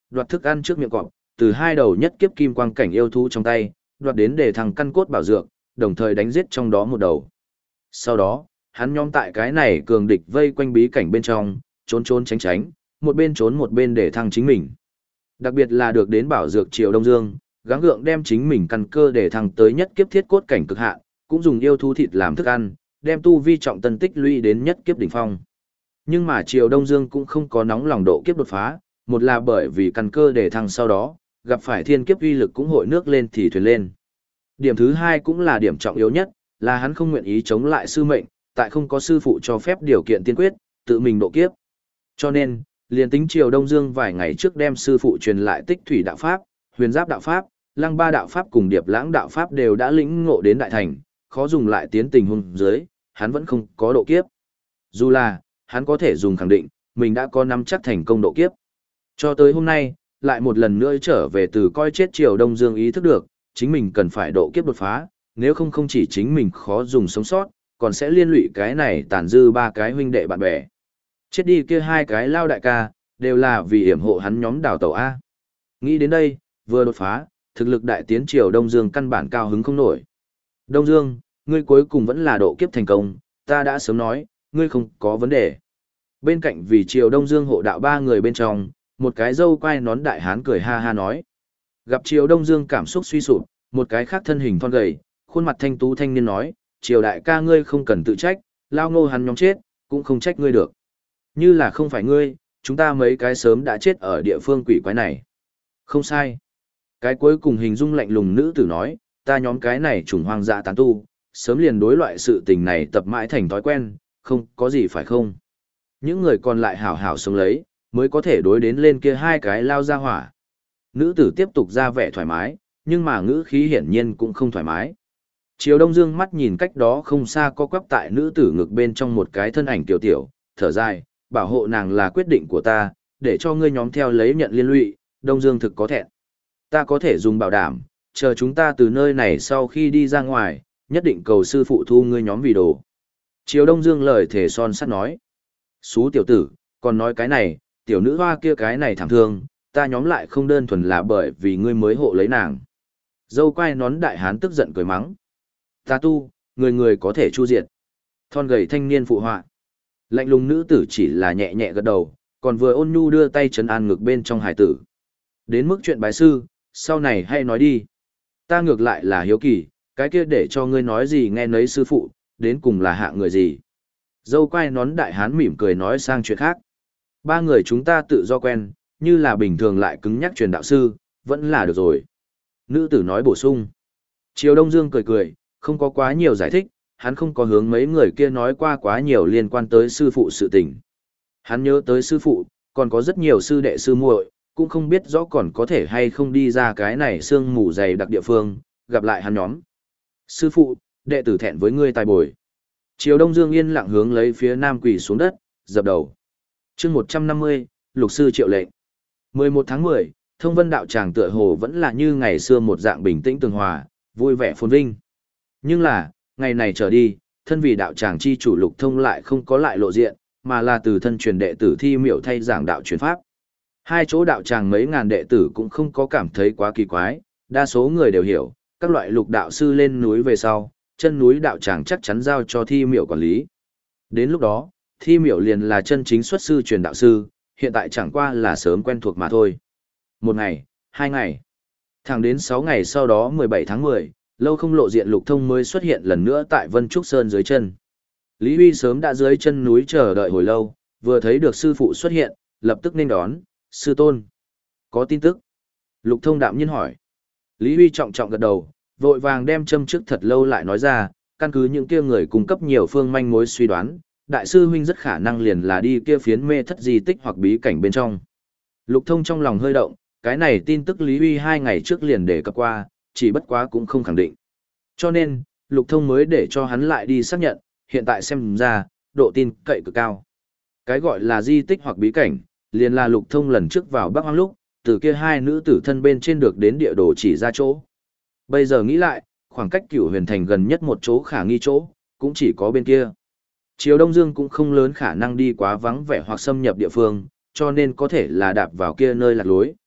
đoạt thức ăn trước miệng cọp, từ hai đầu nhất kiếp kim quang cảnh yêu thú trong tay, đoạt đến để thằng căn cốt bảo dược, đồng thời đánh giết trong đó một đầu. Sau đó, hắn nhóm tại cái này cường địch vây quanh bí cảnh bên trong, trốn trốn tránh tránh, một bên trốn một bên để thăng chính mình. Đặc biệt là được đến bảo dược Triều Đông Dương, gắng gượng đem chính mình căn cơ để thăng tới nhất kiếp thiết cốt cảnh cực hạn, cũng dùng yêu thú thịt làm thức ăn, đem tu vi trọng tân tích lũy đến nhất kiếp đỉnh phong. Nhưng mà Triều Đông Dương cũng không có nóng lòng độ kiếp đột phá, một là bởi vì căn cơ để thăng sau đó, gặp phải thiên kiếp uy lực cũng hội nước lên thì thuyền lên. Điểm thứ hai cũng là điểm trọng yếu nhất, là hắn không nguyện ý chống lại sư mệnh, tại không có sư phụ cho phép điều kiện tiên quyết, tự mình độ kiếp. Cho nên, liền tính Triều Đông Dương vài ngày trước đem sư phụ truyền lại Tích Thủy đạo pháp, Huyền Giáp đạo pháp, Lăng Ba đạo pháp cùng Điệp Lãng đạo pháp đều đã lĩnh ngộ đến đại thành, khó dùng lại tiến tình huống dưới, hắn vẫn không có độ kiếp. Dù là, hắn có thể dùng khẳng định, mình đã có nắm chắc thành công độ kiếp. Cho tới hôm nay, lại một lần nữa trở về từ coi chết Triều Đông Dương ý thức được, chính mình cần phải độ kiếp đột phá, nếu không không chỉ chính mình khó dùng sống sót, còn sẽ liên lụy cái này tàn dư ba cái huynh đệ bạn bè. Chết đi kia hai cái lao đại ca, đều là vì hiểm hộ hắn nhóm đào tẩu A. Nghĩ đến đây, vừa đột phá, thực lực đại tiến Triều Đông Dương căn bản cao hứng không nổi. Đông Dương, ngươi cuối cùng vẫn là độ kiếp thành công, ta đã sớm nói, ngươi không có vấn đề. Bên cạnh vì Triều Đông Dương hộ đạo ba người bên trong, một cái dâu quai nón đại hán cười ha ha nói. Gặp Triều Đông Dương cảm xúc suy sụp, một cái khác thân hình thon gầy, khuôn mặt thanh tú thanh niên nói, Triều đại ca ngươi không cần tự trách, lao ngô hắn nhóm chết, cũng không trách ngươi được. Như là không phải ngươi, chúng ta mấy cái sớm đã chết ở địa phương quỷ quái này. Không sai. Cái cuối cùng hình dung lạnh lùng nữ tử nói, ta nhóm cái này trùng hoang dã tán tu, sớm liền đối loại sự tình này tập mãi thành thói quen, không có gì phải không. Những người còn lại hảo hảo sống lấy, mới có thể đối đến lên kia hai cái lao ra hỏa. Nữ tử tiếp tục ra vẻ thoải mái, nhưng mà ngữ khí hiển nhiên cũng không thoải mái. Triều Đông Dương mắt nhìn cách đó không xa có quắp tại nữ tử ngực bên trong một cái thân ảnh tiểu tiểu, thở dài, bảo hộ nàng là quyết định của ta, để cho ngươi nhóm theo lấy nhận liên lụy, Đông Dương thực có thẹn. Ta có thể dùng bảo đảm, chờ chúng ta từ nơi này sau khi đi ra ngoài, nhất định cầu sư phụ thu ngươi nhóm vì đồ. Triều Đông Dương lời thể son sắt nói. Xú tiểu tử, còn nói cái này, tiểu nữ hoa kia cái này thảm thương, ta nhóm lại không đơn thuần là bởi vì ngươi mới hộ lấy nàng. Dâu quai nón đại hán tức giận cười mắng. Ta tu, người người có thể chu diệt. Thon gầy thanh niên phụ họa. Lạnh lùng nữ tử chỉ là nhẹ nhẹ gật đầu, còn vừa ôn nhu đưa tay trấn an ngực bên trong hải tử. Đến mức chuyện bái sư, sau này hay nói đi. Ta ngược lại là hiếu kỳ, cái kia để cho ngươi nói gì nghe nấy sư phụ, đến cùng là hạ người gì. Dâu quai nón đại hán mỉm cười nói sang chuyện khác. Ba người chúng ta tự do quen, như là bình thường lại cứng nhắc truyền đạo sư, vẫn là được rồi. Nữ tử nói bổ sung. Triều Đông Dương cười cười, không có quá nhiều giải thích, hắn không có hướng mấy người kia nói qua quá nhiều liên quan tới sư phụ sự tình. Hắn nhớ tới sư phụ, còn có rất nhiều sư đệ sư muội, cũng không biết rõ còn có thể hay không đi ra cái này sương mù dày đặc địa phương, gặp lại hắn nhóm. Sư phụ, đệ tử thẹn với ngươi tài bồi. Triều Đông Dương yên lặng hướng lấy phía nam quỳ xuống đất, dập đầu. chương một trăm năm mươi, Lục sư triệu lệnh. mười một tháng mười, Thông Vân đạo tràng tựa hồ vẫn là như ngày xưa một dạng bình tĩnh tường hòa, vui vẻ phồn vinh. Nhưng là, ngày này trở đi, thân vì đạo tràng chi chủ Lục Thông lại không có lại lộ diện, mà là từ thân truyền đệ tử Thi Miểu thay giảng đạo truyền pháp. Hai chỗ đạo tràng mấy ngàn đệ tử cũng không có cảm thấy quá kỳ quái, đa số người đều hiểu, các loại lục đạo sư lên núi về sau, chân núi đạo tràng chắc chắn giao cho Thi Miểu quản lý. Đến lúc đó, Thi Miểu liền là chân chính xuất sư truyền đạo sư, hiện tại chẳng qua là sớm quen thuộc mà thôi. Một ngày, hai ngày, thẳng đến sáu ngày sau đó mười bảy tháng mười, lâu không lộ diện Lục Thông mới xuất hiện lần nữa tại Vân Trúc Sơn dưới chân. Lý Huy sớm đã dưới chân núi chờ đợi hồi lâu, vừa thấy được sư phụ xuất hiện, lập tức nên đón, sư tôn. Có tin tức. Lục Thông đạm nhiên hỏi. Lý Huy trọng trọng gật đầu, vội vàng đem châm trước thật lâu lại nói ra, căn cứ những kia người cung cấp nhiều phương manh mối suy đoán, đại sư huynh rất khả năng liền là đi kia phiến mê thất di tích hoặc bí cảnh bên trong. Lục Thông trong lòng hơi động, cái này tin tức Lý Huy hai ngày trước liền đề cập qua, chỉ bất quá cũng không khẳng định. Cho nên, Lục Thông mới để cho hắn lại đi xác nhận, hiện tại xem ra, độ tin cậy cực cao. Cái gọi là di tích hoặc bí cảnh, liền là Lục Thông lần trước vào Bắc Hoang lúc, từ kia hai nữ tử thân bên trên được đến địa đồ chỉ ra chỗ. Bây giờ nghĩ lại, khoảng cách Cửu Huyền Thành gần nhất một chỗ khả nghi chỗ, cũng chỉ có bên kia. Triều Đông Dương cũng không lớn khả năng đi quá vắng vẻ hoặc xâm nhập địa phương, cho nên có thể là đạp vào kia nơi lạc lối,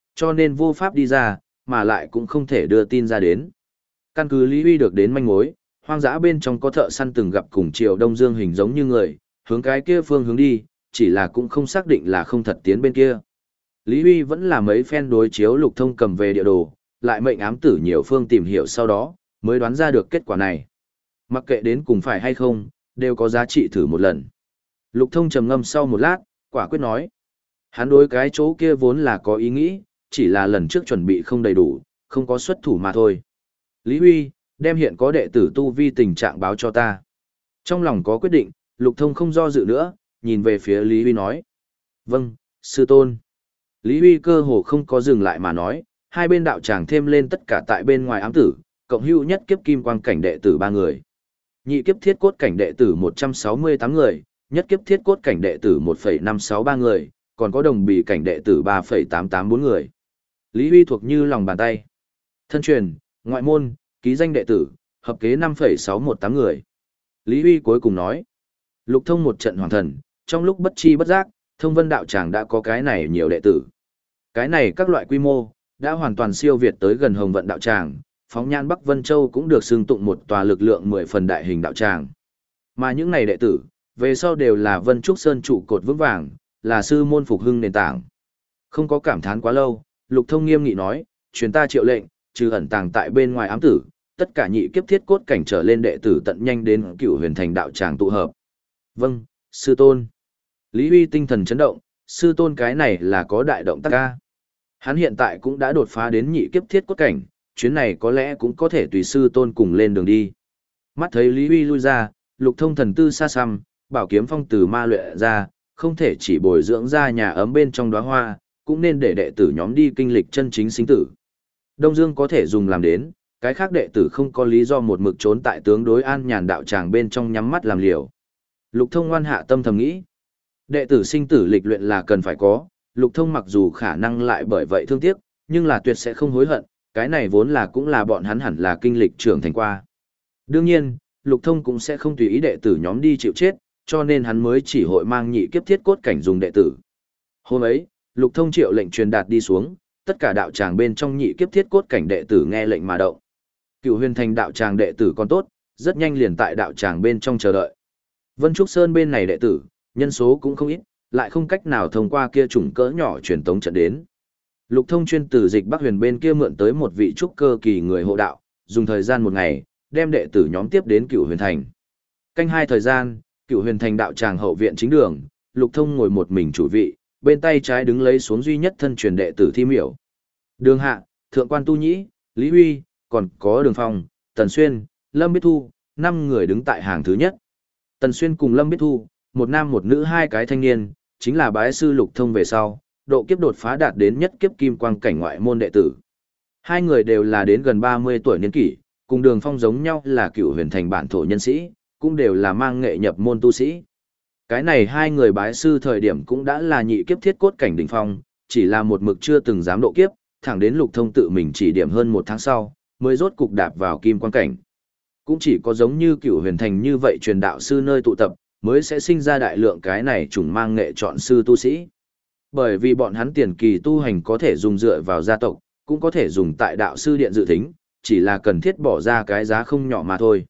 cho nên vô pháp đi ra, mà lại cũng không thể đưa tin ra đến. Căn cứ Lý Huy được đến manh mối, hoang dã bên trong có thợ săn từng gặp cùng Triệu Đông Dương hình giống như người, hướng cái kia phương hướng đi, chỉ là cũng không xác định là không thật tiến bên kia. Lý Huy vẫn là mấy phen đối chiếu Lục Thông cầm về địa đồ, lại mệnh ám tử nhiều phương tìm hiểu sau đó, mới đoán ra được kết quả này. Mặc kệ đến cùng phải hay không, đều có giá trị thử một lần. Lục Thông trầm ngâm sau một lát, quả quyết nói. Hắn đối cái chỗ kia vốn là có ý nghĩ, chỉ là lần trước chuẩn bị không đầy đủ, không có xuất thủ mà thôi. Lý Huy, đem hiện có đệ tử tu vi tình trạng báo cho ta. Trong lòng có quyết định, Lục Thông không do dự nữa, nhìn về phía Lý Huy nói. Vâng, sư tôn. Lý Huy cơ hồ không có dừng lại mà nói, hai bên đạo tràng thêm lên tất cả tại bên ngoài ám tử, cộng hữu nhất kiếp kim quang cảnh đệ tử ba người. Nhị kiếp thiết cốt cảnh đệ tử một trăm sáu mươi tám người, nhất kiếp thiết cốt cảnh đệ tử một phẩy năm sáu ba người, còn có đồng bì cảnh đệ tử ba phẩy tám tám bốn người. Lý Huy thuộc như lòng bàn tay. Thân truyền, ngoại môn, ký danh đệ tử, hợp kế năm phẩy sáu một tám người. Lý Huy cuối cùng nói. Lục Thông một trận hoàng thần, trong lúc bất chi bất giác, Thông Vân đạo tràng đã có cái này nhiều đệ tử. Cái này các loại quy mô, đã hoàn toàn siêu việt tới gần Hồng Vận đạo tràng, phóng nhan Bắc Vân Châu cũng được xưng tụng một tòa lực lượng mười phần đại hình đạo tràng. Mà những này đệ tử, về sau đều là Vân Trúc Sơn trụ cột vững vàng, là sư môn phục hưng nền tảng. Không có cảm thán quá lâu, Lục Thông nghiêm nghị nói, truyền ta triệu lệnh, trừ ẩn tàng tại bên ngoài ám tử, tất cả nhị kiếp thiết cốt cảnh trở lên đệ tử tận nhanh đến Cửu Huyền Thành đạo tràng tụ hợp. Vâng, sư tôn. Lý Huy tinh thần chấn động, sư tôn cái này là có đại động tác ca. Hắn hiện tại cũng đã đột phá đến nhị kiếp thiết cốt cảnh, chuyến này có lẽ cũng có thể tùy sư tôn cùng lên đường đi. Mắt thấy Lý Huy lui ra, Lục Thông thần tư xa xăm, bảo kiếm phong từ ma luyện ra, không thể chỉ bồi dưỡng ra nhà ấm bên trong đóa hoa, cũng nên để đệ tử nhóm đi kinh lịch chân chính sinh tử. Đông Dương có thể dùng làm đến, cái khác đệ tử không có lý do một mực trốn tại tướng đối an nhàn đạo tràng bên trong nhắm mắt làm liều. Lục Thông ngoan hạ tâm thầm nghĩ, đệ tử sinh tử lịch luyện là cần phải có, Lục Thông mặc dù khả năng lại bởi vậy thương tiếc, nhưng là tuyệt sẽ không hối hận, cái này vốn là cũng là bọn hắn hẳn là kinh lịch trưởng thành qua. Đương nhiên, Lục Thông cũng sẽ không tùy ý đệ tử nhóm đi chịu chết, cho nên hắn mới chỉ hội mang nhị kiếp thiết cốt cảnh dùng đệ tử. Hôm ấy, Lục Thông triệu lệnh truyền đạt đi xuống, tất cả đạo tràng bên trong nhị kiếp thiết cốt cảnh đệ tử nghe lệnh mà động. Cửu Huyền Thành đạo tràng đệ tử còn tốt, rất nhanh liền tại đạo tràng bên trong chờ đợi. Vân Trúc Sơn bên này đệ tử, nhân số cũng không ít, lại không cách nào thông qua kia chủng cỡ nhỏ truyền tống trận đến. Lục Thông chuyên từ Dịch Bắc Huyền bên kia mượn tới một vị trúc cơ kỳ người hộ đạo, dùng thời gian một ngày, đem đệ tử nhóm tiếp đến Cửu Huyền Thành. Canh hai thời gian, Cửu Huyền Thành đạo tràng hậu viện chính đường, Lục Thông ngồi một mình chủ vị, bên tay trái đứng lấy xuống duy nhất thân truyền đệ tử Thi Miểu. Đường Hạ, Thượng quan Tu Nhĩ, Lý Huy, còn có Đường Phong, Tần Xuyên, Lâm Biết Thu, năm người đứng tại hàng thứ nhất. Tần Xuyên cùng Lâm Biết Thu, một nam một nữ hai cái thanh niên, chính là bái sư Lục Thông về sau, độ kiếp đột phá đạt đến nhất kiếp kim quang cảnh ngoại môn đệ tử. Hai người đều là đến gần ba mươi tuổi niên kỷ, cùng Đường Phong giống nhau là Cửu Huyền Thành bản thổ nhân sĩ, cũng đều là mang nghệ nhập môn tu sĩ. Cái này hai người bái sư thời điểm cũng đã là nhị kiếp thiết cốt cảnh đỉnh phong, chỉ là một mực chưa từng dám độ kiếp, thẳng đến Lục Thông tự mình chỉ điểm hơn một tháng sau, mới rốt cục đạp vào kim quang cảnh. Cũng chỉ có giống như Cửu Huyền Thành như vậy truyền đạo sư nơi tụ tập, mới sẽ sinh ra đại lượng cái này trùng mang nghệ chọn sư tu sĩ. Bởi vì bọn hắn tiền kỳ tu hành có thể dùng dựa vào gia tộc, cũng có thể dùng tại đạo sư điện dự thính, chỉ là cần thiết bỏ ra cái giá không nhỏ mà thôi.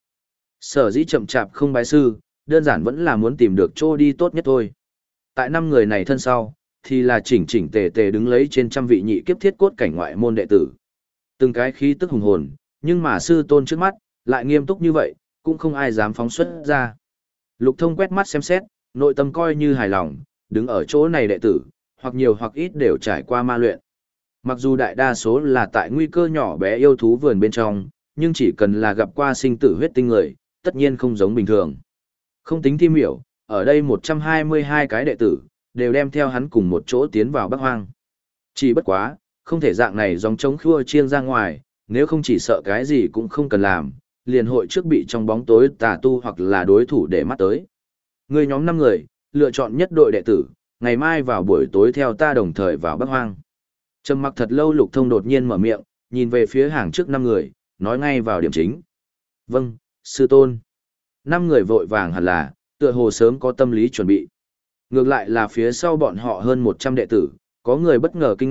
Sở dĩ chậm chạp không bái sư, đơn giản vẫn là muốn tìm được chỗ đi tốt nhất thôi. Tại năm người này thân sau, thì là chỉnh chỉnh tề tề đứng lấy trên trăm vị nhị kiếp thiết cốt cảnh ngoại môn đệ tử. Từng cái khí tức hùng hồn, nhưng mà sư tôn trước mắt, lại nghiêm túc như vậy, cũng không ai dám phóng xuất ra. Lục Thông quét mắt xem xét, nội tâm coi như hài lòng, đứng ở chỗ này đệ tử, hoặc nhiều hoặc ít đều trải qua ma luyện. Mặc dù đại đa số là tại nguy cơ nhỏ bé yêu thú vườn bên trong, nhưng chỉ cần là gặp qua sinh tử huyết tinh người, tất nhiên không giống bình thường. Không tính Thi Miểu, ở đây một trăm hai mươi hai cái đệ tử, đều đem theo hắn cùng một chỗ tiến vào Bắc Hoang. Chỉ bất quá, không thể dạng này dòng trống khua chiêng ra ngoài, nếu không chỉ sợ cái gì cũng không cần làm, liền hội trước bị trong bóng tối tà tu hoặc là đối thủ để mắt tới. Người nhóm năm người, lựa chọn nhất đội đệ tử, ngày mai vào buổi tối theo ta đồng thời vào Bắc Hoang. Trầm mặc thật lâu Lục Thông đột nhiên mở miệng, nhìn về phía hàng trước năm người, nói ngay vào điểm chính. Vâng, sư tôn. Năm người vội vàng hẳn là, tựa hồ sớm có tâm lý chuẩn bị. Ngược lại là phía sau bọn họ hơn một trăm đệ tử, có người bất ngờ kinh ngạc,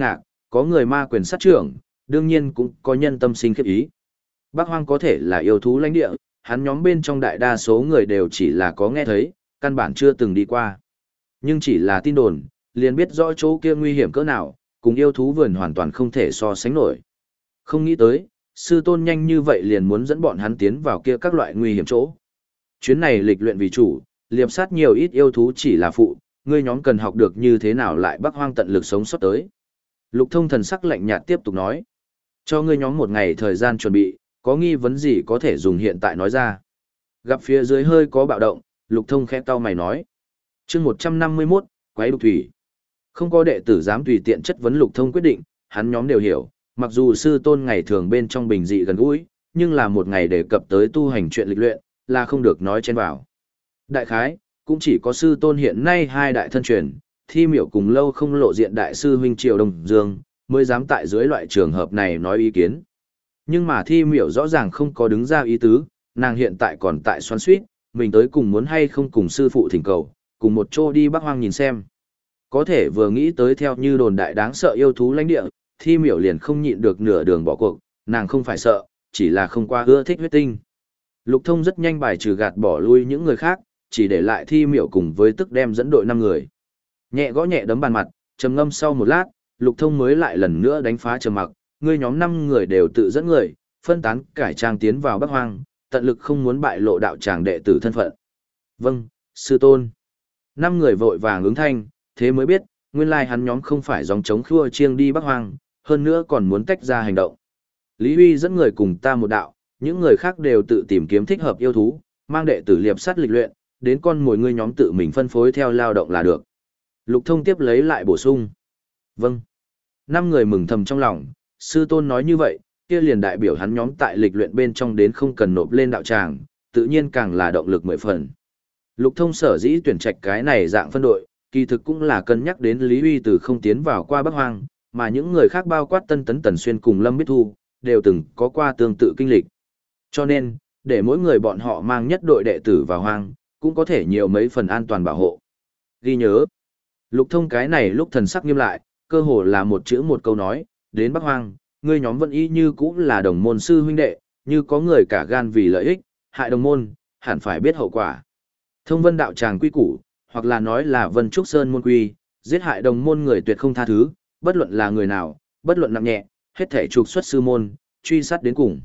có người ma quyền sát trưởng, đương nhiên cũng có nhân tâm sinh khiếp ý. Bắc Hoang có thể là yêu thú lãnh địa, hắn nhóm bên trong đại đa số người đều chỉ là có nghe thấy, căn bản chưa từng đi qua. Nhưng chỉ là tin đồn, liền biết rõ chỗ kia nguy hiểm cỡ nào, cùng yêu thú vườn hoàn toàn không thể so sánh nổi. Không nghĩ tới, sư tôn nhanh như vậy liền muốn dẫn bọn hắn tiến vào kia các loại nguy hiểm chỗ. Chuyến này lịch luyện vì chủ, liệp sát nhiều ít yêu thú chỉ là phụ, ngươi nhóm cần học được như thế nào lại Bắc Hoang tận lực sống sót tới. Lục Thông thần sắc lạnh nhạt tiếp tục nói. Cho ngươi nhóm một ngày thời gian chuẩn bị, có nghi vấn gì có thể dùng hiện tại nói ra. Gặp phía dưới hơi có bạo động, Lục Thông khẽ cau mày nói. chương một trăm năm mươi mốt, Quái đục thủy. Không có đệ tử dám tùy tiện chất vấn Lục Thông quyết định, hắn nhóm đều hiểu, mặc dù sư tôn ngày thường bên trong bình dị gần gũi, nhưng là một ngày đề cập tới tu hành chuyện lịch luyện, là không được nói chen vào. Đại khái, cũng chỉ có sư tôn hiện nay hai đại thân truyền, Thi Miểu cùng lâu không lộ diện đại sư huynh Triều Đông Dương, mới dám tại dưới loại trường hợp này nói ý kiến. Nhưng mà Thi Miểu rõ ràng không có đứng ra ý tứ, nàng hiện tại còn tại xoắn xuýt, mình tới cùng muốn hay không cùng sư phụ thỉnh cầu, cùng một chỗ đi Bắc Hoang nhìn xem. Có thể vừa nghĩ tới theo như đồn đại đáng sợ yêu thú lãnh địa, Thi Miểu liền không nhịn được nửa đường bỏ cuộc, nàng không phải sợ, chỉ là không qua ưa thích huyết tinh. Lục Thông rất nhanh bài trừ gạt bỏ lui những người khác, chỉ để lại Thi Miểu cùng với tức đem dẫn đội năm người. Nhẹ gõ nhẹ đấm bàn mặt, trầm ngâm sau một lát, Lục Thông mới lại lần nữa đánh phá trầm mặc, ngươi nhóm năm người đều tự dẫn người, phân tán cải trang tiến vào Bắc Hoang, tận lực không muốn bại lộ đạo tràng đệ tử thân phận. Vâng, sư tôn. Năm người vội vàng ứng thanh, thế mới biết, nguyên lai hắn nhóm không phải dòng chống khua chiêng đi Bắc Hoang, hơn nữa còn muốn tách ra hành động. Lý Huy dẫn người cùng ta một đạo, những người khác đều tự tìm kiếm thích hợp yêu thú, mang đệ tử liệp sát lịch luyện, đến con mồi ngươi nhóm tự mình phân phối theo lao động là được. Lục Thông tiếp lấy lại bổ sung. Vâng. Năm người mừng thầm trong lòng, sư tôn nói như vậy, kia liền đại biểu hắn nhóm tại lịch luyện bên trong đến không cần nộp lên đạo tràng, tự nhiên càng là động lực mười phần. Lục Thông sở dĩ tuyển trạch cái này dạng phân đội, kỳ thực cũng là cân nhắc đến Lý Huy từ không tiến vào qua Bắc Hoang, mà những người khác bao quát Tân Tấn Tần Xuyên cùng Lâm Biết Thu, đều từng có qua tương tự kinh lịch. Cho nên, để mỗi người bọn họ mang nhất đội đệ tử vào hoang, cũng có thể nhiều mấy phần an toàn bảo hộ. Ghi nhớ, Lục Thông cái này lúc thần sắc nghiêm lại, cơ hồ là một chữ một câu nói, đến Bắc Hoang, ngươi nhóm vẫn y như cũ là đồng môn sư huynh đệ, như có người cả gan vì lợi ích, hại đồng môn, hẳn phải biết hậu quả. Thông Vân đạo tràng quy củ, hoặc là nói là Vân Trúc Sơn môn quy, giết hại đồng môn người tuyệt không tha thứ, bất luận là người nào, bất luận nặng nhẹ, hết thể trục xuất sư môn, truy sát đến cùng.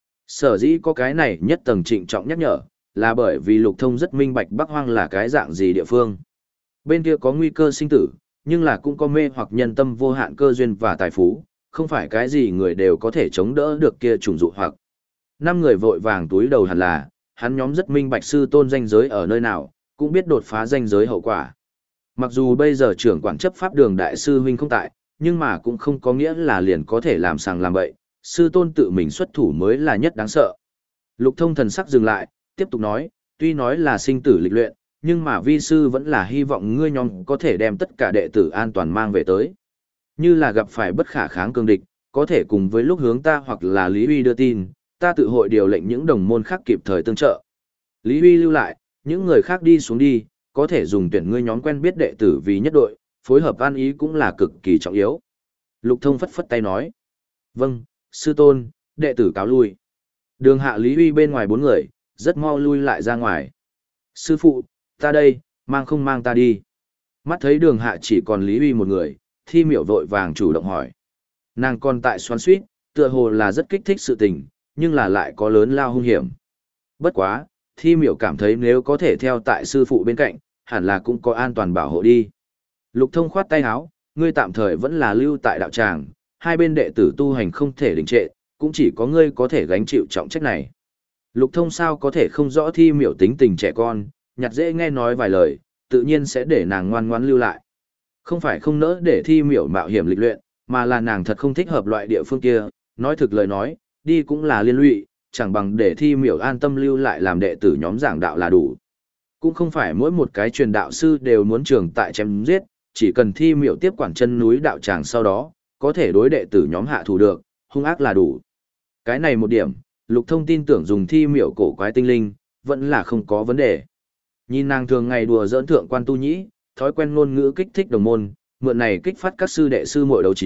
Sở dĩ có cái này nhất tầng trịnh trọng nhắc nhở, là bởi vì Lục Thông rất minh bạch Bắc Hoang là cái dạng gì địa phương. Bên kia có nguy cơ sinh tử, nhưng là cũng có mê hoặc nhân tâm vô hạn cơ duyên và tài phú, không phải cái gì người đều có thể chống đỡ được kia trùng dụ hoặc. Năm người vội vàng túi đầu hẳn là, hắn nhóm rất minh bạch sư tôn danh giới ở nơi nào, cũng biết đột phá danh giới hậu quả. Mặc dù bây giờ trưởng quản chấp pháp đường đại sư huynh không tại, nhưng mà cũng không có nghĩa là liền có thể làm sàng làm bậy, sư tôn tự mình xuất thủ mới là nhất đáng sợ. Lục Thông thần sắc dừng lại, tiếp tục nói, tuy nói là sinh tử lịch luyện, nhưng mà vi sư vẫn là hy vọng ngươi nhóm có thể đem tất cả đệ tử an toàn mang về tới. Như là gặp phải bất khả kháng cương địch, có thể cùng với lúc hướng ta hoặc là Lý Huy đưa tin, ta tự hội điều lệnh những đồng môn khác kịp thời tương trợ. Lý Huy lưu lại, những người khác đi xuống đi, có thể dùng tuyển ngươi nhóm quen biết đệ tử vì nhất đội, phối hợp an ý cũng là cực kỳ trọng yếu. Lục Thông phất phất tay nói. Vâng, sư tôn, đệ tử cáo lui. Đường hạ Lý Huy bên ngoài bốn người, rất mau lui lại ra ngoài. Sư phụ, ta đây, mang không mang ta đi. Mắt thấy đường hạ chỉ còn Lý Huy một người, Thi Miểu vội vàng chủ động hỏi. Nàng còn tại xoắn suýt, tựa hồ là rất kích thích sự tình, nhưng là lại có lớn lao hung hiểm. Bất quá, Thi Miểu cảm thấy nếu có thể theo tại sư phụ bên cạnh, hẳn là cũng có an toàn bảo hộ đi. Lục Thông khoát tay áo, ngươi tạm thời vẫn là lưu tại đạo tràng, hai bên đệ tử tu hành không thể đình trệ, cũng chỉ có ngươi có thể gánh chịu trọng trách này. Lục Thông sao có thể không rõ Thi Miểu tính tình trẻ con, nhặt dễ nghe nói vài lời, tự nhiên sẽ để nàng ngoan ngoãn lưu lại. Không phải không nỡ để Thi Miểu mạo hiểm lịch luyện, mà là nàng thật không thích hợp loại địa phương kia, nói thực lời nói, đi cũng là liên lụy, chẳng bằng để Thi Miểu an tâm lưu lại làm đệ tử nhóm giảng đạo là đủ. Cũng không phải mỗi một cái truyền đạo sư đều muốn trường tại chém giết, chỉ cần Thi Miểu tiếp quản chân núi đạo tràng sau đó, có thể đối đệ tử nhóm hạ thủ được, hung ác là đủ. Cái này một điểm, Lục Thông tin tưởng dùng Thi Miểu cổ quái tinh linh, vẫn là không có vấn đề. Nhìn nàng thường ngày đùa giỡn thượng quan tu nhĩ, thói quen ngôn ngữ kích thích đồng môn, mượn này kích phát các sư đệ sư muội đấu trí,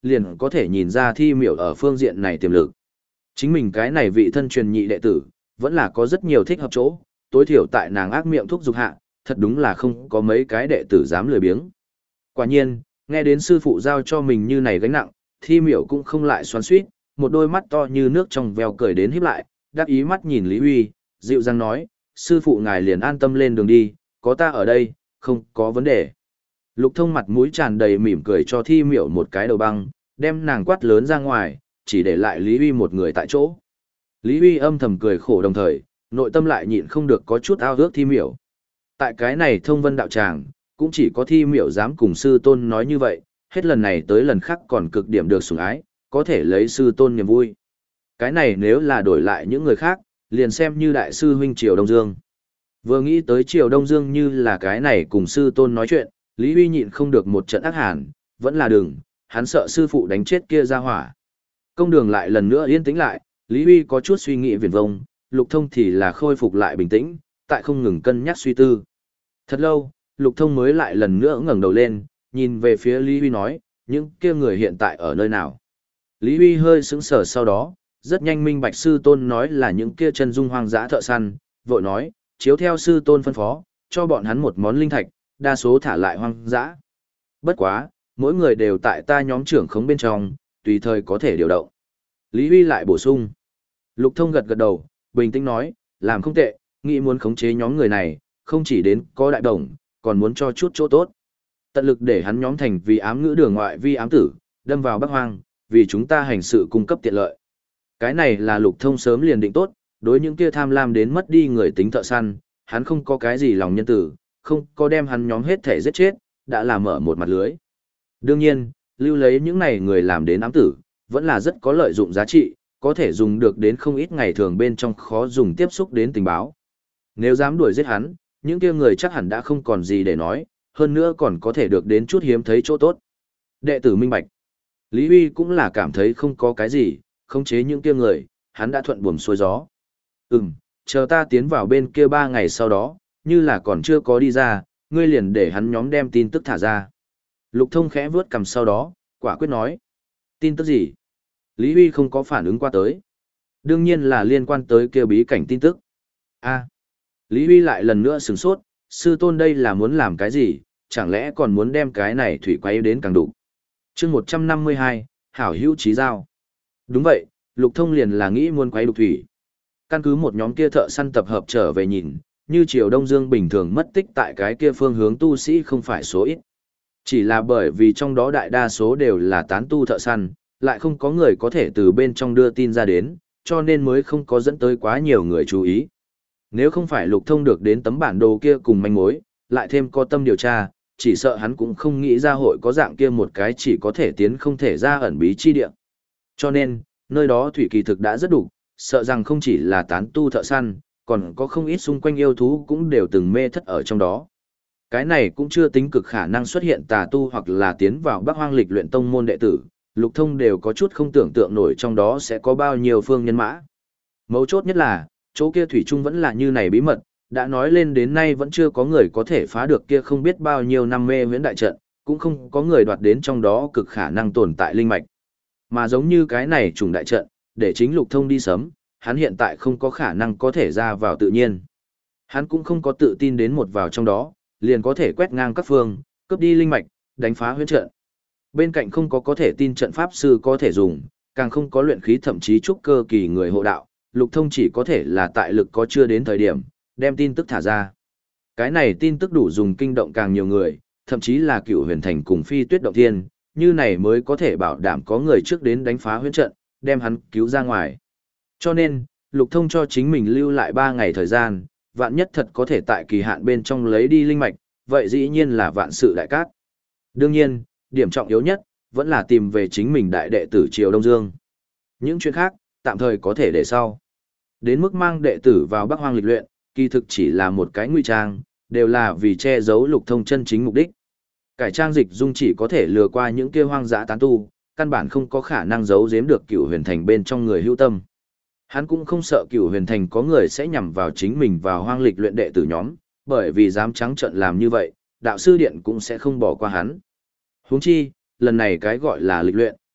liền có thể nhìn ra thi miểu ở phương diện này tiềm lực. Chính mình cái này vị thân truyền nhị đệ tử, vẫn là có rất nhiều thích hợp chỗ, tối thiểu tại nàng ác miệng thúc giục hạ, thật đúng là không có mấy cái đệ tử dám lười biếng. Quả nhiên, nghe đến sư phụ giao cho mình như này gánh nặng, thi miểu cũng không lại xoắn xuýt, một đôi mắt to như nước trong veo cười đến híp lại, đắc ý mắt nhìn Lý Huy, dịu dàng nói, sư phụ ngài liền an tâm lên đường đi, có ta ở đây, không có vấn đề. Lục Thông mặt mũi tràn đầy mỉm cười cho thi miểu một cái đầu băng, đem nàng quát lớn ra ngoài, chỉ để lại Lý Huy một người tại chỗ. Lý Huy âm thầm cười khổ đồng thời, nội tâm lại nhịn không được có chút ao ước thi miểu. Tại cái này thông vân đạo tràng, cũng chỉ có thi miểu dám cùng sư tôn nói như vậy, hết lần này tới lần khác còn cực điểm được sủng ái, có thể lấy sư tôn niềm vui. Cái này nếu là đổi lại những người khác, liền xem như đại sư huynh Triều Đông Dương. Vừa nghĩ tới Triều Đông Dương như là cái này cùng sư tôn nói chuyện, Lý Huy nhịn không được một trận ác hàn, vẫn là đừng, hắn sợ sư phụ đánh chết kia ra hỏa. Công đường lại lần nữa yên tĩnh lại, Lý Huy có chút suy nghĩ viển vông, Lục Thông thì là khôi phục lại bình tĩnh, tại không ngừng cân nhắc suy tư. Thật lâu, Lục Thông mới lại lần nữa ngẩng đầu lên, nhìn về phía Lý Huy nói, những kia người hiện tại ở nơi nào. Lý Huy hơi sững sờ sau đó, rất nhanh minh bạch sư tôn nói là những kia chân dung hoang dã thợ săn, vội nói, chiếu theo sư tôn phân phó, cho bọn hắn một món linh thạch, đa số thả lại hoang dã. Bất quá, mỗi người đều tại ta nhóm trưởng khống bên trong, tùy thời có thể điều động. Lý Huy lại bổ sung. Lục Thông gật gật đầu, bình tĩnh nói, làm không tệ, nghĩ muốn khống chế nhóm người này, không chỉ đến có đại đồng, còn muốn cho chút chỗ tốt. Tận lực để hắn nhóm thành vì ám ngữ đường ngoại vi ám tử, đâm vào Bắc Hoang, vì chúng ta hành sự cung cấp tiện lợi. Cái này là Lục Thông sớm liền định tốt, đối những kia tham lam đến mất đi người tính thợ săn, hắn không có cái gì lòng nhân tử, không có đem hắn nhóm hết thể giết chết, đã là mở một mặt lưới. Đương nhiên, lưu lấy những này người làm đến ám tử, vẫn là rất có lợi dụng giá trị, có thể dùng được đến không ít ngày thường bên trong khó dùng tiếp xúc đến tình báo. Nếu dám đuổi giết hắn, những kia người chắc hẳn đã không còn gì để nói, hơn nữa còn có thể được đến chút hiếm thấy chỗ tốt. Đệ tử minh bạch. Lý Huy cũng là cảm thấy không có cái gì, khống chế những kia người, hắn đã thuận buồm xuôi gió. Ừm, chờ ta tiến vào bên kia ba ngày sau đó, như là còn chưa có đi ra, ngươi liền để hắn nhóm đem tin tức thả ra. Lục Thông khẽ vướt cằm sau đó, quả quyết nói. Tin tức gì? Lý Huy không có phản ứng qua tới. Đương nhiên là liên quan tới kia bí cảnh tin tức. A. Lý Huy lại lần nữa sửng sốt, sư tôn đây là muốn làm cái gì, chẳng lẽ còn muốn đem cái này thủy quay đến càng đủ. chương một trăm năm mươi hai, Hảo hữu trí giao. Đúng vậy, Lục Thông liền là nghĩ muốn quay đục thủy. Căn cứ một nhóm kia thợ săn tập hợp trở về nhìn, như Triều Đông Dương bình thường mất tích tại cái kia phương hướng tu sĩ không phải số ít. Chỉ là bởi vì trong đó đại đa số đều là tán tu thợ săn, lại không có người có thể từ bên trong đưa tin ra đến, cho nên mới không có dẫn tới quá nhiều người chú ý. Nếu không phải Lục Thông được đến tấm bản đồ kia cùng manh mối, lại thêm có tâm điều tra, chỉ sợ hắn cũng không nghĩ ra hội có dạng kia một cái chỉ có thể tiến không thể ra ẩn bí chi địa. Cho nên, nơi đó thủy kỳ thực đã rất đủ, sợ rằng không chỉ là tán tu thợ săn, còn có không ít xung quanh yêu thú cũng đều từng mê thất ở trong đó. Cái này cũng chưa tính cực khả năng xuất hiện tà tu hoặc là tiến vào Bắc Hoang lịch luyện tông môn đệ tử, Lục Thông đều có chút không tưởng tượng nổi trong đó sẽ có bao nhiêu phương nhân mã. Mấu chốt nhất là, chỗ kia thủy chung vẫn là như này bí mật, đã nói lên đến nay vẫn chưa có người có thể phá được kia không biết bao nhiêu năm mê huyễn đại trận, cũng không có người đoạt đến trong đó cực khả năng tồn tại linh mạch. Mà giống như cái này trùng đại trận, để chính Lục Thông đi sớm, hắn hiện tại không có khả năng có thể ra vào tự nhiên. Hắn cũng không có tự tin đến một vào trong đó, liền có thể quét ngang các phương, cướp đi linh mạch, đánh phá huyễn trận. Bên cạnh không có có thể tin trận pháp sư có thể dùng, càng không có luyện khí thậm chí trúc cơ kỳ người hộ đạo, Lục Thông chỉ có thể là tại lực có chưa đến thời điểm, đem tin tức thả ra. Cái này tin tức đủ dùng kinh động càng nhiều người, thậm chí là Cựu Huyền Thành cùng Phi Tuyết Động Thiên, như này mới có thể bảo đảm có người trước đến đánh phá huyễn trận, đem hắn cứu ra ngoài. Cho nên, Lục Thông cho chính mình lưu lại ba ngày thời gian, vạn nhất thật có thể tại kỳ hạn bên trong lấy đi linh mạch, vậy dĩ nhiên là vạn sự đại cát. Đương nhiên, điểm trọng yếu nhất, vẫn là tìm về chính mình đại đệ tử Triều Đông Dương. Những chuyện khác, tạm thời có thể để sau. Đến mức mang đệ tử vào Bắc Hoang lịch luyện, kỳ thực chỉ là một cái ngụy trang, đều là vì che giấu Lục Thông chân chính mục đích. Cải trang dịch dung chỉ có thể lừa qua những kia hoang dã tán tu, căn bản không có khả năng giấu giếm được Cựu Huyền Thành bên trong người hữu tâm. Hắn cũng không sợ Cựu Huyền Thành có người sẽ nhằm vào chính mình vào hoang lịch luyện đệ tử nhóm, bởi vì dám trắng trợn làm như vậy, đạo sư điện cũng sẽ không bỏ qua hắn. Huống chi, lần này cái gọi là lịch luyện,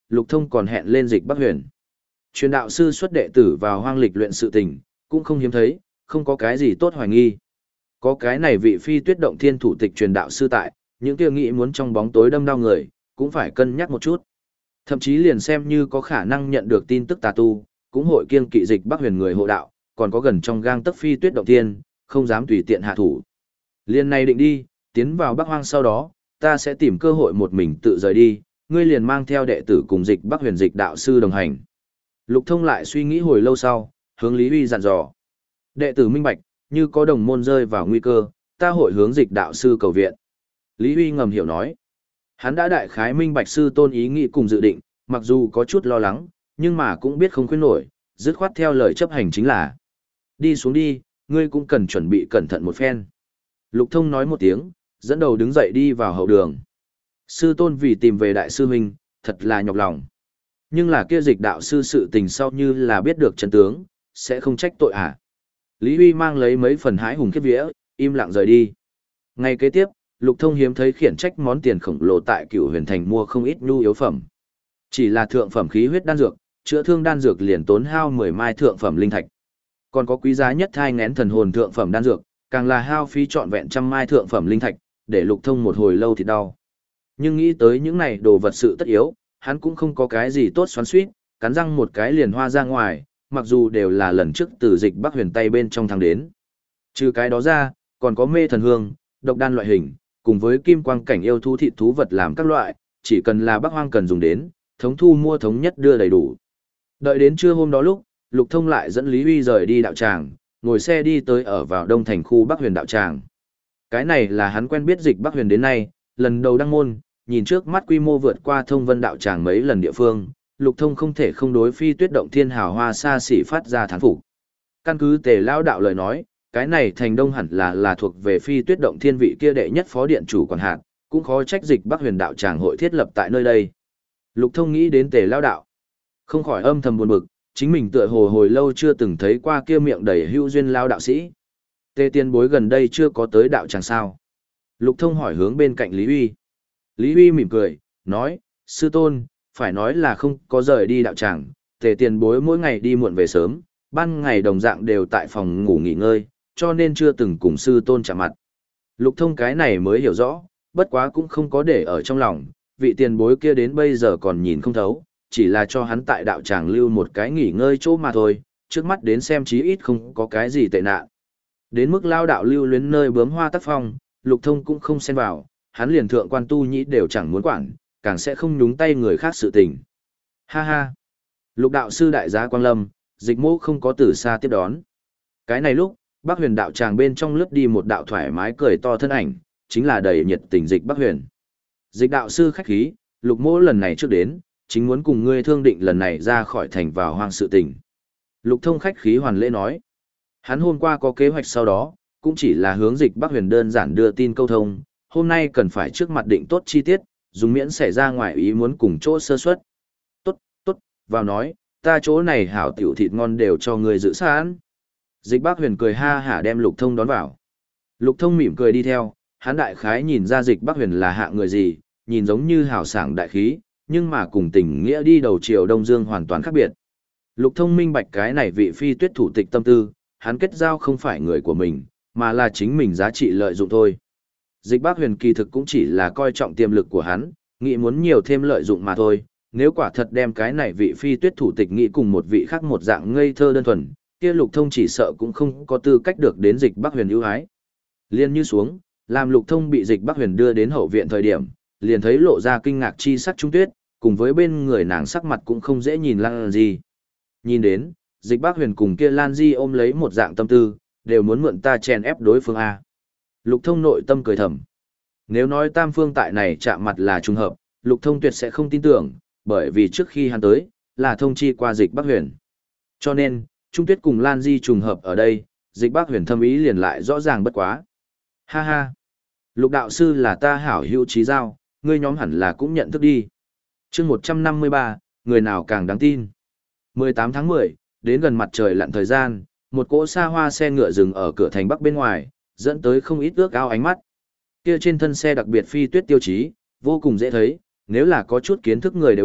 Lục Thông còn hẹn lên Dịch Bắc Huyền. Truyền đạo sư xuất đệ tử vào hoang lịch luyện sự tình, cũng không hiếm thấy, không có cái gì tốt hoài nghi. Có cái này vị phi tuyết động thiên thủ tịch truyền đạo sư tại, những kia nghĩ muốn trong bóng tối đâm đau người, cũng phải cân nhắc một chút. Thậm chí liền xem như có khả năng nhận được tin tức tà tu, cũng hội kiêng kỵ Dịch Bắc Huyền người hộ đạo, còn có gần trong gang tấc phi tuyết động thiên, không dám tùy tiện hạ thủ. Liên này định đi, tiến vào Bắc Hoang sau đó, ta sẽ tìm cơ hội một mình tự rời đi, ngươi liền mang theo đệ tử cùng Dịch Bắc Huyền Dịch đạo sư đồng hành. Lục Thông lại suy nghĩ hồi lâu sau, hướng Lý Huy dặn dò. Đệ tử minh bạch, như có đồng môn rơi vào nguy cơ, ta hội hướng Dịch đạo sư cầu viện. Lý Huy ngầm hiểu nói. Hắn đã đại khái minh bạch sư tôn ý nghĩ cùng dự định, mặc dù có chút lo lắng, nhưng mà cũng biết không khuyên nổi, dứt khoát theo lời chấp hành chính là. Đi xuống đi, ngươi cũng cần chuẩn bị cẩn thận một phen. Lục Thông nói một tiếng, dẫn đầu đứng dậy đi vào hậu đường. Sư tôn vì tìm về đại sư huynh, thật là nhọc lòng. Nhưng là kia Dịch đạo sư sự tình sau như là biết được chân tướng, sẽ không trách tội à. Lý Huy mang lấy mấy phần hái hùng khiếp vía, im lặng rời đi. Ngày kế tiếp, Lục Thông hiếm thấy khiển trách món tiền khổng lồ tại Cửu Huyền Thành mua không ít nhu yếu phẩm. Chỉ là thượng phẩm khí huyết đan dược, chữa thương đan dược liền tốn hao mười mai thượng phẩm linh thạch. Còn có quý giá nhất thai ngén thần hồn thượng phẩm đan dược, càng là hao phí trọn vẹn trăm mai thượng phẩm linh thạch, để Lục Thông một hồi lâu thì đau. Nhưng nghĩ tới những này đồ vật sự tất yếu, hắn cũng không có cái gì tốt xoắn xuýt, cắn răng một cái liền hoa ra ngoài, mặc dù đều là lần trước từ Dịch Bắc Huyền tay bên trong thang đến. Trừ cái đó ra, còn có mê thần hương, độc đan loại hình, cùng với kim quang cảnh yêu thú thịt thú vật làm các loại, chỉ cần là Bắc Hoang cần dùng đến, thống thu mua thống nhất đưa đầy đủ. Đợi đến trưa hôm đó lúc, Lục Thông lại dẫn Lý Huy rời đi đạo tràng, ngồi xe đi tới ở vào đông thành khu Bắc Huyền đạo tràng. Cái này là hắn quen biết Dịch Bắc Huyền đến nay, lần đầu đăng môn, nhìn trước mắt quy mô vượt qua thông vân đạo tràng mấy lần địa phương, Lục Thông không thể không đối phi tuyết động thiên hào hoa xa xỉ phát ra thán phục. Căn cứ Tề Lao đạo lời nói, cái này thành đông hẳn là là thuộc về phi tuyết động thiên vị kia đệ nhất phó điện chủ quản hạt, cũng khó trách Dịch Bắc Huyền đạo tràng hội thiết lập tại nơi đây. Lục Thông nghĩ đến Tề Lao đạo, không khỏi âm thầm buồn bực, chính mình tựa hồ hồi lâu chưa từng thấy qua kia miệng đầy hữu duyên lao đạo sĩ. Tề Tiên Bối gần đây chưa có tới đạo tràng sao? Lục Thông hỏi hướng bên cạnh Lý Huy. Lý Huy mỉm cười, nói, sư tôn, phải nói là không có rời đi đạo tràng, Tề Tiền Bối mỗi ngày đi muộn về sớm, ban ngày đồng dạng đều tại phòng ngủ nghỉ ngơi, cho nên chưa từng cùng sư tôn chạm mặt. Lục Thông cái này mới hiểu rõ, bất quá cũng không có để ở trong lòng, vị tiền bối kia đến bây giờ còn nhìn không thấu, chỉ là cho hắn tại đạo tràng lưu một cái nghỉ ngơi chỗ mà thôi, trước mắt đến xem chí ít không có cái gì tệ nạn. Đến mức lao đạo lưu luyến nơi bướm hoa tác phong, Lục Thông cũng không xen vào, hắn liền thượng quan tu nhĩ đều chẳng muốn quản, càng sẽ không nhúng tay người khác sự tình. Ha ha! Lục đạo sư đại giá Quang Lâm, Dịch Mô không có từ xa tiếp đón. Cái này lúc, Bắc Huyền đạo tràng bên trong lướt đi một đạo thoải mái cười to thân ảnh, chính là đầy nhiệt tình Dịch Bắc Huyền. Dịch đạo sư khách khí, Lục Mô lần này trước đến, chính muốn cùng ngươi thương định lần này ra khỏi thành vào hoang sự tình. Lục Thông khách khí hoàn lễ nói. Hắn hôm qua có kế hoạch sau đó, cũng chỉ là hướng Dịch Bắc Huyền đơn giản đưa tin câu thông, hôm nay cần phải trước mặt định tốt chi tiết, dùng miễn xảy ra ngoài ý muốn cùng chỗ sơ suất. Tốt, tốt, vào nói, ta chỗ này hảo tiểu thịt ngon đều cho người giữ sẵn. Dịch Bắc Huyền cười ha hả đem Lục Thông đón vào. Lục Thông mỉm cười đi theo, hắn đại khái nhìn ra Dịch Bắc Huyền là hạ người gì, nhìn giống như hào sảng đại khí, nhưng mà cùng tình nghĩa đi đầu triều Đông Dương hoàn toàn khác biệt. Lục Thông minh bạch cái này vị phi tuyết thủ tịch tâm tư, hắn kết giao không phải người của mình, mà là chính mình giá trị lợi dụng thôi. Dịch Bắc Huyền kỳ thực cũng chỉ là coi trọng tiềm lực của hắn, nghĩ muốn nhiều thêm lợi dụng mà thôi. Nếu quả thật đem cái này vị phi tuyết thủ tịch nghĩ cùng một vị khác một dạng ngây thơ đơn thuần, kia Lục Thông chỉ sợ cũng không có tư cách được đến Dịch Bắc Huyền ưu ái. Liên như xuống, làm Lục Thông bị Dịch Bắc Huyền đưa đến hậu viện thời điểm, liền thấy lộ ra kinh ngạc chi sắc Trung Tuyết, cùng với bên người nàng sắc mặt cũng không dễ nhìn Lan Di. Nhìn đến, Dịch Bắc Huyền cùng kia Lan Di ôm lấy một dạng tâm tư, đều muốn mượn ta chèn ép đối phương A. Lục Thông nội tâm cười thầm. Nếu nói tam phương tại này chạm mặt là trùng hợp, Lục Thông tuyệt sẽ không tin tưởng, bởi vì trước khi hắn tới, là thông chi qua Dịch Bắc Huyền. Cho nên, Trung Tuyết cùng Lan Di trùng hợp ở đây, Dịch Bắc Huyền thâm ý liền lại rõ ràng bất quá. Ha ha! Lục đạo sư là ta hảo hữu trí giao, ngươi nhóm hẳn là cũng nhận thức đi. Chương một trăm năm mươi ba, người nào càng đáng tin. mười tám tháng mười, đến gần mặt trời lặn thời gian, một cỗ xa hoa xe ngựa dừng ở cửa thành Bắc bên ngoài, dẫn tới không ít ước ao ánh mắt. Kia trên thân xe đặc biệt phi tuyết tiêu chí, vô cùng dễ thấy, nếu là có chút kiến thức người đều biết,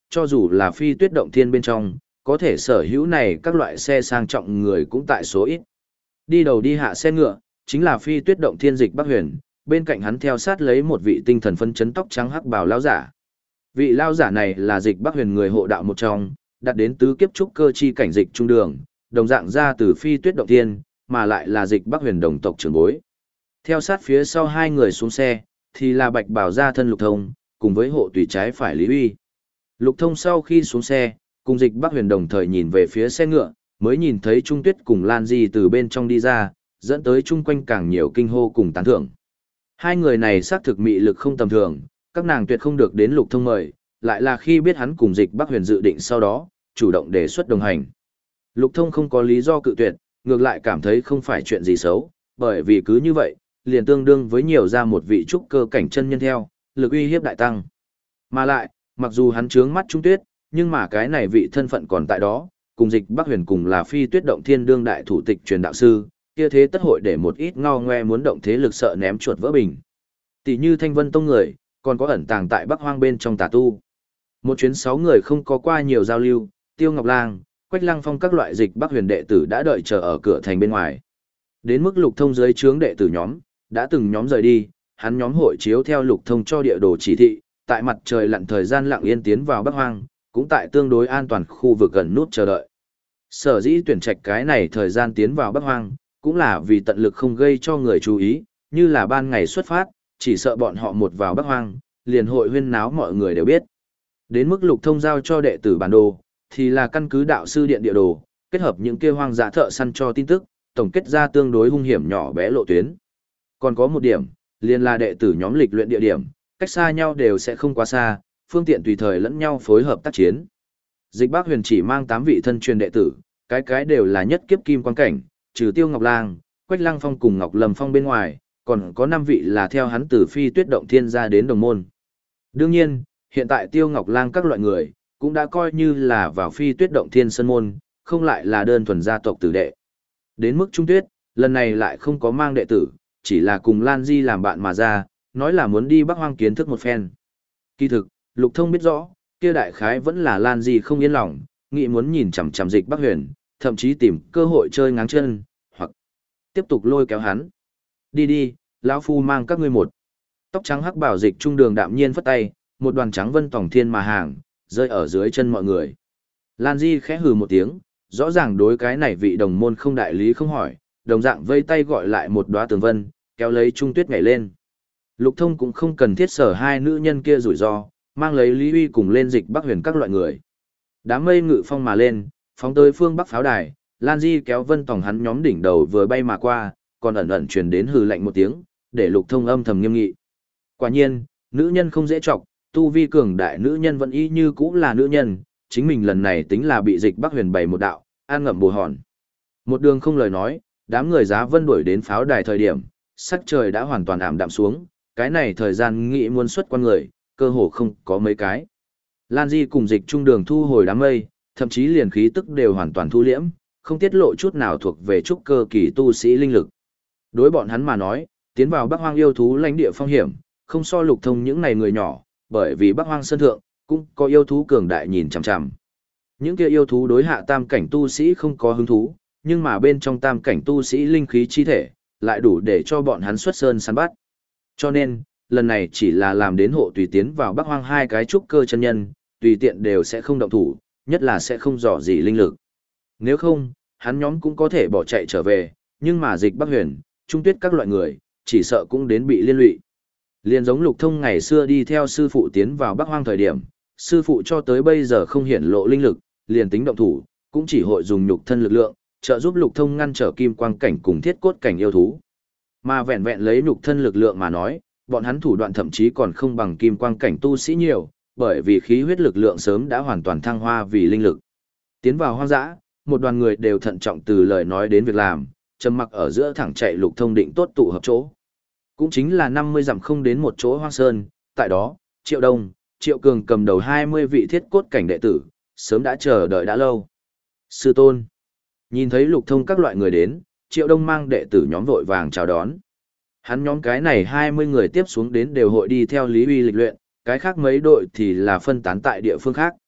cho dù là phi tuyết động thiên bên trong, có thể sở hữu này các loại xe sang trọng người cũng tại số ít. Đi đầu đi hạ xe ngựa, chính là phi tuyết động thiên Dịch Bắc Huyền, bên cạnh hắn theo sát lấy một vị tinh thần phấn chấn tóc trắng hắc bào lão giả. Vị lão giả này là Dịch Bắc Huyền người hộ đạo một trong, đạt đến tứ kiếp trúc cơ chi cảnh dịch trung đường, đồng dạng ra từ phi tuyết động thiên, mà lại là Dịch Bắc Huyền đồng tộc trưởng bối. Theo sát phía sau hai người xuống xe, thì là bạch bào gia thân Lục Thông, cùng với hộ tùy trái phải Lý Uy. Lục Thông sau khi xuống xe, cùng Dịch Bắc Huyền đồng thời nhìn về phía xe ngựa, mới nhìn thấy Trung Tuyết cùng Lan Di từ bên trong đi ra, dẫn tới chung quanh càng nhiều kinh hô cùng tán thưởng. Hai người này xác thực mị lực không tầm thường, các nàng tuyệt không được đến Lục Thông mời, lại là khi biết hắn cùng Dịch Bắc Huyền dự định sau đó, chủ động đề xuất đồng hành. Lục Thông không có lý do cự tuyệt, ngược lại cảm thấy không phải chuyện gì xấu, bởi vì cứ như vậy, liền tương đương với nhiều ra một vị trúc cơ cảnh chân nhân theo, lực uy hiếp đại tăng. Mà lại, mặc dù hắn trướng mắt Trung Tuyết, nhưng mà cái này vị thân phận còn tại đó, cùng Dịch Bắc Huyền cùng là phi tuyết động thiên đương đại thủ tịch truyền đạo sư, kia thế tất hội để một ít ngao ngoe muốn động thế lực sợ ném chuột vỡ bình. Tỷ như Thanh Vân Tông người, còn có ẩn tàng tại Bắc Hoang bên trong tà tu. Một chuyến sáu người không có qua nhiều giao lưu, Tiêu Ngọc Lang, Quách Lăng Phong các loại Dịch Bắc Huyền đệ tử đã đợi chờ ở cửa thành bên ngoài. Đến mức Lục Thông dưới trướng đệ tử nhóm, đã từng nhóm rời đi, hắn nhóm hội chiếu theo Lục Thông cho địa đồ chỉ thị, tại mặt trời lặn thời gian lặng yên tiến vào Bắc Hoang, cũng tại tương đối an toàn khu vực gần nút chờ đợi. Sở dĩ tuyển trạch cái này thời gian tiến vào Bắc Hoang, cũng là vì tận lực không gây cho người chú ý, như là ban ngày xuất phát, chỉ sợ bọn họ một vào Bắc Hoang, liền hội huyên náo mọi người đều biết. Đến mức Lục Thông giao cho đệ tử bản đồ, thì là căn cứ đạo sư điện địa đồ, kết hợp những kia hoang dã thợ săn cho tin tức, tổng kết ra tương đối hung hiểm nhỏ bé lộ tuyến. Còn có một điểm, liền là đệ tử nhóm lịch luyện địa điểm, cách xa nhau đều sẽ không quá xa, phương tiện tùy thời lẫn nhau phối hợp tác chiến. Dịch Bắc Huyền chỉ mang tám vị thân truyền đệ tử, cái cái đều là nhất kiếp kim quan cảnh, trừ Tiêu Ngọc Lang, Quách Lăng Phong cùng Ngọc Lâm Phong bên ngoài, còn có năm vị là theo hắn từ phi tuyết động thiên ra đến đồng môn. Đương nhiên, hiện tại Tiêu Ngọc Lang các loại người, cũng đã coi như là vào phi tuyết động thiên sân môn, không lại là đơn thuần gia tộc tử đệ. Đến mức Trung Tuyết, lần này lại không có mang đệ tử, chỉ là cùng Lan Di làm bạn mà ra, nói là muốn đi Bắc Hoang kiến thức một phen. Kỳ thực, Lục Thông biết rõ, kia đại khái vẫn là Lan Di không yên lòng, nghĩ muốn nhìn chằm chằm Dịch Bắc Huyền, thậm chí tìm cơ hội chơi ngáng chân, hoặc tiếp tục lôi kéo hắn. Đi đi, lão phu mang các ngươi một. Tóc trắng hắc bảo Dịch trung đường đạm nhiên phất tay, một đoàn trắng vân tòng thiên mà hàng, rơi ở dưới chân mọi người. Lan Di khẽ hừ một tiếng, rõ ràng đối cái này vị đồng môn không đại lý không hỏi, đồng dạng vây tay gọi lại một đóa tường vân, kéo lấy Trung Tuyết nhảy lên. Lục Thông cũng không cần thiết sở hai nữ nhân kia rủi ro, mang lấy Lý Uy cùng lên Dịch Bắc Huyền các loại người. Đám mây ngự phong mà lên, phóng tới phương Bắc pháo đài, Lan Di kéo Vân Tòng hắn nhóm đỉnh đầu vừa bay mà qua, còn ẩn ẩn truyền đến hừ lạnh một tiếng, để Lục Thông âm thầm nghiêm nghị. Quả nhiên, nữ nhân không dễ chọc, tu vi cường đại nữ nhân vẫn y như cũ là nữ nhân, chính mình lần này tính là bị Dịch Bắc Huyền bày một đạo, an ngậm bồ hòn. Một đường không lời nói, đám người Giá Vân đuổi đến pháo đài thời điểm, sắc trời đã hoàn toàn ảm đạm xuống, cái này thời gian nghị muốn xuất quan người, cơ hồ không có mấy cái. Lan Di cùng Dịch trung đường thu hồi đám mây, thậm chí liền khí tức đều hoàn toàn thu liễm, không tiết lộ chút nào thuộc về trúc cơ kỳ tu sĩ linh lực. Đối bọn hắn mà nói, tiến vào Bắc Hoang yêu thú lãnh địa phong hiểm, không so Lục Thông những này người nhỏ, bởi vì Bắc Hoang sơn thượng cũng có yêu thú cường đại nhìn chằm chằm. Những kia yêu thú đối hạ tam cảnh tu sĩ không có hứng thú, nhưng mà bên trong tam cảnh tu sĩ linh khí chi thể, lại đủ để cho bọn hắn xuất sơn săn bắt. Cho nên, lần này chỉ là làm đến hộ tùy tiến vào Bắc Hoang hai cái trúc cơ chân nhân, tùy tiện đều sẽ không động thủ, nhất là sẽ không dò gì linh lực. Nếu không, hắn nhóm cũng có thể bỏ chạy trở về, nhưng mà Dịch Bắc Huyền, Trung Tuyết các loại người, chỉ sợ cũng đến bị liên lụy. Liên giống Lục Thông ngày xưa đi theo sư phụ tiến vào Bắc Hoang thời điểm, sư phụ cho tới bây giờ không hiển lộ linh lực, liền tính động thủ, cũng chỉ hội dùng nhục thân lực lượng, trợ giúp Lục Thông ngăn trở kim quang cảnh cùng thiết cốt cảnh yêu thú. Mà vẹn vẹn lấy nhục thân lực lượng mà nói, bọn hắn thủ đoạn thậm chí còn không bằng kim quang cảnh tu sĩ nhiều, bởi vì khí huyết lực lượng sớm đã hoàn toàn thăng hoa vì linh lực. Tiến vào hoang dã, một đoàn người đều thận trọng từ lời nói đến việc làm, trầm mặc ở giữa thẳng chạy Lục Thông định tốt tụ hợp chỗ. Cũng chính là năm mươi dặm không đến một chỗ hoang sơn, tại đó, Triệu Đông, Triệu Cường cầm đầu hai mươi vị thiết cốt cảnh đệ tử, sớm đã chờ đợi đã lâu. Sư tôn. Nhìn thấy Lục Thông các loại người đến, Triệu Đông mang đệ tử nhóm vội vàng chào đón. Hắn nhóm cái này hai mươi người tiếp xuống đến đều hội đi theo Lý Uy lịch luyện, cái khác mấy đội thì là phân tán tại địa phương khác.